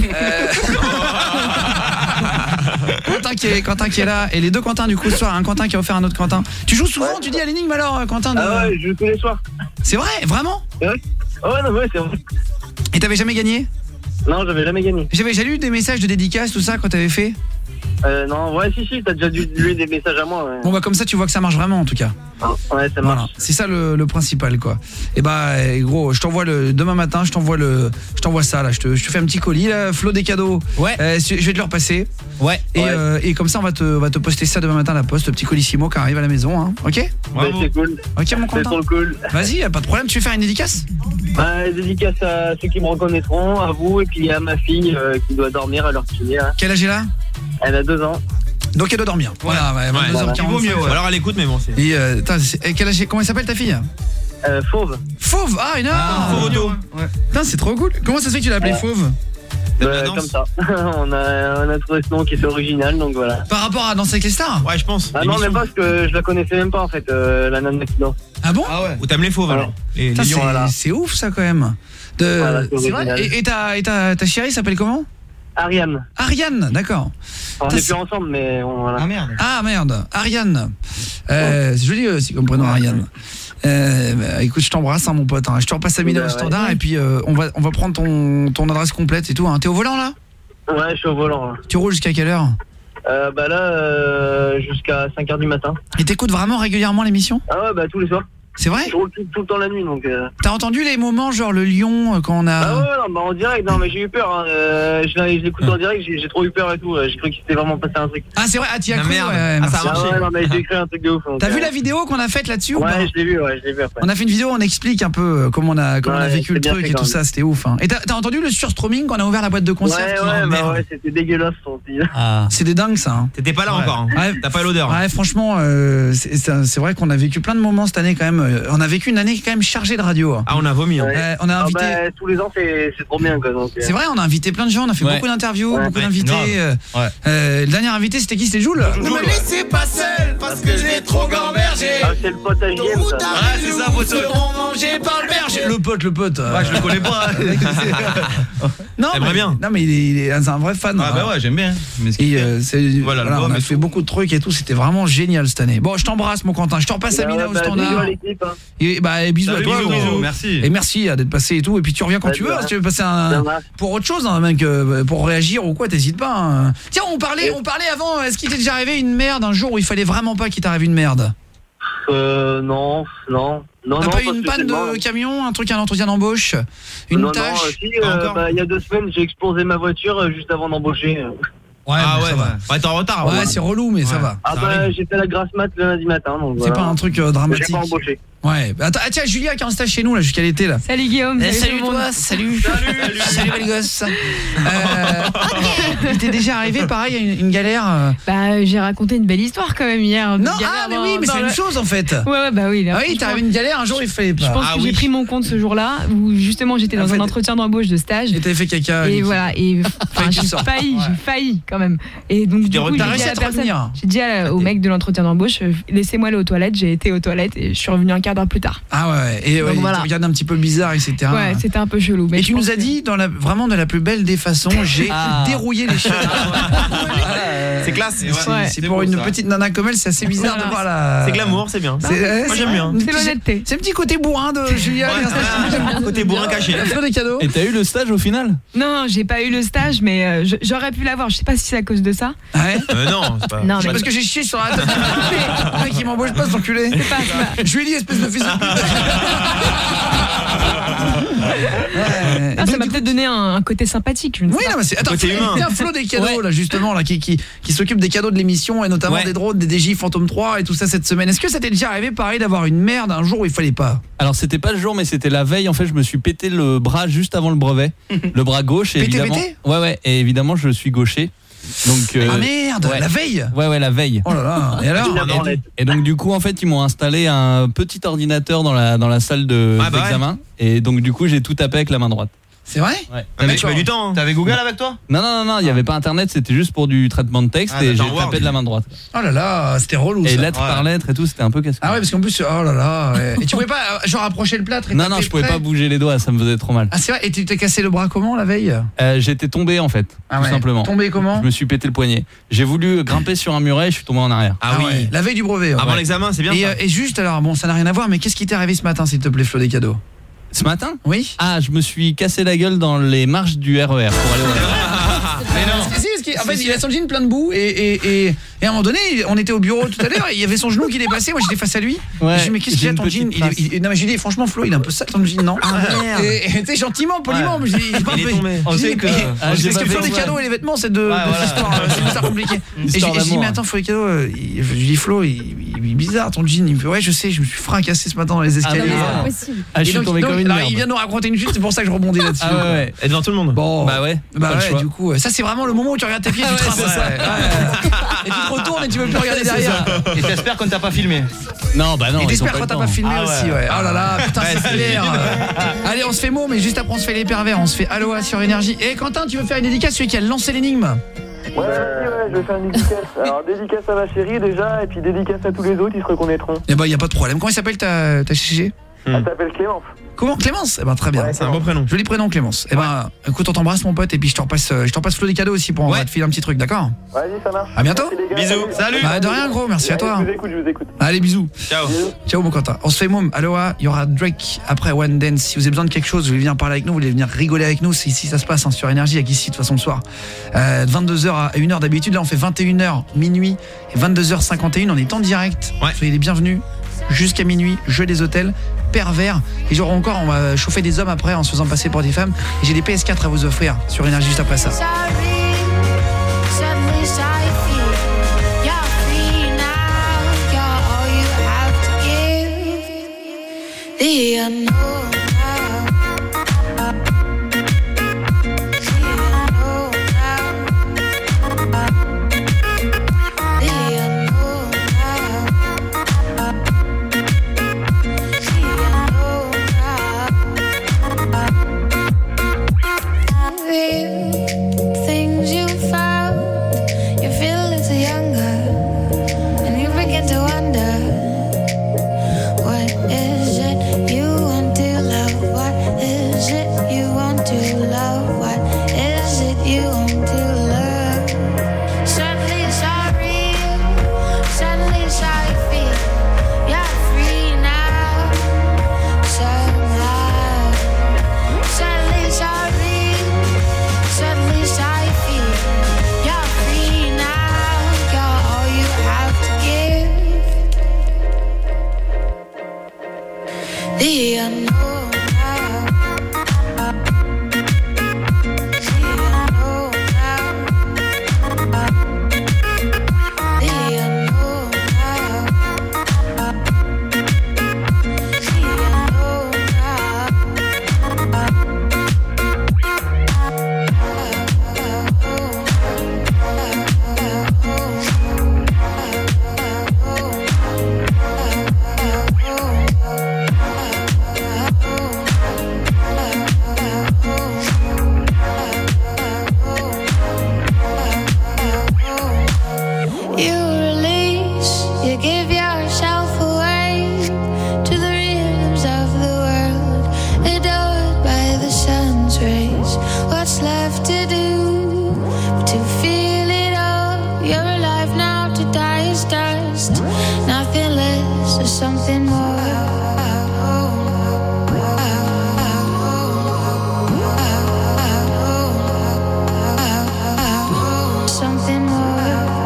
Quentin qui est là et les deux Quentin du coup ce soir, un Quentin qui a offert un autre Quentin. Tu joues souvent, tu dis à l'énigme alors Quentin de... Ah ouais, je joue tous les soirs. C'est vrai, vraiment? Ouais. Oh ouais, non, ouais, c'est vrai. Et t'avais jamais gagné? Non, j'avais jamais gagné. J'avais lu des messages de dédicace tout ça quand t'avais fait? Non, ouais, si, t'as déjà dû lui des messages à moi. Ouais. Bon bah comme ça tu vois que ça marche vraiment en tout cas. Ouais, ça marche. Voilà, c'est ça le principal quoi. Et bah gros, je t'envoie demain matin, je t'envoie ça là, je te fais un petit colis là, Flo des cadeaux. Ouais. Je vais te le repasser. Ouais. Et comme ça on va te poster ça demain matin à la poste, le petit colissimo qui arrive à la maison hein. OK? Ouais, c'est cool. OK mon Quentin. C'est trop cool. Vas-y, pas de problème, tu veux faire une dédicace? Bah, dédicace à ceux qui me reconnaîtront, à vous et puis à ma fille qui doit dormir à l'heure qu'il est. Quel âge elle a? Elle a 2 ans. Donc elle doit dormir. Voilà, 22h45. Il vaut mieux. Ouais. Alors elle écoute mais bon c'est. Et quel âge, comment elle s'appelle ta fille? Fauve. Fauve. Ah, énorme. Fauve auto. Ouais. Putain, c'est trop cool. Comment ça se fait que tu l'as appelé Fauve? Comme ça. on a trouvé ce nom qui est original donc voilà. Par rapport à Danser avec les stars? Ouais, je pense. Ah non, mais parce que je la connaissais même pas en fait, la nana qui danse. Ah bon? Ah ouais. Ou t'aimes les fauves alors? Les lions. C'est ouf ça quand même. Voilà, c'est vrai. Et ta chérie s'appelle comment? Ariane. Ariane, d'accord. On n'est plus ensemble mais voilà. Ah merde. Ah merde, Ariane. C'est joli aussi comme prénom Ariane. Écoute, je t'embrasse hein, mon pote hein. Je te repasse à Mina au standard et puis on va prendre ton adresse complète et tout hein. T'es au volant là? Ouais, je suis au volant. Tu roules jusqu'à quelle heure? Bah là jusqu'à 5h du matin. Et t'écoutes vraiment régulièrement l'émission? Ah ouais, bah tous les soirs. C'est vrai? Je roule tout le temps la nuit, donc... T'as entendu les moments, genre le lion, quand on a... Ah ouais, non, bah en direct, non, mais j'ai eu peur, hein. Je l'écoute en direct, j'ai trop eu peur et tout. J'ai cru qu'il s'était vraiment passé un truc. Ah, c'est vrai? Ah, t'y as cru? merde. Ouais, Ah, ça a merci. marché. Ouais, non, mais j'ai écrit un truc de ouf. T'as vu la vidéo qu'on a faite là-dessus ou pas? Ouais, je l'ai vu après. On a fait une vidéo, on explique un peu comment on a vécu le c'est bien truc fait et quand tout même. ça, c'était ouf. Hein. Et t'as entendu le surstroming quand on a ouvert la boîte de concert? Ouais, c'était dégueulasse son style. C'est des dingues ça. Hein. T'étais pas là encore, hein. Ouais. T'as pas l'odeur. Ouais, franchement, c'est vrai qu'on a vécu plein de moments cette année quand même. On a vécu une année quand même chargée de radio. Ah, on a vomi. Hein. On a invité. Tous les ans, c'est trop bien, quoi. C'est vrai, on a invité plein de gens, on a fait beaucoup d'interviews, beaucoup d'invités. Le dernier invité, c'était qui? C'était Joule. Ne me laissez pas seul parce que j'ai trop gambergé. Ah, c'est le pote HGM, ça. Ah, c'est ça, pote. Seront mangés par le berger. Le pote. Ouais, je le connais pas. Non, T'aimerais bien. Non, mais c'est un vrai fan. Ah bah ouais, j'aime bien. Mais voilà, on a fait beaucoup de trucs et tout, c'était vraiment génial cette année. Bon, je t'embrasse mon Quentin, je te repasse Amina au standard. Bisous à l'équipe. Et bisous à toi. Bisous, merci. Et merci d'être passé et tout. Et puis tu reviens quand tu veux. Si tu veux passer pour autre chose, hein, mec, pour réagir ou quoi, t'hésites pas. Hein. Tiens, on parlait avant. Est-ce qu'il t'est déjà arrivé une merde un jour où il fallait vraiment pas qu'il t'arrive une merde? Non. T'as pas eu une panne de camion, un entretien d'embauche, une tâche? Non, si, il y a 2 semaines, j'ai explosé ma voiture juste avant d'embaucher. Ouais, ça va. Ouais, t'es en retard. Ouais, c'est relou, mais ça va. Ah bah, j'ai fait la grasse mat le lundi matin. C'est pas un truc dramatique. J'ai pas embauché. Ouais, attends, tiens, Julia qui est en stage chez nous là jusqu'à l'été là. Salut Guillaume. Salut toi, salut les gosses. Il t'est déjà arrivé pareil une galère? Bah j'ai raconté une belle histoire quand même hier. Non, mais oui, mais c'est une chose en fait. Ouais, bah oui. Ah oui, t'as arrivé une galère un jour il fallait pas. Je pense que j'ai pris mon compte ce jour-là où justement j'étais dans un entretien d'embauche de stage. Et t'avais fait caca. Et voilà, et j'ai failli quand même. Et donc du coup j'ai dit au mec de l'entretien d'embauche, laissez-moi aller aux toilettes. J'ai été aux toilettes et je suis revenu un quart d'heure plus tard. Ah ouais, et il te regarde un petit peu bizarre, etc. Ouais, c'était un peu chelou. Mais et tu nous as dit vraiment de la plus belle des façons, j'ai dérouillé les chiottes. C'est classe. C'est pour une petite nana comme elle, c'est assez bizarre de voir la... C'est glamour, c'est bien. Moi j'aime bien. C'est l'honnêteté. C'est un petit côté bourrin de Julia. Côté bourrin caché. Des cadeaux. Et t'as eu le stage au final? Non, j'ai pas eu le stage, mais j'aurais pu l'avoir. Je sais pas si c'est à cause de ça. Ouais. Non, c'est pas. Non, parce que j'ai chié sur la tête. Le mec il m'embauche pas, cet enculé. Je lui ai dit espèce de fils de pute. Ça m'a peut-être donné un côté sympathique. Oui, non, mais c'est attends, il y a un flot des cadeaux là justement là qui s'occupe des cadeaux de l'émission et notamment des drones, des DJ Phantom 3 et tout ça cette semaine. Est-ce que ça t'est déjà arrivé pareil d'avoir une merde un jour où il fallait pas? Alors c'était pas le jour mais c'était la veille en fait, je me suis pété le bras juste avant le brevet, le bras gauche et évidemment. Ouais et évidemment je suis gaucher. Donc ah merde, la veille. Ouais, la veille. Oh là là. Et alors et donc du coup en fait, ils m'ont installé un petit ordinateur dans la salle d'examen et donc du coup, j'ai tout tapé avec la main droite. C'est vrai? Ouais. Tu mets du temps. T'avais Google avec toi? Non, il y avait pas internet, c'était juste pour du traitement de texte et j'ai tapé de la main droite. Oh là là, c'était relou ça. Et lettre par lettre et tout, c'était un peu casse-couille. Ah ouais, parce qu'en plus oh là là. Et tu pouvais pas genre approcher le plâtre et Non, je pouvais pas bouger les doigts, ça me faisait trop mal. Ah c'est vrai, et tu t'es cassé le bras comment la veille? J'étais tombé en fait, tout simplement. Tombé comment? Je me suis pété le poignet. J'ai voulu grimper sur un muret et je suis tombé en arrière. Ah oui, la veille du brevet. Avant l'examen, c'est bien ça. Et juste alors bon, ça n'a rien à voir mais qu'est-ce qui t'est arrivé ce matin s'il te plaît Flo des cadeaux? Ce matin? Oui. Ah, je me suis cassé la gueule dans les marches du RER pour aller au Mais non. En fait, il a son jean plein de boue et à un moment donné, on était au bureau tout à l'heure, il y avait son genou qui dépassait, moi j'étais face à lui. Ouais, je dis mais qu'est-ce qu'il y a ton jean? Non mais je lui dis franchement Flo, il est un peu sale ton jean, non? Ah merde. Et tu sais gentiment, poliment, je dis il est tombé. On sait que parce que Flo des cadeaux et les vêtements c'est de histoire, c'est une histoire compliquée. Et je dis mais attends Flo des cadeaux, je lui dis Flo, il est bizarre ton jean, il me fait ouais, je sais, je me suis fracassé ce matin dans les escaliers. Ah, je suis tombé comme une merde. Il vient de nous raconter une chute, c'est pour ça que je rebondis là-dessus. Ah ouais. Et devant tout le monde. Bon. Bah ouais, du coup, ça c'est vraiment le moment où tu regardes tes pieds, tu te ramasses. Et tu te retournes et tu veux plus regarder derrière. Et t'espères qu'on t'a pas filmé? Non, bah non. Et t'espères qu'on t'a pas filmé aussi, ouais. Oh là là, putain, c'est clair. Allez, on se fait mot, mais juste après on se fait les pervers, on se fait Aloha sur Énergie. Et Quentin, tu veux faire une dédicace, celui qui a lancé l'énigme? Ouais, je vais faire une dédicace. Alors, dédicace à ma chérie déjà, et puis dédicace à tous les autres, ils se reconnaîtront. Eh ben, y a pas de problème. Comment il s'appelle ta CG? Elle s'appelle Clémence. Comment? Clémence? Eh ben très bien. Ouais, c'est un beau prénom. Joli prénom Clémence. Eh ben écoute, on t'embrasse mon pote et puis je te repasse Flo des cadeaux aussi pour on va te filer un petit truc, d'accord? Vas-y, ça marche. À bientôt. Merci, bisous. Salut. Bah de rien gros, merci à toi. Je vous écoute. Allez, bisous. Ciao. Ciao mon Quentin. On se fait môme. Aloha, il y aura Drake après One Dance. Si vous avez besoin de quelque chose, vous voulez venir parler avec nous, vous voulez venir rigoler avec nous, c'est ici ça se passe sur Énergie, avec ici de toute façon le soir. 22h à 1h d'habitude, là on fait 21h minuit et 22h51, on est en direct. Soyez les bienvenus. jusqu'à minuit, jeu des hôtels, pervers. Et genre encore, on va chauffer des hommes après en se faisant passer pour des femmes. Et j'ai des PS4 à vous offrir sur Énergie juste après ça. Things you found, you feel a little younger, and you begin to wonder, what is it you want to love? What is it you want to love? What is it you want to love? Suddenly it's all real, suddenly it's how you feel. You're free now, somehow. Suddenly it's all real, suddenly it's how you feel. You're free now, you're all you have to give. The unknown now. The unknown now. The unknown now. The unknown You release, you give yourself away to the rhythms of the world, adored by the sun's rays. What's left to do but to feel it all? You're alive now, to die is dust. Nothing less or something more. Something more.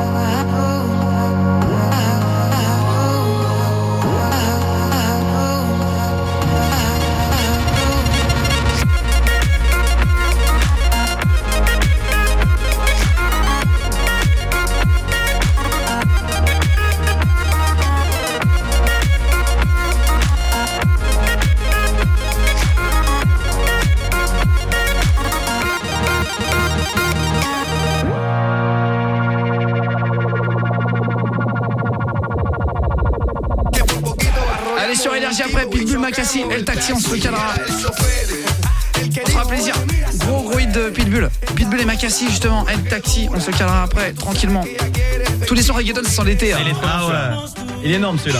Allez sur Énergie après, Pitbull, Makassi, El Taxi, on se recalera. On fera plaisir. Gros hit de Pitbull. Pitbull et Makassi justement, El Taxi, on se calera après, tranquillement. Tous les sons reggaeton, c'est sans l'été. Hein. Ah ouais. Il est énorme celui-là.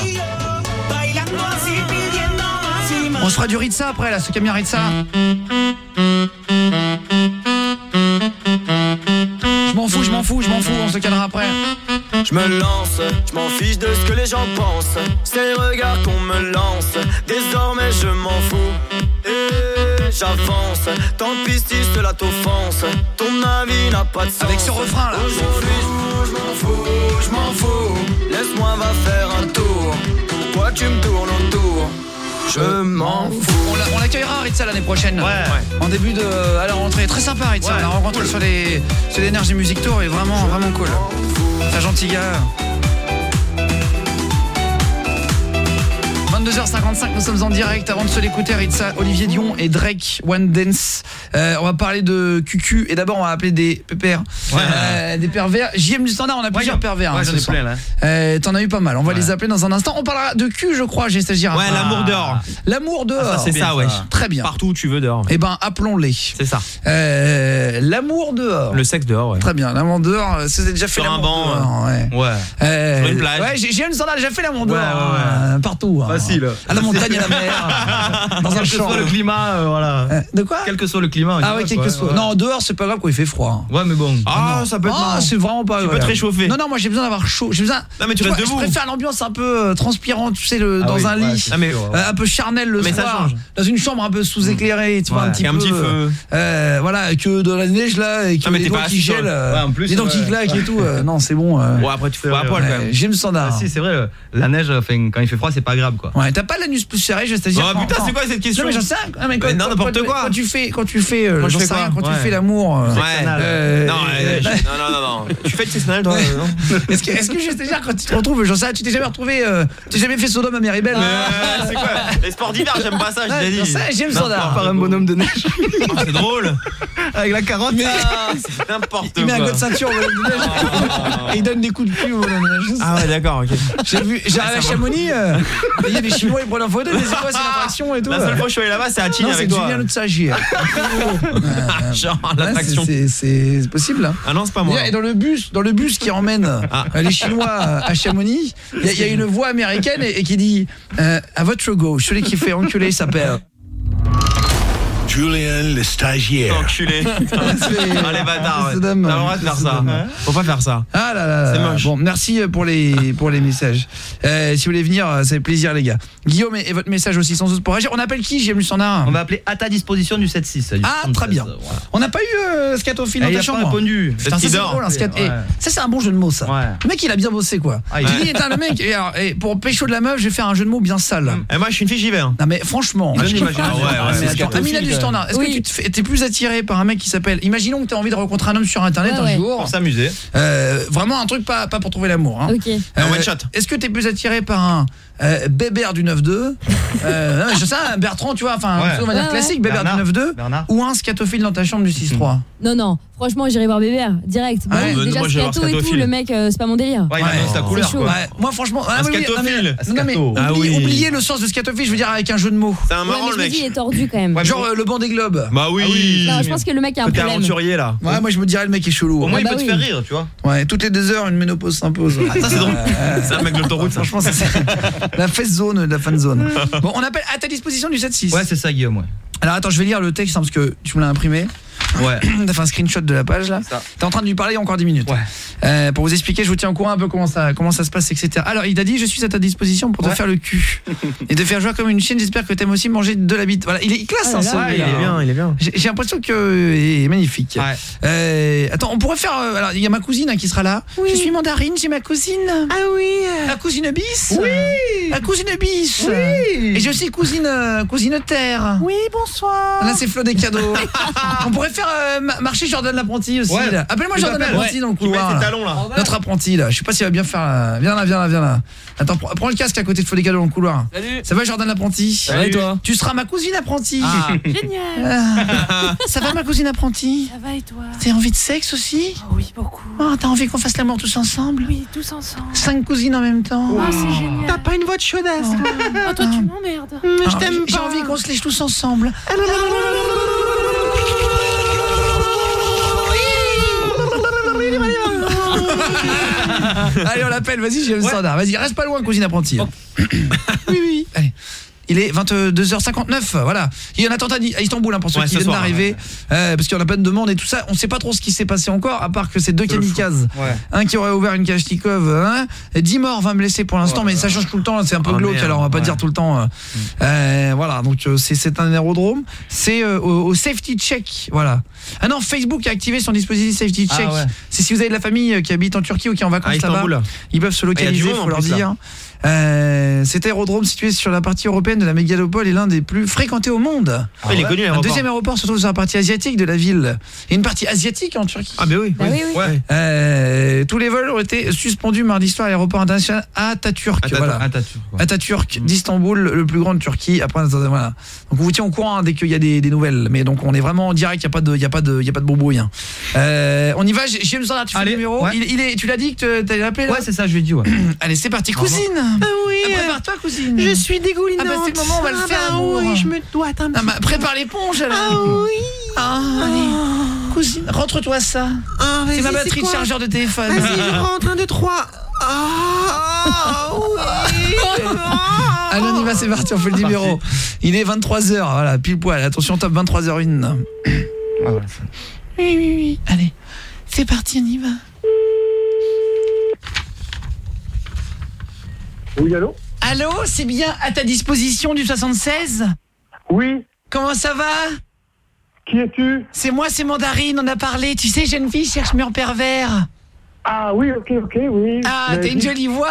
On se fera du Ritza après là, ce camion Ritza. Je m'en fous, on se calera après. Je me lance, je m'en fiche de ce que les gens pensent. C'est les regards qu'on me lance. Désormais je m'en fous. Et j'avance. Tant pis si cela t'offense. Ton avis n'a pas de sens. Avec ce refrain là. Aujourd'hui je m'en fous. Laisse-moi va faire un tour. Pourquoi tu me tournes autour? Je m'en fous. On l'accueillera Ritza l'année prochaine. Ouais. En début de à la rentrée. Très sympa Ritza. La rencontre cool. sur l'Energy Music Tour est vraiment cool. C'est un gentil gars. 22h55, nous sommes en direct. Avant de se l'écouter, Ritza, Olivier Dion et Drake, One Dance. On va parler de QQ et d'abord on va appeler des pépères, des pervers. JM du Standard, on a plusieurs pervers. Ouais, j'en ai plein là. T'en as eu pas mal. On va les appeler dans un instant. On parlera de cul, je crois. J'ai stagiaire. Ouais, l'amour dehors. L'amour dehors. Ah, ça, c'est ça, ouais. Très bien. Partout où tu veux dehors. Eh ben, appelons-les. C'est ça. L'amour dehors. Le sexe dehors, ouais. Très bien. L'amour dehors. C'est déjà fait l'amour dehors. Ouais. Ouais. Sur une plage. Ouais, JM du Standard a déjà fait l'amour dehors. Ouais. Partout. Facile. À la montagne, à la mer, dans un Quel que champ. soit le climat, voilà. De quoi? Quel que soit le climat. Ah ouais, quel que soit. Non, dehors, c'est pas grave quand il fait froid. Ouais, mais bon. Ah, ça peut être marrant. C'est vraiment pas. Tu peux te réchauffer. Non, moi j'ai besoin d'avoir chaud. J'ai besoin. Non, mais tu restes debout. Je préfère l'ambiance un peu transpirante, tu sais, dans un lit, un peu charnel le soir, dans une chambre un peu sous-éclairée, tu vois, un petit peu. Voilà, que de la neige là, et que les doigts qui gèlent, les dents qui claquent et tout. Non, c'est bon. Ouais, après tu fais pas à poil quand même. J'aime standard. Si, c'est vrai, la neige, quand il fait froid, c'est pas grave quoi. Ouais, t'as pas l'anus plus serré, c'est-à-dire. Oh putain, c'est quoi cette question? Non, mais j'en sais. Non, n'importe quoi. Quand tu fais l'amour. Ouais. Non. Tu fais le sexanal toi? Est-ce que c'est-à-dire quand tu te retrouves, j'en sais, tu t'es jamais retrouvé, tu t'es jamais fait Sodome à Méribel? C'est quoi? Les sports d'hiver, j'aime pas ça, je t'ai dit. J'aime standard. Par un bonhomme de neige. C'est drôle. Avec la carotte. C'est n'importe quoi. Il met un god de ceinture au bonhomme de neige et il donne des coups de cul au bonhomme de neige. Ah ouais, d'accord, ok. J'arrive à Chamonix, il y a des Chinois, ils prennent en photo, mais c'est quoi, c'est l'attraction et tout. La seule fois que je suis allé là-bas, c'est à Tignes avec toi. Non, c'est Julien Tsagir. Genre l'attraction. C'est possible. Ah non, c'est pas moi. Et dans le bus qui emmène les Chinois à Chamonix, il y a une voix américaine et qui dit à votre gauche, celui qui fait enculer sa paire. Julien le stagiaire. Enculé. Allez bâtard. T'as le droit de faire ça. Faut pas faire ça. Ah là là. C'est moche. Bon, merci pour les messages. Si vous voulez venir, ça fait plaisir les gars. Guillaume et votre message aussi sans doute pour réagir. On appelle qui? J'ai lu son art. On va appeler à ta disposition du 7-6. Ah très bien. Voilà. On n'a pas eu Scatophile dans ta chambre. Il a pas répondu. Putain, ça c'est drôle, ça c'est un bon jeu de mots ça. Ouais. Le mec il a bien bossé quoi. Ah, il dit le mec et pour pécho de la meuf, je vais faire un jeu de mots bien sale. Et moi je suis une fille, j'y vais. Non mais franchement, Amina du standard. Est-ce que t'es plus attiré par un mec qui s'appelle, imaginons que t'as envie de rencontrer un homme sur internet un jour pour s'amuser. Vraiment un truc pas pour trouver l'amour hein. OK. One shot. Est-ce que t'es plus attiré par un Bébert du 9-2 je sais un Bertrand tu vois on va dire classique Bébert du 9-2 ou un scatophile dans ta chambre du 6-3? Non, franchement, j'irai voir Bébert direct. Déjà scato et tout, le mec c'est pas mon délire. Ouais, c'est la couleur quoi. Moi franchement, scatophile. oubliez le sens de scatophile, je veux dire avec un jeu de mots. C'est un marrant le mec. Il est tordu quand même. Genre le banc des globes. Bah oui. Non, je pense que le mec a un problème. T'es aventurier là. Ouais, moi je me dirais le mec est chelou. Au moins il peut te faire rire, tu vois. Ouais, toutes les 2 heures une ménopause s'impose. Ça c'est drôle. C'est un mec de l'autoroute. Franchement c'est la face zone, la fan zone. Bon, on appelle à ta disposition du 7-6. Ouais, c'est ça Guillaume, ouais. Alors attends, je vais lire le texte parce que tu me l'as imprimé. Ouais. T'as fait un screenshot de la page là. T'es en train de lui parler il y a encore 10 minutes. Ouais. Pour vous expliquer, je vous tiens au courant un peu comment ça se passe, etc. Alors il t'a dit je suis à ta disposition pour te faire le cul et te faire jouer comme une chienne. J'espère que t'aimes aussi manger de la bite. Voilà, il classe il est bien. J'ai l'impression que il est magnifique. Attends, on pourrait faire alors il y a ma cousine qui sera là. Oui. Je suis mandarine, j'ai ma cousine. Ah oui. La cousine bis. Oui. La cousine bis. Oui. Et j'ai aussi cousine terre. Oui, bonsoir. Là c'est Flo des cadeaux. On pourrait faire marcher Jordan l'apprenti aussi là. Appelle-moi Jordan l'apprenti dans le couloir. Notre apprenti là, je sais pas s'il va bien faire viens là. Attends, prends le casque à côté de Flo des cadeaux dans le couloir. Salut. Ça va Jordan l'apprenti? Ça va et toi? Tu seras ma cousine apprentie. Génial. Ça va ma cousine apprentie? Ça va et toi? T'as envie de sexe aussi? Oh, oui, beaucoup. Oh, t'as envie qu'on fasse l'amour tous ensemble? Oui, tous ensemble. 5 cousines en même temps. Oh, c'est génial. T'as pas une voix de chaudasse. Oh, toi tu m'emmerdes. Je t'aime pas. J'ai envie qu'on se lèche tous ensemble. Allez, on l'appelle, vas-y, j'ai le standard. Vas-y, reste pas loin, cousine apprentie. Oui. Allez. Il est 22h59, voilà. Il y a un attentat à Istanbul pour ceux qui viennent d'arriver parce qu'il y en a plein de demandes et tout ça. On sait pas trop ce qui s'est passé encore à part que c'est 2 kamikazes. Un qui aurait ouvert une Kalachnikov, 10 morts, 20 blessés pour l'instant, mais ça change tout le temps, c'est un peu glauque alors on va pas dire tout le temps voilà, donc c'est un aérodrome, c'est au safety check, voilà. Ah non, Facebook a activé son dispositif safety check. C'est si vous avez de la famille qui habite en Turquie ou qui est en vacances là-bas, ils peuvent se localiser, faut leur dire. Cet aérodrome situé sur la partie européenne de la mégalopole est l'un des plus fréquentés au monde. Il est connu, un deuxième aéroport se trouve sur la partie asiatique de la ville. Il y a une partie asiatique en Turquie. Ah ben oui. Tous les vols ont été suspendus mardi soir à l'aéroport international Atatürk. Atatürk d'Istanbul, le plus grand de Turquie. Après, voilà. Donc on vous tient au courant dès qu'il y a des nouvelles. Mais donc on est vraiment en direct, il y a pas de boubouille. On y va. J'ai besoin d'un numéro. Tu l'as dit que t'allais l'appeler là? Ouais, c'est ça, je lui ai dit. Allez, c'est parti, cousine. Ah oui. Prépare-toi, cousine. Je suis dégoulinante. Ah bah c'est le moment, on va le faire. Oui, je me dois un petit. Prépare l'éponge alors. Ah oui. Allez. cousine, rentre-toi ça. C'est ma batterie de chargeur de téléphone. Vas-y, je rentre, 1, 2, 3. Oui. Allez, on y va, c'est parti, on fait le numéro. Il est 23h, voilà, pile poil. Attention, top 23h01. Oui. Allez, c'est parti, on y va. Oui, allô? Allô, c'est bien à ta disposition du 76? Oui. Comment ça va? Qui es-tu? C'est moi, c'est Mandarine, on a parlé. Tu sais, jeune fille cherche mur pervers. Ah oui, ok, oui. Ah, t'as une jolie voix.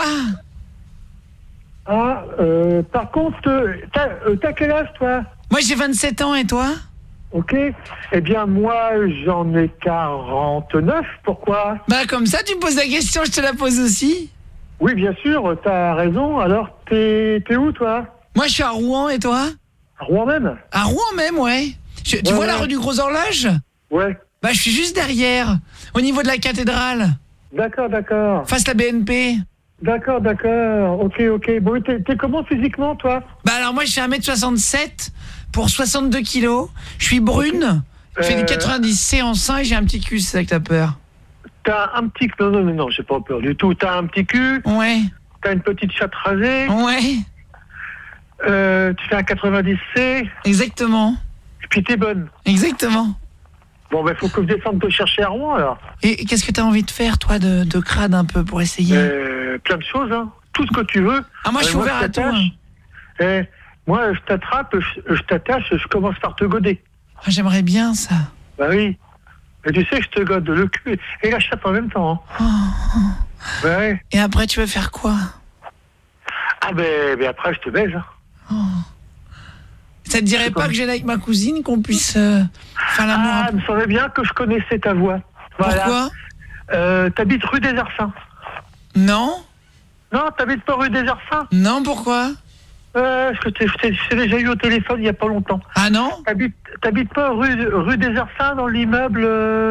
Ah, par contre, t'as quel âge, toi? Moi, j'ai 27 ans, et toi? Ok. Eh bien, moi, j'en ai 49. Pourquoi? Bah, comme ça, tu me poses la question, je te la pose aussi. Oui, bien sûr, t'as raison. Alors, t'es où, toi? Moi, je suis à Rouen, et toi? À Rouen même? À Rouen même, ouais. Tu vois la rue du Gros Horloge? Ouais. Bah, je suis juste derrière, au niveau de la cathédrale. D'accord. Face la BNP. D'accord. Ok. Bon, t'es comment physiquement, toi? Bah, alors, moi, je fais 1m67 pour 62 kilos. Je suis brune. Je fais du 90 C en sein et j'ai un petit cul, c'est ça que t'as peur. T'as un petit... Non, j'ai pas peur du tout. T'as un petit cul. Ouais. T'as une petite chatte rasée. Ouais. Tu fais un 90C. Exactement. Et puis t'es bonne. Exactement. Bon, ben, faut que je descende te chercher à Rouen, alors. Et qu'est-ce que t'as envie de faire, toi, de crade un peu pour essayer? Plein de choses, hein. Tout ce que tu veux. Ah, moi, je suis ouvert à tout. Hein. Moi, je t'attrape, je t'attache, je commence par te goder. Ah, j'aimerais bien, ça. Bah oui. Mais tu sais, je te gode le cul et la chatte en même temps. Hein. Bah ouais. Et après, tu vas faire quoi? Ah, ben après, je te baise. Oh. Ça te dirait pas que j'aille avec ma cousine, qu'on puisse faire l'amour? Ah, il me semblait bien que je connaissais ta voix. Voilà. Pourquoi? T'habites rue des Arsins? Non. Non, t'habites pas rue des Arsins? Non, pourquoi? Je t'ai déjà eu au téléphone il y a pas longtemps. Ah non? T'habites pas rue des Arsins dans l'immeuble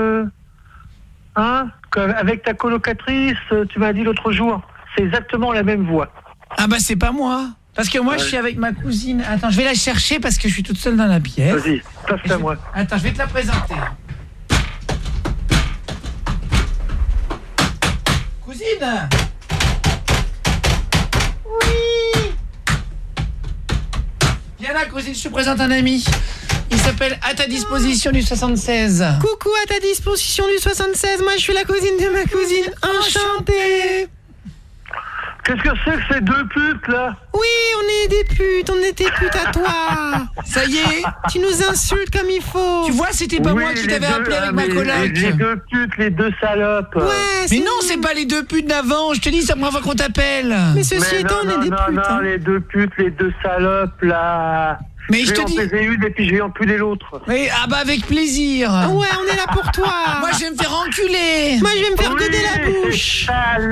hein? Avec ta colocatrice, tu m'as dit l'autre jour. C'est exactement la même voix. Ah bah c'est pas moi. Parce que moi je suis avec ma cousine. Attends, je vais la chercher parce que je suis toute seule dans la pièce. Vas-y, passe-la moi. Attends, je vais te la présenter. Cousine! Oui! Viens là, cousine, je te présente un ami. Il s'appelle À ta disposition du 76. Coucou, à ta disposition du 76. Moi, je suis la cousine de ma cousine. Enchantée. Qu'est-ce que c'est que ces deux putes, là? Oui, on est des putes. On est des putes à toi. Ça y est. Tu nous insultes comme il faut. Tu vois, c'était pas moi qui t'avais appelé avec ma coloc. Les deux putes, les deux salopes. Ouais, mais non, c'est pas les deux putes d'avant. Je te dis, c'est la première fois qu'on t'appelle. Mais ceci étant, on est des putes. Non, les deux putes, les deux salopes, là. Mais je te dis... Je vais en baiser une et puis je vais empiler l'autre. Mais, ah bah avec plaisir. Ouais, on est là pour toi. Moi, je vais me faire enculer. Moi, je vais me faire goder la bouche.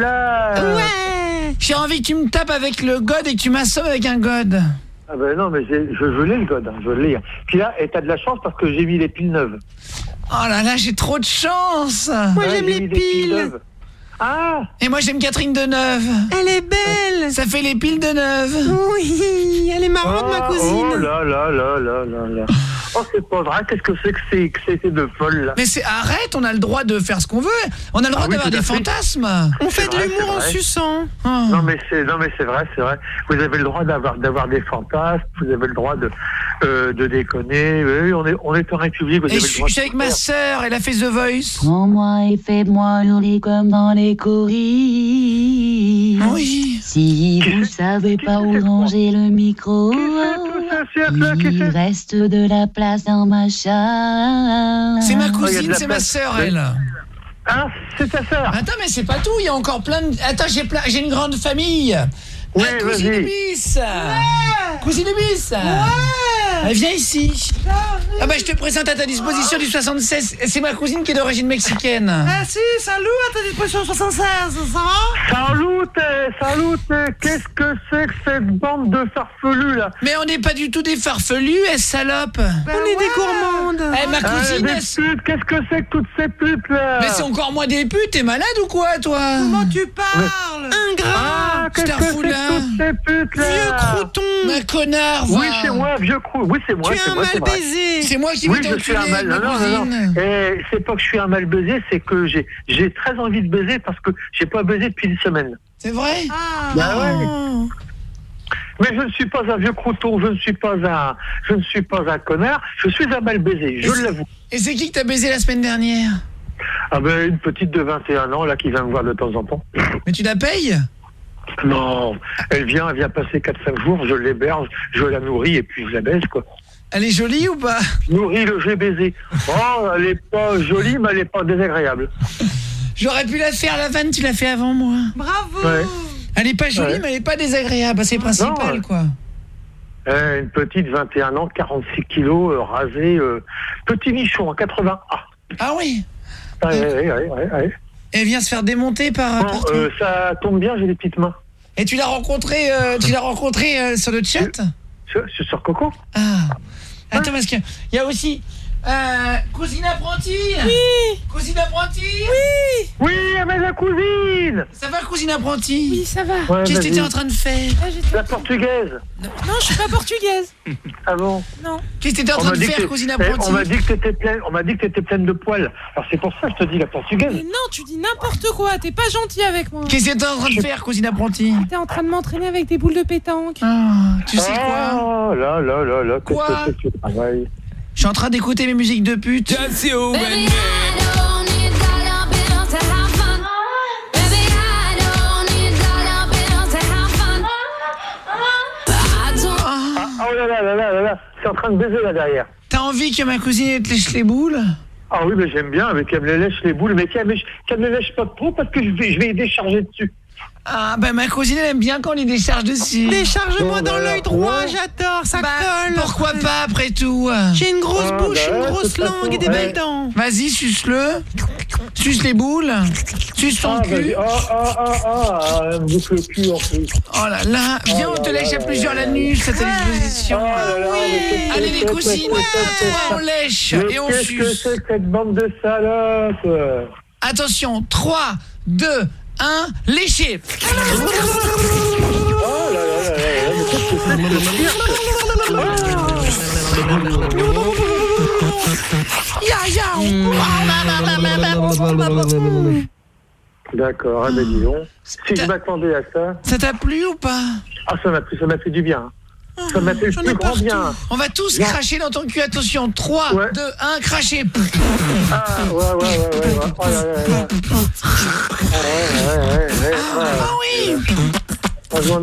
Ouais. J'ai envie que tu me tapes avec le god et que tu m'assommes avec un god. Ah ben non, mais je l'ai le god, je l'ai. Puis là, t'as de la chance parce que j'ai mis les piles neuves. Oh là là, j'ai trop de chance. Moi, j'aime les piles. Ah. Et moi j'aime Catherine Deneuve. Elle est belle. Ça fait les piles de Neuve. Oui, elle est marrante ma cousine. Oh là là là là là là. Oh c'est pas vrai, qu'est-ce que c'est que c'était de folle là. Mais arrête, on a le droit de faire ce qu'on veut. On a le droit d'avoir des fantasmes. On fait de l'humour en suçant. Oh. Non mais c'est vrai. Vous avez le droit d'avoir des fantasmes, vous avez le droit de déconner. Oui, on est en République, vous avez le droit. Je suis avec ma sœur, elle a fait The Voice. Prends-moi et fais-moi hurler comme dans les coris. Oui. Si vous savez pas où ranger le micro, il reste de la place dans ma chambre. C'est ma cousine, c'est ma sœur, elle. Ah, c'est ta sœur. Attends, mais c'est pas tout, il y a encore plein de... Attends, j'ai une grande famille. Oui, cousine Bis. Ouais. Cousine Bis. Ouais. Viens ici. Ah bah je te présente À ta disposition du 76. C'est ma cousine qui est d'origine mexicaine. Ah si, salut, À ta disposition du 76, ça va? Salut, qu'est-ce que c'est que cette bande de farfelus là? Mais on n'est pas du tout des farfelus, salope. On est des gourmandes. Ma cousine... putes, qu'est-ce que c'est que toutes ces putes là? Mais c'est encore moins des putes, t'es malade ou quoi toi? Comment tu parles? Ingrat. Qu'est-ce que c'est que toutes ces putes là? Vieux crouton. Ma connard, oui, chez moi, vieux crouton. Oui, c'est moi. Tu es un mal baisé. C'est moi qui vais t'enculer, ma cousine. Et c'est pas que je suis un mal baisé, c'est que j'ai très envie de baiser parce que j'ai pas baisé depuis une semaine. C'est vrai? Bah ouais. Mais je ne suis pas un vieux crouton, je ne suis pas un connard, je suis un mal baisé, je l'avoue. Et c'est qui que t'as baisé la semaine dernière? Ah ben une petite de 21 ans là qui vient me voir de temps en temps. Mais tu la payes? Non, elle vient passer 4-5 jours, je l'héberge, je la nourris et puis je la baise quoi. Elle est jolie ou pas? Nourris le j'ai baisé. Oh, elle est pas jolie mais elle est pas désagréable. J'aurais pu la faire la vanne, tu l'as fait avant moi. Bravo. Ouais. Elle est pas jolie mais elle est pas désagréable, c'est principal non, quoi. Une petite 21 ans, 46 kilos, rasée, petit nichon, 80. Ah oui. Ouais. Elle vient se faire démonter par toi. Ça tombe bien, j'ai des petites mains. Et tu l'as rencontré sur le chat? Sur Coco. Ah. Attends, parce qu'il y a aussi cousine apprentie. Oui. Cousine apprentie. Oui. Oui, avec la cousine. Ça va, cousine apprentie? Oui, ça va. Ouais, qu'est-ce que tu étais en train de faire? La portugaise. Non, je suis pas portugaise. Ah bon? Non. Qu'est-ce que tu étais en train de faire, cousine apprentie? On m'a dit que t'étais pleine de poils. Alors c'est pour ça que je te dis la portugaise. Mais non, tu dis n'importe quoi, t'es pas gentil avec moi. Qu'est-ce que tu étais en train de faire, cousine apprentie? T'es en train de m'entraîner avec des boules de pétanque. Tu sais quoi? Oh là. Quoi? Qu'est-ce que tu travailles? Je suis en train d'écouter mes musiques de pute. Oh là, c'est en train de baiser là derrière. T'as envie que ma cousine te lèche les boules? Ah oui, mais j'aime bien, mais qu'elle me lèche les boules, mais qu'elle me lèche pas trop parce que je vais y décharger dessus. Ah ben ma cousine elle aime bien quand on les décharge dessus. Décharge-moi dans l'œil droit, j'adore, ça colle. Pourquoi pas après tout? J'ai une grosse bouche, une grosse langue et des belles dents. Vas-y, suce-le. Suce les boules. Suce son cul. Elle me bouffe le cul en plus. Oh là là, viens on te lèche à plusieurs l'anus à ta disposition. Allez les cousines, on lèche et on suce. Qu'est-ce que c'est que cette bande de salopes? Attention, 3, 2, 1, lécher. Oh là là, mais qu'est-ce que c'est que ce cirque? D'accord, ah ben dis donc. Si je m'attendais à ça... Ça t'a plu ou pas? Ah, ça m'a fait du bien. Ça m'a fait le plus grand bien. On va tous cracher dans ton cul, attention. 3, 2, 1, cracher. Ah, ouais. Oh là là. Ah oui. J'en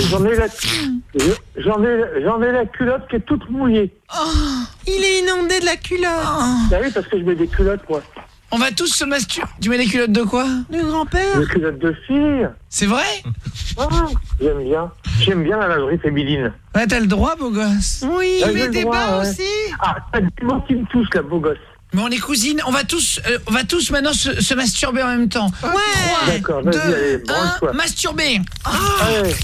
ai la culotte qui est toute mouillée. Oh, il est inondé de la culotte. Bah oui, parce que je mets des culottes, moi. On va tous se masturber. Tu mets des culottes de quoi? De grand-père. Des culottes de fille. C'est vrai? Ah, j'aime bien la lingerie féminine. Ouais, t'as le droit, beau gosse. Oui, mais des bas aussi. Ah, t'as des mots qui me touchent, là, beau gosse. Mais on est cousines, on va tous maintenant se masturber en même temps. Ouais. 3, 2, 1, masturber. Allez.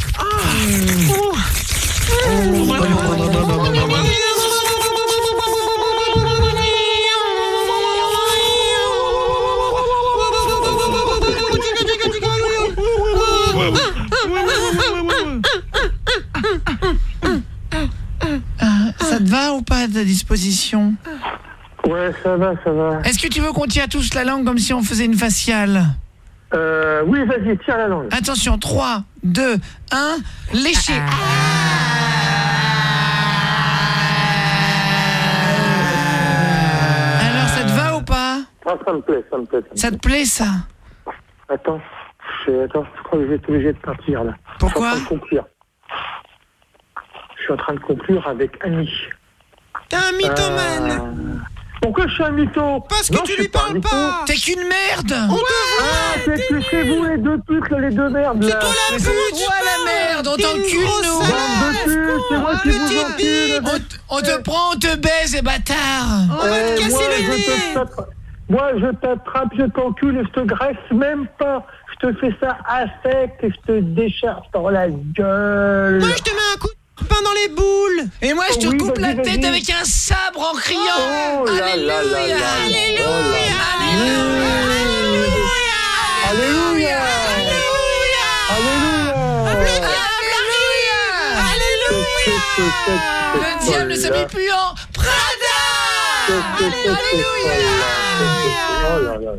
Ça te va ou pas à ta disposition? Ouais, ça va. Est-ce que tu veux qu'on tire tous la langue comme si on faisait une faciale? Oui, vas-y, tire la langue. Attention, 3, 2, 1, lécher. Alors, ça te va ou pas? Ah, ça me plaît. Ça te plaît, ça? Attends, je crois que je vais être obligé de partir, là. Pourquoi? Je suis en train de conclure avec Annie. T'es un mythomane. Pourquoi je suis un mytho? Parce que tu lui parles pas. T'es qu'une merde. C'est vous les deux putes, les deux merdes, là. C'est toi la merde, on t'encule, nous. C'est moi qui vous encule. On te prend, on te baise, les bâtards. On va te casser le nez. Moi, je t'attrape, je t'encule et je te graisse même pas. Je te fais ça à sec et je te décharge dans la gueule. Moi, je te mets un coup de pain dans les boules. Et moi, je te coupe la tête avec un sabre en criant. Alléluia. Le diable ne s'habille plus en Prada. Alléluia.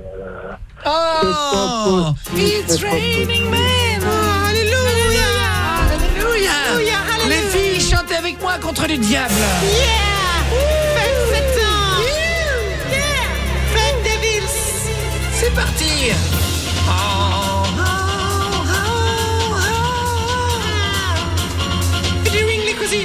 Oh, it's raining men. Alléluia. Alléluia. Les filles, chantez avec moi contre le diable. Faites Satan. Faites Devils. C'est parti. Doing les cousines.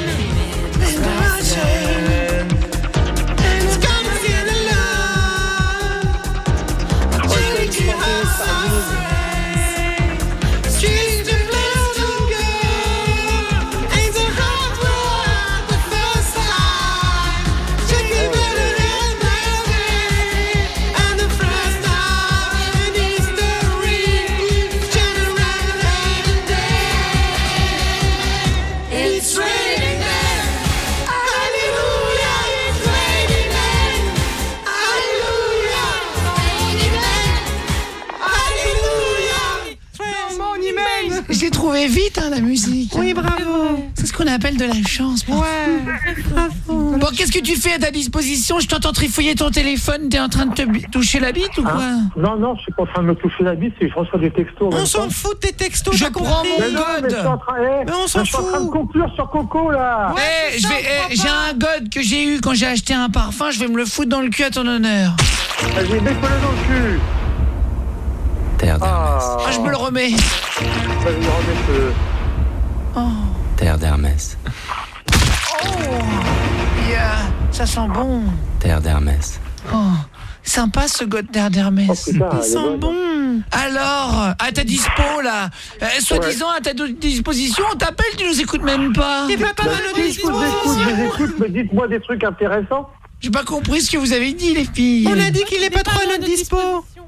J'ai trouvé vite la musique. Oui, bravo. C'est ce qu'on appelle de la chance. Parfois. Ouais, bravo. Bon, qu'est-ce que tu fais à ta disposition? Je t'entends trifouiller ton téléphone. T'es en train de te toucher la bite ou quoi? Non, je suis pas en train de me toucher la bite, je reçois des textos. On s'en fout de tes textos. Je prends mon god. Mais on s'en fout. Je suis en train de conclure sur Coco là. J'ai un god que j'ai eu quand j'ai acheté un parfum. Je vais me le foutre dans le cul à ton honneur. Vas-y, mets-toi dans le cul. Terre d'Hermès. Ah, je me le remets. Vas-y, remets-le. Oh. Terre d'Hermès. Oh. Yeah. Ça sent bon. Terre d'Hermès. Oh. Sympa ce god Terre d'Hermès. Oh, putain, il sent bon. Alors, à ta dispo là, soi-disant à ta disposition, on t'appelle, tu nous écoutes même pas. T'es pas mal au disposition. Je les écoute, mais dites-moi des trucs intéressants. J'ai pas compris ce que vous avez dit les filles. On a dit qu'il est pas trop à notre dispo.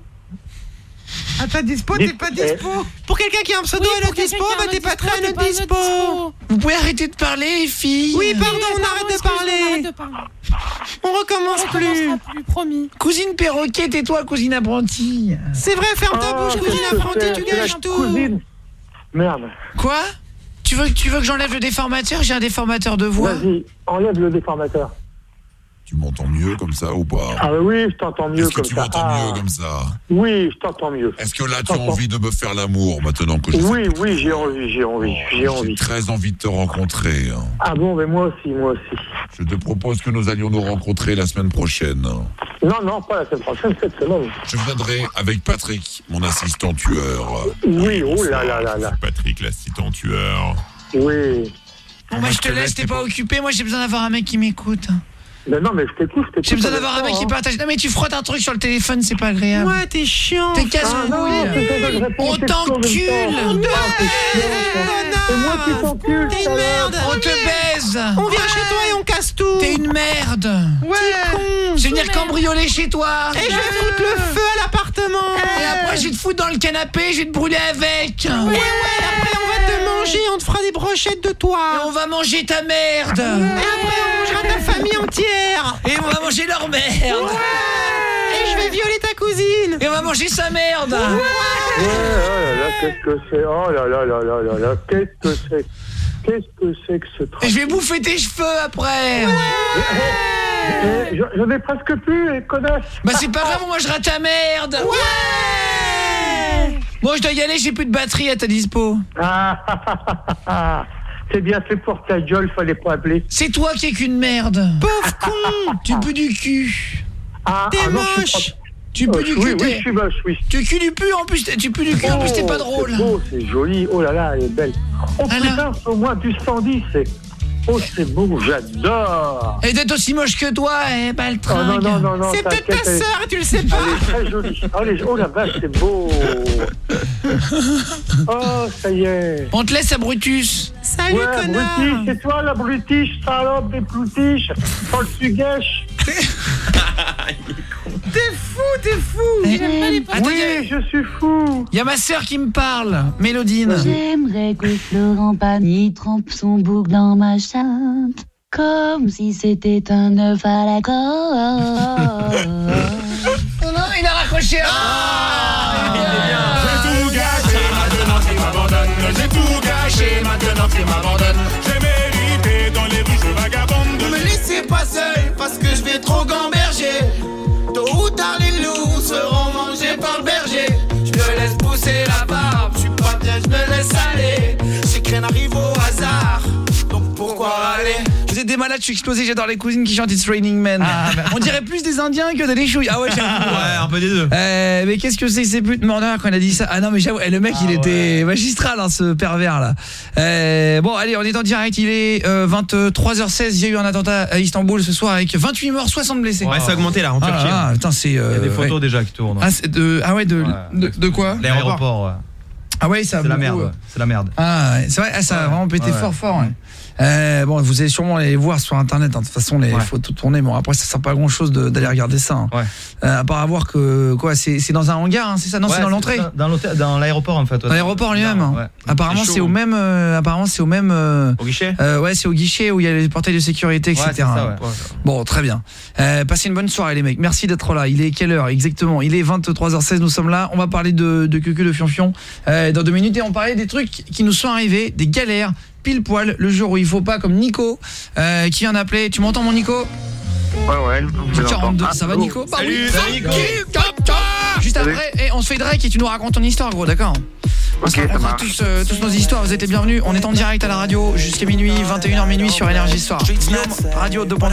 À ta dispo, t'es pas dispo. Pour quelqu'un qui a un pseudo à notre dispo, bah t'es pas très à notre dispo. Vous pouvez arrêter de parler, les filles. Oui, pardon, on arrête de parler. On recommence plus, promis. Cousine perroquet, tais-toi, cousine apprenti. C'est vrai, ferme ta bouche, cousine apprenti, tu gâches tout. Cousine. Merde. Quoi? Tu veux que j'enlève le déformateur? J'ai un déformateur de voix. Vas-y, enlève le déformateur. Tu m'entends mieux comme ça ou pas? Ah oui, je t'entends mieux comme ça. Est-ce que tu m'entends mieux comme ça? Oui, je t'entends mieux. Est-ce que là tu as envie de me faire l'amour maintenant que je Oui, j'ai envie. J'ai très envie de te rencontrer. Ah bon, mais moi aussi. Je te propose que nous allions nous rencontrer la semaine prochaine. Non, pas la semaine prochaine, cette semaine. Je viendrai avec Patrick, mon assistant tueur. Oui, oh là là. Patrick, l'assistant tueur. Oui. Bon, bah je te laisse, t'es pas occupé. Moi j'ai besoin d'avoir un mec qui m'écoute. Non, mais je t'écoute. J'ai besoin d'avoir un mec qui partage. Non, mais tu frottes un truc sur le téléphone, c'est pas agréable. Ouais, t'es chiant. T'es casse-couille. On t'encule. C'est moi qui t'encule. T'es une merde. On te baise. On vient chez toi et on casse tout. T'es une merde. Ouais. Je vais venir cambrioler chez toi. Et je vais foutre le feu à l'appartement. Et après, je vais te foutre dans le canapé, je vais te brûler avec. Ouais. Après, on va te manger, on te fera des brochettes de toi. Et on va manger ta merde. Et après, on mangera ta famille entière. Et on va manger leur merde. Et je vais violer ta cousine. Et on va manger sa merde. Oh là là, qu'est-ce que c'est? Oh là là, qu'est-ce que c'est que ce truc? Et je vais bouffer tes cheveux après. J'en ai presque plus, connasse. Bah c'est pas grave, on mangera ta merde. Bon, je dois y aller, j'ai plus de batterie à ta dispo. C'est bien fait pour ta gueule, fallait pas appeler. C'est toi qui es qu'une merde. Pauvre con. Tu pues du cul. T'es moche. Tu pues du cul. Oui, je suis moche, oui. Tu pues du cul en plus, tu pues du cul en plus, t'es pas drôle. C'est beau, c'est joli. Oh là là, elle est belle. Oh putain, c'est au moins du 110. Oh, c'est beau, j'adore. Elle est aussi moche que toi, baltringue. Non. C'est peut-être ta sœur, tu le sais pas. Elle est très jolie. Oh la vache, c'est beau. Oh, ça y est. On te laisse à Brutus. Salut, connard. Brutiche, c'est toi la brutiche, salope des ploutiches. Quand tu gâches. T'es fou. Attends, oui, je suis fou. Il y a ma sœur qui me parle, Mélodine. J'aimerais que Florent Pagny trempe son bouc dans ma chatte, comme si c'était un œuf à la coque. Oh non, il a raccroché. J'ai tout gâché, maintenant tu m'abandonnes. J'ai tout gâché, maintenant tu m'abandonnes. J'ai mérité dans les rues, je vagabonde. pousser la barbe. Je suis pas bien, je me laisse aller. J'ai que rien n'arrive au hasard. Donc pourquoi râler? Vous êtes des malades, je suis explosé, j'adore les cousines qui chantent It's Raining Men. On dirait plus des Indiens que des chouilles. Ah ouais, j'avoue. Ouais, un peu des deux. Mais qu'est-ce que c'est que ces putes mordeurs quand il a dit ça? Ah non, mais j'avoue, le mec il était magistral, hein, ce pervers là. Bon, allez, on est en direct, il est 23h16. Il y a eu un attentat à Istanbul ce soir avec 28 morts, 60 blessés. Ouais, ça a augmenté là en Turquie. Putain, c'est. Il y a des photos déjà qui tournent. De quoi? L'aéroport, ouais. Ah ouais, ça. C'est la merde. C'est la merde. Ah, c'est vrai, ça a vraiment pété fort. Ouais. Bon, vous allez sûrement les voir sur internet, hein. De toute façon les photos tournées. Bon, après ça sert pas à grand chose d'aller regarder ça. Hein. À part à voir que quoi, c'est dans un hangar, hein, c'est ça? Non, c'est dans l'entrée. Dans l'aéroport en fait. Dans l'aéroport lui-même. Hein. Apparemment c'est au même. Au guichet. Ouais, c'est au guichet où il y a les portails de sécurité, etc. Ouais, c'est ça, Bon, très bien. Passez une bonne soirée les mecs. Merci d'être là. Il est quelle heure exactement? Il est 23h16. Nous sommes là. On va parler de cucu de fion-fion dans 2 minutes et on parlait des trucs qui nous sont arrivés, des galères. Pile poil le jour où il faut pas, comme Nico qui vient d'appeler. Tu m'entends mon Nico? Ouais. 42, ça va Nico? Salut Nico. Juste après, on se fait Drake et tu nous racontes ton histoire gros, d'accord? Ok, ça marche. Tous nos histoires, vous êtes les bienvenus. On est en direct à la radio jusqu'à minuit, 21h minuit sur Énergie Soir. Guillaume, Radio 2.0.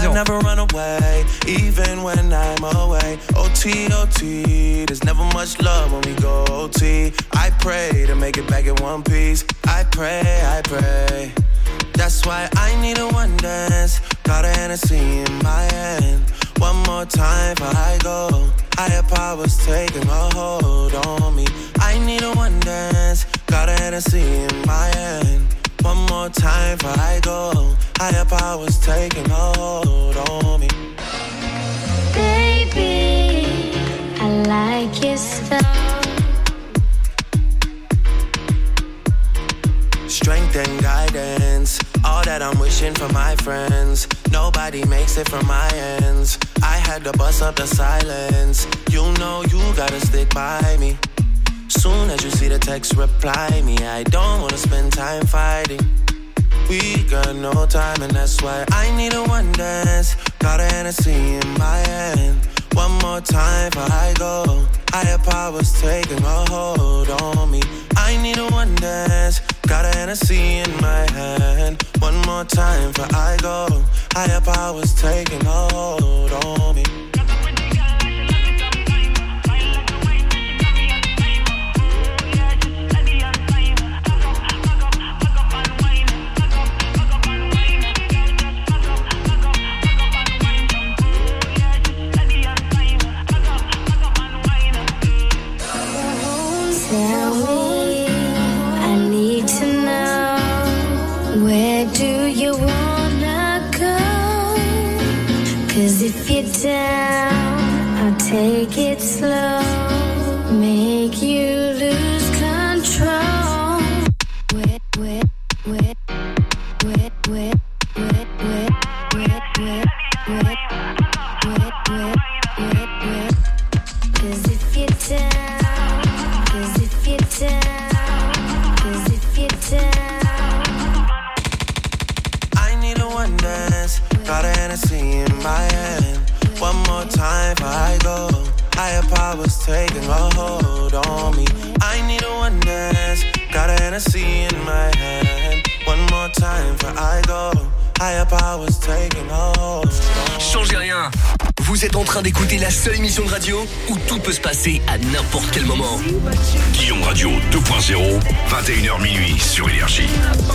There's never much love when we go OT. I pray to make it back in one piece. I pray. That's why I need a one dance. Got a Hennessy in my hand. One more time before I go. Higher powers taking a hold on me. I need a one dance. Got a Hennessy in my hand. One more time before I go. Higher powers taking a hold on me. Baby, I like your style. Strength and guidance, all that I'm wishing for my friends. Nobody makes it from my ends. I had to bust up the silence. You know you gotta stick by me. Soon as you see the text, reply me. I don't wanna spend time fighting. We got no time and that's why I need a one dance. Got a Hennessy in my hand. One more time before I go. Higher powers taking a hold on me. I need a one dance. Got a Hennessy in my hand. One more time before I go. Higher powers taking a hold on me. Tell me, I need to know, where do you wanna go? 'Cause if you're down, I'll take it slow, make you lose control. Cause if you're down, cause if you're down, cause if you're down, I need a one dance. Got a Hennessy in my hand. One more time before I go. Higher powers taking a hold on me. I need a one dance. Got a Hennessy in my hand. One more time before I go. Higher powers taking a hold on me. Changez rien. Vous êtes en train d'écouter la seule émission de radio où tout peut se passer à n'importe quel moment. Guillaume Radio 2.0, 21h minuit sur Énergie.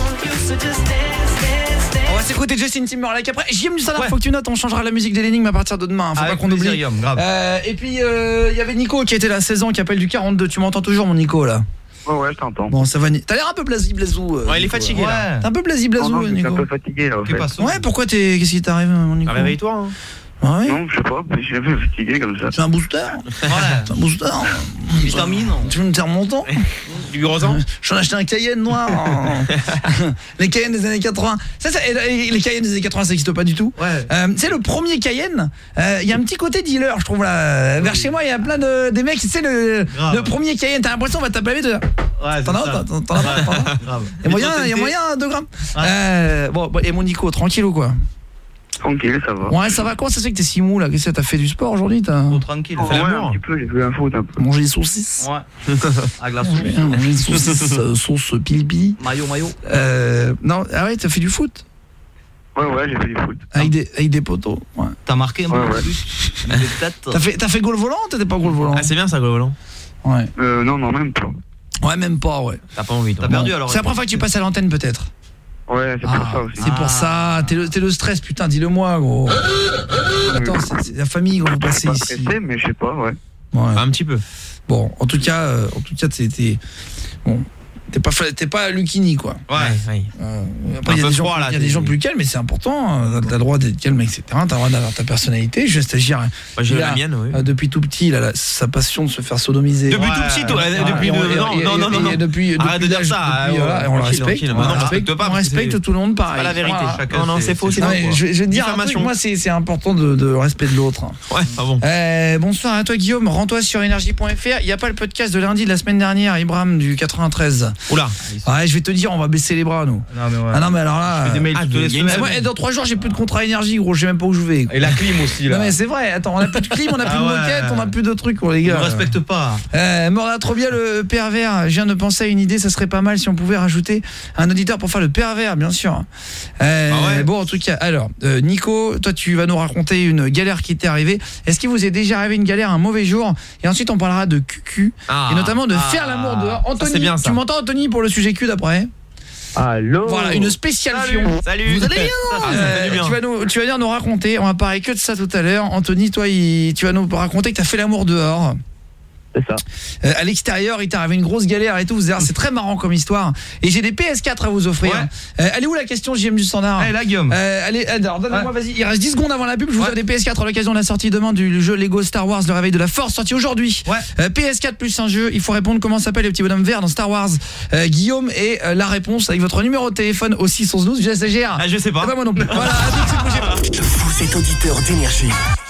On va s'écouter Justin Timberlake après. Guillaume du Standard, faut que tu notes, on changera la musique de l'énigme à partir de demain. Faut pas qu'on oublie. Et puis il y avait Nico qui était là 16 ans qui appelle du 42. Tu m'entends toujours mon Nico là? Ouais, je t'entends. Bon, ça va. T'as l'air un peu blasou. Ouais, il est fatigué là. T'es un peu blasou, Nico. Je suis un peu fatigué là. En fait. Ouais, pourquoi qu'est-ce qui t'arrive, mon Nico? Réveille-toi. Hein. Ouais. Non, je sais pas, je suis un peu fatigué comme ça. C'est un booster. Voilà. C'est un booster. Vitamine. Tu veux me dire mon temps? Du rosan. J'en ai acheté un Cayenne noir. Les Cayennes des années 80. Les Cayennes des années 80, ça n'existe pas du tout. Ouais. C'est le premier Cayenne. Il y a un petit côté dealer, je trouve là. Vers chez moi, il y a plein des mecs. C'est le premier Cayenne. T'as l'impression on va t'appeler de. Ouais, t'en as. Il y a moyen 2 grammes. Bon, et mon Nico, tranquille ou quoi? Tranquille, ça va. Ouais, ça va. Comment ça se fait que t'es si mou là? Qu'est-ce que t'as fait du sport aujourd'hui? Tranquille. Ouais, un petit peu, j'ai fait un foot un peu. Manger des saucisses. Ouais. Avec la sauce. Manger des saucisses, sauce pili-pili. Mayo. Non, ah ouais, t'as fait du foot? Ouais, j'ai fait du foot. Avec des poteaux. Ouais. T'as marqué un peu T'as fait goal volant ou t'étais pas goal volant? Ah, c'est bien ça, goal volant. Ouais. Non, même pas. Ouais, même pas, ouais. T'as pas envie, toi. T'as perdu alors. C'est la première fois que tu passes à l'antenne peut-être? Ouais, c'est pour ça aussi. C'est pour ça, t'es le stress, putain, dis-le-moi, gros. Attends, c'est la famille qu'on vous passez ici. Stressé, mais je sais pas, ouais. Un petit peu. Bon, en tout cas, t'es bon. T'es pas Lucchini, quoi. Ouais. Après, il y a des gens plus calmes, mais c'est important. T'as le droit d'être calme, etc. T'as le droit d'avoir ta personnalité. Je suis stagiaire. Moi, j'ai la mienne, oui. Depuis tout petit, il a sa passion de se faire sodomiser. Depuis tout petit, toi. Non. Depuis arrête de dire ça. On le respecte. On respecte tout le monde pareil. C'est pas la vérité. Non, c'est faux. Je vais te dire un truc, moi, c'est important de le respect de l'autre. Ouais, ah bon. Bonsoir à toi, Guillaume. Rends-toi sur énergie.fr. Il n'y a pas le podcast de lundi de la semaine dernière, Ibrahim du 93. Oula. Ouais, je vais te dire, on va baisser les bras, nous. Non, mais ouais. Ah non, mais alors là. Je fais des mails toutes les semaines. Ouais, dans 3 jours, j'ai plus de contrat énergie, gros. Je sais même pas où je vais. Et la clim aussi, là. Non, mais c'est vrai. Attends, on a plus de clim, on a plus de moquette, on a plus de trucs, les gars. On respecte pas. Morda, trop bien le pervers. Je viens de penser à une idée, ça serait pas mal si on pouvait rajouter un auditeur pour faire le pervers, bien sûr. Bon, en tout cas, alors, Nico, toi, tu vas nous raconter une galère qui t'est arrivée. Est-ce qu'il vous est déjà arrivé une galère un mauvais jour? Et ensuite, on parlera de cucu et notamment de faire l'amour dehors. Anthony, bien, tu m'entends, Anthony, pour le sujet cul d'après? Allô. Voilà, une spéciale fion. Salut. Vous allez bien? Tu vas venir nous raconter, on va parler que de ça tout à l'heure. Anthony, toi, tu vas nous raconter que t'as fait l'amour dehors. C'est ça. À l'extérieur, il t'est arrivé une grosse galère et tout. C'est très marrant comme histoire. Et j'ai des PS4 à vous offrir. Allez où la question JM du standard? Là, Guillaume. Allez, alors donne-moi, vas-y. Il reste 10 secondes avant la pub. Je vous offre des PS4 à l'occasion de la sortie demain du jeu Lego Star Wars, le réveil de la force, sorti aujourd'hui. PS4 plus un jeu. Il faut répondre comment s'appelle le petit bonhomme vert dans Star Wars. Guillaume, et la réponse avec votre numéro de téléphone au 611 12. JSGR. Je sais pas. Pas moi non plus. Voilà, à tout de suite, bougez pas. Vous êtes auditeur d'énergie.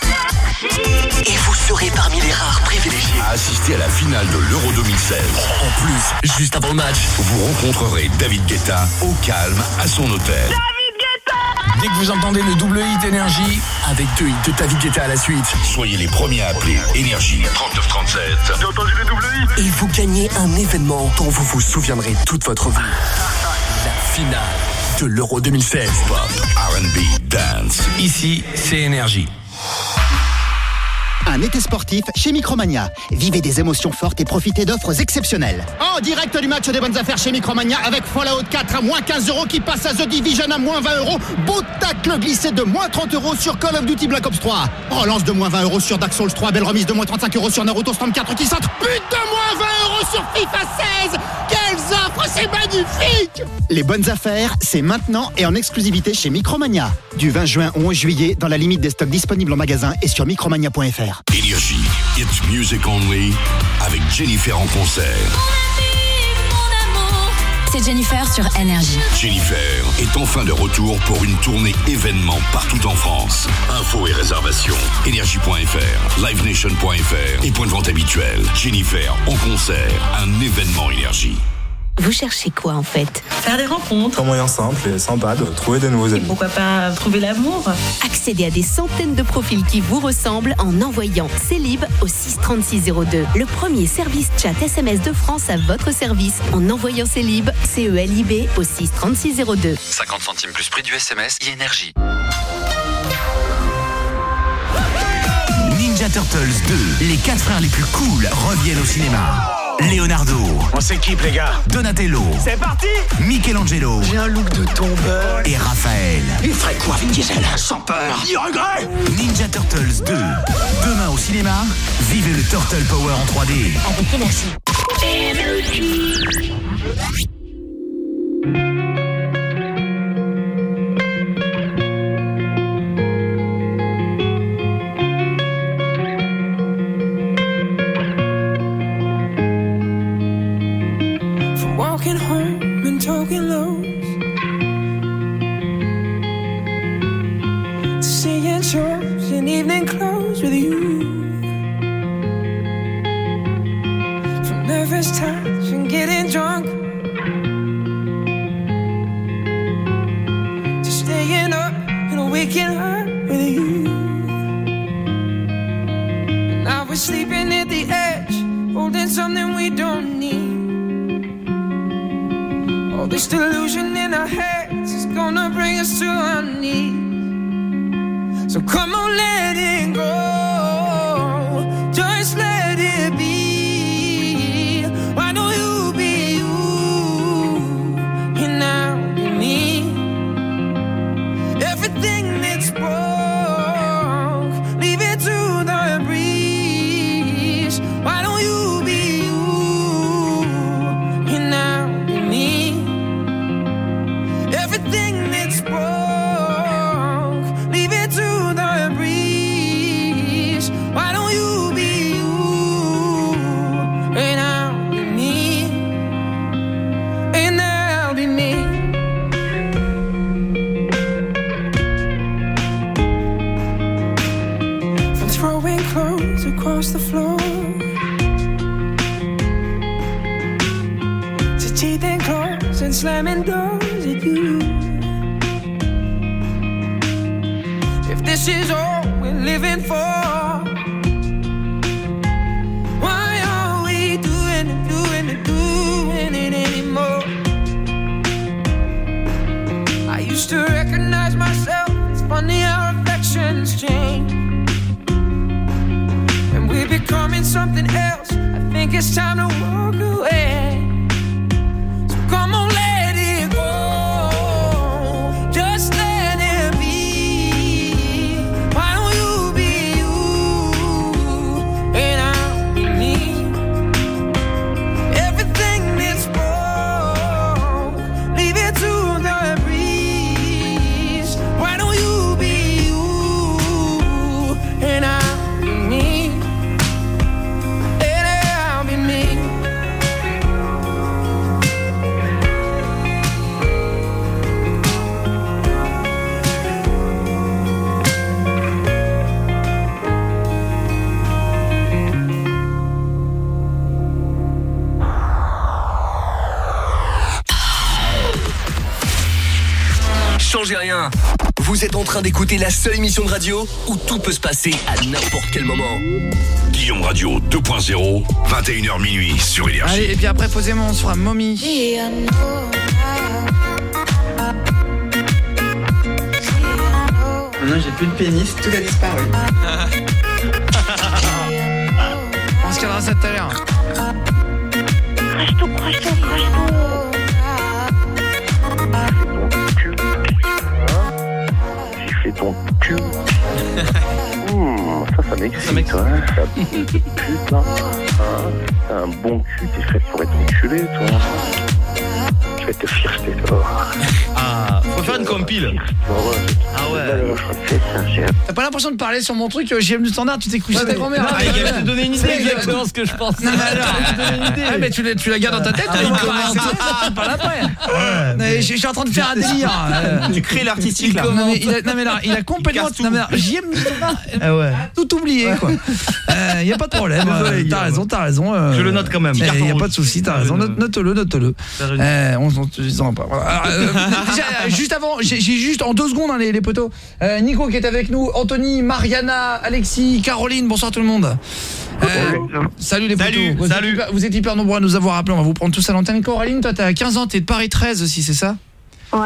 Et vous serez parmi les rares privilégiés à assister à la finale de l'Euro 2016. En plus, juste avant le match, vous rencontrerez David Guetta au calme à son hôtel. David Guetta! Dès que vous entendez le double hit énergie, avec 2 hits de David Guetta à la suite, soyez les premiers à appeler énergie 3937. J'ai entendu le double hit. Et vous gagnez un événement dont vous vous souviendrez toute votre vie. La finale de l'Euro 2016. Pop, R&B, dance. Ici, c'est énergie. Un été sportif chez Micromania. Vivez des émotions fortes et profitez d'offres exceptionnelles. En direct du match des bonnes affaires chez Micromania avec Fallout 4 à moins 15 € qui passe à The Division à moins 20 €. Beau tacle glissé de moins 30 € sur Call of Duty Black Ops 3. Relance de moins 20 € sur Dark Souls 3. Belle remise de moins 35 € sur Naruto Storm 4 qui centre. But de moins 20 € sur FIFA 16. Quelles offres, c'est magnifique! Les bonnes affaires, c'est maintenant et en exclusivité chez Micromania. Du 20 juin au 11 juillet, dans la limite des stocks disponibles en magasin et sur micromania.fr. Énergie, it's music only, avec Jennifer en concert. C'est Jennifer sur Énergie. Jennifer est enfin de retour pour une tournée événement partout en France. Infos et réservations, énergie.fr, livenation.fr et point de vente habituel. Jennifer en concert, un événement Énergie. Vous cherchez quoi en fait? Faire des rencontres. Un moyen simple et sympa de trouver de nouveaux amis. Et pourquoi pas trouver l'amour? Accédez à des centaines de profils qui vous ressemblent en envoyant Célib au 63602. Le premier service chat SMS de France à votre service en envoyant Célib, CELIB au 63602. 50 centimes plus prix du SMS et énergie. Ninja Turtles 2, les 4 frères les plus cool reviennent au cinéma. Leonardo. On s'équipe les gars. Donatello. C'est parti. Michelangelo. J'ai un look de tombeur. Et Raphaël. Il ferait quoi Vin Diesel? Sans peur, ni regret. Ninja Turtles 2. Demain au cinéma, vivez le Turtle Power en 3D. Avec énergie. Walking home and talking lows, to seeing shows in evening clothes with you, from nervous touch and getting drunk, to staying up and waking up. This delusion in our heads is gonna bring us to our knees. So come on, let it go. Just let it be. Why don't you be you? And I'll be me. Everything that's broke, leave it to the breeze. Why don't you be you? And I'll be me. Everything that's broke, leave it to the breeze. Why don't you be you? And I'll be me. And I'll be me. From throwing clothes across the floor to teething claws and slamming doors at you. If this is all we're living for, why are we doing it anymore? I used to recognize myself. It's funny how affections change. And we're becoming something else. I think it's time to walk away. So come on, let it go. Just let it be. Why don't you be you? And I'll be me. Everything that's broke, leave it to the breeze. Why don't you be you? And I'll be me. And I'll be me. Changez rien. Vous êtes en train d'écouter la seule émission de radio où tout peut se passer à n'importe quel moment. Guillaume Radio 2.0, 21h minuit sur Énergie. Allez, et puis après, posément, on sera Mommy. Maintenant, j'ai plus de pénis, tout a disparu. On se cadrera ça tout à l'heure. J'ai fait ton cul. Ça m'excite, ouais. Ta petite pute, là. T'as un bon cul, t'es fait pour être enculé, toi. Je vais te fireter, toi. Ah, faut faire une compile. Ah ouais. T'as pas l'impression de parler sur mon truc JM du Standard, tu t'es couché ta grand-mère. Ah, il vient de te donner une idée. C'est exactement ce que je pense. Non mais alors, mais tu la gardes dans ta tête, tu parles après. Je suis en train de faire un délire. Tu crées l'artistique là. Non mais là, il a complètement JM du Standard. Tout oublié quoi. Y a pas de problème. T'as raison. Je le note quand même. Y a pas de souci, t'as raison. Note-le. On pas. Déjà, juste avant, j'ai juste en 2 secondes les potos. Nico qui est avec nous, Anthony, Mariana, Alexis, Caroline, bonsoir tout le monde. Salut les potos. Vous êtes hyper nombreux à nous avoir appelés, on va vous prendre tous à l'antenne. Caroline, toi t'as 15 ans, t'es de Paris 13 aussi, c'est ça? Ouais.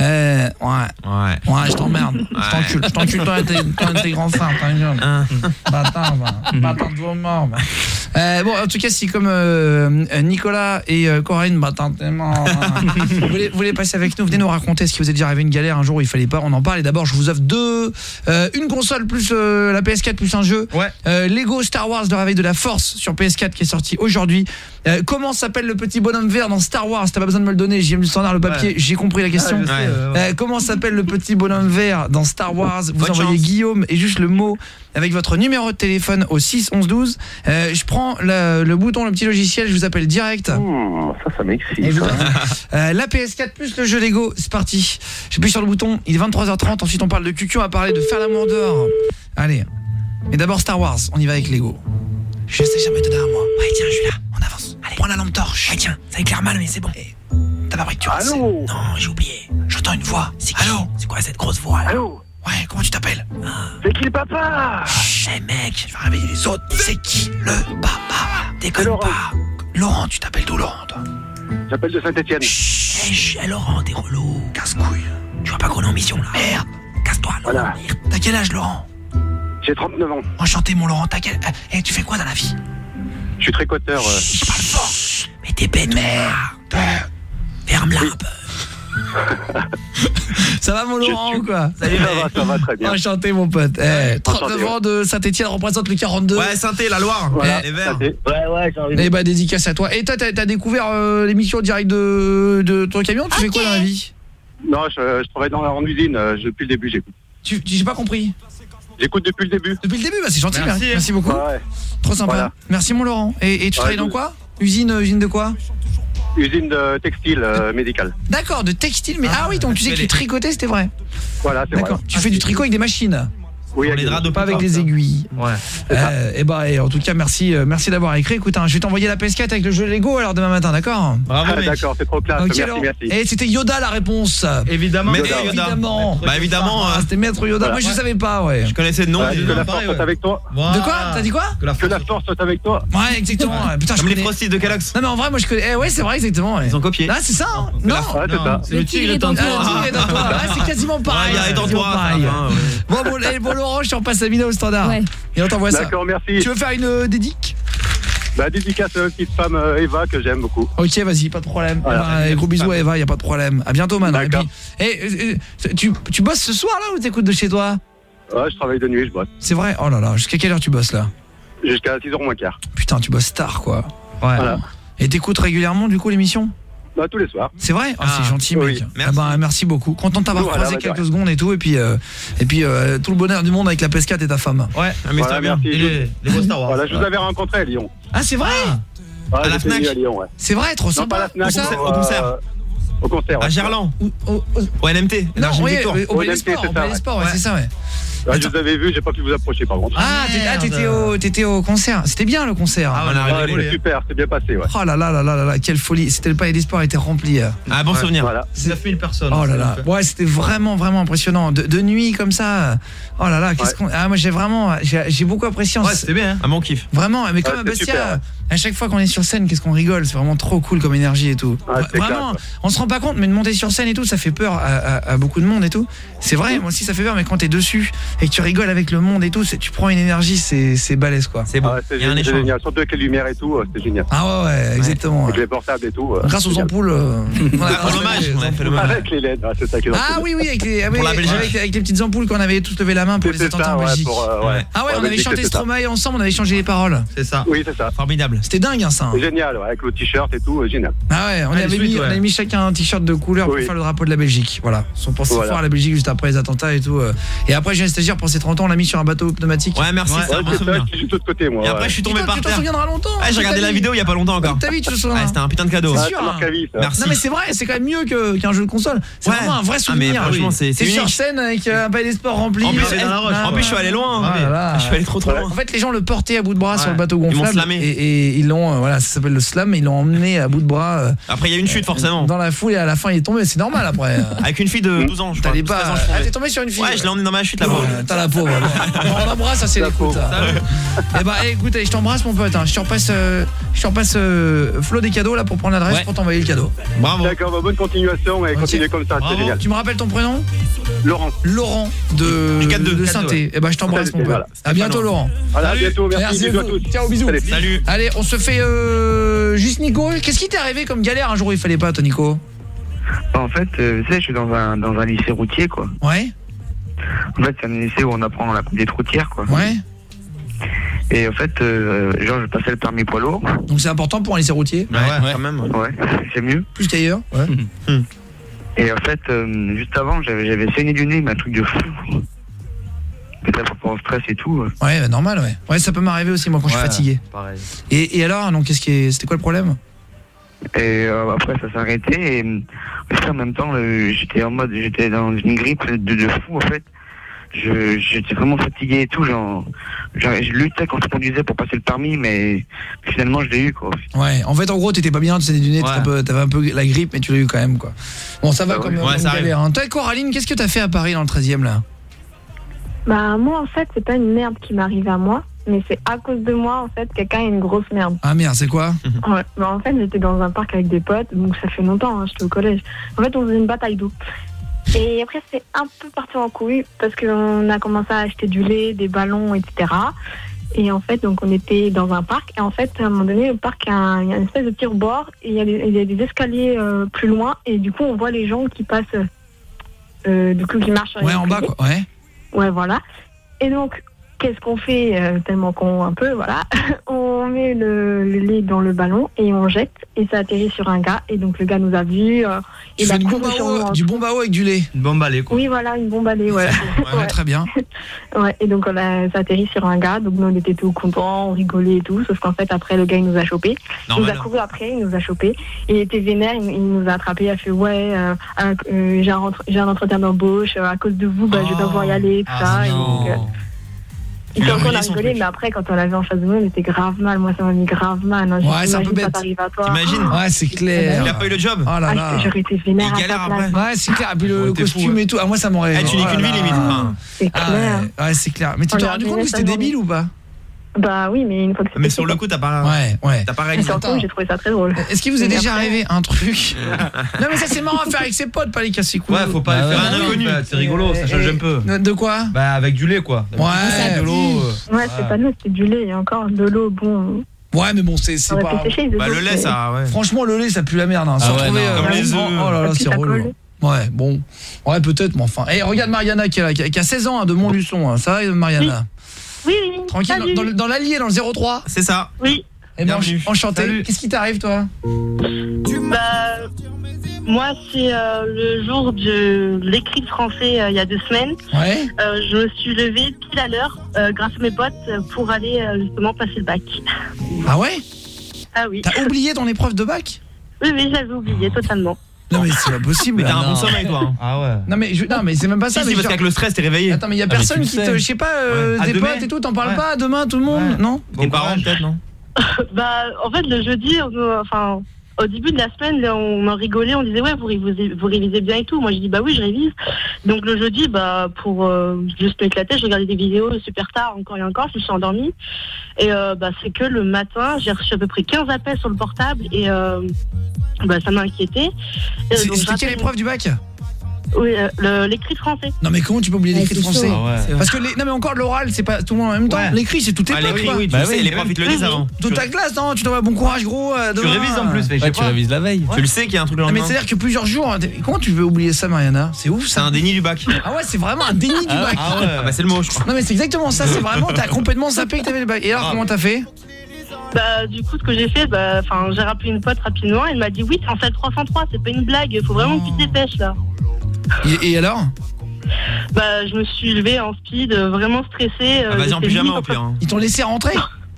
Ouais, je t'emmerde. Je t'encule toi et tes grands frères, t'as une gueule. Bâtard de vos morts. Bon, en tout cas, si comme Nicolas et Coraline, t'es mort. Vous voulez passer avec nous, venez nous raconter ce qui vous est déjà arrivé, une galère un jour où il fallait pas, on en parle. Et d'abord, je vous offre une console plus la PS4 plus un jeu. Lego Star Wars, le réveil de la Force sur PS4 qui est sorti aujourd'hui. Comment s'appelle le petit bonhomme vert dans Star Wars? T'as pas besoin de me le donner, j'ai mis le standard, le papier, j'ai compris la question. Comment s'appelle le petit bonhomme vert dans Star Wars? Vous envoyez Guillaume et juste le mot avec votre numéro de téléphone au 6 11 12. Je prends le bouton, le petit logiciel, je vous appelle direct. Ça m'excite. La PS4 plus le jeu Lego, c'est parti. J'appuie sur le bouton, il est 23h30, ensuite on parle de cucu, on va parler de faire l'amour dehors. Allez. Mais d'abord Star Wars, on y va avec Lego. Je sais jamais te derrière moi. Ouais, tiens, je suis là, on avance. Allez, prends la lampe torche. Ouais, tiens, ça éclaire mal, mais c'est bon. T'as pas pris que tu restes. Non, j'ai oublié. J'entends une voix. C'est qui? Allô? C'est quoi cette grosse voix là? Allô? Ouais, comment tu t'appelles? C'est qui le papa? Chut, mec, je vais réveiller les autres. C'est qui le papa? Déconne pas. Laurent, tu t'appelles d'où, Laurent, toi? J'appelle de Saint-Etienne. Laurent, t'es relou. Casse-couille. Tu vois pas qu'on est en mission là. Merde. Casse-toi, Laurent. Voilà. Merde. T'as quel âge, Laurent? J'ai 39 ans. Enchanté, mon Laurent. T'as quel... tu fais quoi dans la vie? Je suis tricoteur. Je parle fort. Mais t'es bête, merde. Ferme-la un peu. Ça va, mon Laurent, ou quoi? Salut, ça va très bien. Enchanté, mon pote. 39 ans de Saint-Etienne représente le 42. Ouais, Saint-Étienne, la Loire. Voilà, les Verts. Ouais, j'ai envie de... Eh bah, dédicace à toi. Et toi, t'as découvert l'émission direct de ton camion? Tu fais quoi dans la vie? Non, je travaille en usine. Depuis le début, j'écoute. J'ai pas compris. J'écoute depuis le début. Depuis le début, bah c'est gentil. Merci beaucoup. Ouais. Trop sympa. Voilà. Merci, mon Laurent. Et tu travailles dans quoi? Usine de quoi? Usine de textile médical. D'accord, de textile. Mais oui, donc tu sais que tu tricotais, c'était vrai. Voilà, c'est vrai. D'accord. Tu fais du tricot avec des machines? Oui, les draps de pas avec des aiguilles. Ouais. Et en tout cas, merci d'avoir écrit. Écoute, je vais t'envoyer la PS4 avec le jeu Lego alors demain matin, d'accord? Bravo, mec. D'accord, c'est trop classe. Okay, merci. Et c'était Yoda la réponse. Évidemment. Yoda. Évidemment. Bah évidemment. C'était Maître Yoda. Voilà. Moi, je savais pas, ouais. Je connaissais le nom. Voilà, que la force soit avec toi. De quoi? T'as dit quoi? Que la force soit avec toi. Ouais, exactement. Putain, Comme les Frosties de Kellogg's. Non mais en vrai, moi je connais. Ouais, c'est vrai, exactement. Ouais. Ils ont copié. Ah, c'est ça. Hein. Non. Ouais, c'est ça. C'est le tigre est en toi. Le tigre est en toi. Ouais, c'est quasiment pareil. Ouais, pareil. Bon, Laurent, je te repasse la vidéo au standard. Ouais. Et on t'envoie ça. D'accord, merci. Tu veux faire une dédique? Bah, dédicace à une petite femme Eva que j'aime beaucoup. Ok, vas-y, pas de problème. Voilà. Gros bisous à Eva, y a pas de problème. À bientôt, man. D'accord. Et puis, tu bosses ce soir là ou t'écoutes de chez toi? Ouais, je travaille de nuit, je bosse. C'est vrai? Oh là là, jusqu'à quelle heure tu bosses là? Jusqu'à 6h moins quart. Putain, tu bosses tard quoi. Ouais. Voilà. Et t'écoutes régulièrement du coup l'émission? Bah, tous les soirs. C'est vrai? C'est gentil, oui. mec. Merci. Merci beaucoup. Content de t'avoir croisé voilà, quelques secondes et tout. Et puis tout le bonheur du monde avec la PS4 et ta femme. Ouais, mais Voilà, c'est bien. merci. Les beaux Star Wars. Voilà, je vous avais rencontré à Lyon. Ah, c'est vrai? Ouais, À la j'étais Fnac. venu à Lyon, ouais. C'est vrai, trop Non, pas sympa. la Fnac, Au concert. Au concert, ouais. À Gerland. Au NMT. Non, Énergie oui, Victor. au Palais NMT, Sport, c'est au ça, Palais ouais. Sport, ouais, c'est ça, ouais. Ouais, je vous avais vu, j'ai pas pu vous approcher par contre. Ah, t'étais au concert. C'était bien le concert. Ah, on a Ouais, rigolé. c'est super, c'est bien passé, ouais. Oh là là là là là là, quelle folie. C'était le Palais des Sports était rempli. Ah, bon souvenir. Voilà. 9000 personnes. Oh là là. Ouais, c'était vraiment impressionnant. De nuit comme ça. Oh là là, qu'est-ce qu'on. Ah, moi j'ai beaucoup apprécié. Ouais, c'était bien. Un bon kiff. Vraiment, mais comme Ouais, à c'est Bastia, super. à chaque fois qu'on est sur scène, qu'est-ce qu'on rigole, c'est vraiment trop cool comme énergie et tout. Ouais, c'est Vraiment, classe, on se rend pas compte, mais de monter sur scène et tout, ça fait peur à beaucoup de monde et tout. C'est vrai, moi aussi ça fait peur, mais quand t'es dessus et que tu rigoles avec le monde et tout, tu prends une énergie, c'est balèze quoi. C'est bon. Ouais, c'est Il y a un échange. génial, surtout avec les lumières et tout, c'était génial. Ah ouais, exactement. Avec les portables et tout. Grâce aux ampoules. Voilà, Pour l'hommage, on a fait l'hommage. Avec les LED, ouais, c'est ça qui est Ah oui, avec les, Pour la Belgique. avec les petites ampoules qu'on avait tous levé la main pour les C'était attentats ça, en ouais, Belgique. ouais. Ah ouais, Pour on la avait Belgique, chanté c'était ça. Stromae ensemble, on avait changé les paroles. C'est ça. Oui, c'est ça. Formidable. C'était dingue, hein, ça. C'est génial, ouais, avec le t-shirt et tout, génial. Ah ouais, on avait mis chacun un t-shirt de couleur pour Oui. faire le drapeau de la Belgique. Voilà. On pensait Voilà. fort à la Belgique juste après les attentats et tout. Et après, j'ai un stagiaire pour ses 30 ans, on l'a mis sur un bateau pneumatique. Ouais, merci, c'est un bon c'est ça, souvenir. je suis de l'autre côté, moi. Et après, je suis tombé Tu par t'en terre. souviendras longtemps. Ah, j'ai regardé la vidéo il y a pas longtemps encore. Ta vie, tu te souviens. Ouais, c'était un putain de cadeau. C'est Ah, sûr. ça marque à vie, ça. Merci. Non mais c'est vrai, c'est quand même mieux qu'un jeu de console. C'est Ouais. vraiment un vrai Ah, mais souvenir. franchement, c'est sur unique. scène avec un palais des sports rempli. En plus, Ah, je suis allé loin. Ah là là. Je suis allé trop loin. En fait, les gens le portaient à bout de bras sur le bateau Ils m'ont gonflable slamé. et ils l'ont voilà, ça s'appelle le slam, ils l'ont emmené à bout de bras Après, il y a une chute forcément. dans la foule et à la fin il est tombé, c'est normal après. Avec une fille de 12 ans, je crois. T'allais 13 pas ans, je crois. t'es tombé sur une fille. Ouais, je l'ai emmené dans ma chute là-bas. T'as la pauvre. On l'embrasse, ça c'est l'écoute. Et bah écoute, je t'embrasse mon pote, hein. Je te repasse Flo des cadeaux là pour prendre l'adresse pour t'envoyer le cadeau. Bravo. D'accord, bah, bonne continuation et continuez comme ça, c'est génial. Tu me rappelles ton prénom? Laurent. Laurent de Saint-Étienne. Et bah je t'embrasse mon pote. Voilà. À bientôt Laurent. Voilà, à bientôt, merci, bisous à tous. Ciao, bisous. Salut. Allez, on se fait juste Nico. Qu'est-ce qui t'est arrivé comme galère un jour où il fallait pas, toi Nico? En fait, tu sais, je suis dans un lycée routier, quoi. Ouais. En fait, c'est un lycée où on apprend la conduite routière, quoi. Ouais. Et en fait, genre, je passais le permis poids lourd. Donc c'est important pour un lycée routier? Ouais, quand même. Ouais, c'est mieux. Plus qu'ailleurs? Ouais. Et en fait, juste avant, j'avais saigné du nez, mais un truc de fou. Peut-être par rapport au stress et tout. Ouais, normal, ouais. Ouais, ça peut m'arriver aussi, moi, quand je suis fatigué. Pareil. Et alors, donc, c'était quoi le problème? Et après, ça s'est arrêté. Et en même temps, j'étais dans une grippe de fou, en fait. J'étais vraiment fatigué et tout. Je luttais quand je conduisais pour passer le permis, mais finalement, je l'ai eu, quoi. Ouais, en fait, en gros, t'étais pas bien, tu saignes du nez, t'avais un peu la grippe, mais tu l'as eu quand même, quoi. Bon, ça va comme ça galère. Hein. Toi, Coraline, qu'est-ce que t'as fait à Paris dans le 13e, là? Bah moi en fait c'est pas une merde qui m'arrive à moi. mais c'est à cause de moi, en fait, quelqu'un a une grosse merde. Ah merde, c'est quoi? Ouais, bah, en fait, j'étais dans un parc avec des potes, donc ça fait longtemps, hein, j'étais au collège. En fait, on faisait une bataille d'eau. Et après, c'est un peu parti en couille, parce qu'on a commencé à acheter du lait, des ballons, etc. Et en fait, donc on était dans un parc. Et en fait, à un moment donné, le parc il y a une espèce de tire-bord. Et il y a des escaliers plus loin. Et du coup, on voit les gens qui passent, du coup, qui marchent sur les Ouais, en bas, escaliers. quoi. Ouais. Ouais, voilà. Et donc, qu'est-ce qu'on fait, tellement con un peu, voilà. On met le lait dans le ballon et on jette. Et ça atterrit sur un gars. Et donc, le gars nous a vus. Tu fais du bombe à eau avec du lait. Une bombe à lait, quoi. Oui, voilà, une bombe à lait, ouais. Ouais, très bien. Ouais, et donc ça atterrit sur un gars, donc nous on était tout contents, on rigolait et tout, sauf qu'en fait après le gars il nous a chopé, il nous a couru après, il nous a chopé, il était vénère, il nous a attrapé, il a fait ouais, j'ai un entretien d'embauche, à cause de vous, je vais devoir y aller, tout ça. Et donc, et donc on a rigolé, mais après quand on l'avait en face de nous, on était grave mal, moi ça m'a mis grave mal. Hein. Ouais, c'est un peu bête. T'imagines? Ouais, c'est clair. Il a pas eu le job. Oh là là. J'aurais été vénère. Il galère après. Ouais, c'est clair. Et puis le costume et tout. Ah, moi ça m'aurait. Tu n'es qu'une vie limite. C'est clair. Ouais, c'est clair. Mais tu t'es rendu compte que c'était débile ou pas? Bah oui, mais une fois que Mais sur le coup, t'as pas. Ouais. T'as pas réalisé. Surtout, j'ai trouvé ça très drôle. Est-ce qu'il vous est déjà arrivé un truc? Non, mais ça c'est marrant à faire avec ses potes, pas les casser couilles. Ouais, faut pas le faire un inconnu. C'est rigolo, ça change un peu. De quoi? Bah, avec du lait, quoi. Ouais, de l'eau. Ouais, c'est pas de l'eau, c'est du lait. Et encore de l'eau, bon. Ouais, mais bon, c'est pas. Bah, le lait, ça, ouais. Franchement, le lait, ça pue la merde. Hein. Ah ouais, comme les œufs. Oh là là, c'est relou. Ouais, bon. Ouais, peut-être, mais enfin. Et regarde Mariana qui a 16 ans, de Montluçon. Hein. Ça va, Mariana? Oui. Tranquille, dans l'Allier, dans le 03. C'est ça. Oui. Eh ben, enchanté. Qu'est-ce qui t'arrive, toi? Bah, moi, c'est le jour de l'écrit de français il y a 2 semaines. Ouais. Je me suis levée pile à l'heure grâce à mes potes pour aller justement passer le bac. Ah ouais? Ah oui. T'as oublié ton épreuve de bac? Oui, j'avais oublié totalement. Non mais c'est pas possible. Mais t'as un bon sommeil toi. Hein. Ah ouais. Non mais c'est même pas ça. Si, parce qu'avec le stress t'es réveillé. Attends mais il y a personne qui te, je sais pas, des potes et tout, t'en parles pas demain tout le monde, non? Tes parents peut-être non? Bah en fait le jeudi, enfin au début de la semaine, on en rigolait, on disait ouais vous révisez bien et tout. Moi je dis bah oui je révise. Donc le jeudi bah pour juste m'éclater, je regardais des vidéos super tard encore et encore, je me suis endormie. Et bah c'est que le matin, j'ai reçu à peu près 15 appels sur le portable et bah ça m'a inquiété. C'était quelle épreuve du bac? Oui, l'écrit de français. Non mais comment tu peux oublier l'écrit de français? Ouais. Parce que non mais encore l'oral, c'est pas tout le monde en même temps. Ouais. L'écrit c'est toute l'épreuve. L'écrit oui, tu sais, les profs ils te le disent avant. Toute ta classe, non, tu dois bon courage gros. Tu révises en plus, mais je sais pas. Tu révises la veille. Tu le sais qu'il y a un truc le lendemain. Mais c'est-à-dire que plusieurs jours, comment tu veux oublier ça Mariana? C'est ouf ça. C'est un déni du bac. Ah ouais, c'est vraiment un déni du bac. Ah ouais, bah c'est le mot je crois. Non mais c'est exactement ça, c'est vraiment t'as complètement zappé que t'avais le bac. Et alors comment t'as fait? Bah du coup ce que j'ai fait, j'ai rappelé une pote rapidement, elle m'a dit oui t'es en salle 303, c'est pas une blague, faut vraiment que tu te dépêches là. Et alors? Bah je me suis levée en speed, vraiment stressée. Vas-y en pyjama au pire. Hein. Ils t'ont laissé rentrer?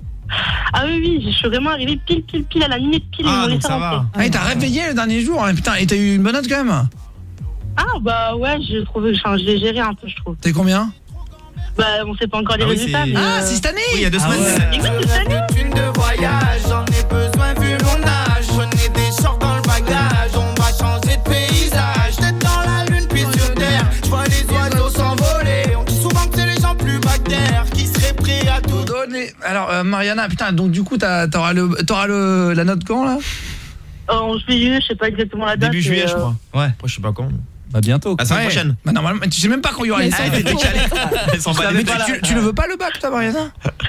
Ah oui, je suis vraiment arrivée pile à la minute pile, ils m'ont laissé rentrer. Ah et t'as réveillé le dernier jour, hein, putain, et t'as eu une bonne note quand même? Ah bah ouais, je l'ai géré un peu je trouve. T'es combien? Bah on sait pas encore les résultats. Mais Ah c'est cette année? Oui il y a 2 semaines. Et oui c'est cette année. Une de voyage, j'en ai besoin vu mon âge. Prenez des shorts dans le bagage, on va changer de paysage. Tête dans la lune puis sur terre, je vois les oiseaux s'envoler. On dit souvent que c'est les gens plus bactères qui seraient prêts à tout donner. Alors Mariana, putain, donc du coup t'auras la note quand là? En juillet, je sais pas exactement la date. Début juillet je crois. Ouais. Après je sais pas quand. Bah bientôt. La semaine prochaine. Bah normalement, tu sais même pas quand il y aura les Ah, t'es décalé. Elles sont pas tu ne veux pas le bac toi Mariana?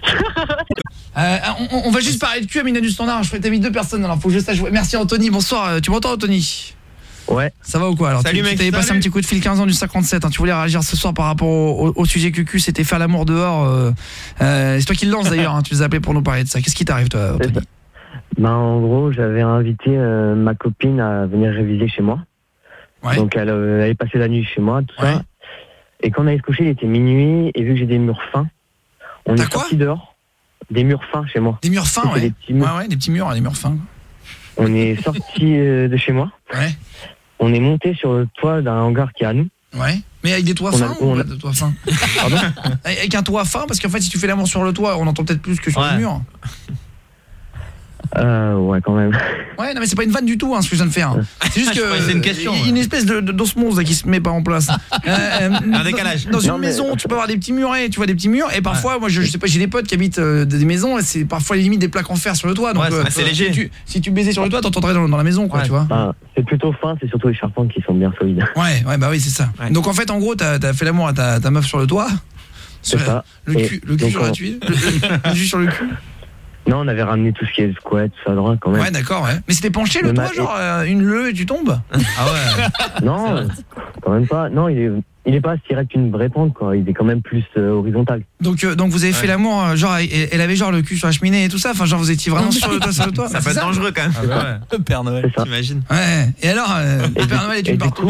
On va juste parler de cul à Mina du Standard. Je ferai t'as mis 2 personnes alors faut que je sache. Merci Anthony, bonsoir. Tu m'entends Anthony? Ouais. Ça va ou quoi? Alors salut, tu t'avais passé un petit coup de fil 15 ans du 57 hein. Tu voulais réagir ce soir par rapport au sujet cucu, c'était faire l'amour dehors. C'est toi qui le lance d'ailleurs hein. Tu les as appelés pour nous parler de ça. Qu'est-ce qui t'arrive toi Anthony? Ben en gros, j'avais invité ma copine à venir réviser chez moi. Ouais. Donc elle est passée la nuit chez moi, tout ça. Et quand on allait se coucher, il était minuit et vu que j'ai des murs fins, on est sorti dehors. Des murs fins chez moi. Des murs fins, ouais. Des petits murs. Ouais, des petits murs, des murs fins. On est sorti de chez moi. Ouais. On est monté sur le toit d'un hangar qui est à nous. Ouais. Mais avec des toits fins ou pas de toits fins? Pardon? Avec un toit fin parce qu'en fait si tu fais l'amour sur le toit, on entend peut-être plus que sur le mur. Ouais, quand même. Ouais, non mais c'est pas une vanne du tout ce que je viens de faire. C'est juste que c'est une question. Il y a une espèce d'osmose là qui se met pas en place. Un décalage. Dans une maison, tu peux avoir des petits murets, tu vois des petits murs et parfois moi je sais pas, j'ai des potes qui habitent des maisons et c'est parfois les limites des plaques en fer sur le toit donc c'est léger. Si tu baisais sur le toit, t'entendrais dans la maison quoi, tu vois. C'est plutôt fin, c'est surtout les charpentes qui sont bien solides. Ouais, bah oui, c'est ça. Ouais. Donc en fait en gros, t'as fait l'amour à ta meuf sur le toit. C'est ça. Le cul sur la tuile. Le cul sur le cul. Non, on avait ramené tout ce qui est squat, tout ça droit quand même. Ouais, d'accord, ouais. Mais c'était penché le toit, genre une leu et tu tombes. Ah ouais. Non, quand même pas. Non, il est pas direct une vraie pente quoi, il est quand même plus horizontal. Donc vous avez fait l'amour genre elle avait genre le cul sur la cheminée et tout ça, enfin genre vous étiez vraiment sur le toit. Ça peut être dangereux quand même. Ah bah ouais. Père Noël, t'imagines. Ouais. Et alors le Père Noël est une partout.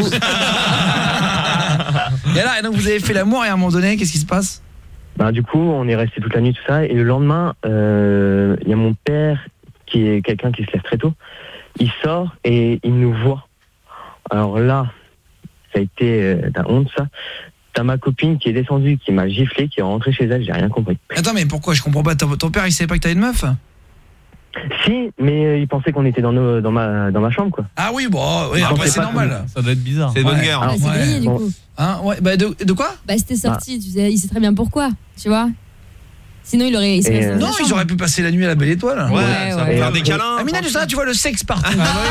Et alors donc vous avez fait l'amour et à un moment donné, qu'est-ce qui se passe? Bah du coup, on est resté toute la nuit tout ça et le lendemain, il y a mon père qui est quelqu'un qui se lève très tôt. Il sort et il nous voit. Alors là, ça a été de la honte ça. T'as ma copine qui est descendue, qui m'a giflé, qui est rentrée chez elle, j'ai rien compris. Attends, mais pourquoi je comprends pas? Ton père il savait pas que t'avais une meuf? Si, mais il pensait qu'on était dans ma chambre quoi. Ah oui, bon, oui, après c'est normal. Ça doit être bizarre. C'est de bonne guerre. C'est grillé du coup. Hein, ouais, bah de quoi? Bah c'était sorti, tu sais, il sait très bien pourquoi, tu vois. Sinon il aurait non, ils auraient pu passer la nuit à la Belle Étoile. Ouais, ça faire des câlins. Amina, tu sais, tu vois le sexe partout.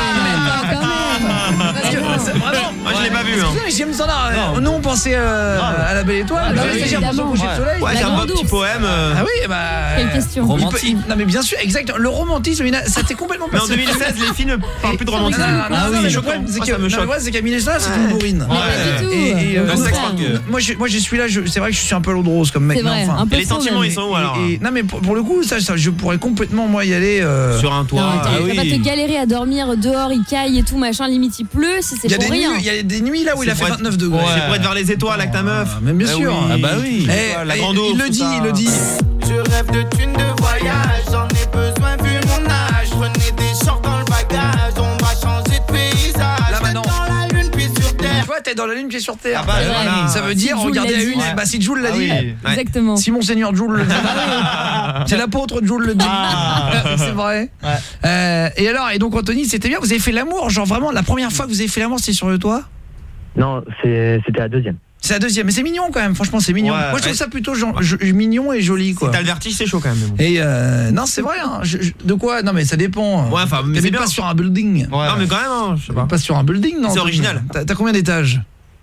Parce que vraiment, moi je l'ai pas vu J'aime ça là. Nous on pensait à la Belle Étoile, c'est pour se coucher le soleil. Ouais, c'est un beau petit poème. Ah oui, bah quelle question. Romantique. Non mais bien sûr, exact. Le romantisme, ça t'est complètement passé. Mais en 2016, les filles ne parlent plus de romantisme. Ah oui, le problème c'est qu'Amina ça c'est une bourrine. Et moi je suis là, c'est vrai que je suis un peu l'eau de rose comme mec. Et les sentiments ils sont où alors? Non mais pour le coup ça je pourrais complètement moi y aller sur un toit. Tu vas pas te galérer à dormir dehors, il caille et tout machin, limite il pleut, si c'est pour rien. Il y a des nuits là où il a fait 29 degrés. C'est pour être vers les étoiles avec ta meuf. Mais bien sûr. Ah bah oui. La grande eau. Il le dit. Je rêve de thunes de voyage, j'en ai besoin vu mon âge. Prenez des shorts dans le bagage, on va changer de paysage. Là maintenant. Dans la lune puis sur terre. Tu vois, t'es dans la lune, pied sur terre. Ah bah, voilà. Ça veut dire regarder la une. Bah si Jules l'a dit. Exactement. Si Monseigneur Jules le dit. C'est l'apôtre Jules le dit. C'est vrai. Et alors, et donc Anthony, c'était bien, vous avez fait l'amour, genre vraiment la première fois que vous avez fait l'amour, c'était sur le toit? Non, c'était la deuxième. C'est la deuxième, mais c'est mignon quand même, franchement c'est mignon. Moi je trouve ça plutôt mignon et joli quoi. Si t'as le vertige c'est chaud quand même. Et non c'est vrai hein. De quoi? Non mais ça dépend. Ouais, enfin mais c'est pas sur un building. Non mais quand même je sais pas. Pas sur un building non. C'est original. T'as combien d'étages?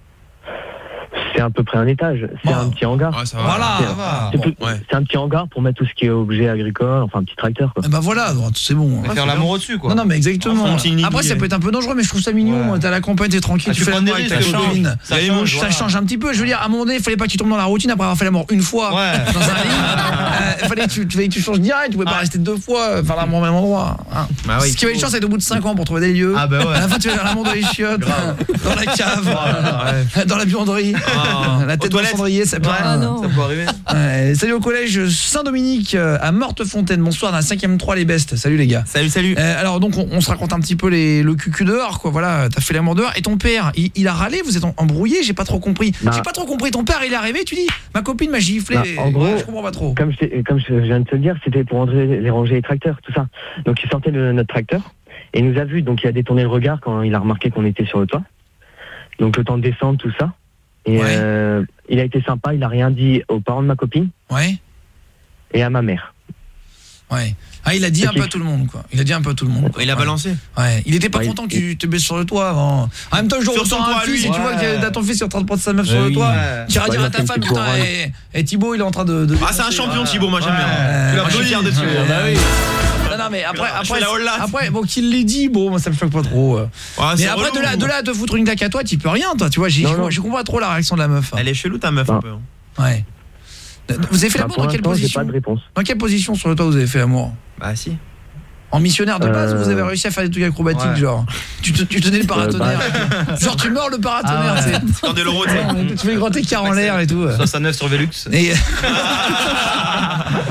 C'est à peu près un étage, c'est un petit hangar. Ouais, ça va. Voilà, ça va. C'est un petit hangar pour mettre tout ce qui est objet agricole, enfin un petit tracteur quoi. Bah voilà, c'est bon. Faire l'amour au-dessus quoi. Non mais exactement. Après ça peut être un peu dangereux mais je trouve ça mignon, t'as la campagne, t'es tranquille, tu fais l'amour avec ta copine. Ça change un petit peu, je veux dire à un moment donné, il fallait pas que tu tombes dans la routine après avoir fait l'amour une fois dans un lit. Il fallait que tu changes direct, tu pouvais pas rester deux fois faire l'amour au même endroit. Ce qui avait une chance c'est au bout de 5 ans pour trouver des lieux. À la fin tu vas faire l'amour dans les chiottes, dans la cave, dans la buanderie. La tête dans le cendrier, ça peut arriver. Salut au collège Saint-Dominique à Mortefontaine. Bonsoir dans la 5e 3 les bestes. Salut les gars. Salut. Alors donc on se raconte un petit peu le cucu dehors quoi. Voilà, t'as fait l'amour dehors et ton père, il a râlé, vous êtes embrouillé, j'ai pas trop compris. J'ai pas trop compris, ton père il est arrivé, tu dis ma copine m'a giflé. En gros, je comprends pas trop. Comme je viens de te le dire, c'était pour ranger les tracteurs, tout ça. Donc il sortait de notre tracteur et il nous a vu, donc il a détourné le regard quand il a remarqué qu'on était sur le toit. Donc le temps de descendre, tout ça. Et il a été sympa, il a rien dit aux parents de ma copine. Ouais. Et à ma mère. Ouais. Ah, il a dit un peu à tout le monde quoi. Il a dit un peu à tout le monde. Il a balancé. Ouais, il était pas content que tu te baisses sur le toit avant. En même temps, le jour où tu auras un fils et tu vois que ton fils est en train de prendre sa meuf sur le toit, tu iras dire à ta femme putain et Thibaut, il est en train de Ah, c'est un champion Thibaut, moi j'aime bien. Tu l'as plus fier de Thibaut. Bah oui. Non mais après bon qu'il l'ait dit, bon moi ça me choque pas trop. Mais après de là à te foutre une claque à toi, tu peux rien toi, tu vois, je comprends pas trop la réaction de la meuf. Elle est chelou ta meuf un peu. Ouais. Vous avez fait l'amour dans quelle position? J'ai pas de réponse. Dans quelle position sur le toit vous avez fait l'amour? Bah si. En missionnaire de base, vous avez réussi à faire des trucs acrobatiques genre tu tenais le paratonnerre. Genre tu mords le paratonnerre, c'est quand de l'euro tu fais le grand écart en l'air et tout. 69 sur Velux. Et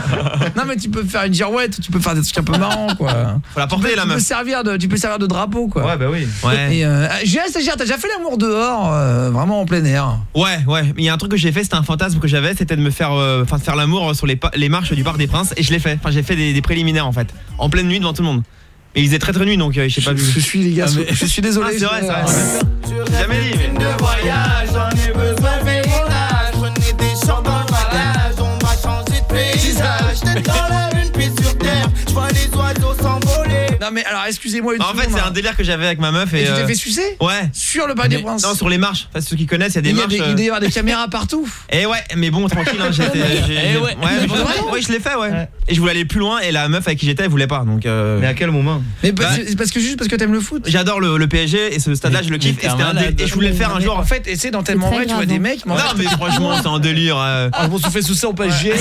Non mais tu peux faire une girouette, tu peux faire des trucs un peu marrants quoi. Faut la porter la meuf. Tu peux servir de drapeau quoi. Ouais bah oui. Ouais. Et stagiaire, t'as déjà fait l'amour dehors vraiment en plein air? Ouais, il y a un truc que j'ai fait, c'était un fantasme que j'avais, c'était de me faire faire l'amour sur les marches du Parc des Princes et je l'ai fait. Enfin, j'ai fait des préliminaires en fait, en pleine nuit devant tout le monde. Et il faisait très nuit donc je sais pas. Je suis les gars, je suis désolé. C'est vrai. J'ai jamais dit. De voyage, j'en ai besoin de ménage. Prenez des champs dans le bagage, on va changer de paysage. Tête dans la lune, pied sur terre, je vois les oiseaux s'envoler. Non mais alors excusez-moi une En fait, c'est un délire que j'avais avec ma meuf et tu t'es fait sucer? Ouais. Sur le Parc des Princes? Non, sur les marches. Enfin, ceux qui connaissent, il y a des marches. Il doit y avoir des caméras partout. Et ouais, mais bon, tranquille, hein, je l'ai fait, ouais. Et je voulais aller plus loin et la meuf avec qui j'étais, elle voulait pas. Donc Mais à quel moment? Mais c'est parce que t'aimes le foot. J'adore le PSG et ce stade-là, je le kiffe et je voulais le faire un jour. En fait, et c'est dans Tellement vrai, tu vois des mecs. Non, mais franchement, c'est un délire. Je me suis fait sucer au PSG.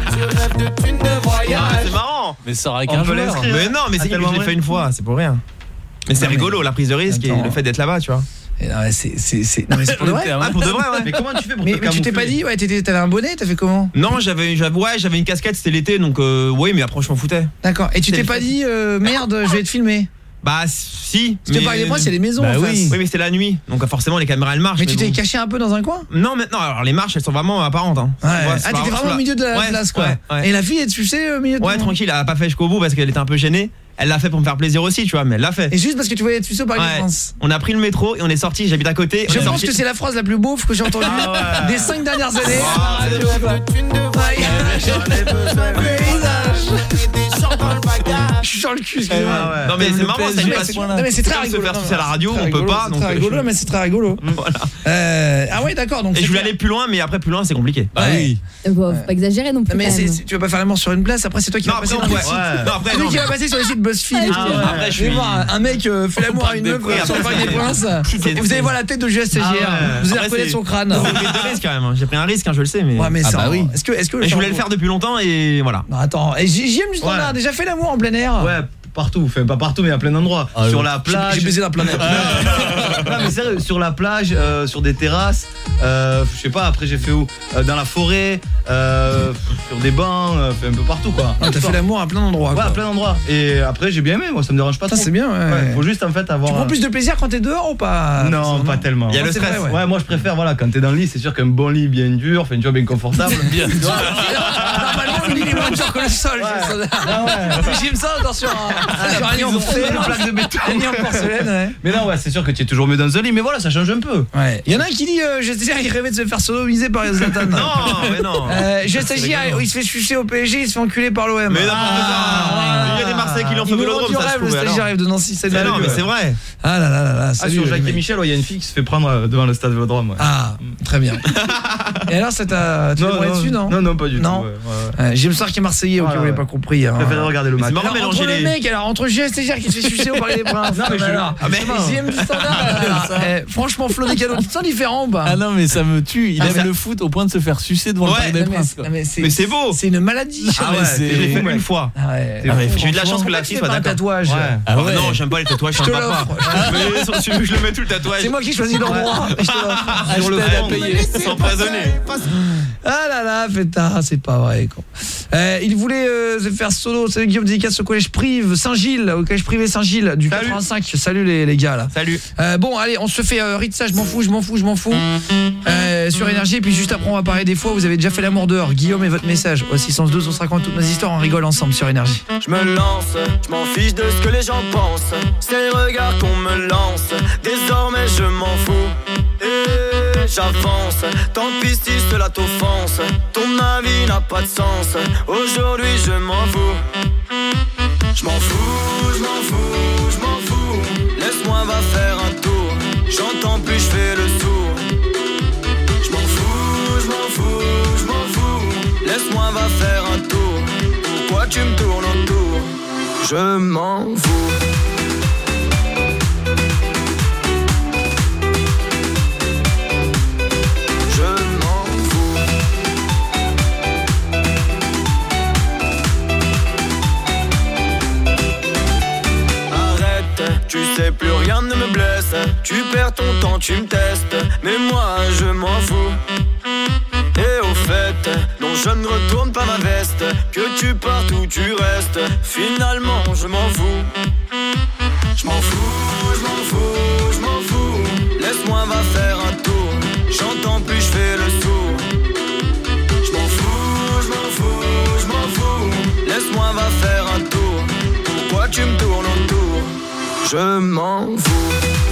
C'est marrant. Mais ça aurait qu'un joueur. Mais non, mais c'est que je l'ai fait une fois, c'est pour rien. Mais c'est rigolo la prise de risque et le fait d'être là-bas, tu vois. Non mais c'est pour de vrai. Ah, pour de vrai, ouais. Mais comment tu fais pour mais tu t'es pas dit t'avais un bonnet, t'as fait comment? Non, j'avais une casquette, c'était l'été donc oui, mais après je m'en foutais. D'accord. Et tu t'es pas dit merde, je vais te filmer? Bah si. Parce que par exemple, il y a des maisons en face. Oui, mais c'était la nuit. Donc forcément les caméras elles marchent. Mais tu t'es caché un peu dans un coin? Non, maintenant alors les marches elles sont vraiment apparentes hein. T'étais vraiment au milieu de la place quoi. Et la fille tu sais au milieu de ouais, tranquille, elle a pas fait jusqu'au bout parce qu'elle était un peu gênée. Elle l'a fait pour me faire plaisir aussi, tu vois, mais elle l'a fait. Et juste parce que tu voyais être sucé au Parc des Princes. On a pris le métro et on est sorti, j'habite à côté. Je pense que c'est la phrase la plus beauf que j'ai entendue des 5 dernières années. Je suis sur le cul, excusez-moi. Non mais c'est marrant, c'est une passion. Non mais c'est très rigolo. Se faire sucer à la radio, on peut pas. C'est très rigolo, mais c'est très rigolo. Voilà. Ah ouais, d'accord. Donc et je voulais aller plus loin, mais après plus loin c'est compliqué. Ah oui. Bon, faut pas exagérer non plus. Mais tu vas pas faire l'amour sur une place, après c'est toi qui vas passer sur les sites. C'est lui qui va passer sur les sites BuzzFeed. Après je vais voir un mec fait l'amour à une meuf sur le Parc des Princes. Vous allez voir la tête de Jules Stagiaire. Vous allez reconnaître son crâne. J'ai pris un risque, je le sais, mais. Ouais, mais ça. Oui. Est-ce que je voulais le faire depuis longtemps et voilà. Non, attends. Et JM du standard a déjà fait l'amour en plein air? Ouais. Partout, enfin pas partout mais à plein d'endroits. Sur la plage. J'ai baisé dans plein d'endroits. Non mais sérieux, sur la plage, sur des terrasses, je sais pas, après j'ai fait où dans la forêt, sur des bancs, un peu partout quoi. Ah, t'as fait l'amour à plein d'endroits. Ouais, à plein d'endroits. Et après j'ai bien aimé, moi ça me dérange pas trop. C'est bien, ouais. Faut juste en fait avoir. Tu prends plus de plaisir quand t'es dehors ou pas? Non, pas tellement. Il y a le stress. Ouais, moi je préfère quand t'es dans le lit, c'est sûr qu'un bon lit bien dur, enfin tu vois bien confortable. Bien dur. Normalement le lit est moins dur que le sol. J'aime ça attention. Un lion en porcelaine, ouais. Mais non, ouais, c'est sûr que tu es toujours mieux dans un lit, mais voilà, ça change un peu. Ouais. Il y en a un qui dit il rêvait de se faire sodomiser par Zlatan. Non, mais non. Il se fait sucer au PSG, il se fait enculer par l'OM. Mais n'importe quoi. Il y a des Marseillais qui l'ont fait au Vélodrome, ça se trouve. Le stagiaire rêve de Nancy, c'est non, mais c'est vrai. Ah là là là, sur Jacques et Michel, il y a une fille qui se fait prendre devant le stade Vélodrome. Ah, très bien. Et alors ça t'a demandé dessus, non? Non, pas du tout. J'ai le soir qui est marseillais, ok, vous l'avez pas compris. Je préfère regarder le match. Entre le mec, alors entre Jules Stagiaire qui se fait sucer au Parc des Princes. Non mais JM du standard. Franchement, Flo des cadeaux, tu te sens différent ou pas? Ah non mais ça me tue, il aime le foot au point de se faire sucer devant le Parc des Princes. Mais c'est beau. C'est une maladie. Ah ouais, je l'ai fait une fois. J'ai eu de la chance que la fille soit d'accord. Un tatouage. Non, j'aime pas les tatouages, je pas. Mais je le mets tout le tatouage. C'est moi qui choisis l'endroit. Sur le front, sans empoisonner. Ah là là, fêtard, c'est pas vrai quoi. Il voulait se faire solo, c'est Guillaume dédicace au collège privé Saint-Gilles, au collège privé Saint-Gilles du 85. Salut les gars là. Salut. Bon, allez, on se fait Ritza, je m'en fous. Sur Énergie, puis juste après on va parler des fois où vous avez déjà fait l'amour dehors. Guillaume et votre message au 612 on se raconte toutes nos histoires, on rigole ensemble sur Énergie. Je me lance, je m'en fiche de ce que les gens pensent. C'est les regards qu'on me lance. Désormais je m'en fous. Et j'avance. Tant pis si cela t'offense. Ton avis n'a pas de sens. Aujourd'hui je m'en fous. Je m'en fous. Laisse-moi va faire un tour. J'entends plus, je fais le sourd. Je m'en fous. Laisse-moi va faire un tour. Pourquoi tu me tournes autour? Je m'en fous. Tu sais plus rien ne me blesse. Tu perds ton temps, tu me testes. Mais moi je m'en fous. Et au fait, non je ne retourne pas ma veste. Que tu partes ou tu restes, finalement je m'en fous. Je m'en fous, je m'en fous, je m'en fous. Laisse-moi va faire un tour. J'entends plus, je fais le sourd. Je m'en fous, je m'en fous, je m'en fous. Laisse-moi va faire un tour. Pourquoi tu me tournes autour? Je m'en fous.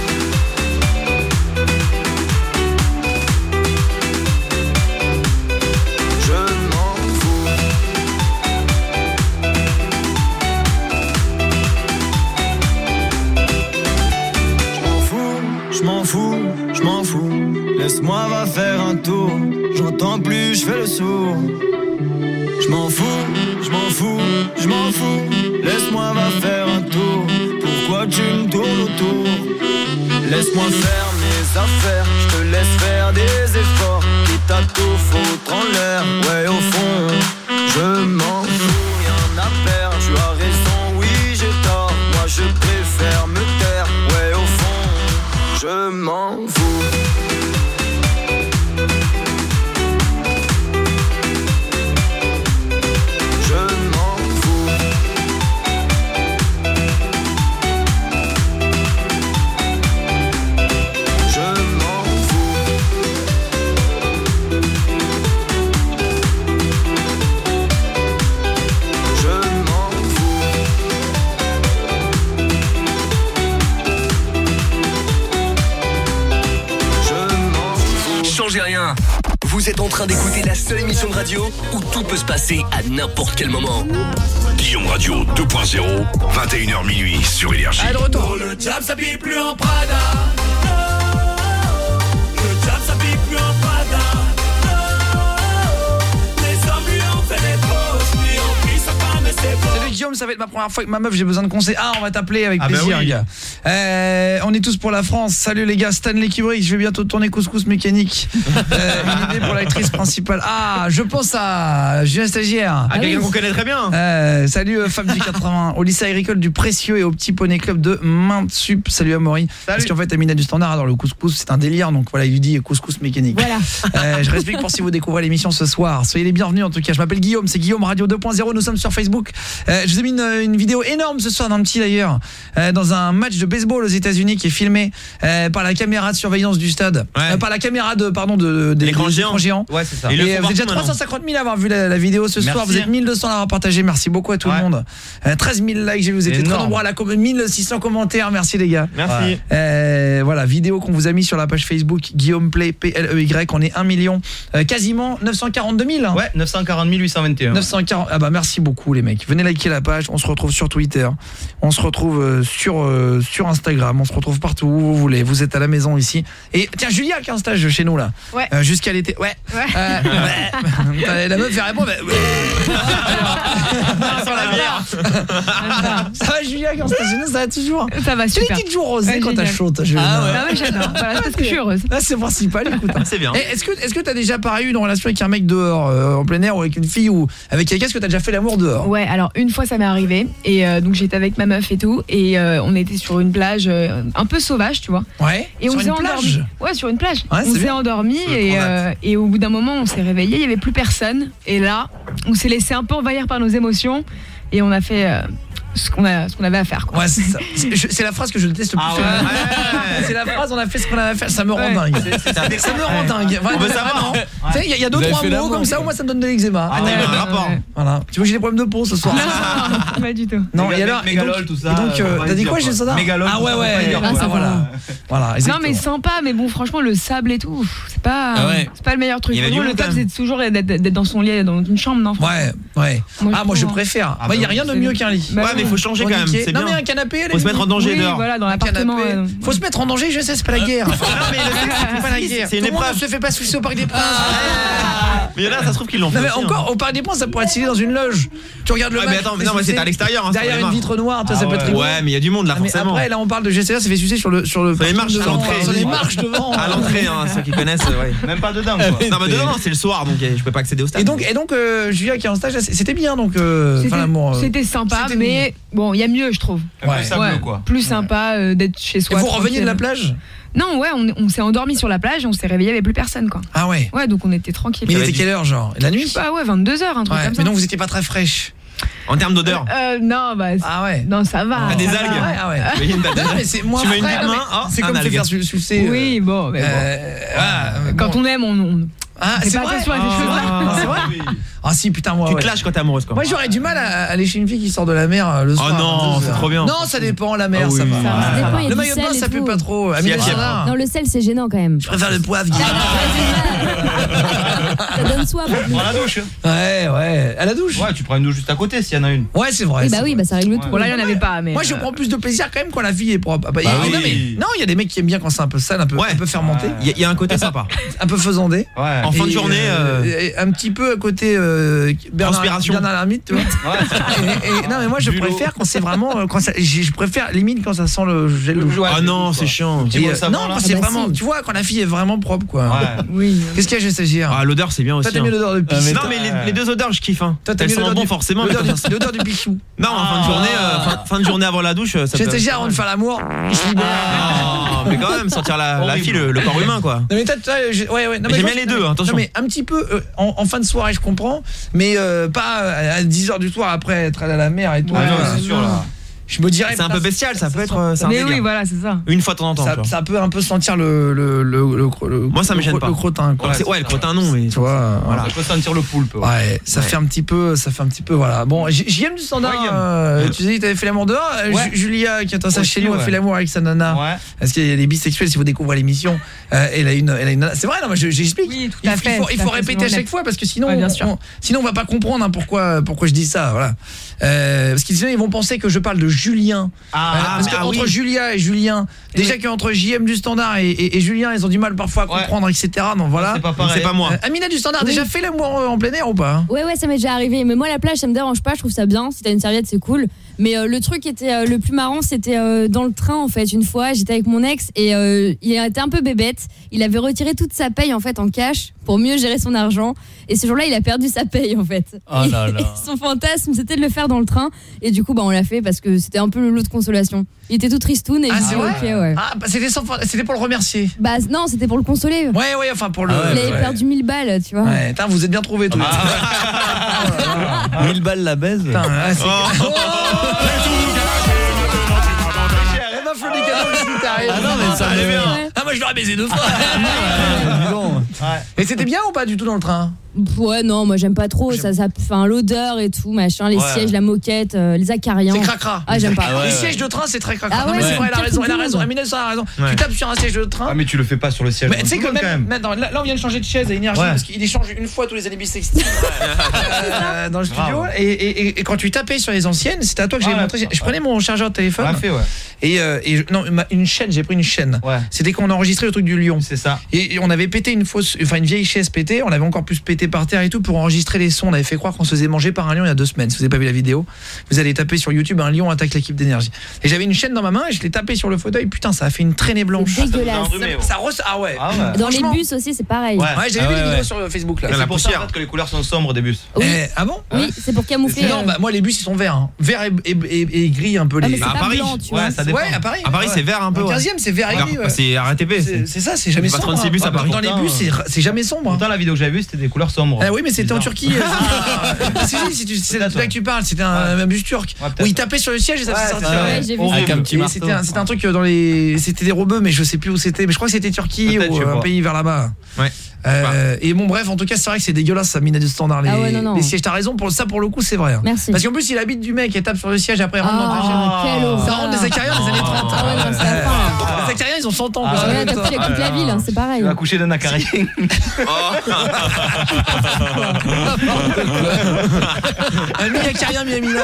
Je m'en fous, je m'en fous. Laisse-moi va faire un tour. J'entends plus, je fais le sourd. Je m'en fous, je m'en fous, je m'en fous. Laisse-moi va faire un tour. Pourquoi tu me tournes autour? Laisse-moi faire mes affaires. Je te laisse faire des efforts. Quitte à tout foutre en l'air. Ouais, au fond, je m'en fous, rien à perdre. Tu as raison, oui, j'ai tort. Moi, je préfère me taire. Ouais, au fond, je m'en fous. Changez rien. Vous êtes en train d'écouter la seule émission de radio où tout peut se passer à n'importe quel moment. Guillaume Radio 2.0, 21h minuit sur Énergie. Allez, de retour. Le diable s'habille plus en Prada. Le diable s'habille plus en Prada. Les hommes lui ont fait des poches, lui ont pris sa femme et ses beaux. Salut Guillaume, ça va être ma première fois avec ma meuf, j'ai besoin de conseils. Ah, on va t'appeler avec plaisir, bah oui. gars. On est tous pour la France. Salut les gars, Stanley Kubrick, je vais bientôt tourner Couscous Mécanique. Une idée pour l'actrice principale. Ah, je pense à Julien Stagiaire. Ah, quelqu'un qu'on connaît très bien. Salut femme du 80. Au lycée agricole du Précieux et au petit poney club de Mainte-Sup. Salut Amaury. Parce qu'en fait Amina du Standard adore le couscous, c'est un délire, donc voilà, il lui dit Couscous Mécanique. Voilà. Je respecte pour si vous découvrez l'émission ce soir. Soyez les bienvenus en tout cas. Je m'appelle Guillaume, c'est Guillaume Radio 2.0. Nous sommes sur Facebook. Je vous ai mis une vidéo énorme ce soir d'un petit d'ailleurs, dans un match de baseball aux États-Unis qui est filmé par la caméra de surveillance du stade, par la caméra de l'écran géant. Ouais, c'est ça. Et vous êtes déjà 350 000 à avoir vu la vidéo ce soir. Vous êtes 1200 à l'avoir partagé. Merci beaucoup à tout le monde. 13 000 likes, j'ai vu, vous étiez très nombreux à la 1600 commentaires. Merci les gars. Merci. Voilà, vidéo qu'on vous a mis sur la page Facebook Guillaume Play PLEY. On est 1 million, quasiment 942 000. Ouais, 940 821. 940. Ah bah merci beaucoup les mecs. Venez liker la page. On se retrouve sur Twitter. On se retrouve sur Instagram. On se retrouve partout où vous voulez. Vous êtes à la maison ici. Et tiens, Julia qui a un stage chez nous là. Ouais. Jusqu'à l'été. Ouais. La meuf fait répondre. Sans la bière. Ça va Julia qui a un stage chez nous, ça va toujours. Ça va super. Tu es toujours rosée quand t'as chaud. Ah ouais, j'adore. Voilà, parce que je suis heureuse. Là, c'est principal, écoute. C'est bien. Est-ce que t'as déjà pareil eu une relation avec un mec dehors, en plein air, ou avec une fille, ou avec quelqu'un? Est-ce que t'as déjà fait l'amour dehors? Ouais, alors une fois ça m'est arrivé et donc j'étais avec ma meuf et tout et on était sur une plage un peu sauvage, tu vois. Ouais. Et sur on s'est endormi. Ouais, sur une plage. On s'est endormi et au bout d'un moment on s'est réveillé, il y avait plus personne et là on s'est laissé un peu envahir par nos émotions et on a fait ce qu'on avait à faire, quoi. Ouais, c'est ça. C'est la phrase que je déteste le plus. C'est la phrase on a fait ce qu'on avait à faire, ça me rend dingue. Ça me rend dingue. On veut savoir. Tu sais, il y a 2-3 mots comme ça où moi ça me donne de l'eczéma. Ah, il y a un rapport. Voilà. Tu vois que j'ai des problèmes de peau ce soir. Non, pas du tout. Non, et alors Mégalol, tout ça. Et donc t'as dit quoi, j'ai ça? Mégalol. Ah ouais. Ça Voilà. Non mais sympa, mais bon franchement le sable et tout, c'est pas le meilleur truc. Le top c'est toujours d'être dans son lit, dans une chambre, non? Ouais. Moi je préfère. Il y a rien de mieux qu'un lit. Ouais, mais il faut changer quand même, c'est bien. Non mais un canapé, faut se mettre en danger dehors. Voilà, dans l'appartement. Faut se mettre en danger, je sais, c'est pas la guerre. Non mais c'est pas la guerre, c'est une épreuve. On se fait pas soucier au Parc des Princes. Mais il y en a, ça se trouve qu'ils l'ont fait. Mais encore au Parc des Princes, ça pourrait être stylé dans une loge. Tu regardes le match. Mais attends, non mais c'est à l'extérieur. Derrière une vitre noire, toi ça peut être rigolo. Ouais, mais il y a du monde là forcément. Après là on parle de GCR, ça fait sucer sur les marches à l'entrée. Sur les marches devant. À l'entrée, ceux qui connaissent, ouais. Même pas dedans quoi. Non mais dedans c'est le soir donc je peux pas accéder au stade. Et donc Julia qui est en stage, c'était bien donc c'était sympa, mais Mais bon, il y a mieux, je trouve. Plus sableux, quoi. Plus sympa d'être chez soi. Et vous reveniez de la plage? Non, ouais, on s'est endormi sur la plage, on s'est réveillé, il n'y avait plus personne, quoi. Ah ouais. Ouais, donc on était tranquille. Mais il était quelle heure, genre? La nuit? Bah ouais, 22h, un truc comme ça. Mais non, vous étiez pas très fraîche. En termes d'odeur? Non, bah. Ah ouais. Non, ça va. Des ça algues? va. Ah ouais. Non, mais c'est moins tu mets une frais, petite non, main, mais oh, c'est un comme se algue. faire sucer. Oui, bon, mais Quand on aime, on. Ah, c'est c'est pas vrai. attention à ces choses-là. C'est vrai. Ah si, putain, moi. Tu te lâches quand t'es amoureuse, quoi. Moi, j'aurais du mal à aller chez une fille qui sort de la mer le soir. Oh non, c'est trop bien. Non, ça dépend, la mer, ça va. Ça dépend, il y a Le du maillot de bain, sel et ça pue tout. pas trop. Amina Standard. Non, le sel, c'est gênant quand même. Je préfère le poivre. Ça donne soif. Prends la douche. Ouais. À la douche. Ouais, tu prends une douche juste à côté s'il y en a une. Ouais, c'est vrai. Oui, bah oui, bah ça règle tout. Bon, là, il n'y en avait pas, mais. Moi, je prends plus de plaisir quand même quand la fille est propre. oui. Non, il y a des mecs qui aiment bien quand c'est un peu sale, un peu fermenté. Il y a un côté sympa. Un peu faisandé. Ouais. En fin de journée. Un petit peu à côté Bernard Lermite, tu vois. Non, mais moi, je préfère quand c'est vraiment. Je préfère limite quand ça sent le gel douche. Ah non, c'est chiant. Non, quand c'est vraiment. Tu vois, quand la fille est vraiment propre, quoi. Oui. Qu'est-ce qu'il y a, je stagiaire? Ah, l'odeur, c'est bien aussi. Toi, t'as mis l'odeur de pisse. Non, mais les deux odeurs, je kiffe. Toi, t'as elles mis sentent bon, forcément. L'odeur du pichou. Non, en fin de journée, fin de journée avant la douche. Je stagiaire avant de faire l'amour. Mais quand même, sentir la fille, le corps humain, quoi. Non, mais ouais. J'aime bien les deux, attention. Non, mais un petit peu en fin de soirée, je comprends, mais pas à 10h du soir après être allé à la mer et tout. C'est sûr, là. Je me dirais. C'est un peu bestial, ça peut être. Mais oui, voilà, c'est ça. Une fois de temps en temps. Ça peut un peu sentir le moi, ça me gêne pas. Le crottin, quoi. Ouais, le crottin, non, mais. Tu vois, voilà. Ça peut sentir le poulpe. Ouais, ça fait un petit peu, voilà. Bon, JM du standard, tu disais que t'avais fait l'amour dehors. Julia, qui attend ça chez nous, a fait l'amour avec sa nana. Ouais. Parce qu'il y a des bisexuels, si vous découvrez l'émission, elle a une nana. C'est vrai, non, mais j'explique. Oui, tout à fait. Il faut répéter à chaque fois parce que sinon, on va pas comprendre pourquoi je dis ça, voilà. Parce que sinon ils vont penser que je parle de Julien. Parce qu'entre Julia et Julien, déjà qu'entre JM du standard et Julien, ils ont du mal parfois à comprendre, etc. Donc voilà. C'est pas pareil. C'est pas moi. Amina du standard, déjà fait l'amour en plein air ou pas? Ouais, ça m'est déjà arrivé. Mais moi, la plage, ça me dérange pas. Je trouve ça bien. Si t'as une serviette, c'est cool. Mais le truc qui était le plus marrant, c'était dans le train, en fait. Une fois, j'étais avec mon ex et il était un peu bébête. Il avait retiré toute sa paye, en fait, en cash pour mieux gérer son argent. Et ce jour-là, il a perdu sa paye, en fait. Oh là là. Et son fantasme, c'était de le faire dans le train. Et du coup, on l'a fait parce que c'était un peu l'autre consolation. Il était tout tristoun et c'est vrai. okay, ouais. C'était pour le remercier. Bah non, c'était pour le consoler. Ouais, enfin pour le. Il avait perdu 1000 balles, tu vois. Ouais, vous êtes bien trouvés tous. 1000 balles la baise. Putain, ah non, mais ça allait bien. Ah, moi je l'aurais baisé 2 fois. Et c'était bien ou pas du tout dans le train? Ouais, non, moi j'aime pas trop. Ça, l'odeur et tout, machin, les sièges, la moquette, les acariens. C'est cracra. Ah, j'aime pas. Les sièges de train, c'est très cracra. Ah ouais, c'est vrai, elle a raison. Amina a raison. Tu tapes sur un siège de train. Ah, mais tu le fais pas sur le siège. Mais tu sais que même. Là, on vient de changer de chaise à Énergie parce qu'il échange une fois tous les années bissextiles dans le studio. Et quand tu tapais sur les anciennes, c'était à toi que j'ai montré. Je prenais mon chargeur de téléphone. Et non, une chaîne, j'ai pris une chaîne. C'était quand on enregistrait le truc du lion. C'est ça. Et on avait pété une vieille chaise pétée, on avait encore plus pété par terre et tout pour enregistrer les sons. On avait fait croire qu'on se faisait manger par un lion il y a 2 semaines. Si vous n'avez pas vu la vidéo, vous allez taper sur YouTube un lion attaque l'équipe d'Énergie. Et j'avais une chaîne dans ma main et je l'ai tapé sur le fauteuil. Putain, ça a fait une traînée blanche. C'est dégueulasse. Ah ouais. Dans les bus aussi, c'est pareil. Ouais, j'avais vu des vidéos sur Facebook là. C'est pour ça en fait que les couleurs sont sombres des bus. Ah bon? Oui, c'est pour camoufler. Non, moi les bus ils sont verts. Vert et gris un peu les. À Paris. Ça dépend. Ouais, à Paris. À Paris, c'est vert un peu. Le 15e, c'est vert et gris. C'est RATP. C'est ça, c'est jamais sombre. 36 bus à Paris. Dans les bus, c'est jamais sombre. Pourtant, la vidéo que j'avais vue, c'était des couleurs sombres. Ah oui, mais c'était en Turquie. C'est de là que tu parles. C'était un bus turc où ils tapaient sur le siège et ça faisait sortir. Avec un petit marteau. C'était un truc dans les. C'était des rebeux, mais je sais plus où c'était. Mais je crois que c'était Turquie ou un pays vers là-bas. Ouais. Et bon, bref, en tout cas, c'est vrai que c'est dégueulasse, ça, Mina du standard. Les sièges, t'as raison, pour le coup, c'est vrai. Merci. Parce qu'en plus, il habite du mec et tape sur le siège après, rentre dans ta chaîne. Ça rentre des acariens des années 30. Les acariens, ils ont 100 ans. T'as pris toute la ville, c'est pareil. Tu vas coucher d'un acarien. Un mi-acarien, mi-amina.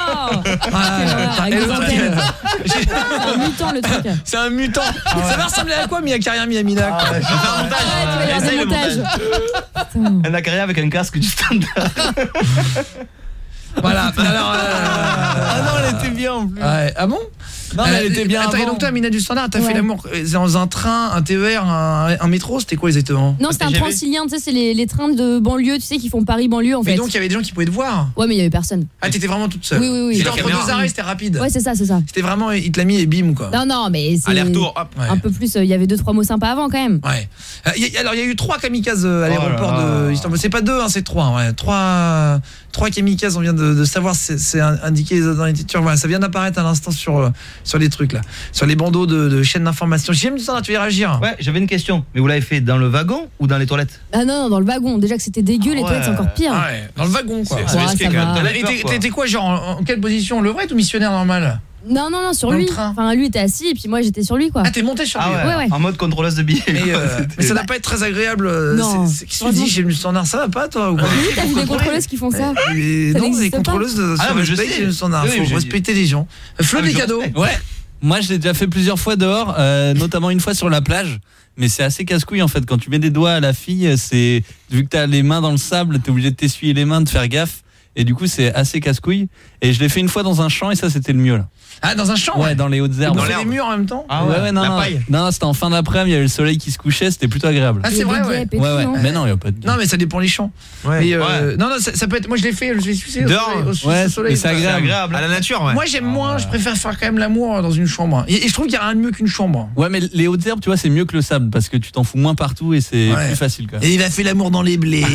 C'est un mutant, le truc. C'est un mutant. Ça va ressembler à quoi, mi-acarien, mi-amina? Je vais faire un montage. Essaye le montage. Un acarien avec un casque du standard. Voilà. Alors, ah non, elle était bien en plus. Ah bon? Non, mais elle était bien Attends, et avant. donc toi, Amina du Standard, t'as Ouais. fait l'amour dans un train, un TER, un métro, c'était quoi exactement? Non, c'était un transilien, tu sais, c'est les trains de banlieue, tu sais, qui font Paris-banlieue en fait. Mais donc il y avait des gens qui pouvaient te voir? Ouais, mais il y avait personne. Ah, t'étais vraiment toute seule? Oui, oui, oui. C'était entre deux arrêts, c'était rapide? Ouais, c'est ça. C'était vraiment, il te l'a mis et bim quoi. Non, mais c'est Aller-retour, hop. un peu plus, il y avait 2-3 mots sympas avant quand même. Ouais. Alors il y a eu 3 kamikazes à l'aéroport de Istanbul. C'est pas 2, hein, c'est 3. Ouais. 3 kamikazes, on vient de savoir, c'est indiqué dans les titres. Voilà, ça vient d'apparaître à l'instant sur les trucs là, sur les bandeaux de chaînes d'information. J'aime ça, tu veux réagir? Ouais, j'avais une question. Mais vous l'avez fait dans le wagon ou dans les toilettes? Ah non, dans le wagon. Déjà que c'était dégueu, les toilettes c'est encore pire. Ouais, dans le wagon quoi. C'est risqué, ça quand va. même. T'étais quoi, genre en quelle position, levrette ou missionnaire normal? Non, sur Dans le lui. train. Enfin, lui était assis et puis moi j'étais sur lui quoi. Ah, t'es monté sur lui? Ouais. En mode contrôleuse de billets. Mais ça doit pas être très agréable. Non. Qu'est-ce que tu dis chez le standard? Ça va pas toi ou quoi? Oui, t'as vu des contrôleuses qui font ça. Mais Ça non, les n'existe pas. contrôleuses mais je sais. chez le standard. Oui, Faut je- respecter les gens. Flo, des cadeaux. Ouais. Moi, je l'ai déjà fait plusieurs fois dehors, notamment une fois sur la plage. Mais c'est assez casse-couille en fait. Quand tu mets des doigts à la fille, c'est vu que t'as les mains dans le sable, t'es obligé de t'essuyer les mains, de faire gaffe. Et du coup, c'est assez casse-couille. Et je l'ai fait une fois dans un champ et ça, c'était le mieux là. Ah, dans un champ? Ouais, dans les hautes herbes. Dans les murs en même temps? Ah ouais, non, La paille. non, c'était en fin d'après-midi, il y avait le soleil qui se couchait, c'était plutôt agréable. Ah, c'est vrai, ouais. Ouais. Mais non, il y a pas de. Non, mais ça dépend les champs. Ouais. Mais Ouais. non, ça peut être. Moi, je l'ai fait. Je vais sucer Dehors. au soleil. mais c'est agréable. À la nature, ouais. Moi, j'aime moins. Je préfère faire quand même l'amour dans une chambre. Et je trouve qu'il y a rien de mieux qu'une chambre. Ouais, mais les hautes herbes, tu vois, c'est mieux que le sable parce que tu t'en fous moins partout et c'est Ouais. plus facile quand même. Et il a fait l'amour dans les blés.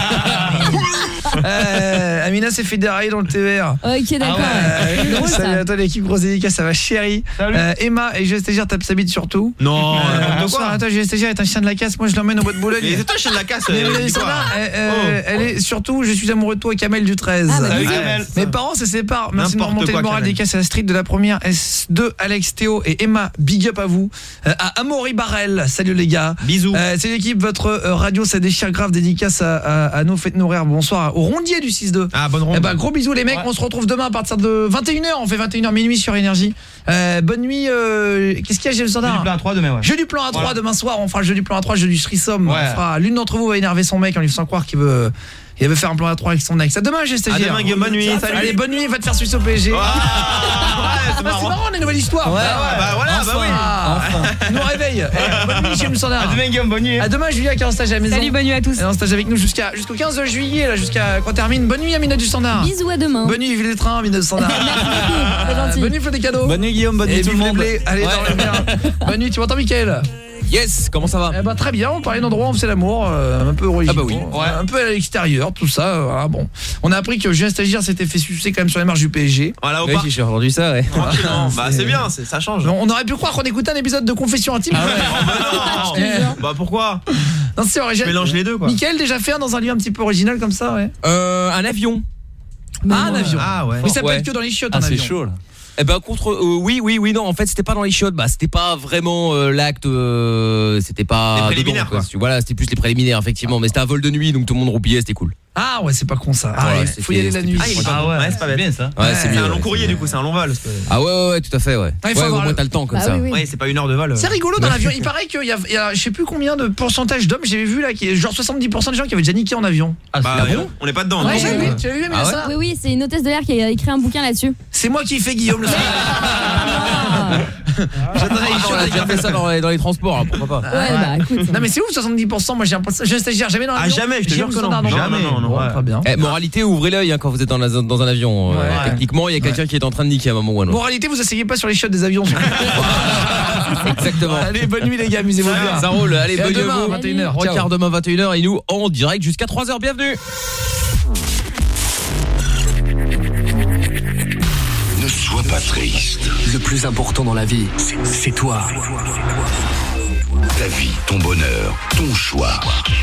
Amina s'est fait dérailler dans le TER. Ok, d'accord. C'est drôle, Salut ça. à toi l'équipe, grosse dédicace, ça va chérie. Emma et Jules Stagiaire tape sa bite surtout. Non, Bonsoir à toi, Jules Stagiaire est un chien de la casse, moi je l'emmène au bois de Boulogne. Mais c'est toi le chien de la casse. Mais dis ça quoi. va, elle est surtout, je suis amoureux de toi, Kamel du 13. Ah, bah, Salut, bisous. Kamel. Mes parents se séparent. Merci de me N'importe remonter quoi, le moral Kamel. des casses à la street de la première S2, Alex, Théo et Emma. Big up à vous. À Amaury Barrel, salut les gars. Bisous. C'est l'équipe, votre radio, ça déchire grave. Dédicace à nous, faites-nous rire. Bonsoir au rondier du 6-2. Ah, bonne ronde. Eh ben, gros bisous les mecs, on se retrouve demain à partir de 21h. On fait 21h minuit sur Énergie. Bonne nuit. Qu'est-ce qu'il y a, j'ai le standard? Jeu du plan à 3 demain, ouais. Jeu du plan à 3 Voilà. demain soir, on fera le jeu du plan à 3, jeu du threesome. Ouais. On fera, l'une d'entre vous va énerver son mec en lui faisant croire qu'il veut faire un plan à 3 avec son ex. À demain, j'ai stagiaire. À demain, Guillaume, bonne nuit, salut. Allez, bonne nuit, va te faire sucer au PSG. Ouais, c'est C'est marrant. marrant, les nouvelles histoires. Ouais, Bah voilà, bah oui. Il nous réveille. Bonne nuit, chez le standard. À demain, Guillaume, bonne nuit. À demain, Julia qui est en stage à la maison. Salut, bonne nuit à tous. Elle est en stage avec nous jusqu'au 15 juillet, là, jusqu'à quand on termine. Bonne nuit, Amina du standard. Bisous à demain. Bonne nuit, Ville des Trains, Amina du standard. C'est gentil. Bonne nuit, Flo des cadeaux. Bonne nuit Guillaume, bonne Et nuit tout le vive les monde. blés. Allez, Ouais. dans le bien. Bonne nuit, tu m'entends, Mickaël? Yes, comment ça va? Eh ben, très bien, on parlait d'endroits où on faisait l'amour, un peu original. Ah bah oui. Un peu à l'extérieur, tout ça. Voilà, bon. On a appris que Julien Stagiaire s'était fait sucer quand même sur les marches du PSG. Voilà, au Oui, parc. j'ai entendu ça, ouais. Tranquillement. Bah, c'est bien, ça change. On aurait pu croire qu'on écoutait un épisode de Confession intime. Oh, bah non. Bah pourquoi? Non, c'est original. Mélange les deux, quoi. Mickaël, déjà fait un dans un lieu un petit peu original comme ça, ouais. Un avion. Un avion. Ah ouais. Mais ça peut Ouais. être que dans les chiottes, Ah, un c'est avion. chaud là. Eh ben oui non en fait c'était pas dans les chiottes, bah c'était pas vraiment l'acte, c'était pas Les préliminaires, dedans, quoi. Voilà, c'était plus les préliminaires effectivement, mais c'était un vol de nuit donc tout le monde roupillait, c'était cool. Ah ouais, c'est pas con ça. Ah Voilà, ouais, c'était- faut y aller la nuit. c'était Ah ouais, c'est pas bête. bien ça. Ouais, Ouais, c'est C'est mieux. un long ouais. courrier du coup, c'est un long vol. Ah ouais, tout à fait, ouais. il faut Ouais, au avoir moins le- t'as le temps comme Bah ça. oui, oui. Ouais, c'est pas une heure de vol. C'est rigolo dans l'avion. Il paraît qu'il y a je sais plus combien de pourcentage d'hommes, j'avais vu là, genre 70% des gens qui avaient déjà niqué en avion. Ah, Bah, c'est bon. on n'est pas dedans. Ouais, non. j'ai vu, tu as vu, mais Ah ouais ça. Oui, oui, c'est une hôtesse de l'air qui a écrit un bouquin là-dessus. C'est moi qui fais Guillaume le soir. On a déjà fait ça dans les transports, hein, pourquoi pas. Ouais, bah écoute. Non mais c'est ouf 70%, moi j'ai l'impression j'ai un stagiaire jamais dans Ah, l'avion. jamais, je te J'ai jure un que non. standard dans le Jamais, avion. non, Bon, ouais. très bien. Moralité, ouvrez l'œil hein, quand vous êtes dans un avion. Ouais. Techniquement, il y a quelqu'un qui est en train de niquer à un moment ou à un autre. Moralité, vous asseyez pas sur les chiottes des avions. Exactement. Allez, bonne nuit les gars, amusez-vous bien. Ça roule, allez, Et à bonne nuit demain, à vous. 21h. Regarde demain 21h et nous en direct jusqu'à 3h, bienvenue. Ne sois pas triste. Le plus important dans la vie, c'est toi. Ta vie, ton bonheur, ton choix.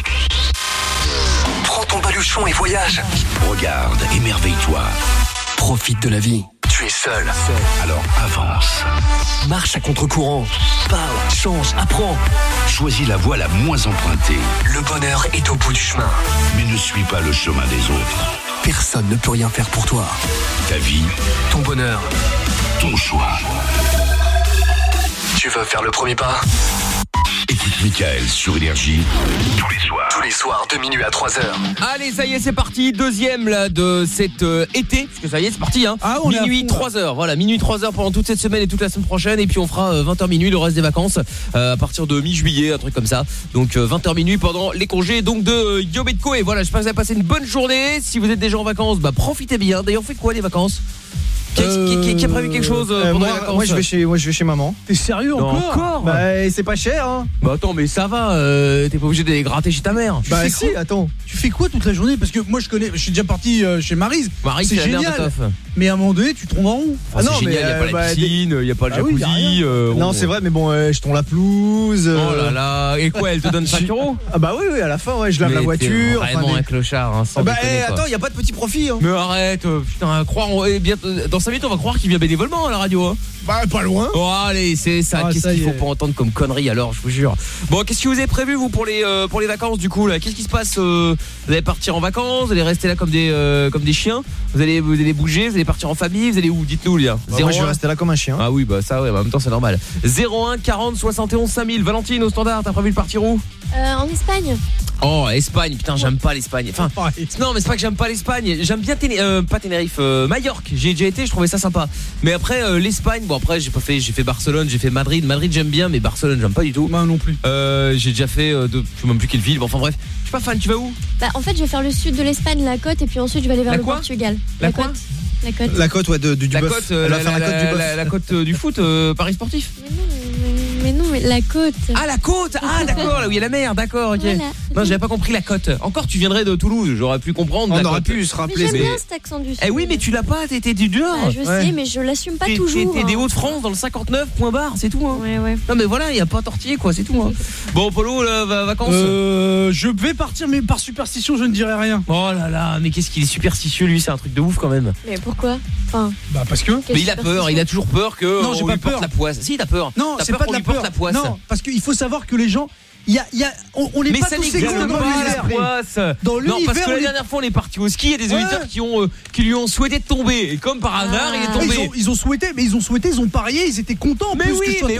Prends ton baluchon et voyage. Regarde, émerveille-toi. Profite de la vie. Tu es seul. Alors avance. Marche à contre-courant. Parle, change, apprends. Choisis la voie la moins empruntée. Le bonheur est au bout du chemin. Mais ne suis pas le chemin des autres. Personne ne peut rien faire pour toi. Ta vie, Ton bonheur. ton choix. Tu veux faire le premier pas? Écoute Michael sur Énergie tous les soirs. Tous les soirs de minuit à 3h. Allez, ça y est, c'est parti. Deuxième là de cet été, parce que ça y est, c'est parti hein. Ah, on est minuit 3h. Voilà, minuit 3h pendant toute cette semaine et toute la semaine prochaine et puis on fera 20h minuit le reste des vacances à partir de mi-juillet, un truc comme ça. Donc 20h minuit pendant les congés donc de Yobetko et voilà, j'espère que vous avez passé une bonne journée. Si vous êtes déjà en vacances, bah profitez bien. D'ailleurs, faites quoi les vacances? Qui a prévu quelque chose pendant les vacances? Moi je vais chez maman. T'es sérieux encore? Bah c'est pas cher hein. Bah attends mais ça va, t'es pas obligé d'aller gratter chez ta mère. Bah si, attends. Tu fais quoi toute la journée? Parce que moi je suis déjà parti chez Maryse. Maryse, c'est c'est la mère de génial. Toff. Mais à un moment donné tu te trouves en où? Enfin, c'est génial, y a pas la piscine, y a pas le jacuzzi. Non c'est vrai mais bon je tourne la pelouse. Oh là là, et quoi elle te donne 5 €? Ah bah oui à la fin ouais je lave la voiture. Vraiment un clochard hein, sans bah déconner, quoi. attends y a pas de petit profit hein. Mais arrête, putain, dans 5 minutes on va croire qu'il vient bénévolement à la radio hein. Bah pas loin. Oh allez, c'est ça, qu'est-ce qu'il faut pas entendre comme connerie alors, je vous jure. Bon, qu'est-ce que vous avez prévu vous pour les vacances du coup là? Qu'est-ce qui se passe? Vous allez partir en vacances, vous allez rester là comme des chiens? Vous allez bouger, vous allez partir en famille, vous allez où? Dites-nous les gars. Moi je vais rester là comme un chien. Ah oui, bah ça ouais, bah, en même temps c'est normal. 01 40 71 5000. Valentine au standard, t'as prévu de partir où? En Espagne. Oh, Espagne, putain, j'aime pas l'Espagne. Enfin, non, mais c'est pas que j'aime pas l'Espagne. J'aime bien pas Tenerife, Majorque. J'ai déjà été, je trouvais ça sympa. Mais après l'Espagne, bon après j'ai fait Barcelone, j'ai fait Madrid. Madrid j'aime bien, mais Barcelone j'aime pas du tout. Moi non plus. J'ai déjà fait je sais même plus quelle ville. Bon, enfin bref, je suis pas fan. Tu vas où? Bah en fait je vais faire le sud de l'Espagne, la côte, et puis ensuite je vais aller vers le Portugal. La quoi? côte. La côte. La côte ouais du la bœuf. Côte, Elle va faire la côte du bœuf. La côte du foot, Paris Sportif. Mais non, mais la côte. Ah la côte. Ah d'accord, là où il y a la mer, d'accord, OK. Voilà. Non, j'avais pas compris la côte. Encore tu viendrais de Toulouse, j'aurais pu comprendre. On aurait pu se rappeler. Mais j'aime bien cet accent du sud. Eh oui, mais tu l'as pas, t'étais du Nord. Bah, je sais, mais je l'assume pas toujours. T'es des Hauts-de-France dans le 59, point barre, c'est tout hein. Ouais. Non mais voilà, y a pas tortillé quoi, c'est tout hein. Bon Polo, vacances. Je vais partir mais par superstition, je ne dirai rien. Oh là là, mais qu'est-ce qu'il est superstitieux lui, c'est un truc de ouf quand même. Mais pourquoi? Enfin, bah parce que mais il a peur, il a toujours peur que non, j'ai pas peur. La poisse. Si, t'as peur. Non, c'est pas de la peur. La poisse. Non, parce qu'il faut savoir que les gens on n'est pas tous égaux dans l'univers. Non, parce que la dernière fois on est parti au ski, il y a des auditeurs qui lui ont souhaité de tomber et comme par hasard, il est tombé. Ils ont souhaité, ils ont parié, ils étaient contents. Mais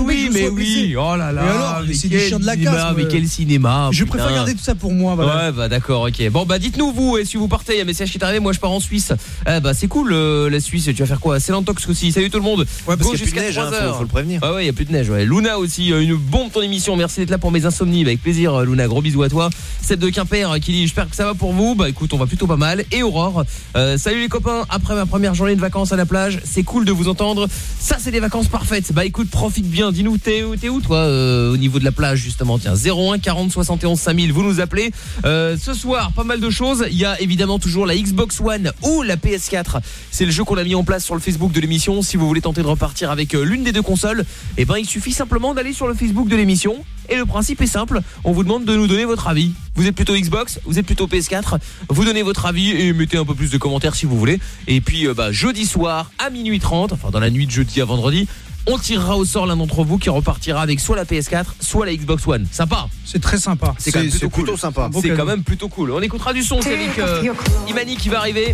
oui. Oh là là. Mais alors, c'est du chien de la casse. Mais quel cinéma. Je préfère garder tout ça pour moi. Voilà. Ouais, bah d'accord, OK. Bon bah dites-nous vous, si vous partez, il y a un message qui est arrivé, moi je pars en Suisse. Bah c'est cool la Suisse, tu vas faire quoi? C'est l'Antox aussi. Salut tout le monde. Ouais, parce qu'il y a plus de neige, faut le prévenir. Ouais, il y a plus de neige, ouais. Luna aussi, une bombe ton émission. Merci d'être là pour mes insomnies, avec plaisir Luna. Gros bisous à toi. Seb de Quimper qui dit j'espère que ça va pour vous. Bah écoute, on va plutôt pas mal. Et Aurore, salut les copains, après ma première journée de vacances à la plage, c'est cool de vous entendre. Ça c'est des vacances parfaites. Bah écoute, profite bien. Dis-nous t'es où toi au niveau de la plage justement? Tiens, 01 40 71 5000, vous nous appelez. Ce soir, pas mal de choses. Il y a évidemment toujours la Xbox One ou la PS4. C'est le jeu qu'on a mis en place sur le Facebook de l'émission. Si vous voulez tenter de repartir avec l'une des deux consoles, eh ben il suffit simplement d'aller sur le Facebook de l'émission. Et le principe est simple, on vous demande de nous donner votre avis. Vous êtes plutôt Xbox, vous êtes plutôt PS4, vous donnez votre avis et mettez un peu plus de commentaires si vous voulez. Et puis jeudi soir à minuit 30, enfin dans la nuit de jeudi à vendredi, on tirera au sort l'un d'entre vous qui repartira avec soit la PS4, soit la Xbox One. Sympa. C'est très sympa. C'est quand même plutôt cool. Sympa. C'est quand même plutôt cool. On écoutera du son, c'est avec Imani qui va arriver.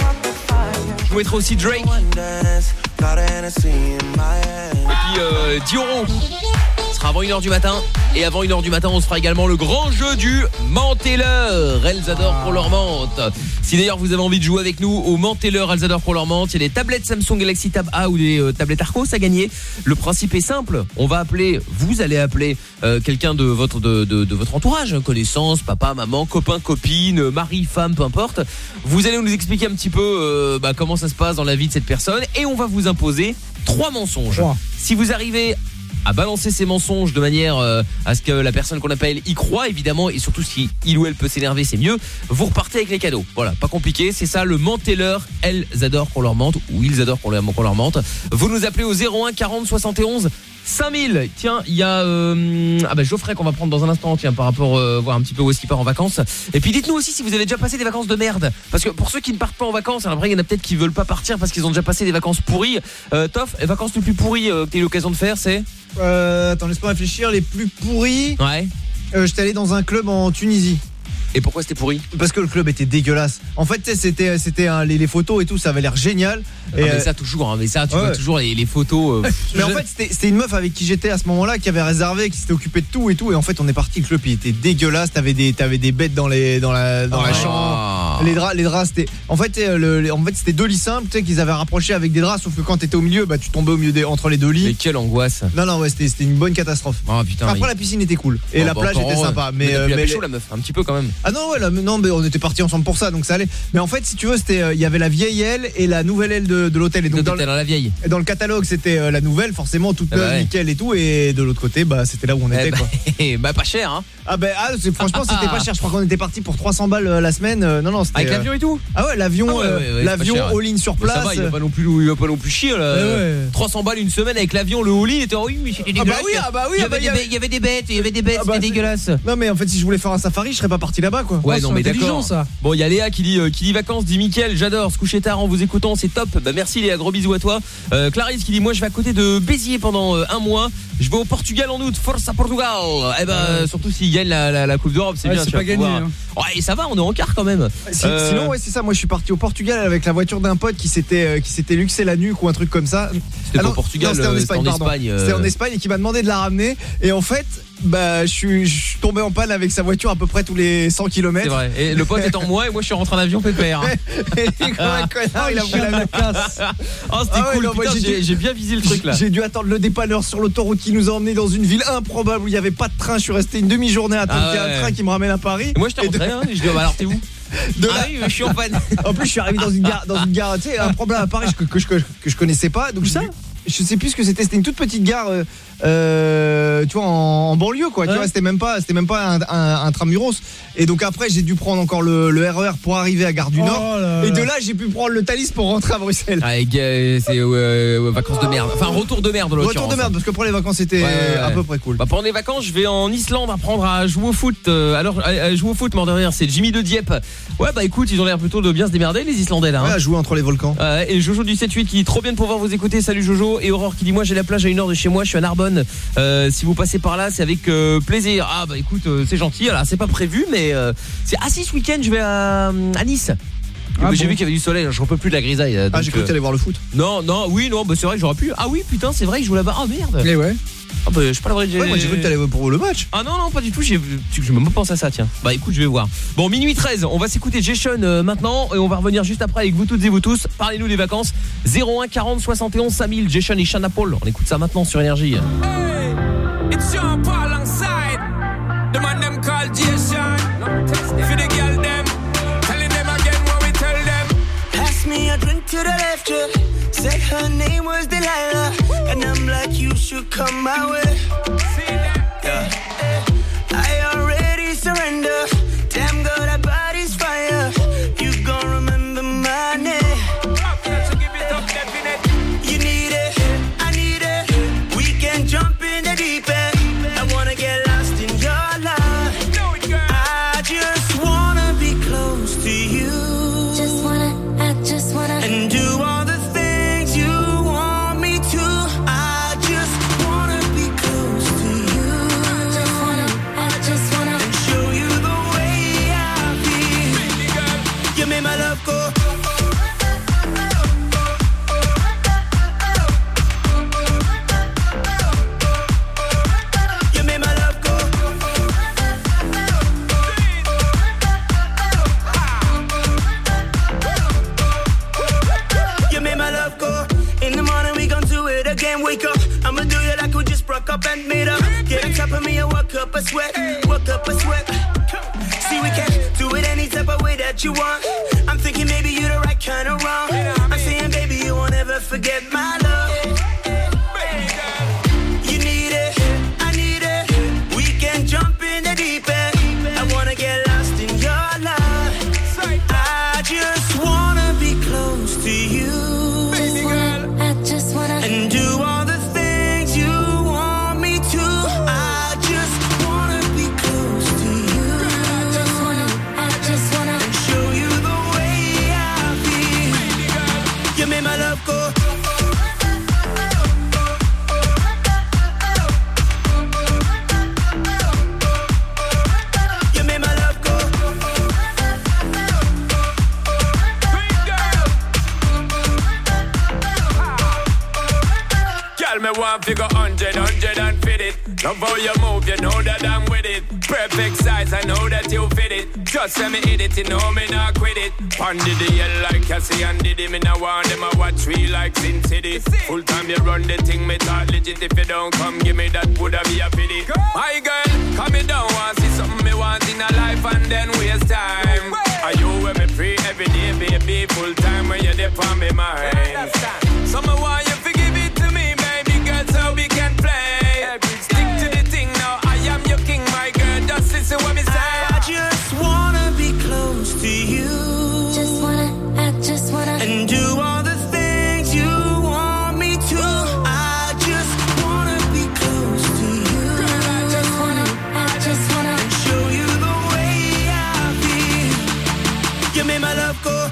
Je vous mettrai aussi Drake. Et puis Dioro. Ce sera avant 1h du matin. Et avant 1h du matin, on se fera également le grand jeu du Menteleur. Elles adorent pour leur menthe. Si d'ailleurs vous avez envie de jouer avec nous au Menteleur, elles adorent pour leur menthe, il y a des tablettes Samsung Galaxy Tab A ou des tablettes Arcos à gagner. Le principe est simple. Vous allez appeler quelqu'un de votre entourage, connaissance, papa, maman, copain, copine, mari, femme, peu importe. Vous allez nous expliquer un petit peu comment ça se passe dans la vie de cette personne et on va vous imposer 3 mensonges. Wow. Si vous arrivez à balancer ces mensonges de manière à ce que la personne qu'on appelle y croit évidemment, et surtout si il ou elle peut s'énerver, c'est mieux, vous repartez avec les cadeaux. Voilà, pas compliqué, c'est ça le Menteleur. Elles adorent qu'on leur mente, ou ils adorent qu'on leur mente. Vous nous appelez au 01 40 71 5000. Tiens, il y a Geoffrey qu'on va prendre dans un instant, tiens, par rapport voir un petit peu où est-ce qu'il part en vacances. Et puis dites-nous aussi si vous avez déjà passé des vacances de merde, parce que pour ceux qui ne partent pas en vacances, alors après il y en a peut-être qui veulent pas partir parce qu'ils ont déjà passé des vacances pourries. Toff, les vacances les plus pourries que tu as eu l'occasion de faire, c'est attends, laisse-moi réfléchir. Les plus pourris. Ouais. J'étais allé dans un club en Tunisie. Et pourquoi c'était pourri? Parce que le club était dégueulasse. En fait, tu sais, c'était les photos et tout, ça avait l'air génial. Et mais ça toujours, hein, mais ça tu vois toujours les photos. Mais en fait, c'était une meuf avec qui j'étais à ce moment-là qui avait réservé, qui s'était occupée de tout et tout. Et en fait, on est parti. Le club, il était dégueulasse. T'avais des bêtes dans la chambre. Les draps, c'était. En fait, c'était 2 lits simples, tu sais, qu'ils avaient rapprochés avec des draps. Sauf que quand t'étais au milieu, bah tu tombais au milieu entre les 2 lits. Mais quelle angoisse. Non, ouais, c'était une bonne catastrophe. Oh putain. Après, la piscine était cool et la plage était sympa. Mais chaud la meuf, un petit peu quand même. Ah non, ouais, non, mais on était partis ensemble pour ça, donc ça allait. Mais en fait, si tu veux, c'était il y avait la vieille aile et la nouvelle aile de l'hôtel. Et donc dans la vieille. Et dans le catalogue, c'était la nouvelle, forcément toute neuve, nickel et tout. Et de l'autre côté, bah c'était là où on était quoi. Bah pas cher hein. Franchement, c'était pas cher. Je crois qu'on était parti pour 300 balles la semaine. Non, c'était avec l'avion et tout. Ah ouais, l'avion all-in sur place. Ça va, il va pas non plus chier là. 300 balles une semaine avec l'avion, le all-in était oui, mais c'était dégueulasse. Il y avait des bêtes, c'était dégueulasse. Non mais en fait, si je voulais faire un safari, je serais pas parti là-bas quoi. Ouais, non mais d'accord. Bon, il y a Léa qui dit vacances, dit Mickaël, j'adore se coucher tard en vous écoutant, c'est top. Bah merci Léa, gros bisous à toi. Clarisse qui dit moi je vais à côté de Béziers pendant un mois. Je vais au Portugal en août, Força Portugal. Eh ben surtout s'ils gagnent la Coupe d'Europe, c'est bien. C'est pas gagné. Ouais, ça va, on est en quart quand même. Sinon ouais, c'est ça. Moi je suis parti au Portugal avec la voiture d'un pote qui s'était luxé la nuque ou un truc comme ça. C'était pas au Portugal, c'était en Espagne. C'était en Espagne et qui m'a demandé de la ramener. Et en fait, bah je suis tombé en panne avec sa voiture à peu près tous les 100 km. C'est vrai. Et le pote est en moi et moi je suis rentré en avion pépère. Et comme un connard, il a pris la casse. Oh, c'était cool. Non, putain, j'ai bien visé le truc là. J'ai dû attendre le dépanneur sur l'autoroute qui nous a emmenés dans une ville improbable où il y avait pas de train. Je suis resté une demi-journée à attendre qu'il y ait un train qui me ramène à Paris. Et moi je t'ai rentré je dis bah alors t'es où? Oui, je suis en panne. En plus je suis arrivé dans une gare, tu sais, un problème à Paris que je connaissais pas. Donc je sais plus ce que c'était une toute petite gare tu vois en banlieue quoi, tu vois, c'était même pas un intramuros. Et donc après j'ai dû prendre encore le RER pour arriver à Gare du Nord et de là j'ai pu prendre le Thalys pour rentrer à Bruxelles. C'est vacances de merde. Enfin retour de merde Retour de merde parce que pour les vacances c'était à peu près cool. Bah pendant les vacances, je vais en Islande apprendre à jouer au foot. Alors à jouer au foot, mort de rien, c'est Jimmy de Dieppe. Ouais bah écoute, ils ont l'air plutôt de bien se démerder les Islandais là. Ouais, à jouer entre les volcans. Et Jojo du 7-8 qui dit trop bien de pouvoir vous écouter. Salut Jojo. Et Aurore qui dit moi j'ai la plage à 1 heure de chez moi, je suis à Narbonne. Si vous passez par là, c'est avec plaisir. Ah bah écoute, c'est gentil. Alors c'est pas prévu mais si ce week-end je vais à Nice. J'ai vu qu'il y avait du soleil, je peux plus de la grisaille. J'ai cru que t'allais voir le foot. Non, bah c'est vrai que j'aurais pu. Ah oui, putain, c'est vrai que je joue là-bas. Ah merde. Mais ouais. Ah bah je sais pas la vraie. Moi j'ai cru que t'allais pour le match. Ah non pas du tout, je même pas pensé à ça tiens. Bah écoute, je vais voir. Bon, minuit 13, on va s'écouter Jason maintenant et on va revenir juste après avec vous toutes et vous tous. Parlez-nous des vacances. 01 40 71 5000 Jason et Shana Paul. On écoute ça maintenant sur Énergie. Hey, it's Sean Paul alongside the man them called Jason. For the girl them, telling them again what we tell them. Pass me a drink to the left, yeah. Said her name was Delilah, and I'm like, you should come my way. Yeah. I already surrender. Damn girl, that body's fire. You gon' remember my name. You need it, I need it. We can jump in the deep end. I wanna get lost in your love. I just wanna be close to you. I just wanna and do all the things you want me to. I just wanna be close to you. I just wanna and show you the way I feel. You made my love go. You made my love go. You made my love go. In the morning we gon' do it again. Wake up, I'ma do you like we just broke up and made up. Get on top of me and work up a sweat. Work up a sweat. See we can do it any type of way that you want. I'm thinking maybe you're the right kind of wrong. I'm saying baby you won't ever forget my love. You need it, I need it. We can jump in the deep end. I wanna get lost in your love. I just wanna be close to you. I just wanna and do all the things you want me to. I just wanna be close to you. I just wanna and show you the way I feel. You made my love go. want figure 100 and fit it. Love how you move, you know that I'm with it. Perfect size, I know that you fit it. Just let me hit it, you know me not quit it. Pondy the hell like Cassie and Diddy. Me now want them a watch me like Sin City. Full time you run the thing, me talk legit. If you don't come, give me that, woulda be a pity. My girl, come me down, want see something me want in a life and then waste time. Are you with me free every day, baby? Full time when you're there for me mind. Some want you forgive it to me, baby girl, so we can play. Stick to the thing now, I am your king, my girl. Just listen what me say. I just wanna be close to you. I just wanna and do all the things you want me to. I just wanna be close to you. I just wanna and show you the way I feel. You made my love go.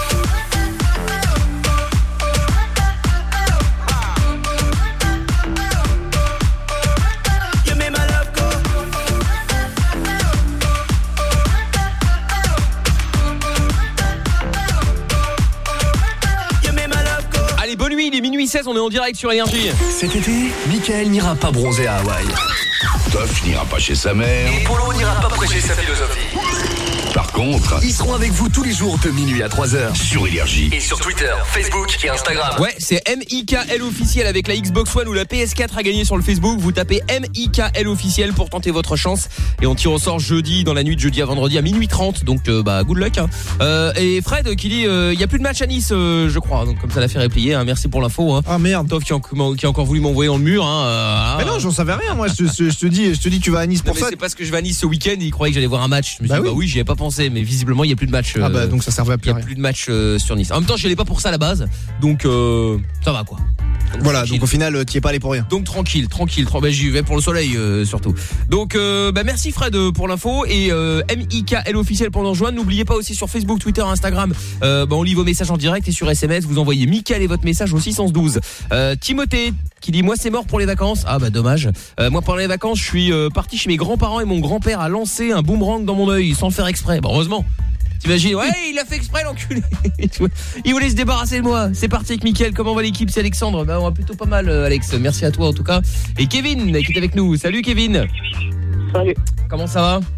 Allez, bonne nuit, il est minuit 16, on est en direct sur Énergie. Cet été, Mickaël n'ira pas bronzer à Hawaï. Toff n'ira pas chez sa mère. Et Polo n'ira pas prêcher sa philosophie. Par contre, ils seront avec vous tous les jours de minuit à 3h sur Énergie. Et sur Twitter, Facebook et Instagram. Ouais, c'est MIKL officiel avec la Xbox One ou la PS4 à gagner sur le Facebook. Vous tapez MIKL officiel pour tenter votre chance. Et on tire au sort jeudi, dans la nuit de jeudi à vendredi à minuit 30. Donc, good luck. Hein. Et Fred qui dit, il n'y a plus de match à Nice, je crois. Donc, comme ça l'a fait replier. Hein. Merci pour l'info. Hein. Ah merde. Toff qui a encore voulu m'envoyer dans le mur. Hein. Mais non, j'en savais rien. Moi, je te dis, tu vas à Nice pour ça. C'est parce que je vais à Nice ce week-end. Il croyait que j'allais voir un match. Je me suis dit, oui, j'y avais pas pensé. Mais visiblement, il n'y a plus de match. Donc ça servait à plus rien. Il n'y a plus de match sur Nice. En même temps, je n'allais pas pour ça à la base. Donc, ça va quoi. Donc, voilà, tranquille. Donc au final, tu n'y es pas allé pour rien. Donc tranquille. Bah, j'y vais pour le soleil surtout. Donc, merci Fred pour l'info. Et MIKL officiel pour nous rejoindre. N'oubliez pas aussi sur Facebook, Twitter, Instagram. On lit vos messages en direct et sur SMS, vous envoyez Mickaël et votre message au 612. Timothée qui dit moi c'est mort pour les vacances. Ah bah dommage. Moi pendant les vacances, je suis parti chez mes grands-parents et mon grand-père a lancé un boomerang dans mon œil sans le faire exprès. Bon, heureusement. T'imagines, ouais, il a fait exprès l'enculé. Il voulait se débarrasser de moi. C'est parti avec Mickaël. Comment va l'équipe? C'est Alexandre. Bah, on va plutôt pas mal, Alex. Merci à toi en tout cas. Et Kevin qui est avec nous. Salut Kevin. Salut. Comment ça va?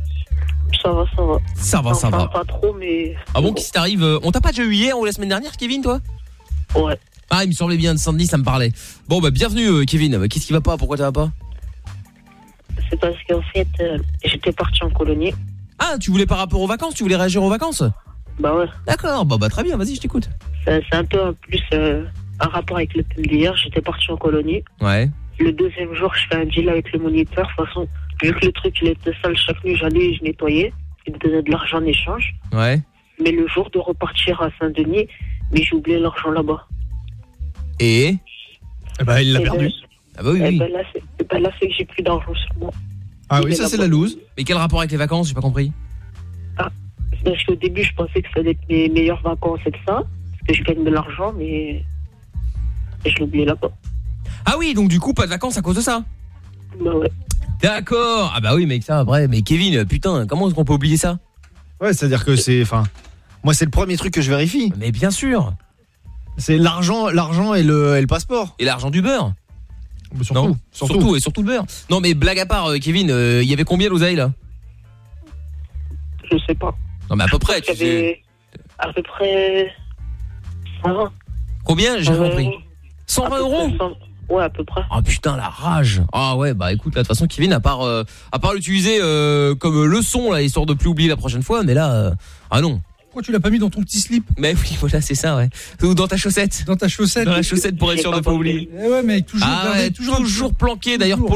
Ça va. Ça va. Pas trop, mais. Ah bon, qu'est-ce qui t'arrive? On t'a pas déjà eu hier ou la semaine dernière, Kevin, toi? Ouais. Ah, il me semblait bien de Sandy, ça me parlait. Bon, bah bienvenue Kevin. Qu'est-ce qui va pas? Pourquoi ça va pas? C'est parce qu'en fait, j'étais parti en colonie. Ah, tu voulais par rapport aux vacances? Tu voulais réagir aux vacances? Bah ouais. D'accord, bah très bien, vas-y, je t'écoute. C'est un peu en plus un rapport avec le thème d'hier. J'étais parti en colonie. Ouais. Le deuxième jour, je fais un deal avec le moniteur. De toute façon, vu que le truc il était sale, chaque nuit j'allais et je nettoyais. Il me donnait de l'argent en échange. Ouais. Mais le jour de repartir à Saint-Denis, mais j'ai oublié l'argent là-bas. Et bah il l'a perdu. Ah bah oui. Là c'est que j'ai plus d'argent sur moi. Ah oui, ça c'est la loose. Mais quel rapport avec les vacances? J'ai pas compris. Ah, parce qu'au début je pensais que ça allait être mes meilleures vacances et tout ça, parce que je gagne de l'argent, mais je l'ai oublié là-bas. Ah oui, donc du coup pas de vacances à cause de ça? Bah ouais. D'accord. Ah bah oui, mec, ça après. Mais Kevin, putain, comment est-ce qu'on peut oublier ça? Ouais, c'est-à-dire que moi c'est le premier truc que je vérifie. Mais bien sûr. C'est l'argent et le passeport. Et l'argent du beurre. Surtout le beurre. Non mais blague à part, Kevin, il y avait combien d'oseilles là? Je sais pas. Non mais à peu près, tu sais. À peu près 120. Combien? J'ai compris. 120 euros? Ouais, à peu près. Ah putain, la rage. Ah ouais, bah écoute, là de toute façon Kevin, à part l'utiliser comme leçon là, histoire de plus oublier la prochaine fois, mais là ah non. Pourquoi tu l'as pas mis dans ton petit slip? Mais oui, voilà, c'est ça, ouais. Ou dans ta chaussette. Dans ta chaussette. Dans la chaussette pour être sûr de pas oublier. Ouais, mais toujours toujours planqué. D'ailleurs,